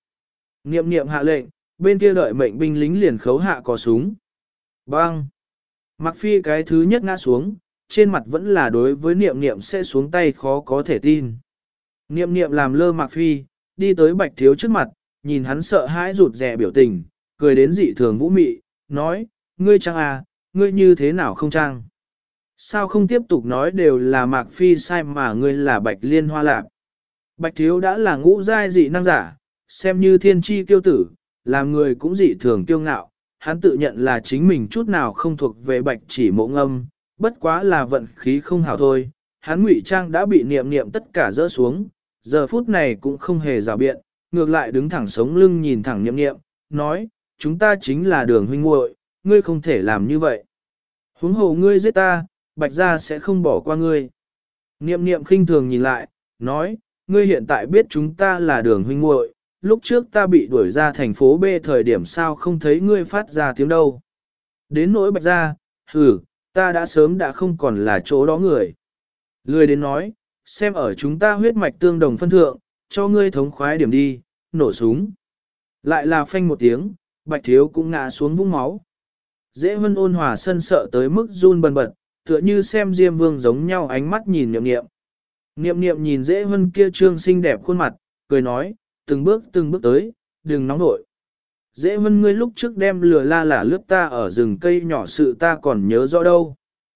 Niệm hạ lệnh, bên kia đợi mệnh binh lính liền khấu hạ có súng. Bang! Mạc Phi cái thứ nhất ngã xuống, trên mặt vẫn là đối với Niệm sẽ xuống tay khó có thể tin. Niệm làm lơ Mạc Phi, đi tới Bạch Thiếu trước mặt, nhìn hắn sợ hãi rụt rè biểu tình, cười đến dị thường vũ mị, nói, ngươi trang à, ngươi như thế nào không trang? Sao không tiếp tục nói đều là Mạc Phi sai mà ngươi là Bạch Liên Hoa Lạp? Bạch Thiếu đã là ngũ giai dị năng giả, xem như thiên tri kiêu tử, làm người cũng dị thường kiêu ngạo, hắn tự nhận là chính mình chút nào không thuộc về Bạch Chỉ Mộ Ngâm, bất quá là vận khí không hảo thôi, hắn ngụy trang đã bị Niệm tất cả rỡ xuống, giờ phút này cũng không hề rào biện, ngược lại đứng thẳng sống lưng nhìn thẳng Niệm, nói, chúng ta chính là Đường huynh muội, ngươi không thể làm như vậy. Huống hồ ngươi giết ta, Bạch gia sẽ không bỏ qua ngươi. Niệm khinh thường nhìn lại, nói, ngươi hiện tại biết chúng ta là Đường huynh muội, lúc trước ta bị đuổi ra thành phố B thời điểm sao không thấy ngươi phát ra tiếng đâu. Đến nỗi Bạch gia, ta đã sớm đã không còn là chỗ đó người. Lười đến nói, xem ở chúng ta huyết mạch tương đồng phân thượng, cho ngươi thống khoái điểm đi, nổ súng. Lại là phanh một tiếng, Bạch Thiếu cũng ngã xuống vũng máu. Dễ Vân ôn hòa sân sợ tới mức run bần bật, tựa như xem Diêm Vương giống nhau ánh mắt nhìn Niệm Niệm. Niệm Niệm nhìn Dễ Vân kia trương xinh đẹp khuôn mặt, cười nói, từng bước tới, đừng nóng nội. Dễ Vân ngươi lúc trước đem lừa la là lướt ta ở rừng cây nhỏ sự ta còn nhớ rõ đâu.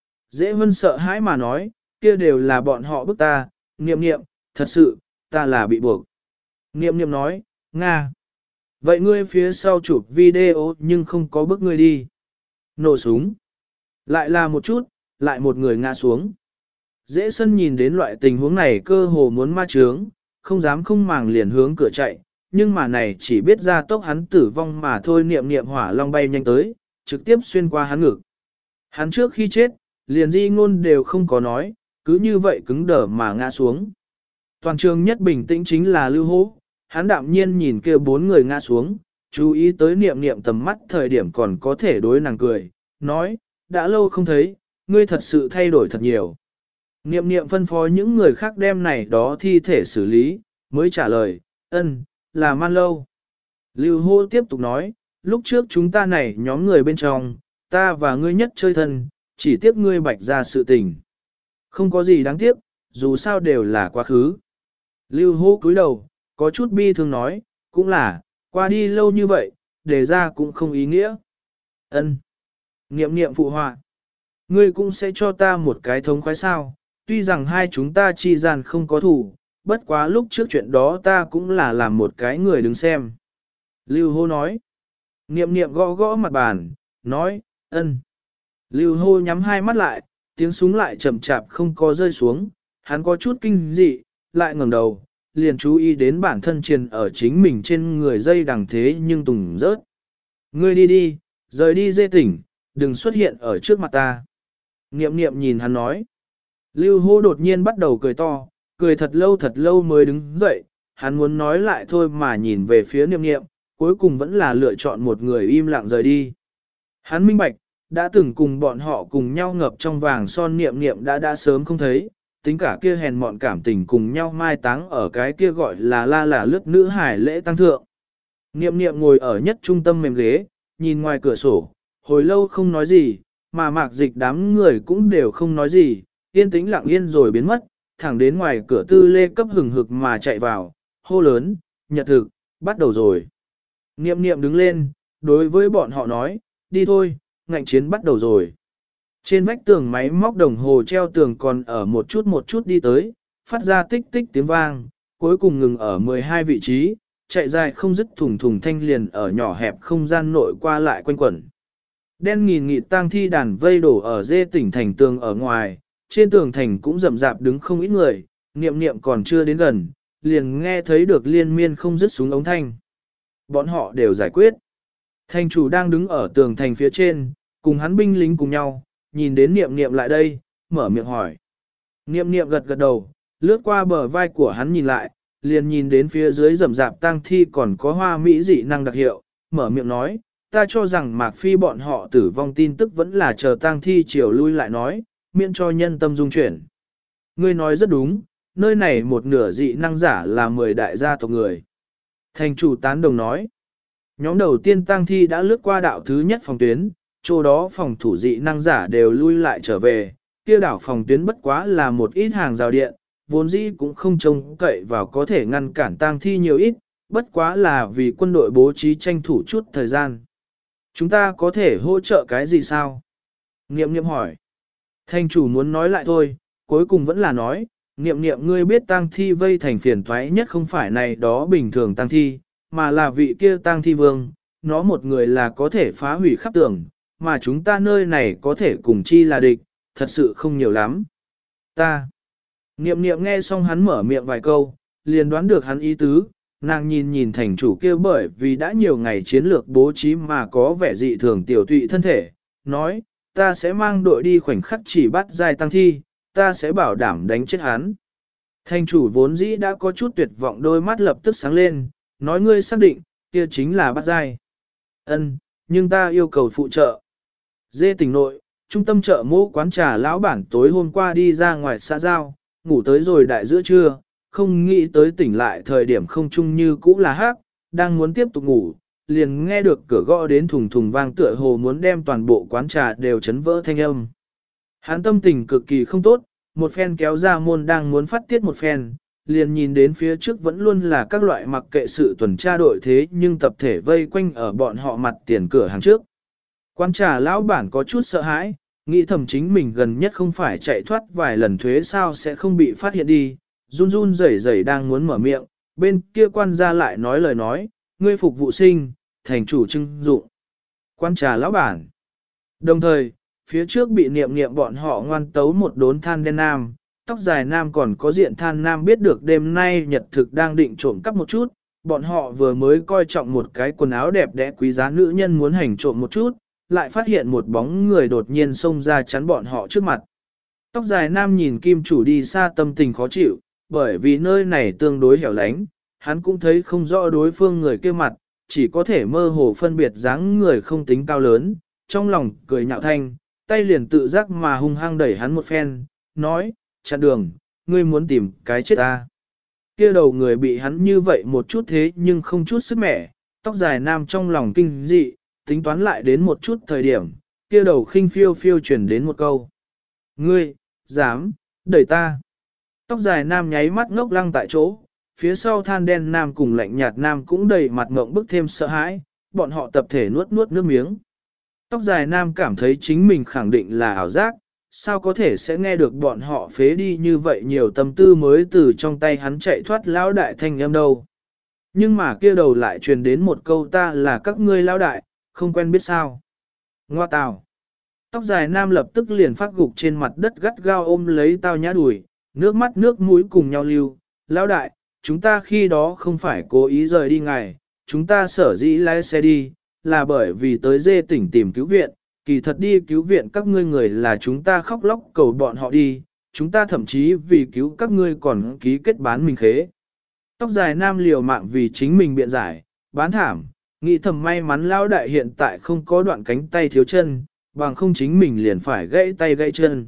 Dễ Vân sợ hãi mà nói, kia đều là bọn họ bức ta, Niệm Niệm, thật sự, ta là bị buộc. Niệm Niệm nói, Nga. Vậy ngươi phía sau chụp video nhưng không có bức ngươi đi. Nổ súng. Lại là một chút, lại một người ngã xuống. Dễ Sân nhìn đến loại tình huống này cơ hồ muốn ma trướng, không dám không màng liền hướng cửa chạy, nhưng mà này chỉ biết ra tốc hắn tử vong mà thôi. Niệm Niệm hỏa long bay nhanh tới, trực tiếp xuyên qua hắn ngực. Hắn trước khi chết, liền di ngôn đều không có nói, cứ như vậy cứng đờ mà ngã xuống. Toàn trường nhất bình tĩnh chính là Lưu Hô, hắn đạm nhiên nhìn kia 4 người ngã xuống, chú ý tới Niệm Niệm tầm mắt thời điểm còn có thể đối nàng cười, nói, đã lâu không thấy, ngươi thật sự thay đổi thật nhiều. Niệm Niệm phân phó những người khác đem này đó thi thể xử lý, mới trả lời, ân, là Man Lâu. Lưu Hô tiếp tục nói, lúc trước chúng ta này nhóm người bên trong, ta và ngươi nhất chơi thân, chỉ tiếc ngươi bạch ra sự tình. Không có gì đáng tiếc, dù sao đều là quá khứ. Lưu Hô cúi đầu, có chút bi thương nói, cũng là, qua đi lâu như vậy, đề ra cũng không ý nghĩa. Ân. Niệm Niệm phụ họa. Ngươi cũng sẽ cho ta một cái thống khoái sao, tuy rằng hai chúng ta chi gian không có thủ, bất quá lúc trước chuyện đó ta cũng là làm một cái người đứng xem. Lưu Hô nói. Niệm Niệm gõ gõ mặt bàn, nói, ân. Lưu Hô nhắm hai mắt lại, tiếng súng lại chậm chạp không có rơi xuống, hắn có chút kinh dị, lại ngẩng đầu, liền chú ý đến bản thân triền ở chính mình trên người dây đằng thế nhưng tùng rớt. Ngươi đi đi, rời đi Dê Tỉnh, đừng xuất hiện ở trước mặt ta. Niệm Niệm nhìn hắn nói. Lưu Hô đột nhiên bắt đầu cười to, cười thật lâu mới đứng dậy, hắn muốn nói lại thôi mà nhìn về phía Niệm Niệm, cuối cùng vẫn là lựa chọn một người im lặng rời đi. Hắn minh bạch, đã từng cùng bọn họ cùng nhau ngập trong vàng son. Niệm Niệm đã sớm không thấy, tính cả kia hèn mọn cảm tình cùng nhau mai táng ở cái kia gọi là là lướt nữ hải lễ tăng thượng. Niệm Niệm ngồi ở nhất trung tâm mềm ghế, nhìn ngoài cửa sổ, hồi lâu không nói gì, mà Mạc Dịch đám người cũng đều không nói gì, yên tĩnh lặng yên rồi biến mất, thẳng đến ngoài cửa Tư Lê cấp hừng hực mà chạy vào, hô lớn, nhật thực, bắt đầu rồi. Niệm Niệm đứng lên, đối với bọn họ nói, đi thôi, ngạnh chiến bắt đầu rồi. Trên vách tường máy móc đồng hồ treo tường còn ở một chút đi tới, phát ra tích tích tiếng vang, cuối cùng ngừng ở 12 vị trí, chạy dài không dứt thùng thùng thanh liền ở nhỏ hẹp không gian nội qua lại quanh quẩn. Đen nghìn nghịt tang thi đàn vây đổ ở Dê Tỉnh thành tường ở ngoài, trên tường thành cũng rậm rạp đứng không ít người, Niệm Niệm còn chưa đến gần, liền nghe thấy được liên miên không dứt súng ống thanh. Bọn họ đều giải quyết. Thành chủ đang đứng ở tường thành phía trên, cùng hắn binh lính cùng nhau, nhìn đến Niệm Niệm lại đây, mở miệng hỏi. Niệm Niệm gật gật đầu, lướt qua bờ vai của hắn nhìn lại, liền nhìn đến phía dưới rậm rạp tang thi còn có hoa mỹ dị năng đặc hiệu, mở miệng nói, ta cho rằng Mạc Phi bọn họ tử vong tin tức vẫn là chờ tang thi chiều lui lại nói, miễn cho nhân tâm dung chuyển. Ngươi nói rất đúng, nơi này một nửa dị năng giả là 10 đại gia tộc người. Thành chủ tán đồng nói, nhóm đầu tiên tang thi đã lướt qua đạo thứ nhất phòng tuyến, chỗ đó phòng thủ dị năng giả đều lui lại trở về, kia đảo phòng tuyến bất quá là một ít hàng rào điện, vốn dĩ cũng không trông cậy vào có thể ngăn cản tang thi nhiều ít, bất quá là vì quân đội bố trí tranh thủ chút thời gian. Chúng ta có thể hỗ trợ cái gì sao? Niệm Niệm hỏi. Thành chủ muốn nói lại thôi, cuối cùng vẫn là nói, Niệm Niệm ngươi biết tang thi vây thành phiền toái nhất không phải này đó bình thường tang thi, mà là vị kia tang thi vương, nó một người là có thể phá hủy khắp tường, mà chúng ta nơi này có thể cùng chi là địch, thật sự không nhiều lắm. Ta. Niệm Niệm nghe xong hắn mở miệng vài câu, liền đoán được hắn ý tứ, nàng nhìn thành chủ kia bởi vì đã nhiều ngày chiến lược bố trí mà có vẻ dị thường tiểu tụy thân thể, nói, ta sẽ mang đội đi khoảnh khắc chỉ bắt giai tăng thi, ta sẽ bảo đảm đánh chết hắn. Thành chủ vốn dĩ đã có chút tuyệt vọng đôi mắt lập tức sáng lên, nói ngươi xác định, kia chính là bắt giai. Ân, nhưng ta yêu cầu phụ trợ. Dê Tỉnh nội, trung tâm chợ mô quán trà lão bản tối hôm qua đi ra ngoài xã giao, ngủ tới rồi đại giữa trưa, không nghĩ tới tỉnh lại thời điểm không chung như cũ là hát, đang muốn tiếp tục ngủ, liền nghe được cửa gõ đến thùng thùng vang tựa hồ muốn đem toàn bộ quán trà đều chấn vỡ thanh âm. Hắn tâm tình cực kỳ không tốt, một phen kéo ra môn đang muốn phát tiết một phen, liền nhìn đến phía trước vẫn luôn là các loại mặc kệ sự tuần tra đội thế nhưng tập thể vây quanh ở bọn họ mặt tiền cửa hàng trước. Quán trà lão bản có chút sợ hãi, nghĩ thầm chính mình gần nhất không phải chạy thoát vài lần thuế sao sẽ không bị phát hiện đi, run run rẩy rẩy đang muốn mở miệng, bên kia quan gia lại nói lời nói, ngươi phục vụ sinh, thành chủ trưng dụng. Quán trà lão bản. Đồng thời, phía trước bị niệm niệm bọn họ ngoan tấu một đốn than đen nam, tóc dài nam còn có diện than nam biết được đêm nay nhật thực đang định trộm cắp một chút, bọn họ vừa mới coi trọng một cái quần áo đẹp đẽ quý giá nữ nhân muốn hành trộm một chút, lại phát hiện một bóng người đột nhiên xông ra chắn bọn họ trước mặt. Tóc dài nam nhìn kim chủ đi xa tâm tình khó chịu, bởi vì nơi này tương đối hẻo lánh, hắn cũng thấy không rõ đối phương người kia mặt, chỉ có thể mơ hồ phân biệt dáng người không tính cao lớn, trong lòng cười nhạo thanh, tay liền tự giác mà hung hăng đẩy hắn một phen, nói, chặn đường, ngươi muốn tìm cái chết ta. Kia đầu người bị hắn như vậy một chút thế nhưng không chút sức mẻ, tóc dài nam trong lòng kinh dị, tính toán lại đến một chút thời điểm, kia đầu khinh phiêu phiêu chuyển đến một câu. Ngươi, dám, đẩy ta. Tóc dài nam nháy mắt ngốc lăng tại chỗ, phía sau than đen nam cùng lạnh nhạt nam cũng đầy mặt ngộng bức thêm sợ hãi, bọn họ tập thể nuốt nuốt nước miếng. Tóc dài nam cảm thấy chính mình khẳng định là ảo giác, sao có thể sẽ nghe được bọn họ phế đi như vậy nhiều tâm tư mới từ trong tay hắn chạy thoát lão đại thanh âm đâu. Nhưng mà kia đầu lại truyền đến một câu ta là các ngươi lão đại, không quen biết sao. Ngoa tào. Tóc dài nam lập tức liền phát gục trên mặt đất gắt gao ôm lấy tao nhã đùi, nước mắt nước mũi cùng nhau lưu. Lão đại, chúng ta khi đó không phải cố ý rời đi ngài, chúng ta sở dĩ lái xe đi, là bởi vì tới dê tỉnh tìm cứu viện, kỳ thật đi cứu viện các ngươi người là chúng ta khóc lóc cầu bọn họ đi, chúng ta thậm chí vì cứu các ngươi còn ký kết bán mình khế. Tóc dài nam liều mạng vì chính mình biện giải, bán thảm, nghĩ thầm may mắn lão đại hiện tại không có đoạn cánh tay thiếu chân, bằng không chính mình liền phải gãy tay gãy chân.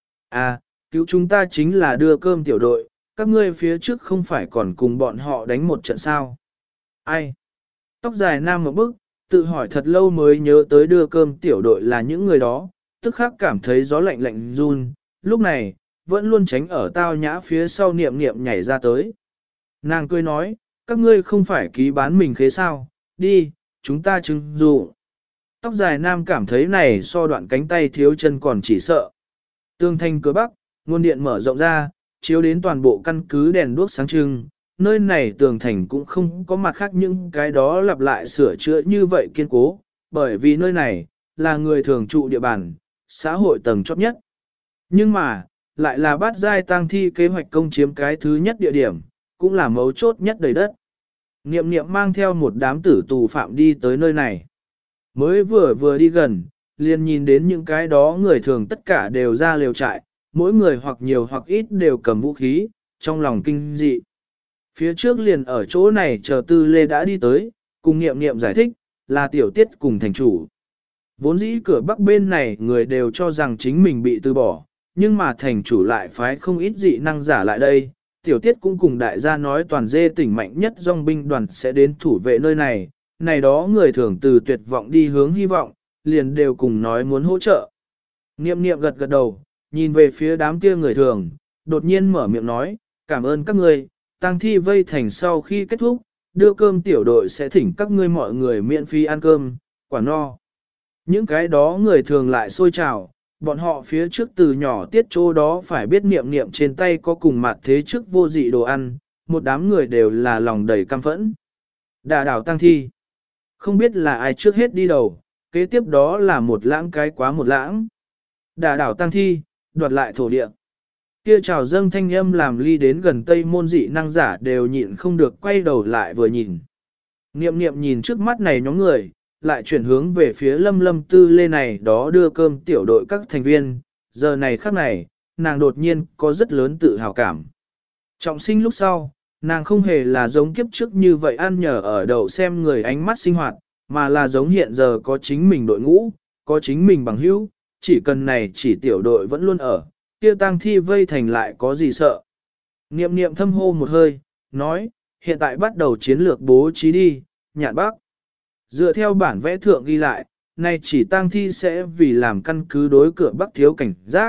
À, cứu chúng ta chính là đưa cơm tiểu đội, các ngươi phía trước không phải còn cùng bọn họ đánh một trận sao. Ai? Tóc dài nam một bức, tự hỏi thật lâu mới nhớ tới đưa cơm tiểu đội là những người đó, tức khắc cảm thấy gió lạnh lạnh run, lúc này, vẫn luôn tránh ở tao nhã phía sau niệm niệm nhảy ra tới. Nàng cười nói, các ngươi không phải ký bán mình khế sao, đi, chúng ta chứng dụ. Tóc dài nam cảm thấy này so đoạn cánh tay thiếu chân còn chỉ sợ. Tường thành cửa bắc, nguồn điện mở rộng ra, chiếu đến toàn bộ căn cứ đèn đuốc sáng trưng, nơi này tường thành cũng không có mặt khác những cái đó lặp lại sửa chữa như vậy kiên cố, bởi vì nơi này, là người thường trụ địa bàn, xã hội tầng chót nhất. Nhưng mà, lại là bát giai tang thi kế hoạch công chiếm cái thứ nhất địa điểm, cũng là mấu chốt nhất đầy đất. Niệm niệm mang theo một đám tử tù phạm đi tới nơi này. Mới vừa đi gần, liền nhìn đến những cái đó người thường tất cả đều ra lều trại, mỗi người hoặc nhiều hoặc ít đều cầm vũ khí, trong lòng kinh dị. Phía trước liền ở chỗ này chờ Tư Lê đã đi tới, cùng niệm niệm giải thích, là tiểu tiết cùng thành chủ. Vốn dĩ cửa bắc bên này người đều cho rằng chính mình bị từ bỏ, nhưng mà thành chủ lại phái không ít dị năng giả lại đây. Tiểu tiết cũng cùng đại gia nói toàn dê tỉnh mạnh nhất dòng binh đoàn sẽ đến thủ vệ nơi này, này đó người thường từ tuyệt vọng đi hướng hy vọng, liền đều cùng nói muốn hỗ trợ. Niệm niệm gật gật đầu, nhìn về phía đám kia người thường, đột nhiên mở miệng nói, cảm ơn các ngươi, tang thi vây thành sau khi kết thúc, đưa cơm tiểu đội sẽ thỉnh các ngươi mọi người miễn phí ăn cơm, quả no. Những cái đó người thường lại xôi trào, bọn họ phía trước từ nhỏ tiết chỗ đó phải biết niệm niệm trên tay có cùng mặt thế trước vô dị đồ ăn, một đám người đều là lòng đầy căm phẫn. Đả đảo tang thi. Không biết là ai trước hết đi đầu, kế tiếp đó là một lãng cái quá một lãng. Đả đảo tang thi, đoạt lại thổ địa. Kia trào dâng thanh âm làm ly đến gần tây môn dị năng giả đều nhịn không được quay đầu lại vừa nhìn. Niệm niệm nhìn trước mắt này nhóm người, lại chuyển hướng về phía Lâm Lâm Tư Lê này đó đưa cơm tiểu đội các thành viên, giờ này khắc này, nàng đột nhiên có rất lớn tự hào cảm. Trọng sinh lúc sau, nàng không hề là giống kiếp trước như vậy ăn nhờ ở đậu xem người ánh mắt sinh hoạt, mà là giống hiện giờ có chính mình đội ngũ, có chính mình bằng hữu, chỉ cần này chỉ tiểu đội vẫn luôn ở, kia tang thi vây thành lại có gì sợ. Niệm niệm thâm hô một hơi, nói, hiện tại bắt đầu chiến lược bố trí đi, nhạn bác. Dựa theo bản vẽ thượng ghi lại, nay chỉ tang thi sẽ vì làm căn cứ đối cửa bắc thiếu cảnh giác,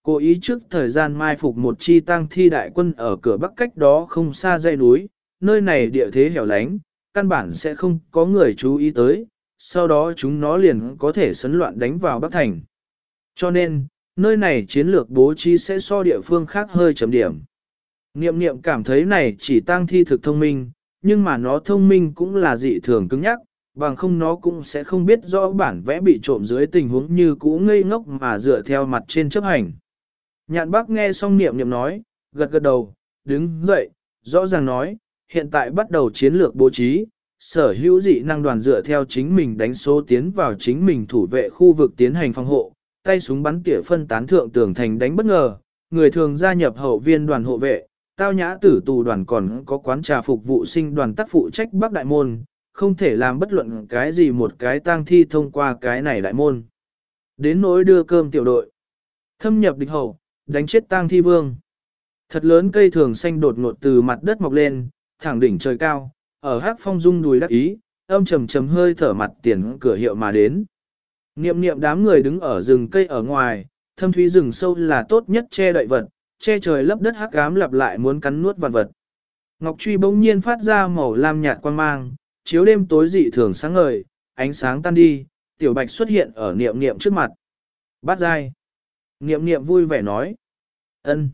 Cố ý trước thời gian mai phục một chi tăng thi đại quân ở cửa bắc cách đó không xa dãy núi, nơi này địa thế hẻo lánh, căn bản sẽ không có người chú ý tới, sau đó chúng nó liền có thể sấn loạn đánh vào Bắc Thành. Cho nên, nơi này chiến lược bố trí sẽ so địa phương khác hơi chấm điểm. Niệm niệm cảm thấy này chỉ tăng thi thực thông minh, nhưng mà nó thông minh cũng là dị thường cứng nhắc, bằng không nó cũng sẽ không biết rõ bản vẽ bị trộm dưới tình huống như cũ ngây ngốc mà dựa theo mặt trên chấp hành. Nhạn Bắc nghe xong niệm niệm nói, gật gật đầu, đứng dậy, rõ ràng nói, hiện tại bắt đầu chiến lược bố trí, sở hữu dị năng đoàn dựa theo chính mình đánh số tiến vào chính mình thủ vệ khu vực tiến hành phòng hộ, tay súng bắn tỉa phân tán thượng tường thành đánh bất ngờ, người thường gia nhập hậu viên đoàn hộ vệ, tao nhã tử tù đoàn còn có quán trà phục vụ sinh đoàn tác phụ trách Bắc Đại Môn, không thể làm bất luận cái gì một cái tang thi thông qua cái này đại môn. Đến nỗi đưa cơm tiểu đội, thâm nhập địch hậu, đánh chết tang thi vương. Thật lớn cây thường xanh đột ngột từ mặt đất mọc lên, thẳng đỉnh trời cao, ở hắc phong rung đùi đắc ý, âm trầm trầm hơi thở mặt tiền cửa hiệu mà đến. Niệm niệm đám người đứng ở rừng cây ở ngoài, thâm thúy rừng sâu là tốt nhất che đậy vật, che trời lấp đất hắc ám lặp lại muốn cắn nuốt vạn vật. Ngọc truy bỗng nhiên phát ra màu lam nhạt quang mang, chiếu đêm tối dị thường sáng ngời, ánh sáng tan đi, tiểu bạch xuất hiện ở niệm niệm trước mặt. Bát giai. Niệm niệm vui vẻ nói. Ân,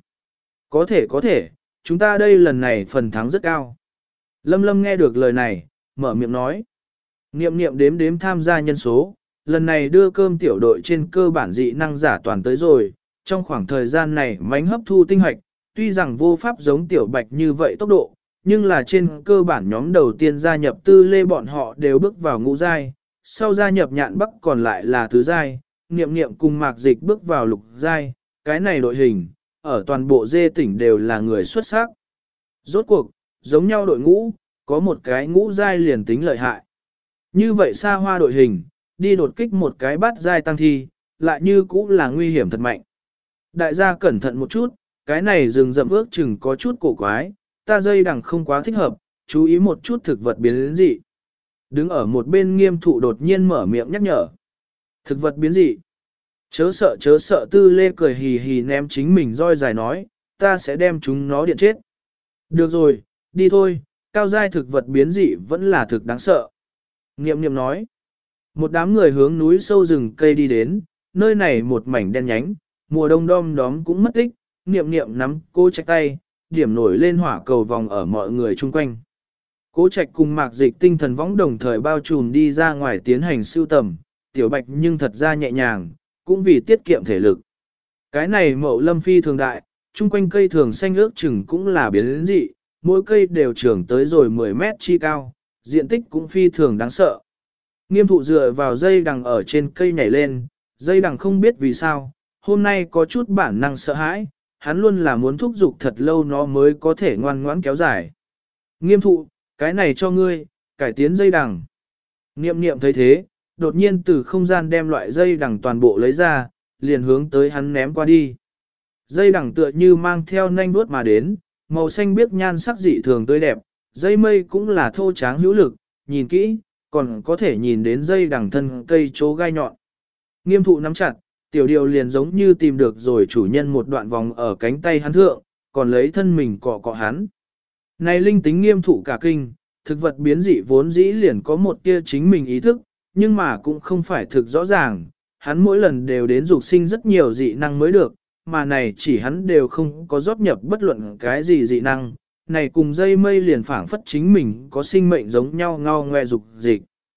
có thể, chúng ta đây lần này phần thắng rất cao. Lâm Lâm nghe được lời này, mở miệng nói. Niệm niệm đếm đếm tham gia nhân số, lần này đưa cơm tiểu đội trên cơ bản dị năng giả toàn tới rồi, trong khoảng thời gian này mánh hấp thu tinh hoạch, tuy rằng vô pháp giống tiểu bạch như vậy tốc độ, nhưng là trên cơ bản nhóm đầu tiên gia nhập tư lê bọn họ đều bước vào ngũ giai, sau gia nhập nhạn bắc còn lại là tứ giai, niệm niệm cùng mạc dịch bước vào lục giai, cái này đội hình, ở toàn bộ dê tỉnh đều là người xuất sắc. Rốt cuộc, giống nhau đội ngũ, có một cái ngũ giai liền tính lợi hại. Như vậy xa hoa đội hình, đi đột kích một cái bát giai tăng thi, lại như cũ là nguy hiểm thật mạnh. Đại gia cẩn thận một chút, cái này rừng rậm ước chừng có chút cổ quái, ta dây đằng không quá thích hợp, chú ý một chút thực vật biến dị. Đứng ở một bên nghiêm thụ đột nhiên mở miệng nhắc nhở. Thực vật biến dị. Chớ sợ tư lê cười hì hì ném chính mình roi dài nói, ta sẽ đem chúng nó điện chết. Được rồi, đi thôi, cao giai thực vật biến dị vẫn là thực đáng sợ. Niệm niệm nói. Một đám người hướng núi sâu rừng cây đi đến, nơi này một mảnh đen nhánh, mùa đông đom đóm cũng mất tích, niệm niệm nắm cô trạch tay, điểm nổi lên hỏa cầu vòng ở mọi người chung quanh. Cố trạch cùng mạc dịch tinh thần võng đồng thời bao trùm đi ra ngoài tiến hành sưu tầm, tiểu bạch nhưng thật ra nhẹ nhàng, cũng vì tiết kiệm thể lực. Cái này mậu lâm phi thường đại, chung quanh cây thường xanh ước chừng cũng là biến dị, mỗi cây đều trưởng tới rồi 10 mét chi cao, diện tích cũng phi thường đáng sợ. Nghiêm thụ dựa vào dây đằng ở trên cây nhảy lên, dây đằng không biết vì sao, hôm nay có chút bản năng sợ hãi, hắn luôn là muốn thúc giục thật lâu nó mới có thể ngoan ngoãn kéo dài. Nghiêm thụ, cái này cho ngươi, cải tiến dây đằng. Niệm niệm thấy thế, đột nhiên từ không gian đem loại dây đằng toàn bộ lấy ra, liền hướng tới hắn ném qua đi. Dây đằng tựa như mang theo nanh vuốt mà đến, màu xanh biếc nhan sắc dị thường tươi đẹp, dây mây cũng là thô tráng hữu lực, nhìn kỹ, còn có thể nhìn đến dây đằng thân cây chỗ gai nhọn. Nghiêm thụ nắm chặt, tiểu điều liền giống như tìm được rồi chủ nhân một đoạn vòng ở cánh tay hắn thượng, còn lấy thân mình cọ cọ hắn. Này linh tính nghiêm thụ cả kinh, thực vật biến dị vốn dĩ liền có một tia chính mình ý thức, nhưng mà cũng không phải thực rõ ràng, hắn mỗi lần đều đến dục sinh rất nhiều dị năng mới được, mà này chỉ hắn đều không có rót nhập bất luận cái gì dị năng, này cùng dây mây liền phảng phất chính mình có sinh mệnh giống nhau ngao ngoe dục dịch.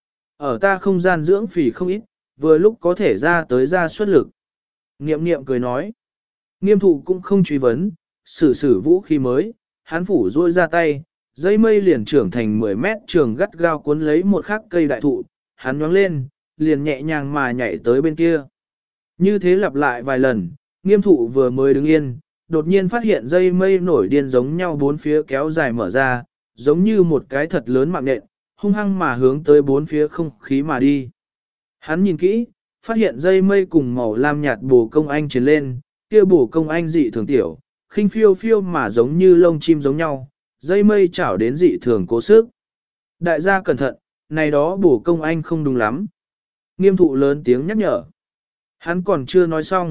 Ở ta không gian dưỡng phì không ít, vừa lúc có thể ra tới ra xuất lực. Niệm niệm cười nói, nghiêm thụ cũng không truy vấn, sử vũ khí mới, hắn phủ rôi ra tay, dây mây liền trưởng thành 10 mét trường gắt gao cuốn lấy một khắc cây đại thụ, hắn nhoáng lên, liền nhẹ nhàng mà nhảy tới bên kia. Như thế lặp lại vài lần, nghiêm thụ vừa mới đứng yên, đột nhiên phát hiện dây mây nổi điên giống nhau bốn phía kéo dài mở ra, giống như một cái thật lớn mạng nện, hung hăng mà hướng tới bốn phía không khí mà đi. Hắn nhìn kỹ, phát hiện dây mây cùng màu lam nhạt bồ công anh chiến lên, kia bồ công anh dị thường tiểu, khinh phiêu phiêu mà giống như lông chim giống nhau, dây mây chảo đến dị thường cố sức. Đại gia cẩn thận, này đó bổ công anh không đúng lắm. Nghiêm thụ lớn tiếng nhắc nhở. Hắn còn chưa nói xong,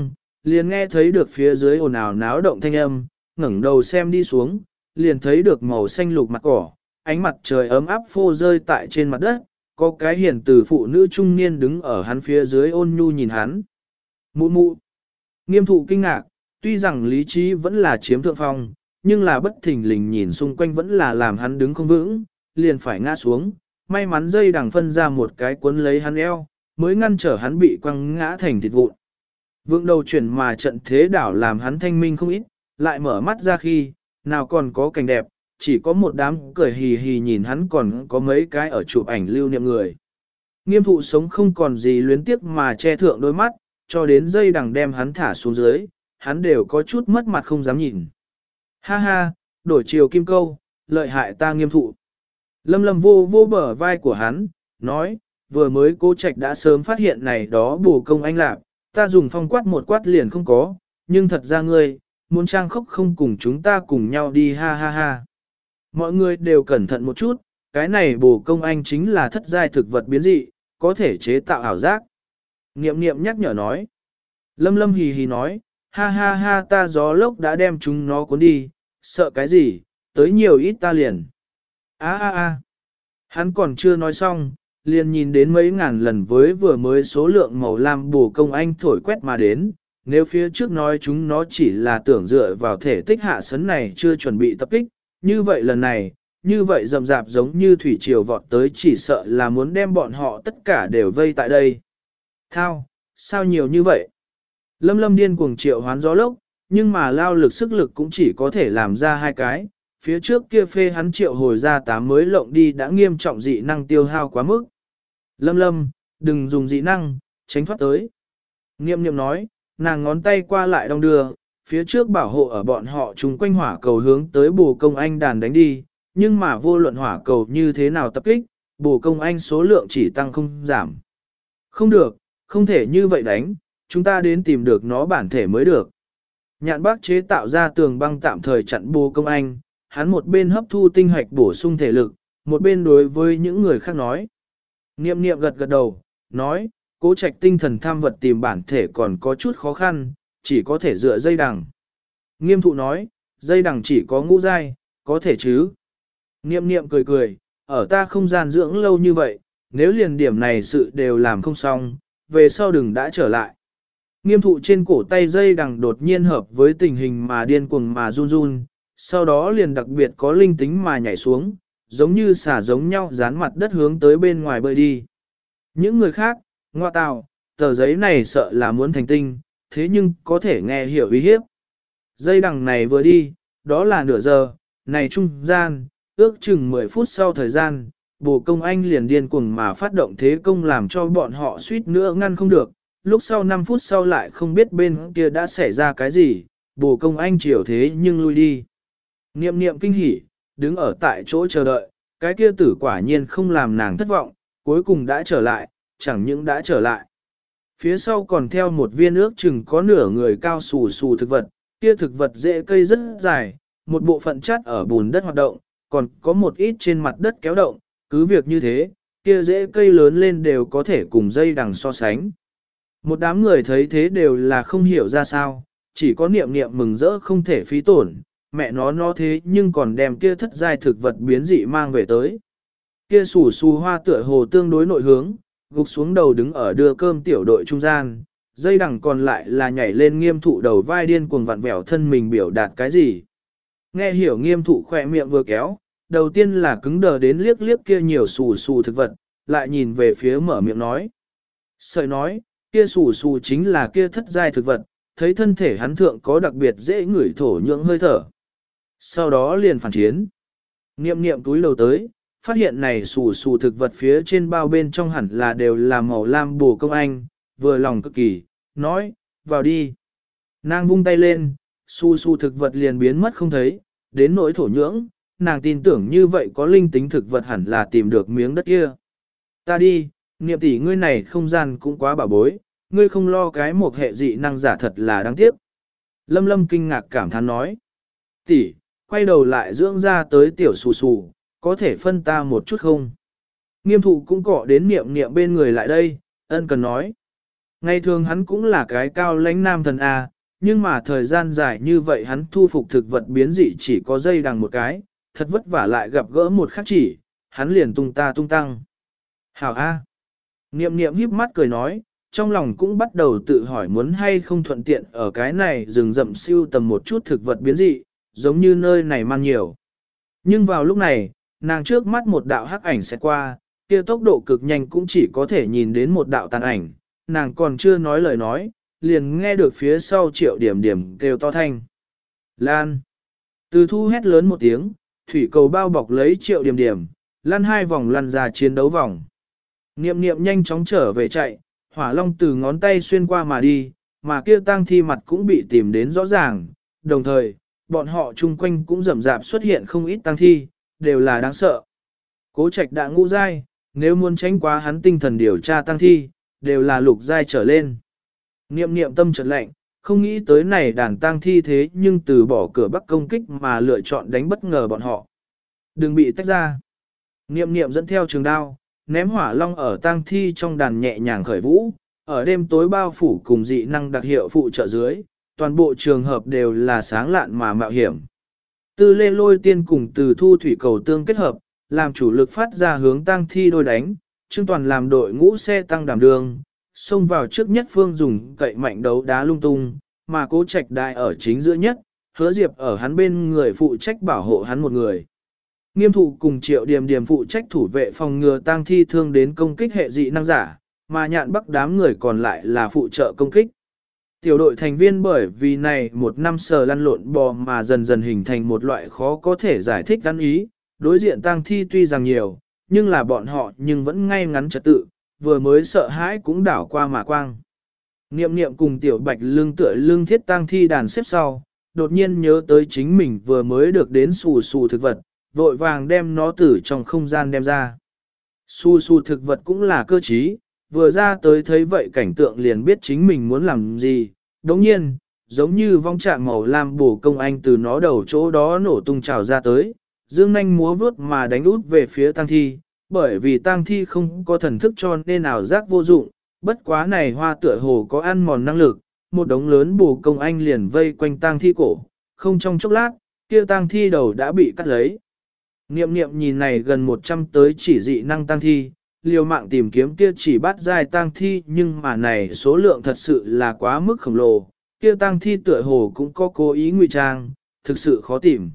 liền nghe thấy được phía dưới ồn ào náo động thanh âm, ngẩng đầu xem đi xuống, liền thấy được màu xanh lục mặt cỏ, ánh mặt trời ấm áp phô rơi tại trên mặt đất, có cái hiền từ phụ nữ trung niên đứng ở hắn phía dưới ôn nhu nhìn hắn. Mụ mụ. Nghiêm thụ kinh ngạc, tuy rằng lý trí vẫn là chiếm thượng phong, nhưng là bất thình lình nhìn xung quanh vẫn là làm hắn đứng không vững, liền phải ngã xuống. May mắn dây đằng phân ra một cái cuốn lấy hắn eo, mới ngăn trở hắn bị quăng ngã thành thịt vụn. Vượng đầu chuyển mà trận thế đảo làm hắn thanh minh không ít, lại mở mắt ra khi, nào còn có cảnh đẹp, chỉ có một đám cười hì hì nhìn hắn còn có mấy cái ở chụp ảnh lưu niệm người. Nghiêm thụ sống không còn gì luyến tiếc mà che thượng đôi mắt, cho đến dây đằng đem hắn thả xuống dưới, hắn đều có chút mất mặt không dám nhìn. Ha ha, đổi chiều kim câu, lợi hại ta nghiêm thụ. Lâm Lâm vô vô bờ vai của hắn, nói, vừa mới Cố Trạch đã sớm phát hiện này đó bổ công anh lạc, ta dùng phong quát một quát liền không có, nhưng thật ra ngươi, muốn trang khóc không cùng chúng ta cùng nhau đi ha ha ha. Mọi người đều cẩn thận một chút, cái này bổ công anh chính là thất giai thực vật biến dị, có thể chế tạo ảo giác. Niệm niệm nhắc nhở nói. Lâm Lâm hì hì nói, ha ha ha ta gió lốc đã đem chúng nó cuốn đi, sợ cái gì, tới nhiều ít ta liền. A a a. Hắn còn chưa nói xong, liền nhìn đến mấy ngàn lần với vừa mới số lượng màu lam bổ công anh thổi quét mà đến. Nếu phía trước nói chúng nó chỉ là tưởng dựa vào thể tích hạ sấn này chưa chuẩn bị tập kích, như vậy lần này, như vậy rầm rạp giống như thủy triều vọt tới chỉ sợ là muốn đem bọn họ tất cả đều vây tại đây. Thao, sao nhiều như vậy? Lâm Lâm điên cuồng triệu hoán gió lốc, nhưng mà lao lực sức lực cũng chỉ có thể làm ra 2 cái, phía trước kia phê hắn triệu hồi ra 8 mới lộng đi đã nghiêm trọng dị năng tiêu hao quá mức. Lâm Lâm, đừng dùng dị năng, tránh thoát tới. Niệm niệm nói, nàng ngón tay qua lại đong đưa, phía trước bảo hộ ở bọn họ chung quanh hỏa cầu hướng tới bồ công anh đàn đánh đi, nhưng mà vô luận hỏa cầu như thế nào tập kích, bồ công anh số lượng chỉ tăng không giảm. Không được, không thể như vậy đánh, chúng ta đến tìm được nó bản thể mới được. Nhạn bác chế tạo ra tường băng tạm thời chặn bồ công anh, hắn một bên hấp thu tinh hoạch bổ sung thể lực, một bên đối với những người khác nói. Niệm niệm gật gật đầu, nói, Cố Trạch tinh thần tham vật tìm bản thể còn có chút khó khăn, chỉ có thể dựa dây đằng. Nghiêm thụ nói, dây đằng chỉ có ngũ giai, có thể chứ. Niệm niệm cười cười, ở ta không gian dưỡng lâu như vậy, nếu liền điểm này sự đều làm không xong, về sau đừng đã trở lại. Nghiêm thụ trên cổ tay dây đằng đột nhiên hợp với tình hình mà điên cuồng mà run run, sau đó liền đặc biệt có linh tính mà nhảy xuống, giống như xả giống nhau dán mặt đất hướng tới bên ngoài bơi đi. Những người khác, ngoa tào, tờ giấy này sợ là muốn thành tinh, thế nhưng có thể nghe hiểu uy hiếp. Dây đằng này vừa đi, đó là nửa giờ, này trung gian, ước chừng 10 phút sau thời gian, bồ công anh liền điên cuồng mà phát động thế công làm cho bọn họ suýt nữa ngăn không được. Lúc sau 5 phút sau lại không biết bên kia đã xảy ra cái gì, bồ công anh chiều thế nhưng lui đi. Niệm niệm kinh hỉ, đứng ở tại chỗ chờ đợi, cái kia tử quả nhiên không làm nàng thất vọng, cuối cùng đã trở lại, chẳng những đã trở lại. Phía sau còn theo một viên ước chừng có nửa người cao xù xù thực vật, kia thực vật rễ cây rất dài, một bộ phận chắt ở bùn đất hoạt động, còn có một ít trên mặt đất kéo động, cứ việc như thế, kia rễ cây lớn lên đều có thể cùng dây đằng so sánh. Một đám người thấy thế đều là không hiểu ra sao, chỉ có niệm niệm mừng rỡ không thể phí tổn, mẹ nó thế nhưng còn đem kia thất giai thực vật biến dị mang về tới. Kia sủ xù hoa tựa hồ tương đối nội hướng, gục xuống đầu đứng ở đưa cơm tiểu đội trung gian, dây đằng còn lại là nhảy lên nghiêm thụ đầu vai điên cuồng vặn vẹo thân mình biểu đạt cái gì. Nghe hiểu nghiêm thụ khỏe miệng vừa kéo, đầu tiên là cứng đờ đến liếc liếc kia nhiều sù sù thực vật, lại nhìn về phía mở miệng nói. Sợi nói, kia sù sù chính là kia thất giai thực vật, thấy thân thể hắn thượng có đặc biệt dễ ngửi thổ nhưỡng hơi thở. Sau đó liền phản chiến. Niệm niệm túi lầu tới, phát hiện này sù sù thực vật phía trên bao bên trong hẳn là đều là màu lam bồ công anh, vừa lòng cực kỳ, nói, vào đi. Nàng vung tay lên, sù sù thực vật liền biến mất không thấy, đến nỗi thổ nhưỡng, nàng tin tưởng như vậy có linh tính thực vật hẳn là tìm được miếng đất kia. Ta đi, niệm tỷ ngươi này không gian cũng quá bảo bối, ngươi không lo cái một hệ dị năng giả thật là đáng tiếc. Lâm Lâm kinh ngạc cảm thán nói. Tỷ, quay đầu lại dưỡng ra tới tiểu xù xù, có thể phân ta một chút không? Nghiêm thụ cũng cọ đến niệm niệm bên người lại đây, ân cần nói. Ngày thường hắn cũng là cái cao lãnh nam thần A, nhưng mà thời gian dài như vậy hắn thu phục thực vật biến dị chỉ có dây đằng một cái, thật vất vả lại gặp gỡ một khắc chỉ, hắn liền tung ta tung tăng. Hảo A. Niệm niệm híp mắt cười nói, trong lòng cũng bắt đầu tự hỏi muốn hay không thuận tiện ở cái này rừng rậm siêu tầm một chút thực vật biến dị, giống như nơi này man nhiều. Nhưng vào lúc này, nàng trước mắt một đạo hắc ảnh sẽ qua, kia tốc độ cực nhanh cũng chỉ có thể nhìn đến một đạo tàn ảnh, nàng còn chưa nói lời nói, liền nghe được phía sau Triệu Điểm Điểm kêu to thanh. Lan! Từ thu hét lớn một tiếng, thủy cầu bao bọc lấy Triệu Điểm Điểm, lăn hai vòng lăn ra chiến đấu vòng. Niệm niệm nhanh chóng trở về chạy, hỏa long từ ngón tay xuyên qua mà đi, mà kia tang thi mặt cũng bị tìm đến rõ ràng, đồng thời, bọn họ chung quanh cũng rầm rạp xuất hiện không ít tang thi, đều là đáng sợ. Cố Trạch đã ngũ giai, nếu muốn tránh quá hắn tinh thần điều tra tang thi, đều là lục giai trở lên. Niệm niệm tâm chợt lạnh, không nghĩ tới này đàn tang thi thế nhưng từ bỏ cửa bắc công kích mà lựa chọn đánh bất ngờ bọn họ. Đừng bị tách ra. Niệm niệm dẫn theo trường đao, ném hỏa long ở tang thi trong đàn nhẹ nhàng khởi vũ, ở đêm tối bao phủ cùng dị năng đặc hiệu phụ trợ dưới, toàn bộ trường hợp đều là sáng lạn mà mạo hiểm. Tư lê lôi tiên cùng từ thu thủy cầu tương kết hợp, làm chủ lực phát ra hướng tang thi đôi đánh, Trương Toàn làm đội ngũ xe tăng đảm đường, xông vào trước nhất phương dùng cậy mạnh đấu đá lung tung, mà Cố Trạch đại ở chính giữa nhất, Hứa Diệp ở hắn bên người phụ trách bảo hộ hắn một người. Nghiêm thụ cùng Triệu Điềm Điềm phụ trách thủ vệ phòng ngừa tang thi thương đến công kích hệ dị năng giả, mà Nhạn Bắc đám người còn lại là phụ trợ công kích. Tiểu đội thành viên bởi vì này một năm sờ lăn lộn bò mà dần dần hình thành một loại khó có thể giải thích gắn ý, đối diện tang thi tuy rằng nhiều, nhưng là bọn họ nhưng vẫn ngay ngắn trật tự, vừa mới sợ hãi cũng đảo qua mà quang. Niệm niệm cùng tiểu bạch lưng tựa lưng thiết tang thi đàn xếp sau, đột nhiên nhớ tới chính mình vừa mới được đến xù xù thực vật, vội vàng đem nó từ trong không gian đem ra. Xù xù thực vật cũng là cơ trí, vừa ra tới thấy vậy cảnh tượng liền biết chính mình muốn làm gì, đồng nhiên, giống như vong trạng màu lam bổ công anh từ nó đầu chỗ đó nổ tung trào ra tới, dương nanh múa vướt mà đánh út về phía tang thi, bởi vì tang thi không có thần thức cho nên ảo giác vô dụng, bất quá này hoa tựa hồ có ăn mòn năng lực, một đống lớn bổ công anh liền vây quanh tang thi cổ, không trong chốc lát, kia tang thi đầu đã bị cắt lấy. Niệm niệm nhìn này gần 100 tới chỉ dị năng tang thi, liều mạng tìm kiếm kia chỉ bắt giai tang thi nhưng mà này số lượng thật sự là quá mức khổng lồ, kia tang thi tựa hồ cũng có cố ý ngụy trang, thực sự khó tìm.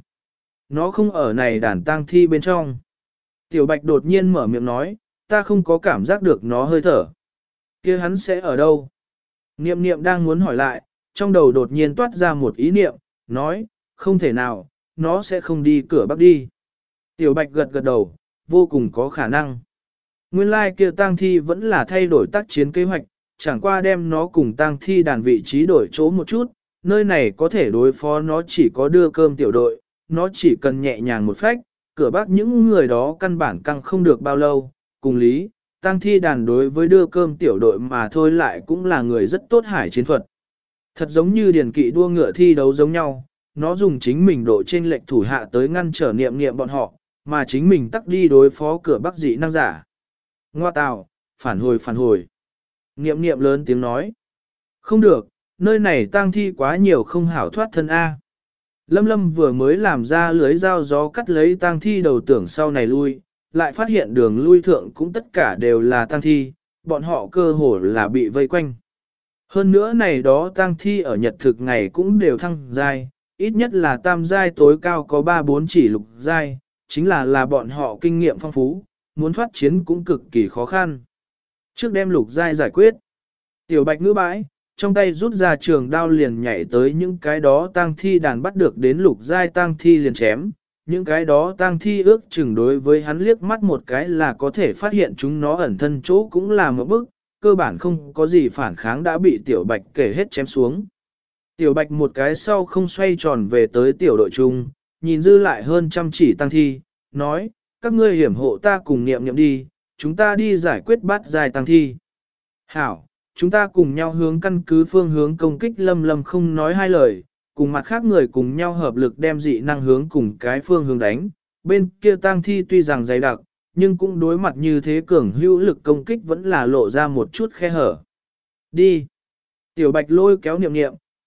Nó không ở này đàn tang thi bên trong. Tiểu Bạch đột nhiên mở miệng nói, ta không có cảm giác được nó hơi thở. Kia hắn sẽ ở đâu? Niệm niệm đang muốn hỏi lại, trong đầu đột nhiên toát ra một ý niệm, nói, không thể nào, nó sẽ không đi cửa bắc đi. Tiểu Bạch gật gật đầu, vô cùng có khả năng. Nguyên lai kia tang thi vẫn là thay đổi tác chiến kế hoạch, chẳng qua đem nó cùng tang thi đàn vị trí đổi chỗ một chút, nơi này có thể đối phó nó chỉ có đưa cơm tiểu đội, nó chỉ cần nhẹ nhàng một phách, cửa bắc những người đó căn bản căng không được bao lâu, cùng lý, tang thi đàn đối với đưa cơm tiểu đội mà thôi lại cũng là người rất tốt hải chiến thuật. Thật giống như điển kỵ đua ngựa thi đấu giống nhau, nó dùng chính mình độ trên lệnh thủ hạ tới ngăn trở niệm niệm bọn họ, mà chính mình tắc đi đối phó cửa bắc dị năng giả. Ngoa tào, phản hồi. Niệm niệm lớn tiếng nói. Không được, nơi này tang thi quá nhiều không hảo thoát thân A. Lâm Lâm vừa mới làm ra lưới dao gió cắt lấy tang thi đầu tưởng sau này lui, lại phát hiện đường lui thượng cũng tất cả đều là tang thi, bọn họ cơ hồ là bị vây quanh. Hơn nữa này đó tang thi ở nhật thực ngày cũng đều thăng giai, ít nhất là tam giai tối cao có 3-4 chỉ lục giai, chính là bọn họ kinh nghiệm phong phú, muốn thoát chiến cũng cực kỳ khó khăn. Trước đem lục giai giải quyết, Tiểu Bạch ngữ bãi, trong tay rút ra trường đao liền nhảy tới những cái đó tang thi đàn bắt được đến lục giai tang thi liền chém. Những cái đó tang thi ước chừng đối với hắn liếc mắt một cái là có thể phát hiện chúng nó ẩn thân chỗ cũng là một bức, cơ bản không có gì phản kháng đã bị Tiểu Bạch kể hết chém xuống. Tiểu Bạch một cái sau không xoay tròn về tới tiểu đội chung, nhìn dư lại hơn trăm chỉ tang thi, nói, các ngươi hiểm hộ ta cùng niệm niệm đi, chúng ta đi giải quyết bát giai tang thi. Hảo, chúng ta cùng nhau hướng căn cứ phương hướng công kích. Lâm Lâm không nói hai lời, cùng mặt khác người cùng nhau hợp lực đem dị năng hướng cùng cái phương hướng đánh. Bên kia tang thi tuy rằng dày đặc, nhưng cũng đối mặt như thế cường hữu lực công kích vẫn là lộ ra một chút khe hở. Đi! Tiểu Bạch lôi kéo niệm niệm,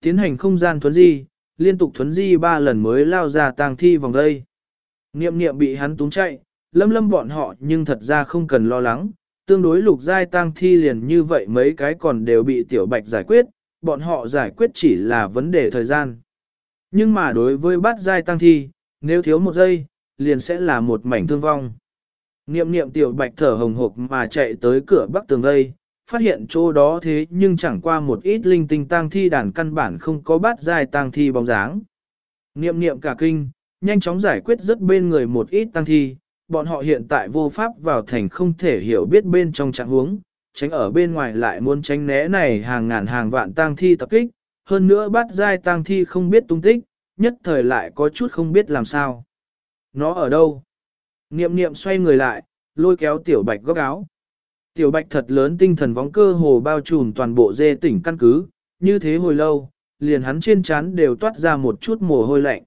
tiến hành không gian thuấn di, liên tục thuấn di 3 lần mới lao ra tang thi vòng đây. Niệm niệm bị hắn túng chạy, lâm lâm bọn họ nhưng thật ra không cần lo lắng, tương đối lục giai tang thi liền như vậy mấy cái còn đều bị tiểu bạch giải quyết, bọn họ giải quyết chỉ là vấn đề thời gian. Nhưng mà đối với bát giai tang thi, nếu thiếu một giây, liền sẽ là một mảnh thương vong. Niệm niệm tiểu bạch thở hồng hộc mà chạy tới cửa bắc tường vây, phát hiện chỗ đó thế nhưng chẳng qua một ít linh tinh tang thi đàn căn bản không có bát giai tang thi bóng dáng. Niệm niệm cả kinh, nhanh chóng giải quyết rất bên người một ít tang thi, bọn họ hiện tại vô pháp vào thành không thể hiểu biết bên trong trạng huống, tránh ở bên ngoài lại muốn tránh né này hàng ngàn hàng vạn tang thi tập kích, hơn nữa bát giai tang thi không biết tung tích, nhất thời lại có chút không biết làm sao. Nó ở đâu? Niệm niệm xoay người lại, lôi kéo tiểu bạch góc áo. Tiểu bạch thật lớn tinh thần vóng cơ hồ bao trùm toàn bộ dê tỉnh căn cứ, như thế hồi lâu, liền hắn trên trán đều toát ra một chút mồ hôi lạnh.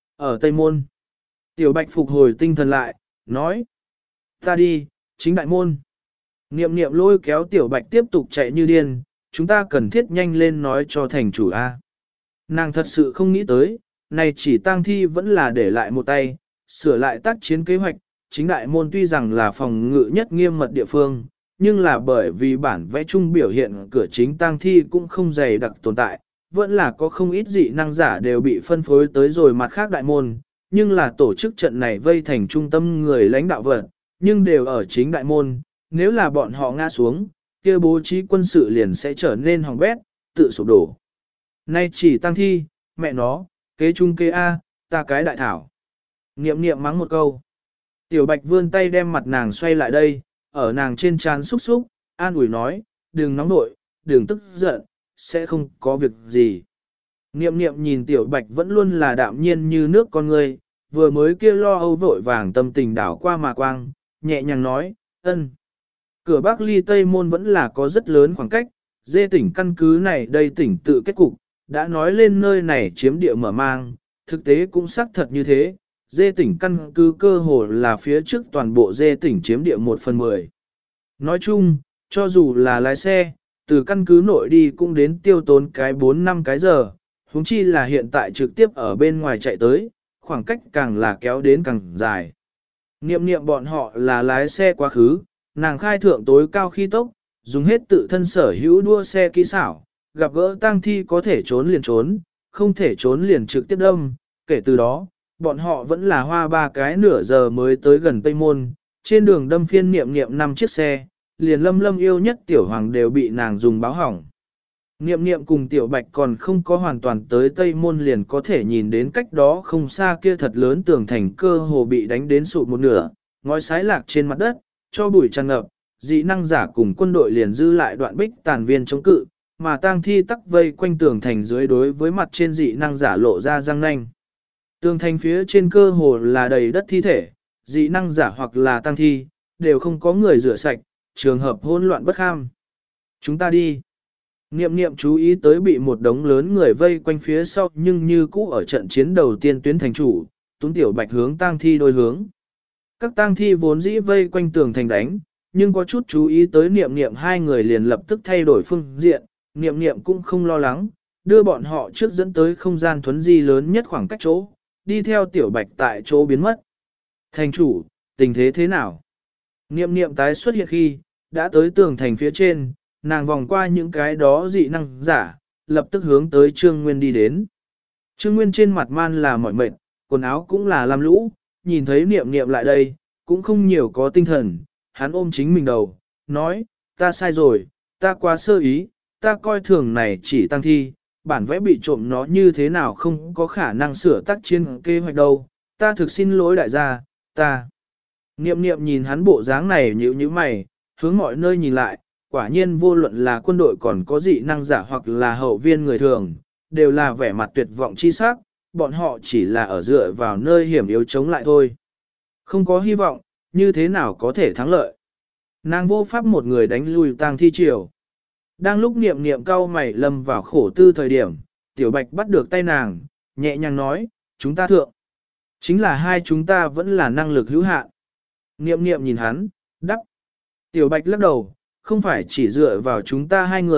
Ở Tây Môn, tiểu bạch phục hồi tinh thần lại, nói. Ta đi, chính đại môn. Niệm niệm lôi kéo tiểu bạch tiếp tục chạy như điên, chúng ta cần thiết nhanh lên nói cho thành chủ A. Nàng thật sự không nghĩ tới, này chỉ tang thi vẫn là để lại một tay, sửa lại tác chiến kế hoạch, chính đại môn tuy rằng là phòng ngự nhất nghiêm mật địa phương, nhưng là bởi vì bản vẽ chung biểu hiện cửa chính tang thi cũng không dày đặc tồn tại, vẫn là có không ít dị năng giả đều bị phân phối tới rồi mặt khác đại môn, nhưng là tổ chức trận này vây thành trung tâm người lãnh đạo vật, nhưng đều ở chính đại môn, nếu là bọn họ ngã xuống, kia bố trí quân sự liền sẽ trở nên hỏng bét, tự sụp đổ. Nay chỉ tang thi, mẹ nó, kế trung kế A, ta cái đại thảo. Niệm niệm mắng một câu. Tiểu bạch vươn tay đem mặt nàng xoay lại đây, ở nàng trên trán xúc xúc, an ủi nói, đừng nóng nội, đừng tức giận, sẽ không có việc gì. Niệm niệm nhìn tiểu bạch vẫn luôn là đạm nhiên như nước con người, vừa mới kia lo âu vội vàng tâm tình đảo qua mà quang, nhẹ nhàng nói, ân. Cửa Bắc ly Tây Môn vẫn là có rất lớn khoảng cách, dê tỉnh căn cứ này đây tỉnh tự kết cục, đã nói lên nơi này chiếm địa mở mang, thực tế cũng xác thật như thế, dê tỉnh căn cứ cơ hồ là phía trước toàn bộ dê tỉnh chiếm địa 1/10. Nói chung, cho dù là lái xe, từ căn cứ nội đi cũng đến tiêu tốn cái 4-5 cái giờ, huống chi là hiện tại trực tiếp ở bên ngoài chạy tới, khoảng cách càng là kéo đến càng dài. Niệm niệm bọn họ là lái xe quá khứ, nàng khai thượng tối cao khi tốc, dùng hết tự thân sở hữu đua xe kỹ xảo, gặp gỡ tang thi có thể trốn liền trốn, không thể trốn liền trực tiếp đâm, kể từ đó, bọn họ vẫn là hoa 3 cái nửa giờ mới tới gần Tây Môn, trên đường đâm phiên niệm niệm 5 chiếc xe, liền lâm lâm yêu nhất tiểu hoàng đều bị nàng dùng báo hỏng. Niệm niệm cùng tiểu bạch còn không có hoàn toàn tới Tây Môn liền có thể nhìn đến cách đó không xa kia thật lớn tường thành cơ hồ bị đánh đến sụt một nửa, ngói sái lạc trên mặt đất, cho bụi tràn ngập, dị năng giả cùng quân đội liền dư lại đoạn bích tàn viên chống cự, mà tang thi tắc vây quanh tường thành dưới đối với mặt trên dị năng giả lộ ra răng nanh. Tường thành phía trên cơ hồ là đầy đất thi thể, dị năng giả hoặc là tang thi, đều không có người rửa sạch, trường hợp hỗn loạn bất kham. Chúng ta đi. Niệm niệm chú ý tới bị một đống lớn người vây quanh phía sau nhưng như cũ ở trận chiến đầu tiên tuyến thành chủ, Túng Tiểu Bạch hướng tang thi đôi hướng. Các tang thi vốn dĩ vây quanh tường thành đánh, nhưng có chút chú ý tới niệm niệm hai người liền lập tức thay đổi phương diện, niệm niệm cũng không lo lắng, đưa bọn họ trước dẫn tới không gian thuấn di lớn nhất khoảng cách chỗ, đi theo Tiểu Bạch tại chỗ biến mất. Thành chủ, tình thế thế nào? Niệm niệm tái xuất hiện khi, đã tới tường thành phía trên, nàng vòng qua những cái đó dị năng giả, lập tức hướng tới Trương Nguyên đi đến. Trương Nguyên trên mặt man là mỏi mệt, quần áo cũng là lam lũ, nhìn thấy niệm niệm lại đây, cũng không nhiều có tinh thần, hắn ôm chính mình đầu, nói, ta sai rồi, ta quá sơ ý, ta coi thường này chỉ tăng thi, bản vẽ bị trộm nó như thế nào không có khả năng sửa tác chiến kế hoạch đâu, ta thực xin lỗi đại gia, ta. Niệm niệm nhìn hắn bộ dáng này nhíu nhíu mày, hướng mọi nơi nhìn lại, quả nhiên vô luận là quân đội còn có dị năng giả hoặc là hậu viên người thường, đều là vẻ mặt tuyệt vọng chi sắc, bọn họ chỉ là ở dựa vào nơi hiểm yếu chống lại thôi. Không có hy vọng, như thế nào có thể thắng lợi. Nàng vô pháp một người đánh lui tang thi triều. Đang lúc niệm niệm cau mày lâm vào khổ tư thời điểm, Tiểu Bạch bắt được tay nàng, nhẹ nhàng nói, chúng ta thượng. Chính là hai chúng ta vẫn là năng lực hữu hạn. Niệm niệm nhìn hắn, đắp. Tiểu Bạch lắc đầu, không phải chỉ dựa vào chúng ta hai người,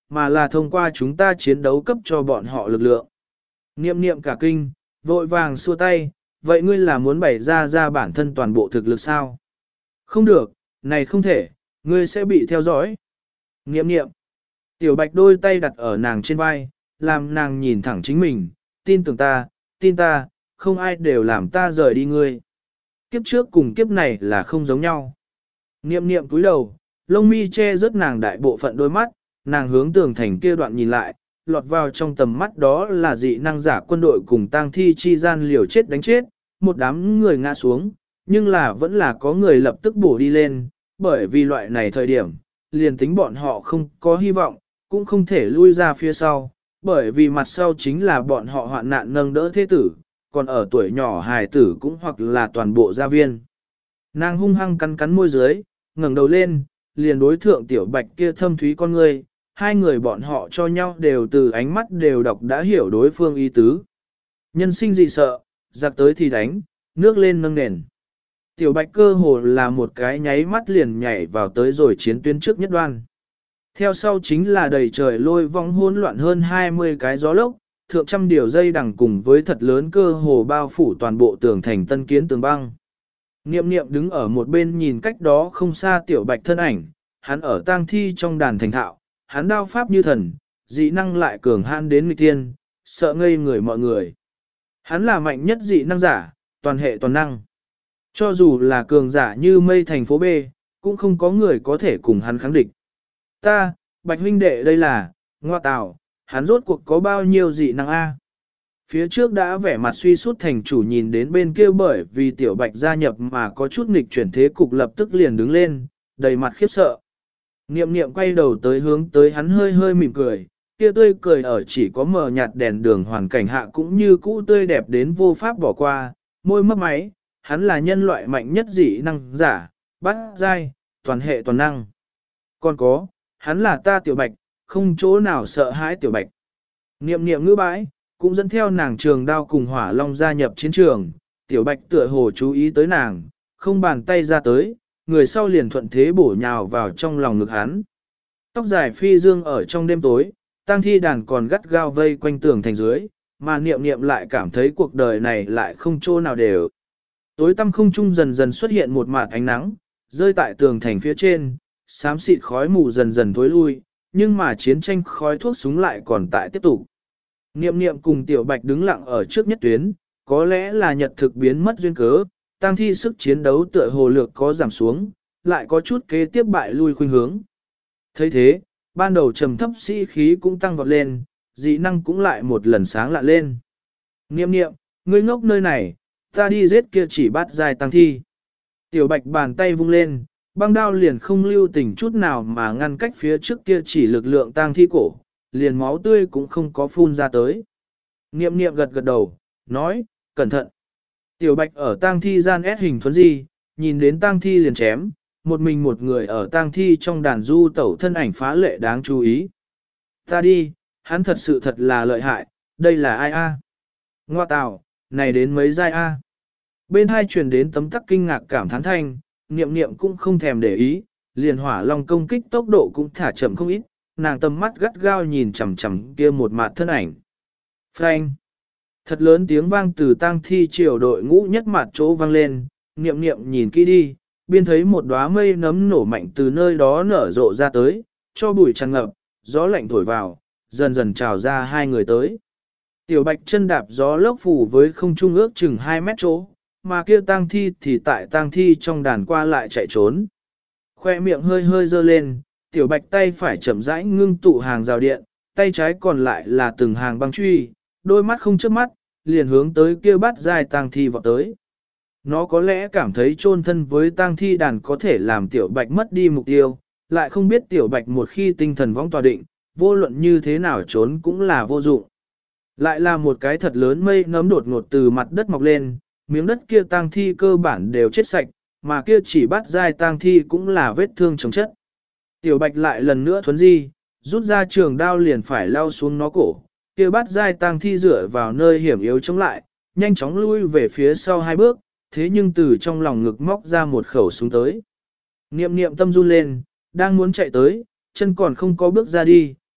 mà là thông qua chúng ta chiến đấu cấp cho bọn họ lực lượng. Niệm niệm cả kinh, vội vàng xua tay, vậy ngươi là muốn bày ra bản thân toàn bộ thực lực sao? Không được, này không thể, ngươi sẽ bị theo dõi. Niệm niệm, tiểu bạch đôi tay đặt ở nàng trên vai, làm nàng nhìn thẳng chính mình, tin ta, không ai đều làm ta rời đi ngươi. Kiếp trước cùng kiếp này là không giống nhau. Niệm niệm cúi đầu, lông mi che rớt nàng đại bộ phận đôi mắt, nàng hướng tường thành kia đoạn nhìn lại, lọt vào trong tầm mắt đó là dị năng giả quân đội cùng tang thi chi gian liều chết đánh chết, một đám người ngã xuống, nhưng là vẫn là có người lập tức bổ đi lên, bởi vì loại này thời điểm, liền tính bọn họ không có hy vọng, cũng không thể lui ra phía sau, bởi vì mặt sau chính là bọn họ hoạn nạn nâng đỡ thế tử, còn ở tuổi nhỏ hài tử cũng hoặc là toàn bộ gia viên. Nàng hung hăng cắn cắn môi dưới, ngẩng đầu lên, liền đối thượng tiểu bạch kia thâm thúy con người, hai người bọn họ cho nhau đều từ ánh mắt đều đọc đã hiểu đối phương ý tứ. Nhân sinh gì sợ, giặc tới thì đánh, nước lên nâng nền. Tiểu bạch cơ hồ là một cái nháy mắt liền nhảy vào tới rồi chiến tuyến trước nhất đoan. Theo sau chính là đầy trời lôi vong hỗn loạn hơn 20 cái gió lốc, thượng trăm điều dây đằng cùng với thật lớn cơ hồ bao phủ toàn bộ tường thành tân kiến tường băng. Niệm niệm đứng ở một bên nhìn cách đó không xa tiểu bạch thân ảnh, hắn ở tang thi trong đàn thành thạo, hắn đao pháp như thần, dị năng lại cường hãn đến nghịch thiên, sợ ngây người mọi người. Hắn là mạnh nhất dị năng giả, toàn hệ toàn năng. Cho dù là cường giả như mây thành phố B, cũng không có người có thể cùng hắn kháng địch. Ta, Bạch huynh đệ đây là, ngoa tào, hắn rốt cuộc có bao nhiêu dị năng A. Phía trước đã vẻ mặt suy sút thành chủ nhìn đến bên kia bởi vì tiểu Bạch gia nhập mà có chút nghịch chuyển thế cục lập tức liền đứng lên, đầy mặt khiếp sợ. Niệm niệm quay đầu tới hướng tới hắn hơi hơi mỉm cười, kia tươi cười ở chỉ có mờ nhạt đèn đường hoàn cảnh hạ cũng như cũ tươi đẹp đến vô pháp bỏ qua, môi mấp máy, hắn là nhân loại mạnh nhất dị năng giả, bát giai, toàn hệ toàn năng. Còn có, hắn là ta tiểu Bạch, không chỗ nào sợ hãi tiểu Bạch. Niệm niệm ngữ bãi, cũng dẫn theo nàng trường đao cùng hỏa long gia nhập chiến trường, tiểu Bạch tựa hồ chú ý tới nàng, không bàn tay ra tới, người sau liền thuận thế bổ nhào vào trong lòng ngực hắn. Tóc dài phi dương ở trong đêm tối, tang thi đàn còn gắt gao vây quanh tường thành dưới, mà niệm niệm lại cảm thấy cuộc đời này lại không chỗ nào đều. Tối tăm không trung dần dần xuất hiện một mạt ánh nắng, rơi tại tường thành phía trên, xám xịt khói mù dần dần thối lui, nhưng mà chiến tranh khói thuốc súng lại còn tại tiếp tục. Niệm niệm cùng tiểu Bạch đứng lặng ở trước nhất tuyến, có lẽ là nhật thực biến mất duyên cớ, tang thi sức chiến đấu tựa hồ lược có giảm xuống, lại có chút kế tiếp bại lui khuynh hướng. thấy thế, ban đầu trầm thấp sĩ khí cũng tăng vọt lên, dị năng cũng lại một lần sáng lạ lên. Niệm niệm, ngươi ngốc nơi này, ta đi giết kia chỉ bắt dài tăng thi. Tiểu Bạch bàn tay vung lên, băng đao liền không lưu tình chút nào mà ngăn cách phía trước kia chỉ lực lượng tang thi cổ, liền máu tươi cũng không có phun ra tới. Niệm niệm gật gật đầu, nói, cẩn thận. Tiểu Bạch ở tang thi gian ép hình thuấn di, nhìn đến tang thi liền chém, một mình một người ở tang thi trong đàn du tẩu thân ảnh phá lệ đáng chú ý. Ta đi, hắn thật sự thật là lợi hại, đây là ai a? Ngoa tào, này đến mấy giai a? Bên hai truyền đến tấm tắc kinh ngạc cảm thán thanh, niệm niệm cũng không thèm để ý, liền hỏa long công kích tốc độ cũng thả chậm không ít, nàng tầm mắt gắt gao nhìn chằm chằm kia một mặt thân ảnh. Phanh! Thật lớn tiếng vang từ tang thi triều đội ngũ nhất mặt chỗ vang lên, niệm niệm nhìn kỹ đi, biên thấy một đóa mây nấm nổ mạnh từ nơi đó nở rộ ra tới, cho bụi tràn ngập, gió lạnh thổi vào, dần dần trào ra hai người tới. Tiểu Bạch chân đạp gió lốc phủ với không trung ước chừng 2 mét chỗ, mà kia tang thi thì tại tang thi trong đàn qua lại chạy trốn. Khoe miệng hơi hơi dơ lên, Tiểu Bạch tay phải chậm rãi ngưng tụ hàng rào điện, tay trái còn lại là từng hàng băng truy, đôi mắt không chớp mắt, liền hướng tới kia bắt dài tang thi vọt tới. Nó có lẽ cảm thấy chôn thân với tang thi đàn có thể làm Tiểu Bạch mất đi mục tiêu, lại không biết Tiểu Bạch một khi tinh thần vong tòa định, vô luận như thế nào trốn cũng là vô dụng. Lại là một cái thật lớn mây nấm đột ngột từ mặt đất mọc lên, miếng đất kia tang thi cơ bản đều chết sạch, mà kia chỉ bắt dai tang thi cũng là vết thương chồng chất. Tiểu Bạch lại lần nữa thuấn di, rút ra trường đao liền phải lao xuống nó cổ, kia bắt dai tang thi dựa vào nơi hiểm yếu chống lại, nhanh chóng lui về phía sau 2 bước, thế nhưng từ trong lòng ngực móc ra một khẩu súng tới. Niệm niệm tâm run lên, đang muốn chạy tới, chân còn không có bước ra đi,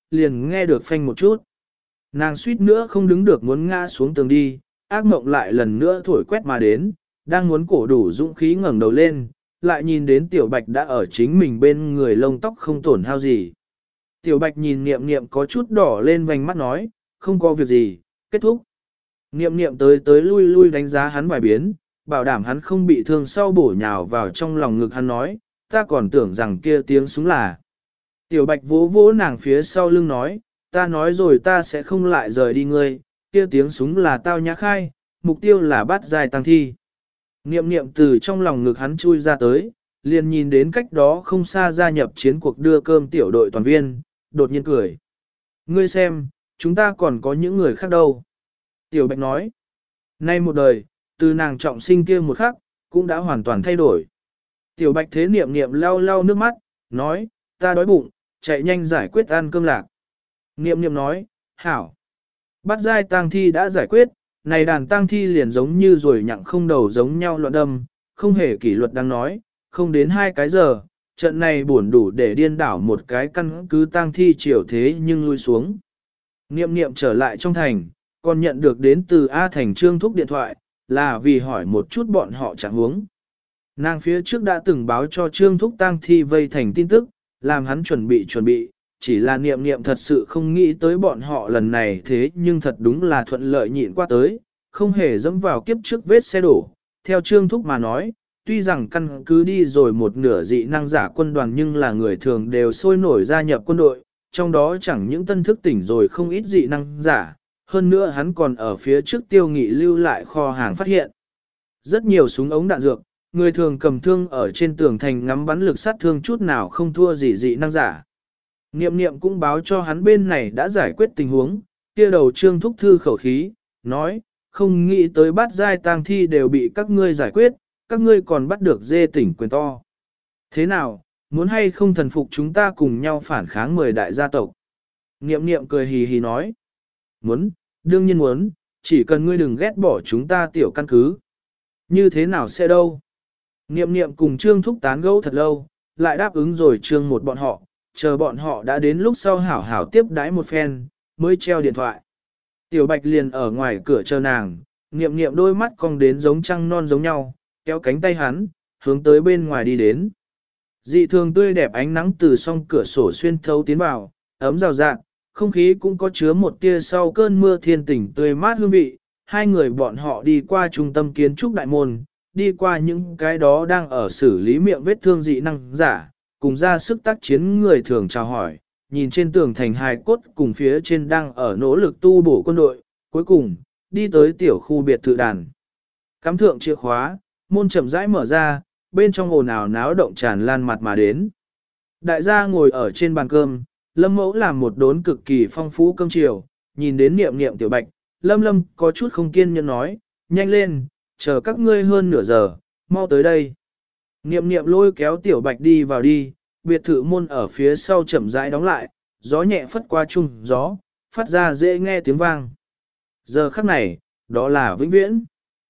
liền nghe được phanh một chút. Nàng suýt nữa không đứng được muốn ngã xuống tường đi, ác mộng lại lần nữa thổi quét mà đến, đang muốn cổ đủ dũng khí ngẩng đầu lên, lại nhìn đến tiểu bạch đã ở chính mình bên người, lông tóc không tổn hao gì. Tiểu bạch nhìn niệm niệm có chút đỏ lên vành mắt nói, không có việc gì, kết thúc. Niệm niệm tới tới lui lui đánh giá hắn vài biến, bảo đảm hắn không bị thương sau bổ nhào vào trong lòng ngực hắn nói, ta còn tưởng rằng kia tiếng súng là. Tiểu bạch vỗ vỗ nàng phía sau lưng nói, ta nói rồi ta sẽ không lại rời đi ngươi, kia tiếng súng là tao nhã khai, mục tiêu là bắt dài tăng thi. Niệm niệm từ trong lòng ngực hắn chui ra tới, liền nhìn đến cách đó không xa gia nhập chiến cuộc đưa cơm tiểu đội toàn viên, đột nhiên cười. Ngươi xem, chúng ta còn có những người khác đâu. Tiểu bạch nói, nay một đời, từ nàng trọng sinh kia một khắc, cũng đã hoàn toàn thay đổi. Tiểu bạch thế niệm niệm lau lau nước mắt, nói, ta đói bụng, chạy nhanh giải quyết ăn cơm lạc. Niệm niệm nói, hảo. Bắt giai tang thi đã giải quyết, này đàn tang thi liền giống như rồi nhặng không đầu giống nhau loạn đâm, không hề kỷ luật đang nói, không đến 2 cái giờ, trận này buồn đủ để điên đảo một cái căn cứ tang thi chiều thế nhưng lui xuống. Niệm niệm trở lại trong thành, còn nhận được đến từ A Thành Trương Thúc điện thoại, là vì hỏi một chút bọn họ trạng huống. Nàng phía trước đã từng báo cho Trương Thúc tang thi vây thành tin tức, làm hắn chuẩn bị, chỉ là niệm niệm thật sự không nghĩ tới bọn họ lần này thế nhưng thật đúng là thuận lợi nhịn qua tới, không hề dẫm vào kiếp trước vết xe đổ. Theo Trương Thúc mà nói, tuy rằng căn cứ đi rồi một nửa dị năng giả quân đoàn nhưng là người thường đều sôi nổi gia nhập quân đội, trong đó chẳng những tân thức tỉnh rồi không ít dị năng giả, hơn nữa hắn còn ở phía trước Tiêu Nghị lưu lại kho hàng phát hiện. Rất nhiều súng ống đạn dược, người thường cầm thương ở trên tường thành ngắm bắn lực sát thương chút nào không thua gì dị năng giả. Niệm niệm cũng báo cho hắn bên này đã giải quyết tình huống, kia đầu Trương Thúc thư khẩu khí, nói, không nghĩ tới bắt giai tang thi đều bị các ngươi giải quyết, các ngươi còn bắt được dê tỉnh quyền to. Thế nào, muốn hay không thần phục chúng ta cùng nhau phản kháng 10 đại gia tộc? Niệm niệm cười hì hì nói, muốn, đương nhiên muốn, chỉ cần ngươi đừng ghét bỏ chúng ta tiểu căn cứ. Như thế nào sẽ đâu? Niệm niệm cùng Trương Thúc tán gẫu thật lâu, lại đáp ứng rồi Trương một bọn họ, chờ bọn họ đã đến lúc sau hảo hảo tiếp đái một phen, mới treo điện thoại. Tiểu Bạch liền ở ngoài cửa chờ nàng, niệm niệm đôi mắt cong đến giống trăng non giống nhau, kéo cánh tay hắn, hướng tới bên ngoài đi đến. Dị thường tươi đẹp ánh nắng từ song cửa sổ xuyên thấu tiến vào, ấm rào rạng, không khí cũng có chứa một tia sau cơn mưa thiên tình tươi mát hương vị. Hai người bọn họ đi qua trung tâm kiến trúc đại môn, đi qua những cái đó đang ở xử lý miệng vết thương dị năng giả, cùng ra sức tác chiến người thường chào hỏi, nhìn trên tường thành hài cốt cùng phía trên đang ở nỗ lực tu bổ quân đội, cuối cùng, đi tới tiểu khu biệt thự đàn. Cắm thượng chìa khóa, môn chậm rãi mở ra, bên trong ồn ào náo động tràn lan mặt mà đến. Đại gia ngồi ở trên bàn cơm, Lâm Mẫu làm một đốn cực kỳ phong phú cơm chiều, nhìn đến niệm niệm tiểu Bạch, Lâm có chút không kiên nhẫn nói, nhanh lên, chờ các ngươi hơn nửa giờ, mau tới đây. Niệm niệm lôi kéo tiểu Bạch đi vào đi, biệt thự môn ở phía sau chậm rãi đóng lại, gió nhẹ phất qua chung gió, phát ra dễ nghe tiếng vang. Giờ khắc này, đó là vĩnh viễn.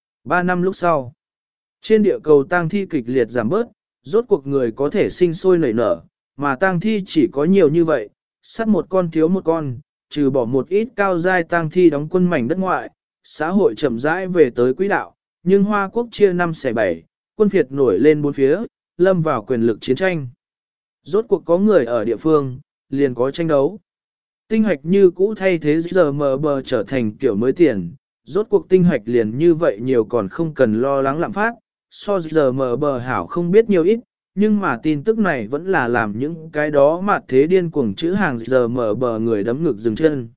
3 năm lúc sau, trên địa cầu tang thi kịch liệt giảm bớt, rốt cuộc người có thể sinh sôi nảy nở, mà tang thi chỉ có nhiều như vậy, sát một con thiếu một con, trừ bỏ một ít cao giai tang thi đóng quân mảnh đất ngoại, xã hội chậm rãi về tới quỹ đạo, nhưng Hoa Quốc chia 5 xẻ 7, quân phiệt nổi lên bốn phía, lâm vào quyền lực chiến tranh. Rốt cuộc có người ở địa phương, liền có tranh đấu. Tinh hoạch như cũ thay thế giờ mờ bờ trở thành kiểu mới tiền, rốt cuộc tinh hoạch liền như vậy nhiều còn không cần lo lắng lạm phát, so giờ mờ bờ hảo không biết nhiều ít, nhưng mà tin tức này vẫn là làm những cái đó mà thế điên cuồng chữ hàng giờ mờ bờ người đấm ngực dừng chân.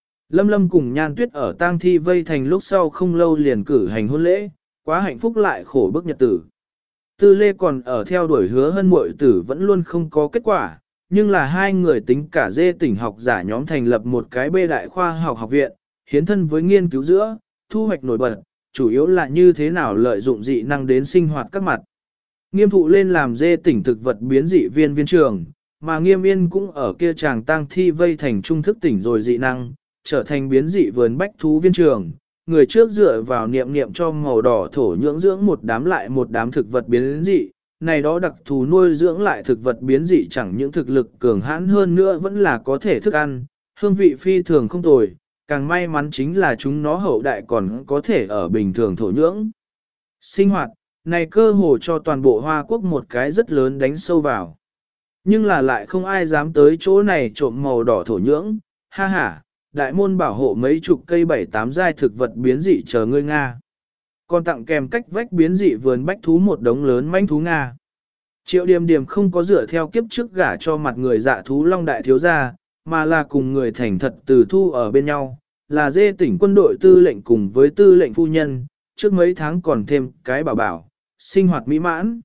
Lâm cùng Nhan Tuyết ở tang thi vây thành lúc sau không lâu liền cử hành hôn lễ, quá hạnh phúc lại khổ bức nhật tử. Tư Lê còn ở theo đuổi Hứa Hân muội tử vẫn luôn không có kết quả, nhưng là hai người tính cả dê tỉnh học giả nhóm thành lập một cái bê đại khoa học học viện, hiến thân với nghiên cứu giữa, thu hoạch nổi bật, chủ yếu là như thế nào lợi dụng dị năng đến sinh hoạt các mặt. Nghiêm thụ lên làm dê tỉnh thực vật biến dị viên trường, mà Nghiêm Yên cũng ở kia chàng tang thi vây thành trung thức tỉnh rồi dị năng, trở thành biến dị vườn bách thú viên trường. Người trước dựa vào niệm niệm cho màu đỏ thổ nhưỡng dưỡng một đám lại một đám thực vật biến dị, này đó đặc thù nuôi dưỡng lại thực vật biến dị chẳng những thực lực cường hãn hơn nữa vẫn là có thể thức ăn, hương vị phi thường không tồi, càng may mắn chính là chúng nó hậu đại còn có thể ở bình thường thổ nhưỡng. Sinh hoạt, này cơ hồ cho toàn bộ Hoa Quốc một cái rất lớn đánh sâu vào. Nhưng là lại không ai dám tới chỗ này trộm màu đỏ thổ nhưỡng, ha ha, đại môn bảo hộ mấy chục cây 7-8 giai thực vật biến dị chờ ngươi Nga. Còn tặng kèm cách vách biến dị vườn bách thú một đống lớn manh thú Nga. Triệu Điềm Điềm không có dựa theo kiếp trước gả cho mặt người dạ thú long đại thiếu gia, mà là cùng người thành thật từ thu ở bên nhau, là dê tỉnh quân đội tư lệnh cùng với tư lệnh phu nhân, trước mấy tháng còn thêm cái bảo bảo, sinh hoạt mỹ mãn.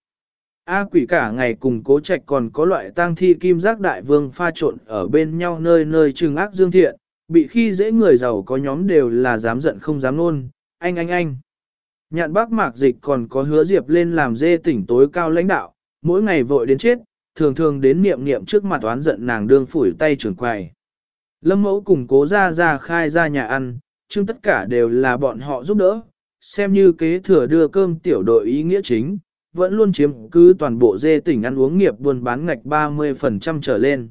A quỷ cả ngày cùng Cố Trạch còn có loại tang thi kim giác đại vương pha trộn ở bên nhau nơi nơi trừng ác dương thiện, bị khi dễ người giàu có nhóm đều là dám giận không dám nôn, anh. Nhạn bác mạc dịch còn có hứa diệp lên làm dê tỉnh tối cao lãnh đạo, mỗi ngày vội đến chết, thường thường đến niệm niệm trước mặt oán giận nàng đương phủi tay trưởng quầy. Lâm mẫu cùng Cố ra khai ra nhà ăn, nhưng tất cả đều là bọn họ giúp đỡ, xem như kế thừa đưa cơm tiểu đội ý nghĩa chính, vẫn luôn chiếm cứ toàn bộ dê tỉnh ăn uống nghiệp buôn bán ngạch 30% trở lên.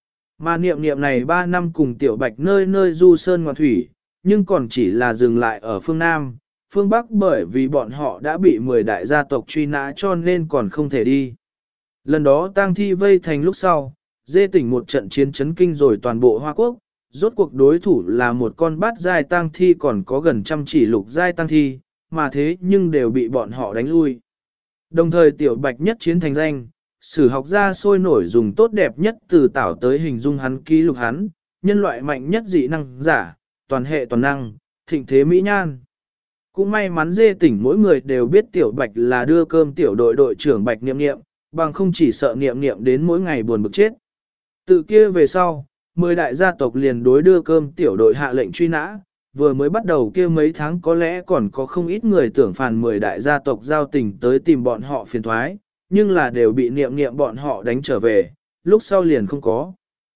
Mà niệm niệm này 3 năm cùng tiểu bạch nơi nơi du sơn ngoạn thủy, nhưng còn chỉ là dừng lại ở phương Nam, phương Bắc bởi vì bọn họ đã bị 10 đại gia tộc truy nã cho nên còn không thể đi. Lần đó tang thi vây thành lúc sau, dê tỉnh một trận chiến chấn kinh rồi toàn bộ Hoa Quốc, rốt cuộc đối thủ là một con bát giai tang thi còn có gần trăm chỉ lục giai tang thi, mà thế nhưng đều bị bọn họ đánh lui. Đồng thời tiểu bạch nhất chiến thành danh, sử học gia sôi nổi dùng tốt đẹp nhất từ tảo tới hình dung hắn ký lục hắn, nhân loại mạnh nhất dị năng giả, toàn hệ toàn năng, thịnh thế mỹ nhan. Cũng may mắn dê tỉnh mỗi người đều biết tiểu bạch là đưa cơm tiểu đội đội trưởng bạch niệm niệm, bằng không chỉ sợ niệm niệm đến mỗi ngày buồn bực chết. Từ kia về sau, 10 đại gia tộc liền đối đưa cơm tiểu đội hạ lệnh truy nã, vừa mới bắt đầu kia mấy tháng có lẽ còn có không ít người tưởng phản 10 đại gia tộc giao tình tới tìm bọn họ phiền thoái, nhưng là đều bị niệm niệm bọn họ đánh trở về, lúc sau liền không có.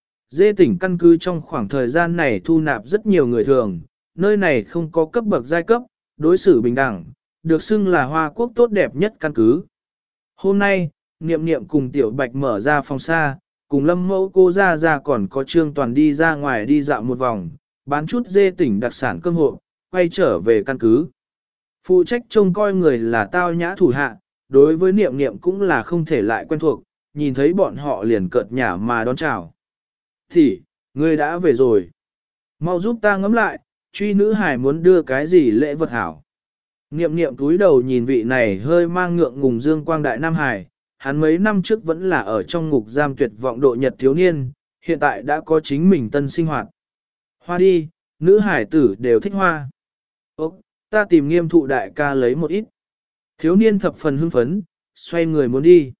Dê tỉnh căn cứ trong khoảng thời gian này thu nạp rất nhiều người thường, nơi này không có cấp bậc giai cấp, đối xử bình đẳng, được xưng là Hoa Quốc tốt đẹp nhất căn cứ. Hôm nay, niệm niệm cùng tiểu bạch mở ra phòng xa, cùng lâm mẫu cô ra còn có trương toàn đi ra ngoài đi dạo một vòng, bán chút dê tỉnh đặc sản cơm hộp, quay trở về căn cứ. Phụ trách trông coi người là tao nhã thủ hạ, đối với niệm niệm cũng là không thể lại quen thuộc, nhìn thấy bọn họ liền cợt nhả mà đón chào. Thì, ngươi đã về rồi. Mau giúp ta ngẫm lại, truy nữ hải muốn đưa cái gì lễ vật hảo. Niệm niệm túi đầu nhìn vị này hơi mang ngượng ngùng dương quang đại Nam Hải, hắn mấy năm trước vẫn là ở trong ngục giam tuyệt vọng độ nhật thiếu niên, hiện tại đã có chính mình tân sinh hoạt. Hoa đi, nữ hải tử đều thích hoa. Ốc, ta tìm nghiêm thụ đại ca lấy một ít. Thiếu niên thập phần hưng phấn, xoay người muốn đi.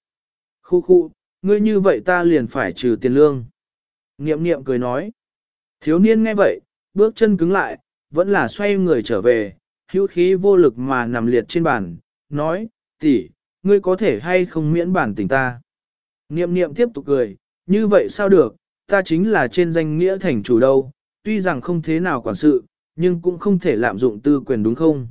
Khu, ngươi như vậy ta liền phải trừ tiền lương. Niệm niệm cười nói. Thiếu niên nghe vậy, bước chân cứng lại, vẫn là xoay người trở về, hữu khí vô lực mà nằm liệt trên bàn, nói, tỷ, ngươi có thể hay không miễn bản tình ta. Niệm niệm tiếp tục cười, như vậy sao được, ta chính là trên danh nghĩa thành chủ đâu, tuy rằng không thế nào quản sự, nhưng cũng không thể lạm dụng tư quyền đúng không?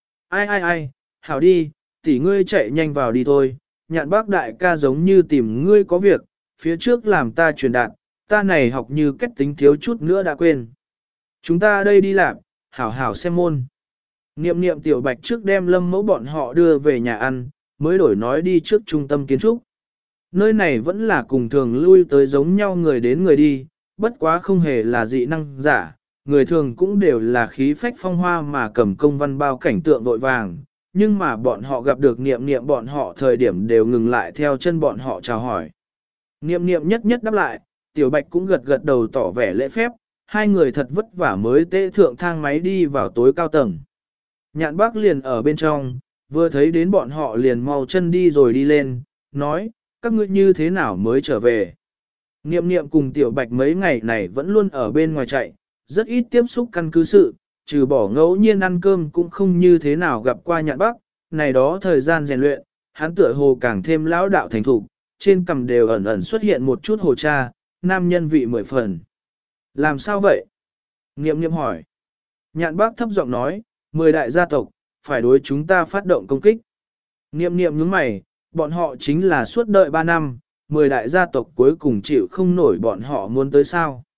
Ai, hảo đi, tỷ ngươi chạy nhanh vào đi thôi, nhạn bác đại ca giống như tìm ngươi có việc, phía trước làm ta truyền đạt, ta này học như cách tính thiếu chút nữa đã quên. Chúng ta đây đi làm, hảo xem môn. Niệm niệm tiểu bạch trước đem lâm mẫu bọn họ đưa về nhà ăn, mới đổi nói đi trước trung tâm kiến trúc. Nơi này vẫn là cùng thường lui tới giống nhau người đến người đi, bất quá không hề là dị năng giả, người thường cũng đều là khí phách phong hoa mà cầm công văn bao cảnh tượng vội vàng, nhưng mà bọn họ gặp được niệm niệm bọn họ thời điểm đều ngừng lại theo chân bọn họ chào hỏi. Niệm niệm nhất đáp lại, tiểu bạch cũng gật đầu tỏ vẻ lễ phép, hai người thật vất vả mới tế thượng thang máy đi vào tối cao tầng. Nhạn bác liền ở bên trong, vừa thấy đến bọn họ liền mau chân đi rồi đi lên, nói, các ngươi như thế nào mới trở về. Niệm niệm cùng tiểu bạch mấy ngày này vẫn luôn ở bên ngoài chạy, rất ít tiếp xúc căn cứ sự, trừ bỏ ngẫu nhiên ăn cơm cũng không như thế nào gặp qua nhạn bác, này đó thời gian rèn luyện, hắn tựa hồ càng thêm lão đạo thành thục, trên cằm đều ẩn ẩn xuất hiện một chút hồ cha, nam nhân vị 10 phần. Làm sao vậy? Niệm niệm hỏi. Nhạn bác thấp giọng nói, 10 đại gia tộc, phải đối chúng ta phát động công kích. Niệm niệm nhướng mày, bọn họ chính là suốt đợi 3 năm, 10 đại gia tộc cuối cùng chịu không nổi bọn họ muốn tới sao.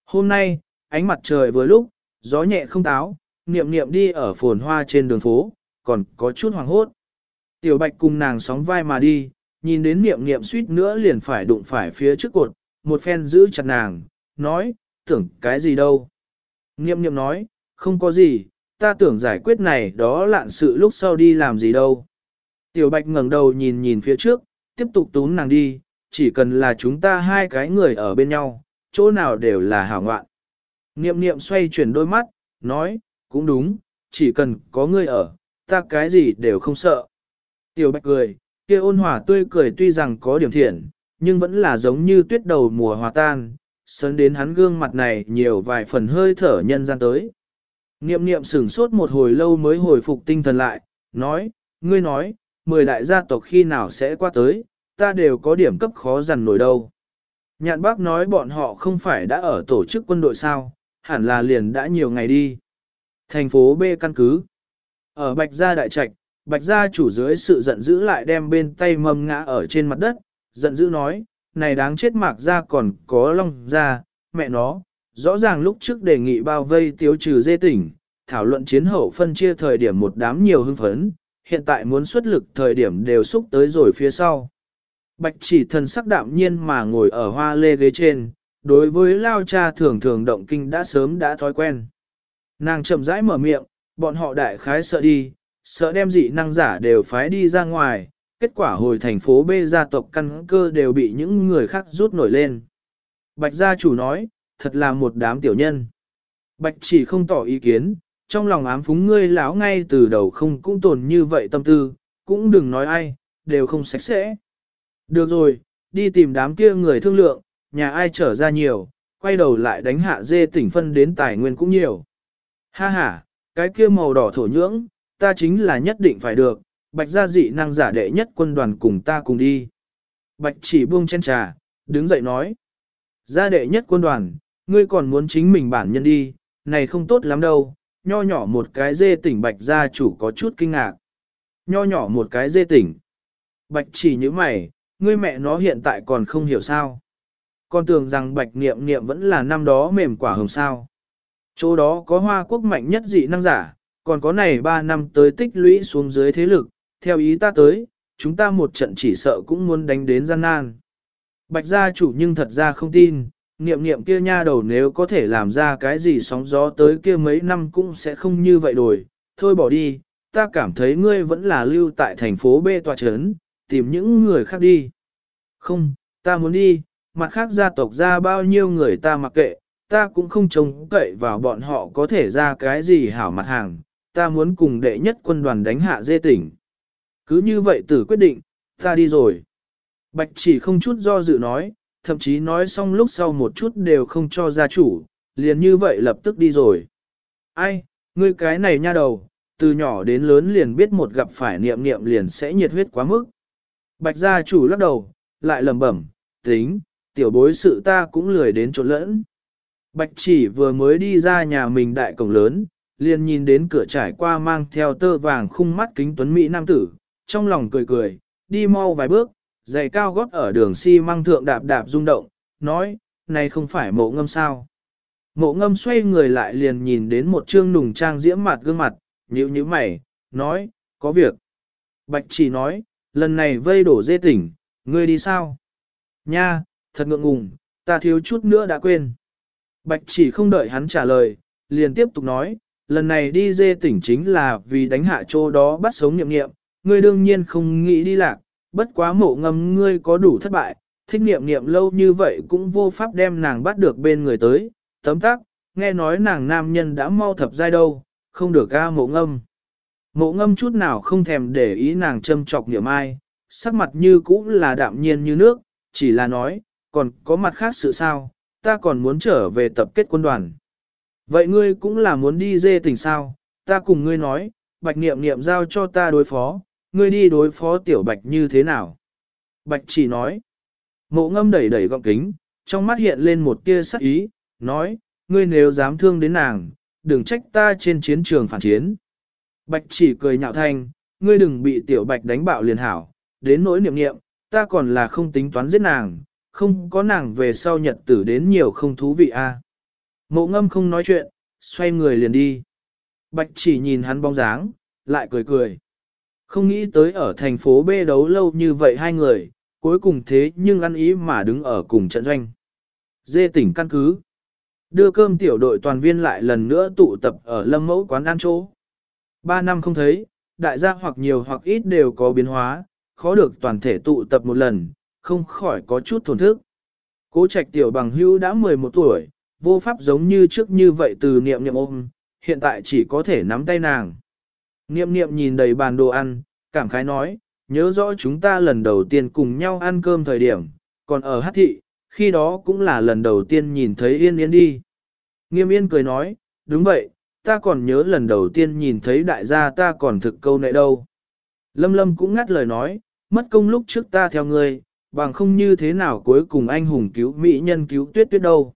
Hôm nay, ánh mặt trời vừa lúc, gió nhẹ không táo, niệm niệm đi ở phồn hoa trên đường phố, còn có chút hoàng hốt. Tiểu Bạch cùng nàng sóng vai mà đi, nhìn đến niệm niệm suýt nữa liền phải đụng phải phía trước cột, một phen giữ chặt nàng, nói, tưởng cái gì đâu. Niệm niệm nói, không có gì, ta tưởng giải quyết này đó lạn sự lúc sau đi làm gì đâu. Tiểu Bạch ngẩng đầu nhìn nhìn phía trước, tiếp tục túm nàng đi, chỉ cần là chúng ta hai cái người ở bên nhau, chỗ nào đều là hảo ngoạn. Niệm niệm xoay chuyển đôi mắt, nói, cũng đúng, chỉ cần có ngươi ở, ta cái gì đều không sợ. Tiểu Bạch cười, kia ôn hòa tươi cười tuy rằng có điểm thiện, nhưng vẫn là giống như tuyết đầu mùa hòa tan, sớn đến hắn gương mặt này nhiều vài phần hơi thở nhân gian tới. Niệm niệm sửng sốt một hồi lâu mới hồi phục tinh thần lại, nói, ngươi nói, 10 đại gia tộc khi nào sẽ qua tới, ta đều có điểm cấp khó dằn nổi đâu. Nhạn bác nói bọn họ không phải đã ở tổ chức quân đội sao, hẳn là liền đã nhiều ngày đi. Thành phố B căn cứ. Ở Bạch Gia Đại Trạch, Bạch Gia chủ dưới sự giận dữ lại đem bên tay mâm ngã ở trên mặt đất, giận dữ nói, này đáng chết Mạc Gia còn có Long Gia, mẹ nó, rõ ràng lúc trước đề nghị bao vây tiêu trừ dê tỉnh, thảo luận chiến hậu phân chia thời điểm một đám nhiều hưng phấn, hiện tại muốn xuất lực thời điểm đều xúc tới rồi phía sau. Bạch chỉ thần sắc đạm nhiên mà ngồi ở hoa lê ghế trên, đối với lao cha thường thường động kinh đã sớm đã thói quen. Nàng chậm rãi mở miệng, bọn họ đại khái sợ đi, sợ đem dị năng giả đều phái đi ra ngoài, kết quả hồi thành phố B gia tộc căn cơ đều bị những người khác rút nổi lên. Bạch gia chủ nói, thật là một đám tiểu nhân. Bạch chỉ không tỏ ý kiến, trong lòng ám phúng ngươi lão ngay từ đầu không cũng tồn như vậy tâm tư, cũng đừng nói ai, đều không sạch sẽ. Được rồi, đi tìm đám kia người thương lượng, nhà ai trở ra nhiều, quay đầu lại đánh hạ dê tỉnh phân đến tài nguyên cũng nhiều. Ha ha, cái kia màu đỏ thổ nhưỡng, ta chính là nhất định phải được, Bạch gia dị năng giả đệ nhất quân đoàn cùng ta cùng đi. Bạch chỉ buông chén trà, đứng dậy nói. Gia đệ nhất quân đoàn, ngươi còn muốn chính mình bản nhân đi, này không tốt lắm đâu, nho nhỏ một cái dê tỉnh Bạch gia chủ có chút kinh ngạc. Nho nhỏ một cái dê tỉnh. Bạch chỉ như mày, ngươi mẹ nó hiện tại còn không hiểu sao. Con tưởng rằng Bạch niệm niệm vẫn là năm đó mềm quả hồng sao. Chỗ đó có Hoa Quốc mạnh nhất dị năng giả, còn có này 3 năm tới tích lũy xuống dưới thế lực, theo ý ta tới, chúng ta một trận chỉ sợ cũng muốn đánh đến gian nan. Bạch gia chủ nhưng thật ra không tin, niệm niệm kia nha đầu nếu có thể làm ra cái gì sóng gió tới kia mấy năm cũng sẽ không như vậy rồi, thôi bỏ đi, ta cảm thấy ngươi vẫn là lưu tại thành phố B tòa chấn, tìm những người khác đi. Không, ta muốn đi, mặt khác gia tộc ra bao nhiêu người ta mặc kệ, ta cũng không trông cậy vào bọn họ có thể ra cái gì hảo mặt hàng, ta muốn cùng đệ nhất quân đoàn đánh hạ dê tỉnh. Cứ như vậy tử quyết định, ta đi rồi. Bạch chỉ không chút do dự nói, thậm chí nói xong lúc sau một chút đều không cho gia chủ, liền như vậy lập tức đi rồi. Ai, ngươi cái này nha đầu, từ nhỏ đến lớn liền biết một gặp phải niệm niệm liền sẽ nhiệt huyết quá mức. Bạch gia chủ lắc đầu, lại lẩm bẩm, tính, tiểu bối sự ta cũng lười đến trộn lẫn. Bạch chỉ vừa mới đi ra nhà mình đại cổng lớn, liền nhìn đến cửa trải qua mang theo tơ vàng khung mắt kính tuấn Mỹ nam tử, trong lòng cười cười, đi mau vài bước, giày cao gót ở đường xi măng thượng đạp đạp rung động, nói, này không phải Mộ Ngâm sao. Mộ Ngâm xoay người lại liền nhìn đến một trương nùng trang diễm mặt gương mặt, nhíu nhíu mày, nói, có việc. Bạch chỉ nói, lần này vây đổ dê tỉnh, ngươi đi sao? Nha, thật ngượng ngùng, ta thiếu chút nữa đã quên. Bạch chỉ không đợi hắn trả lời, liền tiếp tục nói, lần này đi dê tỉnh chính là vì đánh hạ chỗ đó bắt sống niệm niệm, ngươi đương nhiên không nghĩ đi lạc, bất quá Mộ Ngâm ngươi có đủ thất bại, thích niệm niệm lâu như vậy cũng vô pháp đem nàng bắt được bên người tới, tấm tắc, nghe nói nàng nam nhân đã mau thập giai đâu, không được ga Mộ Ngâm. Mộ Ngâm chút nào không thèm để ý nàng châm chọc niệm ai, sắc mặt như cũ là đạm nhiên như nước, chỉ là nói, còn có mặt khác sự sao, ta còn muốn trở về tập kết quân đoàn. Vậy ngươi cũng là muốn đi dê tỉnh sao, ta cùng ngươi nói, Bạch niệm niệm giao cho ta đối phó, ngươi đi đối phó tiểu Bạch như thế nào? Bạch chỉ nói, Mộ Ngâm đẩy đẩy gọng kính, trong mắt hiện lên một tia sắc ý, nói, ngươi nếu dám thương đến nàng, đừng trách ta trên chiến trường phản chiến. Bạch chỉ cười nhạo thanh, ngươi đừng bị tiểu Bạch đánh bạo liền hảo, đến nỗi niệm niệm, ta còn là không tính toán giết nàng, không có nàng về sau nhật tử đến nhiều không thú vị a. Mộ Ngâm không nói chuyện, xoay người liền đi. Bạch chỉ nhìn hắn bóng dáng, lại cười cười. Không nghĩ tới ở thành phố B đấu lâu như vậy hai người, cuối cùng thế nhưng ăn ý mà đứng ở cùng trận doanh. Dê tỉnh căn cứ. Đưa cơm tiểu đội toàn viên lại lần nữa tụ tập ở Lâm Mẫu quán ăn chỗ. 3 năm không thấy, đại gia hoặc nhiều hoặc ít đều có biến hóa, khó được toàn thể tụ tập một lần, không khỏi có chút thổn thức. Cố Trạch tiểu bằng hữu đã 11 tuổi, vô pháp giống như trước như vậy từ niệm niệm ôm, hiện tại chỉ có thể nắm tay nàng. Niệm niệm nhìn đầy bàn đồ ăn, cảm khái nói, nhớ rõ chúng ta lần đầu tiên cùng nhau ăn cơm thời điểm, còn ở hát thị, khi đó cũng là lần đầu tiên nhìn thấy Yên Yên đi. Nghiêm Yên cười nói, đúng vậy, ta còn nhớ lần đầu tiên nhìn thấy đại gia ta còn thực câu nệ đâu. Lâm Lâm cũng ngắt lời nói, mất công lúc trước ta theo ngươi, bằng không như thế nào cuối cùng anh hùng cứu mỹ nhân cứu tuyết tuyết đâu.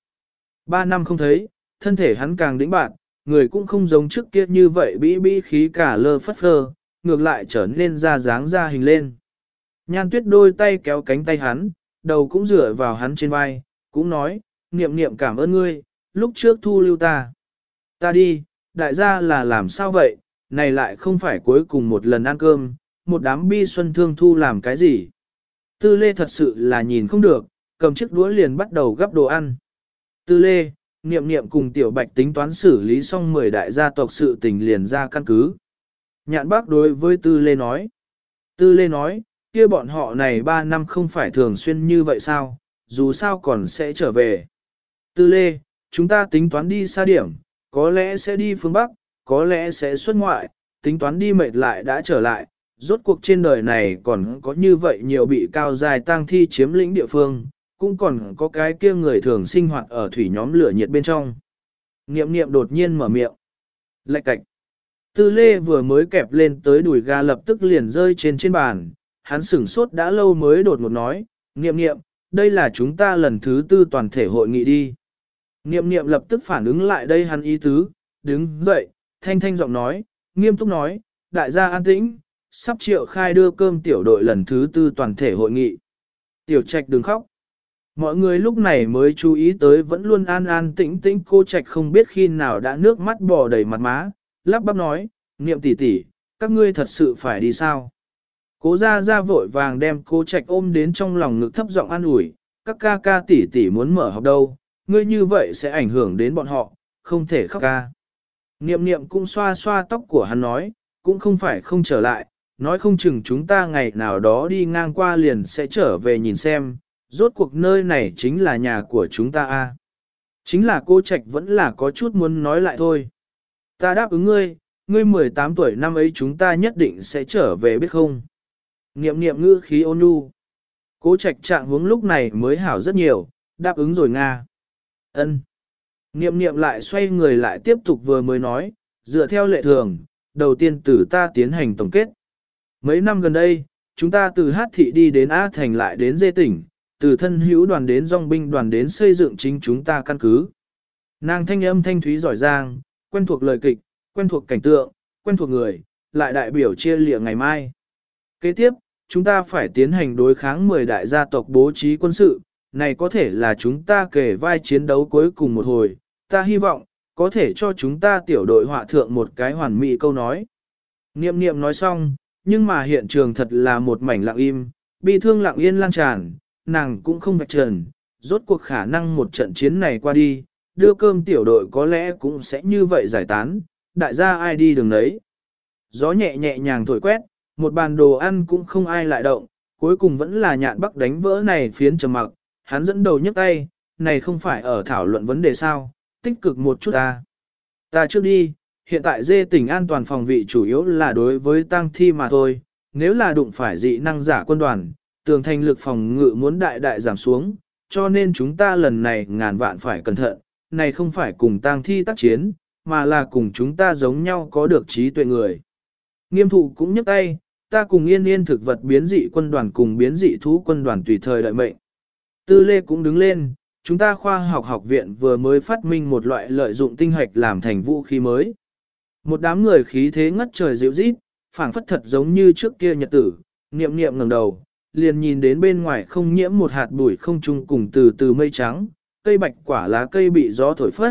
3 năm không thấy, thân thể hắn càng đĩnh bạn, người cũng không giống trước kia như vậy bĩ khí cả lơ phất phơ, ngược lại trở nên ra dáng ra hình lên. Nhan Tuyết đôi tay kéo cánh tay hắn, đầu cũng dựa vào hắn trên vai, cũng nói, niệm niệm cảm ơn ngươi, lúc trước thu lưu ta. Ta đi, đại gia là làm sao vậy, này lại không phải cuối cùng một lần ăn cơm, một đám bi xuân thương thu làm cái gì. Tư Lê thật sự là nhìn không được, cầm chiếc đũa liền bắt đầu gắp đồ ăn. Tư Lê, niệm niệm cùng Tiểu Bạch tính toán xử lý xong 10 đại gia tộc sự tình liền ra căn cứ. Nhạn bác đối với Tư Lê nói. Tư Lê nói, kia bọn họ này 3 năm không phải thường xuyên như vậy sao, dù sao còn sẽ trở về. Tư Lê, chúng ta tính toán đi xa điểm, có lẽ sẽ đi phương Bắc, có lẽ sẽ xuất ngoại, tính toán đi mệt lại đã trở lại. Rốt cuộc trên đời này còn có như vậy nhiều bị cao dài tang thi chiếm lĩnh địa phương, cũng còn có cái kia người thường sinh hoạt ở thủy nhóm lửa nhiệt bên trong. Niệm niệm đột nhiên mở miệng. Lạch cạch. Tư Lê vừa mới kẹp lên tới đùi gà lập tức liền rơi trên bàn, hắn sửng sốt đã lâu mới đột ngột nói, niệm niệm, đây là chúng ta lần thứ 4 toàn thể hội nghị đi. Niệm niệm lập tức phản ứng lại đây hắn ý tứ, đứng dậy, thanh thanh giọng nói, nghiêm túc nói, đại gia an tĩnh, sắp triệu khai đưa cơm tiểu đội lần thứ 4 toàn thể hội nghị. Tiểu Trạch đừng khóc. Mọi người lúc này mới chú ý tới vẫn luôn an an tĩnh tĩnh cô Trạch không biết khi nào đã nước mắt bò đầy mặt má, lắp bắp nói, niệm tỷ tỷ, các ngươi thật sự phải đi sao? Cố ra vội vàng đem cô Trạch ôm đến trong lòng ngực thấp giọng an ủi, các ca ca tỷ tỷ muốn mở học đâu, ngươi như vậy sẽ ảnh hưởng đến bọn họ, không thể khóc ca. Niệm niệm cũng xoa xoa tóc của hắn nói, cũng không phải không trở lại, nói không chừng chúng ta ngày nào đó đi ngang qua liền sẽ trở về nhìn xem, rốt cuộc nơi này chính là nhà của chúng ta a. Chính là cô Trạch vẫn là có chút muốn nói lại thôi. Ta đáp ứng ngươi, ngươi 18 tuổi năm ấy chúng ta nhất định sẽ trở về biết không? Niệm niệm ngữ khí ôn nhu. Cố Trạch trạng hướng lúc này mới hảo rất nhiều, đáp ứng rồi Nga. Ân. Niệm niệm lại xoay người lại tiếp tục vừa mới nói, dựa theo lệ thường, đầu tiên từ ta tiến hành tổng kết. Mấy năm gần đây, chúng ta từ Hát Thị đi đến A Thành lại đến Dê Tỉnh, từ thân hữu đoàn đến dòng binh đoàn đến xây dựng chính chúng ta căn cứ. Nàng thanh âm thanh thúy giỏi giang, quen thuộc lời kịch, quen thuộc cảnh tượng, quen thuộc người, lại đại biểu chia lịa ngày mai. Kế tiếp, chúng ta phải tiến hành đối kháng 10 đại gia tộc bố trí quân sự, này có thể là chúng ta kể vai chiến đấu cuối cùng một hồi, ta hy vọng, có thể cho chúng ta tiểu đội họa thượng một cái hoàn mỹ câu nói. Niệm niệm nói xong, nhưng mà hiện trường thật là một mảnh lặng im, bi thương lặng yên lan tràn, nàng cũng không vạch trần, rốt cuộc khả năng một trận chiến này qua đi, đưa cơm tiểu đội có lẽ cũng sẽ như vậy giải tán, đại gia ai đi đường đấy. Gió nhẹ nhẹ nhàng thổi quét, một bàn đồ ăn cũng không ai lại động, cuối cùng vẫn là Nhạn Bắc đánh vỡ này phiến trầm mặc, hắn dẫn đầu nhấc tay, này không phải ở thảo luận vấn đề sao, tích cực một chút ta. Ta trước đi, hiện tại Dê Tỉnh an toàn phòng vị chủ yếu là đối với tang thi mà thôi, nếu là đụng phải dị năng giả quân đoàn, tường thành lực phòng ngự muốn đại đại giảm xuống, cho nên chúng ta lần này ngàn vạn phải cẩn thận, này không phải cùng tang thi tác chiến, mà là cùng chúng ta giống nhau có được trí tuệ người. Nghiêm thụ cũng nhấc tay, ta cùng yên yên thực vật biến dị quân đoàn cùng biến dị thú quân đoàn tùy thời đợi mệnh. Tư Lê cũng đứng lên, chúng ta khoa học học viện vừa mới phát minh một loại lợi dụng tinh hạch làm thành vũ khí mới. Một đám người khí thế ngất trời dịu rít, phảng phất thật giống như trước kia nhật tử, niệm niệm ngẩng đầu, liền nhìn đến bên ngoài không nhiễm một hạt bụi không trung cùng từ từ mây trắng, cây bạch quả lá cây bị gió thổi phất,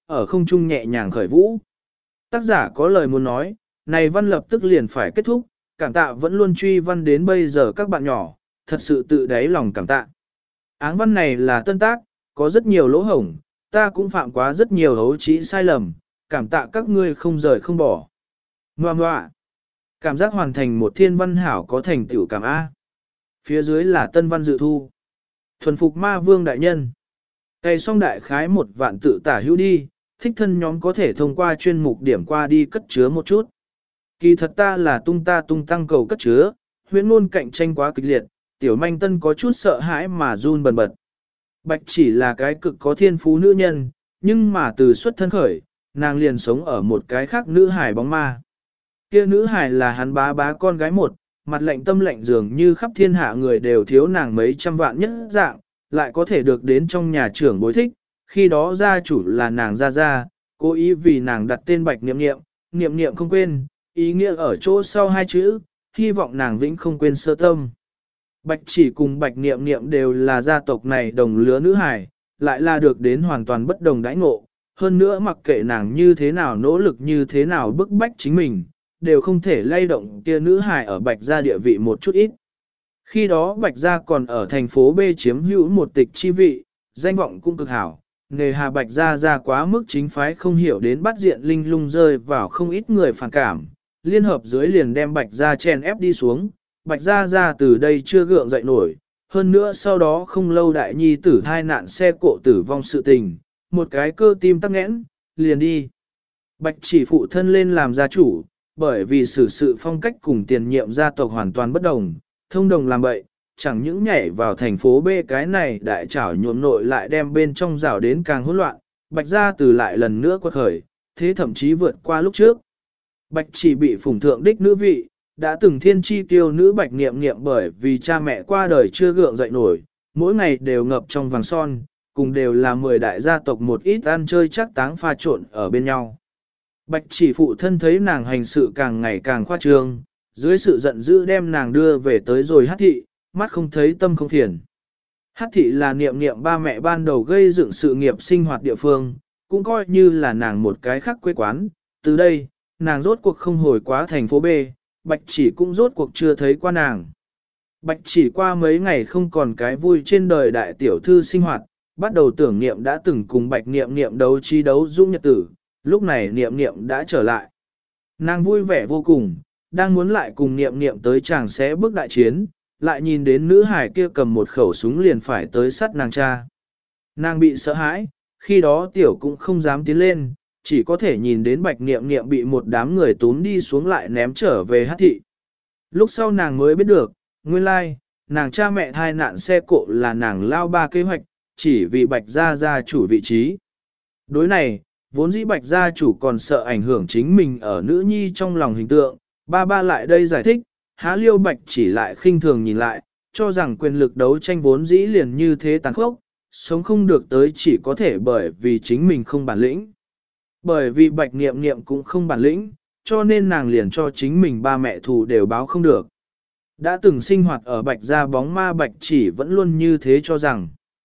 ở không trung nhẹ nhàng khởi vũ. Tác giả có lời muốn nói, này văn lập tức liền phải kết thúc, cảm tạ vẫn luôn truy văn đến bây giờ các bạn nhỏ, thật sự tự đáy lòng cảm tạ. Áng văn này là tân tác, có rất nhiều lỗ hổng, ta cũng phạm quá rất nhiều hấu trĩ sai lầm, cảm tạ các ngươi không rời không bỏ. Ngoà ngoạ, cảm giác hoàn thành một thiên văn hảo có thành tựu cảm A. Phía dưới là tân văn dự thu. Thuần phục ma vương đại nhân. Cày xong đại khái 1 vạn tự tả hữu đi, thích thân nhóm có thể thông qua chuyên mục điểm qua đi cất chứa một chút. Kỳ thật ta là tung tăng cầu cất chứa, huyễn ngôn cạnh tranh quá kịch liệt, tiểu manh tân có chút sợ hãi mà run bần bật. Bạch chỉ là cái cực có thiên phú nữ nhân, nhưng mà từ xuất thân khởi, nàng liền sống ở một cái khác nữ hải bóng ma. Kia nữ hải là hắn bá con gái một, mặt lạnh tâm lạnh dường như khắp thiên hạ người đều thiếu nàng mấy trăm vạn nhất dạng, lại có thể được đến trong nhà trưởng bối thích, khi đó gia chủ là nàng gia, cố ý vì nàng đặt tên Bạch Niệm Niệm không quên, ý nghĩa ở chỗ sau 2 chữ, hy vọng nàng vĩnh không quên sơ tâm. Bạch chỉ cùng Bạch Niệm Niệm đều là gia tộc này đồng lứa nữ hài, lại là được đến hoàn toàn bất đồng đãi ngộ, hơn nữa mặc kệ nàng như thế nào nỗ lực như thế nào bức bách chính mình, đều không thể lay động kia nữ hài ở Bạch gia địa vị một chút ít. Khi đó Bạch gia còn ở thành phố B chiếm hữu một tịch chi vị, danh vọng cũng cực hảo, nề hà Bạch gia ra quá mức chính phái không hiểu đến bắt diện linh lung rơi vào không ít người phản cảm, liên hợp dưới liền đem Bạch gia chèn ép đi xuống, Bạch gia ra từ đây chưa gượng dậy nổi, hơn nữa sau đó không lâu đại nhi tử thai nạn xe cộ tử vong sự tình, một cái cơ tim tắc nghẽn, liền đi. Bạch chỉ phụ thân lên làm gia chủ, bởi vì xử sự phong cách cùng tiền nhiệm gia tộc hoàn toàn bất đồng, thông đồng làm bậy, chẳng những nhảy vào thành phố B cái này đại trảo nhuộm nội lại đem bên trong rào đến càng hỗn loạn, Bạch gia từ lại lần nữa quật khởi, thế thậm chí vượt qua lúc trước. Bạch chỉ bị phủng thượng đích nữ vị, đã từng thiên chi tiêu nữ Bạch Niệm Niệm bởi vì cha mẹ qua đời chưa gượng dậy nổi, mỗi ngày đều ngập trong vàng son, cùng đều là 10 đại gia tộc một ít ăn chơi chắc táng pha trộn ở bên nhau. Bạch chỉ phụ thân thấy nàng hành sự càng ngày càng khoa trương, dưới sự giận dữ đem nàng đưa về tới rồi Hát thị, mắt không thấy tâm không phiền. Hát thị là Niệm Niệm ba mẹ ban đầu gây dựng sự nghiệp sinh hoạt địa phương, cũng coi như là nàng một cái khác quê quán, từ đây, nàng rốt cuộc không hồi quá thành phố B, Bạch chỉ cũng rốt cuộc chưa thấy qua nàng. Bạch chỉ qua mấy ngày không còn cái vui trên đời đại tiểu thư sinh hoạt, bắt đầu tưởng niệm đã từng cùng Bạch Niệm Niệm đấu trí đấu dũng nhật tử, lúc này Niệm Niệm đã trở lại. Nàng vui vẻ vô cùng, đang muốn lại cùng Niệm Niệm tới chàng xé bước đại chiến, lại nhìn đến nữ hải kia cầm một khẩu súng liền phải tới sát nàng cha. Nàng bị sợ hãi, khi đó tiểu cũng không dám tiến lên, chỉ có thể nhìn đến Bạch Niệm Niệm bị một đám người túm đi xuống lại ném trở về Hát thị. Lúc sau nàng mới biết được, nguyên lai, nàng cha mẹ thai nạn xe cộ là nàng lao ba kế hoạch, chỉ vì Bạch gia chủ vị trí. Đối này, vốn dĩ Bạch gia chủ còn sợ ảnh hưởng chính mình ở nữ nhi trong lòng hình tượng, ba lại đây giải thích, há liêu Bạch chỉ lại khinh thường nhìn lại, cho rằng quyền lực đấu tranh vốn dĩ liền như thế tàn khốc, sống không được tới chỉ có thể bởi vì chính mình không bản lĩnh. Bởi vì Bạch Niệm Niệm cũng không bản lĩnh, cho nên nàng liền cho chính mình ba mẹ thù đều báo không được. Đã từng sinh hoạt ở Bạch gia bóng ma Bạch chỉ vẫn luôn như thế cho rằng.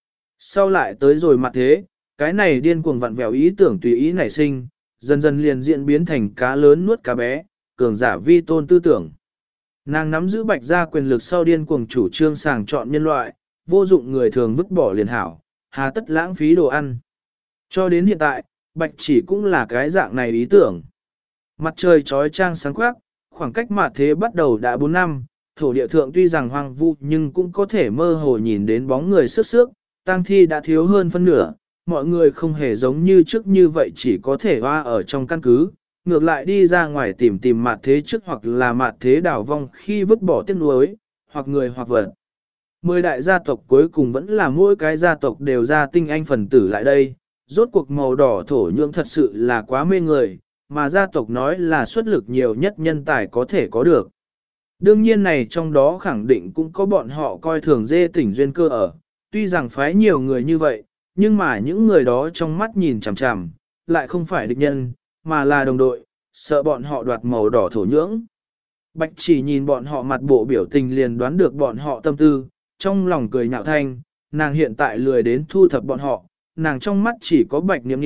Sau lại tới rồi mặt thế, cái này điên cuồng vặn vẹo ý tưởng tùy ý nảy sinh, dần dần liền diễn biến thành cá lớn nuốt cá bé, cường giả vi tôn tư tưởng. Nàng nắm giữ Bạch gia quyền lực sau điên cuồng chủ trương sàng chọn nhân loại, vô dụng người thường vứt bỏ liền hảo, hà tất lãng phí đồ ăn. Cho đến hiện tại, Bạch chỉ cũng là cái dạng này ý tưởng. Mặt trời trói trang sáng khoác, khoảng cách mặt thế bắt đầu đã 4 năm, thổ địa thượng tuy rằng hoang vu nhưng cũng có thể mơ hồ nhìn đến bóng người sức sước, tang thi đã thiếu hơn phân nửa, mọi người không hề giống như trước như vậy chỉ có thể hoa ở trong căn cứ, ngược lại đi ra ngoài tìm mặt thế trước hoặc là mặt thế đảo vong khi vứt bỏ tiếc nuối, hoặc người hoặc vật. 10 đại gia tộc cuối cùng vẫn là mỗi cái gia tộc đều ra tinh anh phần tử lại đây, rốt cuộc màu đỏ thổ nhưỡng thật sự là quá mê người, mà gia tộc nói là xuất lực nhiều nhất nhân tài có thể có được. Đương nhiên này trong đó khẳng định cũng có bọn họ coi thường dê tỉnh duyên cơ ở, tuy rằng phái nhiều người như vậy, nhưng mà những người đó trong mắt nhìn chằm chằm, lại không phải địch nhân, mà là đồng đội, sợ bọn họ đoạt màu đỏ thổ nhưỡng. Bạch chỉ nhìn bọn họ mặt bộ biểu tình liền đoán được bọn họ tâm tư, trong lòng cười nhạo thanh, nàng hiện tại lười đến thu thập bọn họ, nàng trong mắt chỉ có Bạch Niệm Niệm,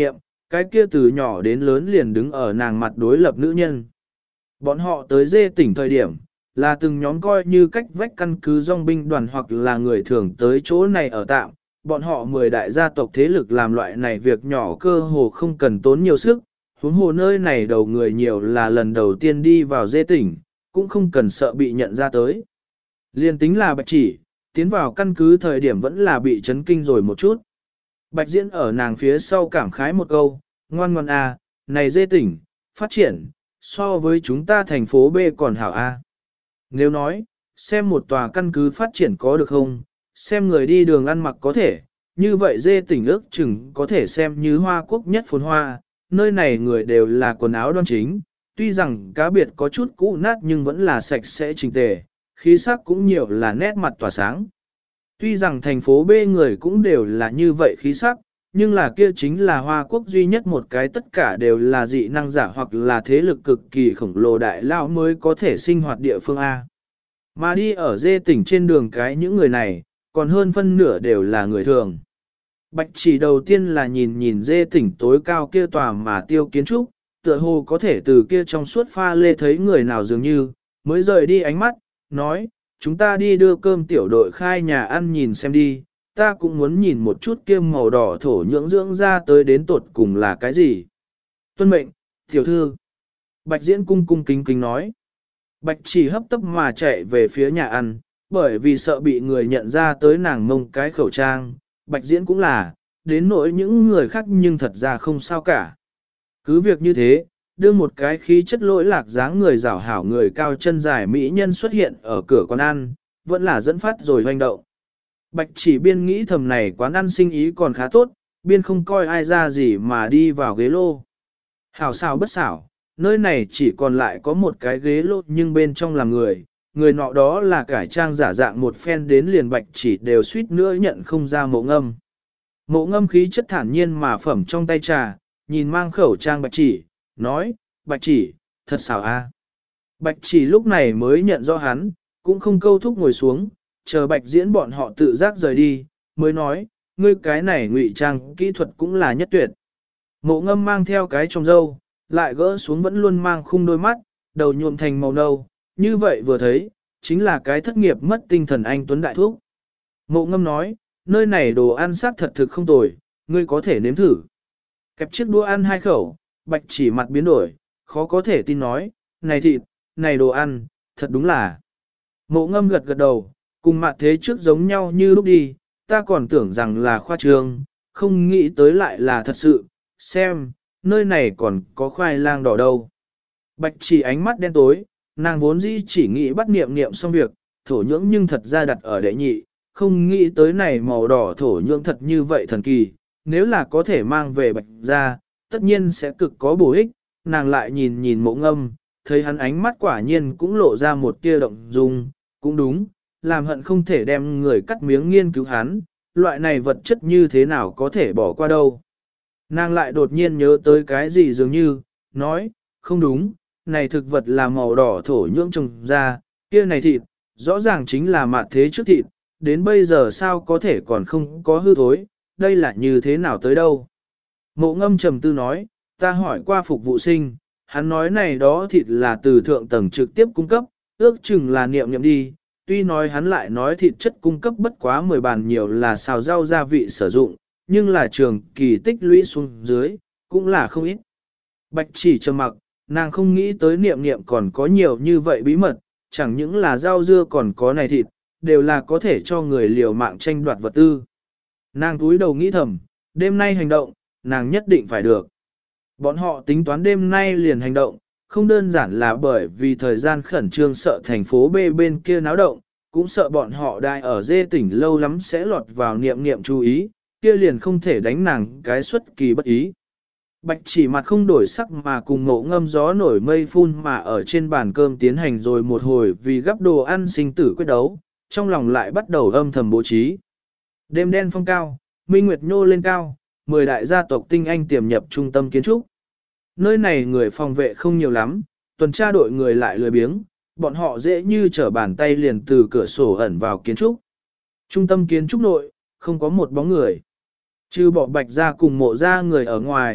cái kia từ nhỏ đến lớn liền đứng ở nàng mặt đối lập nữ nhân. Bọn họ tới dê tỉnh thời điểm, là từng nhóm coi như cách vách căn cứ dòng binh đoàn hoặc là người thường tới chỗ này ở tạm. Bọn họ 10 đại gia tộc thế lực làm loại này việc nhỏ cơ hồ không cần tốn nhiều sức, huống hồ nơi này đầu người nhiều là lần đầu tiên đi vào dê tỉnh, cũng không cần sợ bị nhận ra tới. Liên tính là Bạch Chỉ, tiến vào căn cứ thời điểm vẫn là bị chấn kinh rồi một chút. Bạch Diễn ở nàng phía sau cảm khái một câu, ngoan ngoan à, này dê tỉnh, phát triển, so với chúng ta thành phố B còn hảo a. Nếu nói, xem một tòa căn cứ phát triển có được không, xem người đi đường ăn mặc có thể, như vậy dê tỉnh ước chừng có thể xem như Hoa Quốc nhất phồn hoa, nơi này người đều là quần áo đoan chính, tuy rằng cá biệt có chút cũ nát nhưng vẫn là sạch sẽ chỉnh tề, khí sắc cũng nhiều là nét mặt tỏa sáng. Tuy rằng thành phố B người cũng đều là như vậy khí sắc, nhưng là kia chính là Hoa Quốc duy nhất một cái tất cả đều là dị năng giả hoặc là thế lực cực kỳ khổng lồ đại lao mới có thể sinh hoạt địa phương A. Mà đi ở dê tỉnh trên đường cái những người này, còn hơn phân nửa đều là người thường. Bạch Chỉ đầu tiên là nhìn dê tỉnh tối cao kia tòa mà tiêu kiến trúc, tựa hồ có thể từ kia trong suốt pha lê thấy người nào dường như, mới rời đi ánh mắt, nói, chúng ta đi đưa cơm tiểu đội khai nhà ăn nhìn xem đi, ta cũng muốn nhìn một chút kia màu đỏ thổ nhưỡng dưỡng ra tới đến tột cùng là cái gì. Tuân mệnh, tiểu thư. Bạch Diễn cung cung kính kính nói. Bạch Chỉ hấp tấp mà chạy về phía nhà ăn, bởi vì sợ bị người nhận ra tới nàng mông cái khẩu trang, Bạch Diễn cũng là, đến nỗi những người khác nhưng thật ra không sao cả. Cứ việc như thế, đưa một cái khí chất lỗi lạc dáng người rảo hảo người cao chân dài mỹ nhân xuất hiện ở cửa quán ăn, vẫn là dẫn phát rồi hoành động. Bạch Chỉ biên nghĩ thầm này quán ăn sinh ý còn khá tốt, biên không coi ai ra gì mà đi vào ghế lô. Hảo xảo bất xảo, nơi này chỉ còn lại có một cái ghế lô nhưng bên trong là người nọ đó là cải trang giả dạng một phen đến liền Bạch Chỉ đều suýt nữa nhận không ra Mộ Ngâm. Mộ Ngâm khí chất thản nhiên mà phẩm trong tay trà, nhìn mang khẩu trang Bạch Chỉ, nói, Bạch Chỉ, thật xảo a. Bạch Chỉ lúc này mới nhận rõ hắn, cũng không câu thúc ngồi xuống, chờ Bạch Diễn bọn họ tự giác rời đi, mới nói, ngươi cái này ngụy trang kỹ thuật cũng là nhất tuyệt. Mộ Ngâm mang theo cái trồng dâu, lại gỡ xuống vẫn luôn mang khung đôi mắt, đầu nhuộm thành màu nâu, như vậy vừa thấy, chính là cái thất nghiệp mất tinh thần anh Tuấn Đại Thúc. Mộ Ngâm nói, nơi này đồ ăn xác thật thực không tồi, ngươi có thể nếm thử. Kẹp chiếc đũa ăn hai khẩu, Bạch Chỉ mặt biến đổi, khó có thể tin nói, này thịt, này đồ ăn, thật đúng là. Mộ Ngâm gật gật đầu, cùng mặt thế trước giống nhau như lúc đi, ta còn tưởng rằng là khoa trương, không nghĩ tới lại là thật sự, xem, nơi này còn có khoai lang đỏ đâu. Bạch Chỉ ánh mắt đen tối, nàng vốn dĩ chỉ nghĩ bắt niệm xong việc, thổ nhưỡng nhưng thật ra đặt ở đệ nhị, không nghĩ tới này màu đỏ thổ nhưỡng thật như vậy thần kỳ, nếu là có thể mang về Bạch ra, tất nhiên sẽ cực có bổ ích, nàng lại nhìn Mộ Ngâm, thấy hắn ánh mắt quả nhiên cũng lộ ra một tia động dung, cũng đúng, làm hận không thể đem người cắt miếng nghiên cứu hắn, loại này vật chất như thế nào có thể bỏ qua đâu. Nàng lại đột nhiên nhớ tới cái gì dường như, nói, không đúng, này thực vật là màu đỏ thổ nhưỡng trồng ra, kia này thịt, rõ ràng chính là mạt thế trước thịt, đến bây giờ sao có thể còn không có hư thối, đây là như thế nào tới đâu. Mộ Ngâm trầm tư nói, ta hỏi qua phục vụ sinh, hắn nói này đó thịt là từ thượng tầng trực tiếp cung cấp, ước chừng là niệm đi, tuy nói hắn lại nói thịt chất cung cấp bất quá 10 bàn nhiều là xào rau gia vị sử dụng, nhưng là trường kỳ tích lũy xuống dưới, cũng là không ít. Bạch Chỉ trầm mặc, nàng không nghĩ tới niệm còn có nhiều như vậy bí mật, chẳng những là rau dưa còn có này thịt, đều là có thể cho người liều mạng tranh đoạt vật tư. Nàng túi đầu nghĩ thầm, đêm nay hành động, nàng nhất định phải được. Bọn họ tính toán đêm nay liền hành động, không đơn giản là bởi vì thời gian khẩn trương sợ thành phố B bên kia náo động, cũng sợ bọn họ đại ở dê tỉnh lâu lắm sẽ lọt vào niệm chú ý, kia liền không thể đánh nàng cái xuất kỳ bất ý. Bạch Chỉ mặt không đổi sắc mà cùng Mộ Ngâm gió nổi mây phun mà ở trên bàn cơm tiến hành rồi một hồi vì gắp đồ ăn sinh tử quyết đấu, trong lòng lại bắt đầu âm thầm bố trí. Đêm đen phong cao, minh nguyệt nhô lên cao, 10 đại gia tộc tinh anh tiềm nhập trung tâm kiến trúc. Nơi này người phòng vệ không nhiều lắm, tuần tra đội người lại lười biếng, bọn họ dễ như trở bàn tay liền từ cửa sổ ẩn vào kiến trúc. Trung tâm kiến trúc nội, không có một bóng người. Trừ bỏ Bạch ra cùng Mộ ra người ở ngoài,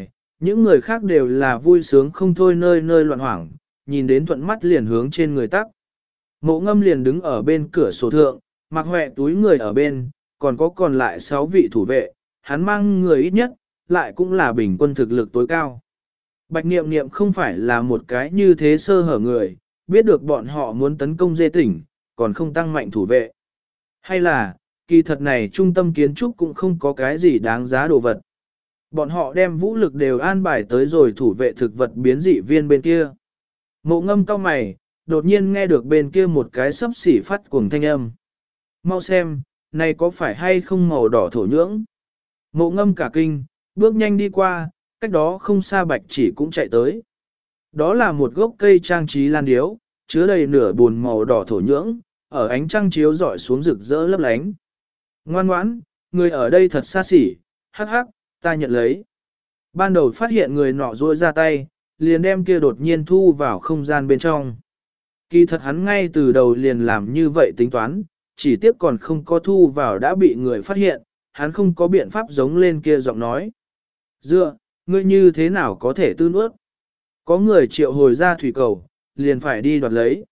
Những người khác đều là vui sướng không thôi nơi nơi loạn hoảng, nhìn đến thuận mắt liền hướng trên người tắc. Mộ Ngâm liền đứng ở bên cửa sổ thượng, mặc hoẹ túi người ở bên, còn lại 6 vị thủ vệ, hắn mang người ít nhất, lại cũng là bình quân thực lực tối cao. Bạch Niệm Niệm không phải là một cái như thế sơ hở người, biết được bọn họ muốn tấn công dê tỉnh, còn không tăng mạnh thủ vệ. Hay là, kỳ thật này trung tâm kiến trúc cũng không có cái gì đáng giá đồ vật. Bọn họ đem vũ lực đều an bài tới rồi thủ vệ thực vật biến dị viên bên kia. Mộ Ngâm cau mày, đột nhiên nghe được bên kia một cái sấp xỉ phát cuồng thanh âm. Mau xem, này có phải hay không màu đỏ thổ nhưỡng? Mộ Ngâm cả kinh, bước nhanh đi qua, cách đó không xa Bạch Chỉ cũng chạy tới. Đó là một gốc cây trang trí lan điếu, chứa đầy nửa bùn màu đỏ thổ nhưỡng, ở ánh trăng chiếu rọi xuống rực rỡ lấp lánh. Ngoan ngoãn, người ở đây thật xa xỉ, hắc hắc, ta nhận lấy. Ban đầu phát hiện người nọ duỗi ra tay, liền đem kia đột nhiên thu vào không gian bên trong. Kỳ thật hắn ngay từ đầu liền làm như vậy tính toán, chỉ tiếc còn không có thu vào đã bị người phát hiện, hắn không có biện pháp giống lên kia giọng nói. Dựa, ngươi như thế nào có thể tư nuốt? Có người triệu hồi ra thủy cầu, liền phải đi đoạt lấy.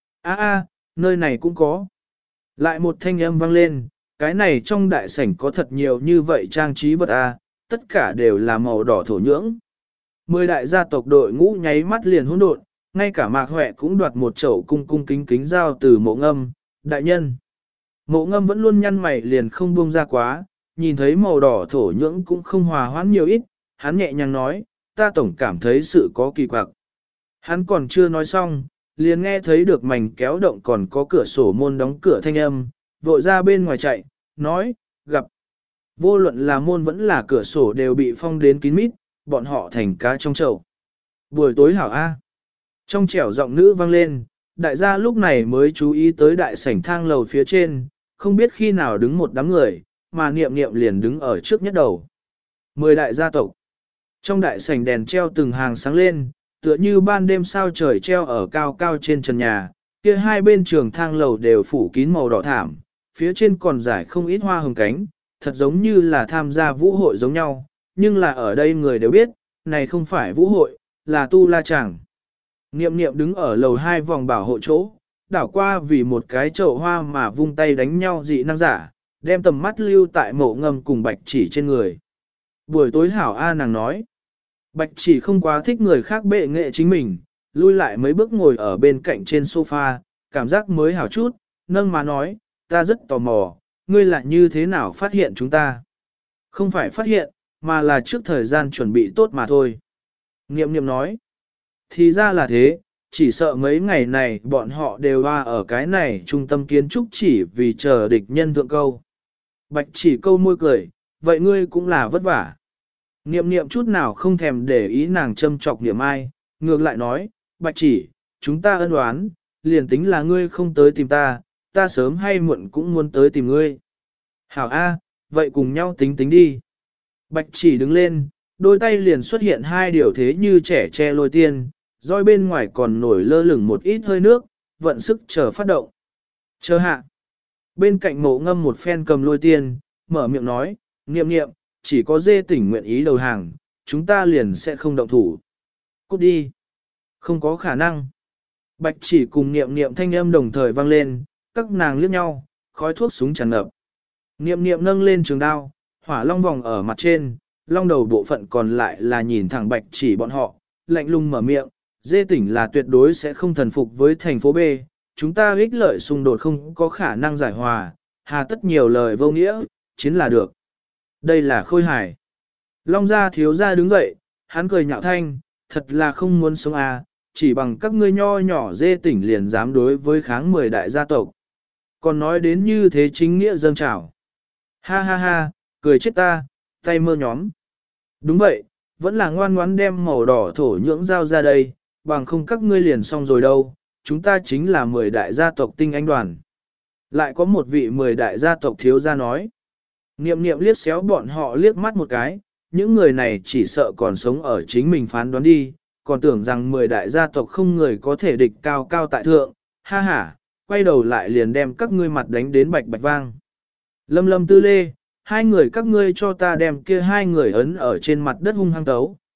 Nơi này cũng có. Lại một thanh âm vang lên, cái này trong đại sảnh có thật nhiều như vậy trang trí vật tất cả đều là màu đỏ thổ nhưỡng. 10 đại gia tộc đội ngũ nháy mắt liền hỗn độn, ngay cả Mạc Huệ cũng đoạt một chậu cung cung kính kính giao từ Mộ Ngâm, đại nhân. Mộ Ngâm vẫn luôn nhăn mày liền không buông ra quá, nhìn thấy màu đỏ thổ nhưỡng cũng không hòa hoãn nhiều ít, hắn nhẹ nhàng nói, ta tổng cảm thấy sự có kỳ quặc. Hắn còn chưa nói xong, liền nghe thấy được mảnh kéo động còn có cửa sổ môn đóng cửa thanh âm, vội ra bên ngoài chạy, nói, gặp. Vô luận là môn vẫn là cửa sổ đều bị phong đến kín mít, bọn họ thành cá trong chậu. Buổi tối hảo A. Trong trẻo giọng nữ vang lên, đại gia lúc này mới chú ý tới đại sảnh thang lầu phía trên, không biết khi nào đứng một đám người, mà Niệm Niệm liền đứng ở trước nhất đầu. 10 đại gia tộc. Trong đại sảnh đèn treo từng hàng sáng lên, tựa như ban đêm sao trời treo ở cao cao trên trần nhà, kia hai bên trường thang lầu đều phủ kín màu đỏ thảm, phía trên còn rải không ít hoa hồng cánh, thật giống như là tham gia vũ hội giống nhau, nhưng là ở đây người đều biết, này không phải vũ hội, là tu la chàng. Niệm Niệm đứng ở lầu 2 vòng bảo hộ chỗ, đảo qua vì một cái chậu hoa mà vung tay đánh nhau dị năng giả, đem tầm mắt lưu tại Mộ Ngâm cùng Bạch Chỉ trên người. Buổi tối hảo A nàng nói. Bạch Chỉ không quá thích người khác bệ nghệ chính mình, lui lại mấy bước ngồi ở bên cạnh trên sofa, cảm giác mới hảo chút, nâng má nói, ta rất tò mò, ngươi là như thế nào phát hiện chúng ta? Không phải phát hiện, mà là trước thời gian chuẩn bị tốt mà thôi. Niệm Niệm nói, thì ra là thế, chỉ sợ mấy ngày này bọn họ đều ở cái này trung tâm kiến trúc chỉ vì chờ địch nhân thượng câu. Bạch Chỉ câu môi cười, vậy ngươi cũng là vất vả. Niệm Niệm chút nào không thèm để ý nàng châm chọc Niệm Ai, ngược lại nói, Bạch Chỉ, chúng ta ân oán, liền tính là ngươi không tới tìm ta, ta sớm hay muộn cũng muốn tới tìm ngươi. Hảo A, vậy cùng nhau tính tính đi. Bạch Chỉ đứng lên, đôi tay liền xuất hiện hai điều thế như trẻ che lôi tiên, roi bên ngoài còn nổi lơ lửng một ít hơi nước, vận sức chờ phát động. Chờ hạ. Bên cạnh Mộ Ngâm một phen cầm lôi tiên, mở miệng nói, Niệm Niệm, chỉ có dê tỉnh nguyện ý đầu hàng, chúng ta liền sẽ không động thủ. Cút đi. Không có khả năng. Bạch Chỉ cùng Niệm Niệm thanh âm đồng thời vang lên, các nàng liếc nhau, khói thuốc súng tràn ngập. Niệm Niệm nâng lên trường đao, hỏa long vòng ở mặt trên, long đầu bộ phận còn lại là nhìn thẳng Bạch Chỉ bọn họ, lạnh lùng mở miệng, dê tỉnh là tuyệt đối sẽ không thần phục với thành phố B, chúng ta ích lợi xung đột không có khả năng giải hòa, hà tất nhiều lời vô nghĩa, chiến là được. Đây là Khôi Hải. Long gia thiếu gia đứng dậy, hắn cười nhạo thanh, thật là không muốn sống chỉ bằng các ngươi nho nhỏ dê tỉnh liền dám đối với kháng 10 đại gia tộc. Còn nói đến như thế chính nghĩa dâng trào. Ha ha ha, cười chết ta, tay mơ nhóm. Đúng vậy, vẫn là ngoan ngoãn đem màu đỏ thổ nhưỡng giao ra đây, bằng không các ngươi liền xong rồi đâu, chúng ta chính là 10 đại gia tộc tinh anh đoàn. Lại có một vị 10 đại gia tộc thiếu gia nói. Niệm Niệm liếc xéo bọn họ liếc mắt một cái, những người này chỉ sợ còn sống ở chính mình phán đoán đi, còn tưởng rằng 10 đại gia tộc không người có thể địch cao cao tại thượng, ha ha, quay đầu lại liền đem các ngươi mặt đánh đến bạch bạch vang. Lâm Lâm Tư Lê, hai người các ngươi cho ta đem kia hai người ấn ở trên mặt đất hung hăng tấu,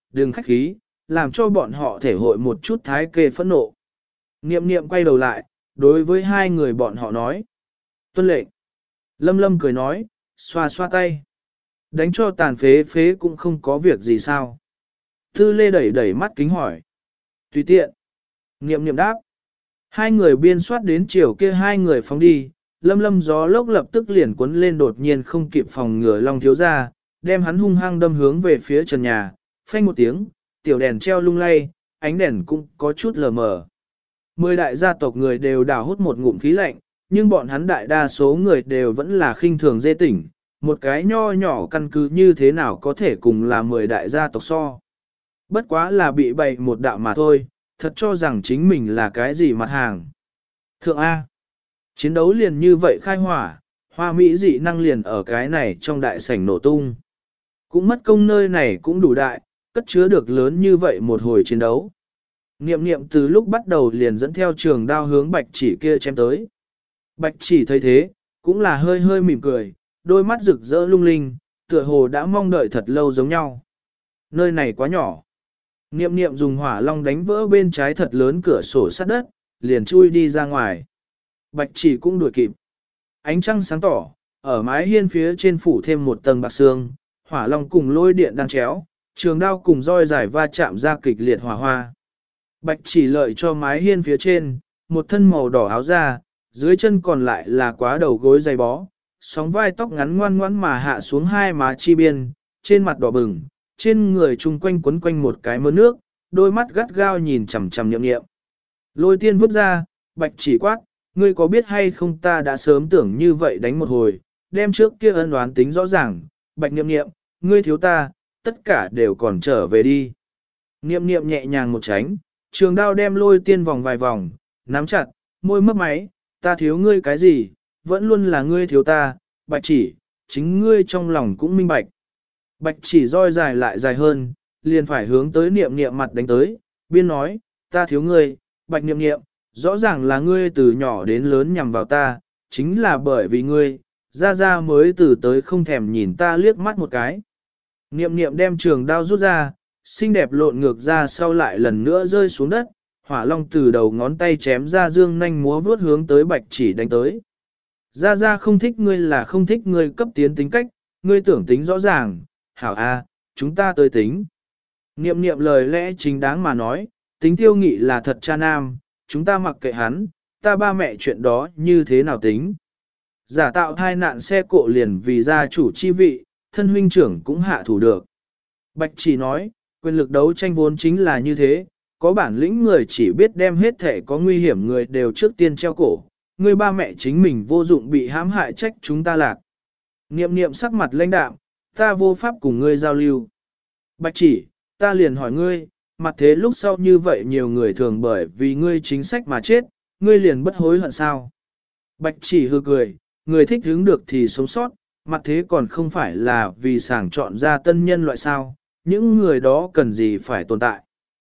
đừng khách khí, làm cho bọn họ thể hội một chút thái kê phẫn nộ. Niệm niệm quay đầu lại, đối với hai người bọn họ nói. Tuân lệnh. Lâm Lâm cười nói, xoa xoa tay. Đánh cho tàn phế phế cũng không có việc gì sao. Tư lê đẩy đẩy mắt kính hỏi. Tùy tiện. Niệm niệm đáp. Hai người biên soát đến chiều kia hai người phóng đi. Lâm Lâm gió lốc lập tức liền cuốn lên, đột nhiên không kịp phòng ngừa Long thiếu ra, đem hắn hung hăng đâm hướng về phía trần nhà. Phanh một tiếng, tiểu đèn treo lung lay, ánh đèn cũng có chút lờ mờ. 10 đại gia tộc người đều đào hút một ngụm khí lạnh, nhưng bọn hắn đại đa số người đều vẫn là khinh thường dê tỉnh, một cái nho nhỏ căn cứ như thế nào có thể cùng là 10 đại gia tộc so. Bất quá là bị bày một đạo mà thôi, thật cho rằng chính mình là cái gì mặt hàng. Thượng A. Chiến đấu liền như vậy khai hỏa, hoa mỹ dị năng liền ở cái này trong đại sảnh nổ tung. Cũng mất công nơi này cũng đủ đại, cất chứa được lớn như vậy một hồi chiến đấu. Niệm niệm từ lúc bắt đầu liền dẫn theo trường đao hướng bạch chỉ kia chém tới. Bạch chỉ thấy thế, cũng là hơi hơi mỉm cười, đôi mắt rực rỡ lung linh, tựa hồ đã mong đợi thật lâu giống nhau. Nơi này quá nhỏ. Niệm niệm dùng hỏa long đánh vỡ bên trái thật lớn cửa sổ sắt đất, liền chui đi ra ngoài. Bạch chỉ cũng đuổi kịp. Ánh trăng sáng tỏ, ở mái hiên phía trên phủ thêm một tầng bạc sương, hỏa long cùng lôi điện đang chéo, trường đao cùng roi dài va chạm ra kịch liệt hỏa hoa. Bạch chỉ lợi cho mái hiên phía trên, một thân màu đỏ áo da, dưới chân còn lại là quá đầu gối dày bó, sóng vai tóc ngắn ngoan ngoãn mà hạ xuống hai má chi biên, trên mặt đỏ bừng, trên người chung quanh quấn quanh một cái mớ nước, đôi mắt gắt gao nhìn chằm chằm Niệm niệm. Lôi tiên vứt ra, bạch chỉ quát, ngươi có biết hay không, ta đã sớm tưởng như vậy đánh một hồi, đem trước kia ân oán tính rõ ràng, bạch niệm niệm, ngươi thiếu ta, tất cả đều còn trở về đi. Niệm niệm nhẹ nhàng một tránh, trường đao đem lôi tiên vòng vài vòng, nắm chặt, môi mấp máy, ta thiếu ngươi cái gì, vẫn luôn là ngươi thiếu ta, bạch chỉ, chính ngươi trong lòng cũng minh bạch. Bạch chỉ roi dài lại dài hơn, liền phải hướng tới niệm niệm mặt đánh tới, biên nói, ta thiếu ngươi, bạch niệm niệm, rõ ràng là ngươi từ nhỏ đến lớn nhằm vào ta, chính là bởi vì ngươi, ra ra mới từ tới không thèm nhìn ta liếc mắt một cái. Niệm niệm đem trường đao rút ra, xinh đẹp lộn ngược ra sau lại lần nữa rơi xuống đất, hỏa long từ đầu ngón tay chém ra dương nanh múa vuốt hướng tới bạch chỉ đánh tới. Ra ra không thích ngươi là không thích ngươi cấp tiến tính cách, ngươi tưởng tính rõ ràng, hảo a, chúng ta tới tính. Niệm niệm lời lẽ chính đáng mà nói, tính tiêu nghị là thật cha nam, chúng ta mặc kệ hắn, ta ba mẹ chuyện đó như thế nào tính. Giả tạo thai nạn xe cộ liền vì gia chủ chi vị, thân huynh trưởng cũng hạ thủ được. Bạch chỉ nói, quyền lực đấu tranh vốn chính là như thế, có bản lĩnh người chỉ biết đem hết thể có nguy hiểm người đều trước tiên treo cổ, người ba mẹ chính mình vô dụng bị hãm hại trách chúng ta lạc. Niệm niệm sắc mặt lãnh đạm, ta vô pháp cùng ngươi giao lưu. Bạch chỉ, ta liền hỏi ngươi, mặt thế lúc sau như vậy nhiều người thường bởi vì ngươi chính sách mà chết, ngươi liền bất hối hận sao? Bạch chỉ hư cười, người thích hứng được thì sống sót, mặt thế còn không phải là vì sàng chọn ra tân nhân loại sao, những người đó cần gì phải tồn tại.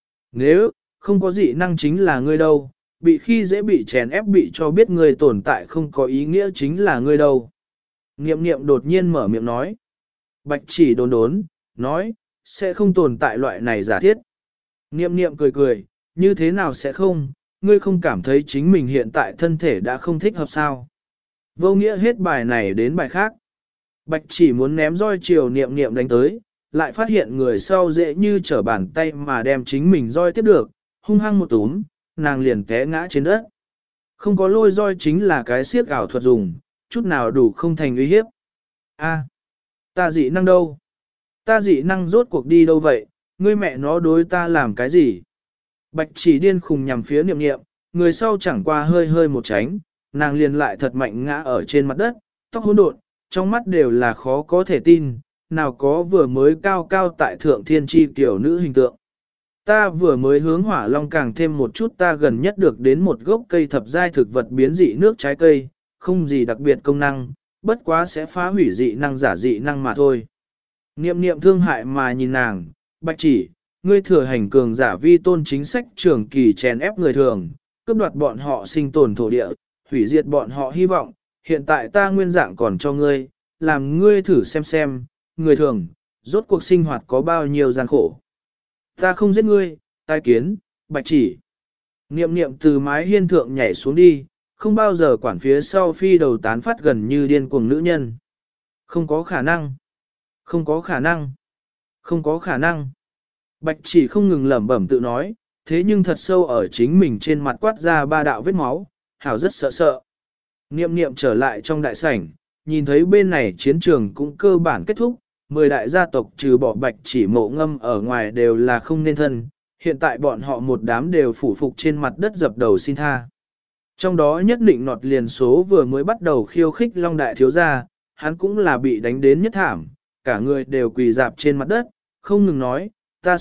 Nếu không có dị năng chính là ngươi đâu, bị khi dễ bị chèn ép bị cho biết ngươi tồn tại không có ý nghĩa chính là ngươi đâu. Niệm niệm đột nhiên mở miệng nói. Bạch chỉ đốn đốn, nói, sẽ không tồn tại loại này giả thiết. Niệm niệm cười cười, như thế nào sẽ không, ngươi không cảm thấy chính mình hiện tại thân thể đã không thích hợp sao. Vô nghĩa hết bài này đến bài khác. Bạch chỉ muốn ném roi chiều niệm niệm đánh tới, lại phát hiện người sau dễ như trở bàn tay mà đem chính mình roi tiếp được, hung hăng một túm, nàng liền té ngã trên đất. Không có lôi roi chính là cái siếc ảo thuật dùng, chút nào đủ không thành uy hiếp. A, ta dị năng đâu? Ta dị năng rốt cuộc đi đâu vậy? Ngươi mẹ nó đối ta làm cái gì? Bạch chỉ điên khùng nhằm phía niệm niệm, người sau chẳng qua hơi hơi một tránh, nàng liền lại thật mạnh ngã ở trên mặt đất, tóc hỗn độn, trong mắt đều là khó có thể tin, nào có vừa mới cao cao tại thượng thiên chi tiểu nữ hình tượng. Ta vừa mới hướng hỏa long càng thêm một chút, ta gần nhất được đến một gốc cây thập giai thực vật biến dị nước trái cây, không gì đặc biệt công năng, bất quá sẽ phá hủy dị năng giả dị năng mà thôi. Niệm niệm thương hại mà nhìn nàng, bạch chỉ, ngươi thừa hành cường giả vi tôn chính sách trường kỳ chèn ép người thường, cướp đoạt bọn họ sinh tồn thổ địa, hủy diệt bọn họ hy vọng, hiện tại ta nguyên dạng còn cho ngươi, làm ngươi thử xem, người thường, rốt cuộc sinh hoạt có bao nhiêu gian khổ. Ta không giết ngươi, tai kiến, Bạch Chỉ. Niệm niệm từ mái hiên thượng nhảy xuống đi, không bao giờ quản phía sau phi đầu tán phát gần như điên cuồng nữ nhân. Không có khả năng. Không có khả năng. Không có khả năng. Bạch Chỉ không ngừng lẩm bẩm tự nói, thế nhưng thật sâu ở chính mình trên mặt quát ra 3 đạo vết máu, hảo rất sợ sợ. Niệm niệm trở lại trong đại sảnh, nhìn thấy bên này chiến trường cũng cơ bản kết thúc, 10 đại gia tộc trừ bỏ Bạch Chỉ Mộ Ngâm ở ngoài đều là không nên thân, hiện tại bọn họ một đám đều phủ phục trên mặt đất dập đầu xin tha. Trong đó nhất định nọt liền số vừa mới bắt đầu khiêu khích Long Đại thiếu gia, hắn cũng là bị đánh đến nhất thảm, cả người đều quỳ dạp trên mặt đất, không ngừng nói, ta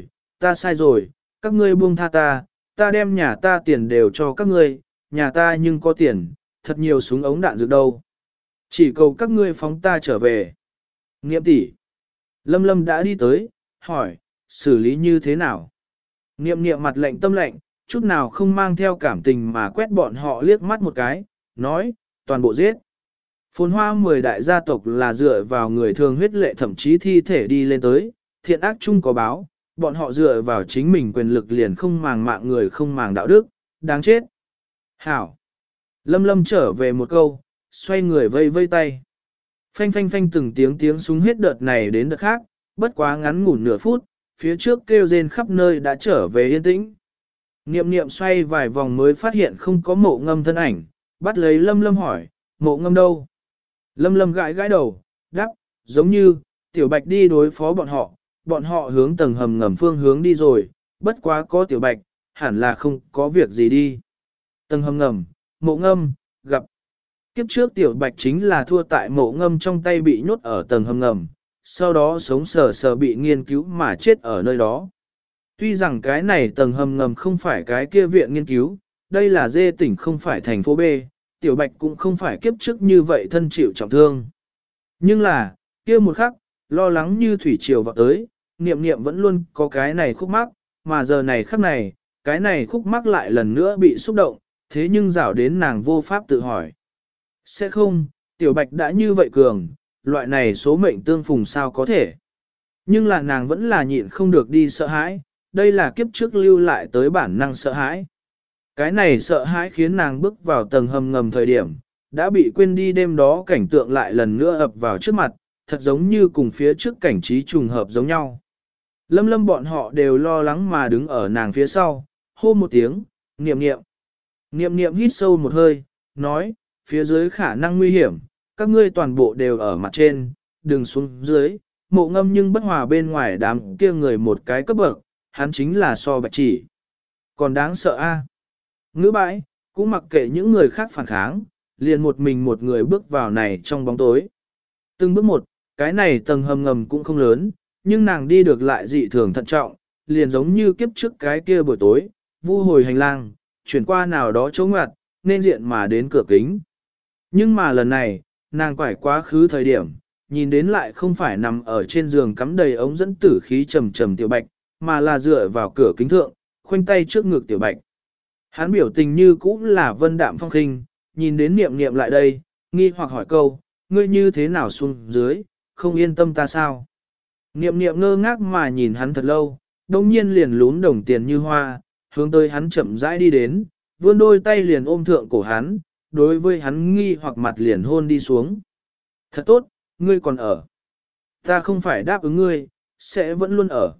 sai rồi, các ngươi buông tha ta đem nhà ta tiền đều cho các ngươi, nhà ta nhưng có tiền, thật nhiều súng ống đạn dược đâu. Chỉ cầu các ngươi phóng ta trở về. Niệm tỷ, Lâm Lâm đã đi tới, hỏi, xử lý như thế nào? Niệm niệm mặt lạnh tâm lạnh, chút nào không mang theo cảm tình mà quét bọn họ liếc mắt một cái, nói, toàn bộ giết. Phồn hoa 10 đại gia tộc là dựa vào người thường huyết lệ thậm chí thi thể đi lên tới, thiện ác chung có báo, bọn họ dựa vào chính mình quyền lực liền không màng mạng người không màng đạo đức, đáng chết. Hảo. Lâm Lâm trở về một câu, xoay người vây vây tay. Phanh phanh phanh từng tiếng súng hết đợt này đến đợt khác, bất quá ngắn ngủn nửa phút, phía trước kêu rên khắp nơi đã trở về yên tĩnh. Niệm niệm xoay vài vòng mới phát hiện không có Mộ Ngâm thân ảnh, bắt lấy Lâm Lâm hỏi, Mộ Ngâm đâu? Lâm Lâm gãi gãi đầu, đáp, giống như, Tiểu Bạch đi đối phó bọn họ hướng tầng hầm ngầm phương hướng đi rồi, bất quá có Tiểu Bạch, hẳn là không có việc gì đi. Tầng hầm ngầm, Mộ Ngâm, gặp. Kiếp trước Tiểu Bạch chính là thua tại Mộ Ngâm trong tay bị nhốt ở tầng hầm ngầm, sau đó sống sờ sờ bị nghiên cứu mà chết ở nơi đó. Tuy rằng cái này tầng hầm ngầm không phải cái kia viện nghiên cứu, đây là dê tỉnh không phải thành phố B, Tiểu Bạch cũng không phải kiếp trước như vậy thân chịu trọng thương. Nhưng là, kia một khắc, lo lắng như thủy triều vào tới, niệm niệm vẫn luôn có cái này khúc mắc, mà giờ này khắc này, cái này khúc mắc lại lần nữa bị xúc động, thế nhưng rảo đến nàng vô pháp tự hỏi. Sẽ không, Tiểu Bạch đã như vậy cường, loại này số mệnh tương phùng sao có thể. Nhưng là nàng vẫn là nhịn không được đi sợ hãi, đây là kiếp trước lưu lại tới bản năng sợ hãi. Cái này sợ hãi khiến nàng bước vào tầng hầm ngầm thời điểm, đã bị quên đi đêm đó cảnh tượng lại lần nữa ập vào trước mặt, thật giống như cùng phía trước cảnh trí trùng hợp giống nhau. Lâm Lâm bọn họ đều lo lắng mà đứng ở nàng phía sau, hô một tiếng, niệm niệm. Niệm niệm hít sâu một hơi, nói, phía dưới khả năng nguy hiểm, các ngươi toàn bộ đều ở mặt trên, đừng xuống dưới, Mộ Ngâm nhưng bất hòa bên ngoài đám kia người một cái cấp bậc, hắn chính là so Bạch Chỉ. Còn đáng sợ a. Ngữ bãi, cũng mặc kệ những người khác phản kháng, liền một mình một người bước vào này trong bóng tối. Từng bước một, cái này tầng hầm ngầm cũng không lớn, nhưng nàng đi được lại dị thường thận trọng, liền giống như kiếp trước cái kia buổi tối, vu hồi hành lang, chuyển qua nào đó chỗ ngoặt, nên diện mà đến cửa kính. Nhưng mà lần này, nàng quải quá khứ thời điểm, nhìn đến lại không phải nằm ở trên giường cắm đầy ống dẫn tử khí trầm trầm Tiểu Bạch, mà là dựa vào cửa kính thượng, khoanh tay trước ngực Tiểu Bạch. Hắn biểu tình như cũ là vân đạm phong khinh, nhìn đến niệm niệm lại đây, nghi hoặc hỏi câu, ngươi như thế nào xuống dưới, không yên tâm ta sao? Niệm niệm ngơ ngác mà nhìn hắn thật lâu, đồng nhiên liền lún đồng tiền như hoa, hướng tới hắn chậm rãi đi đến, vươn đôi tay liền ôm thượng cổ hắn, đối với hắn nghi hoặc mặt liền hôn đi xuống. Thật tốt, ngươi còn ở. Ta không phải đáp ứng ngươi, sẽ vẫn luôn ở.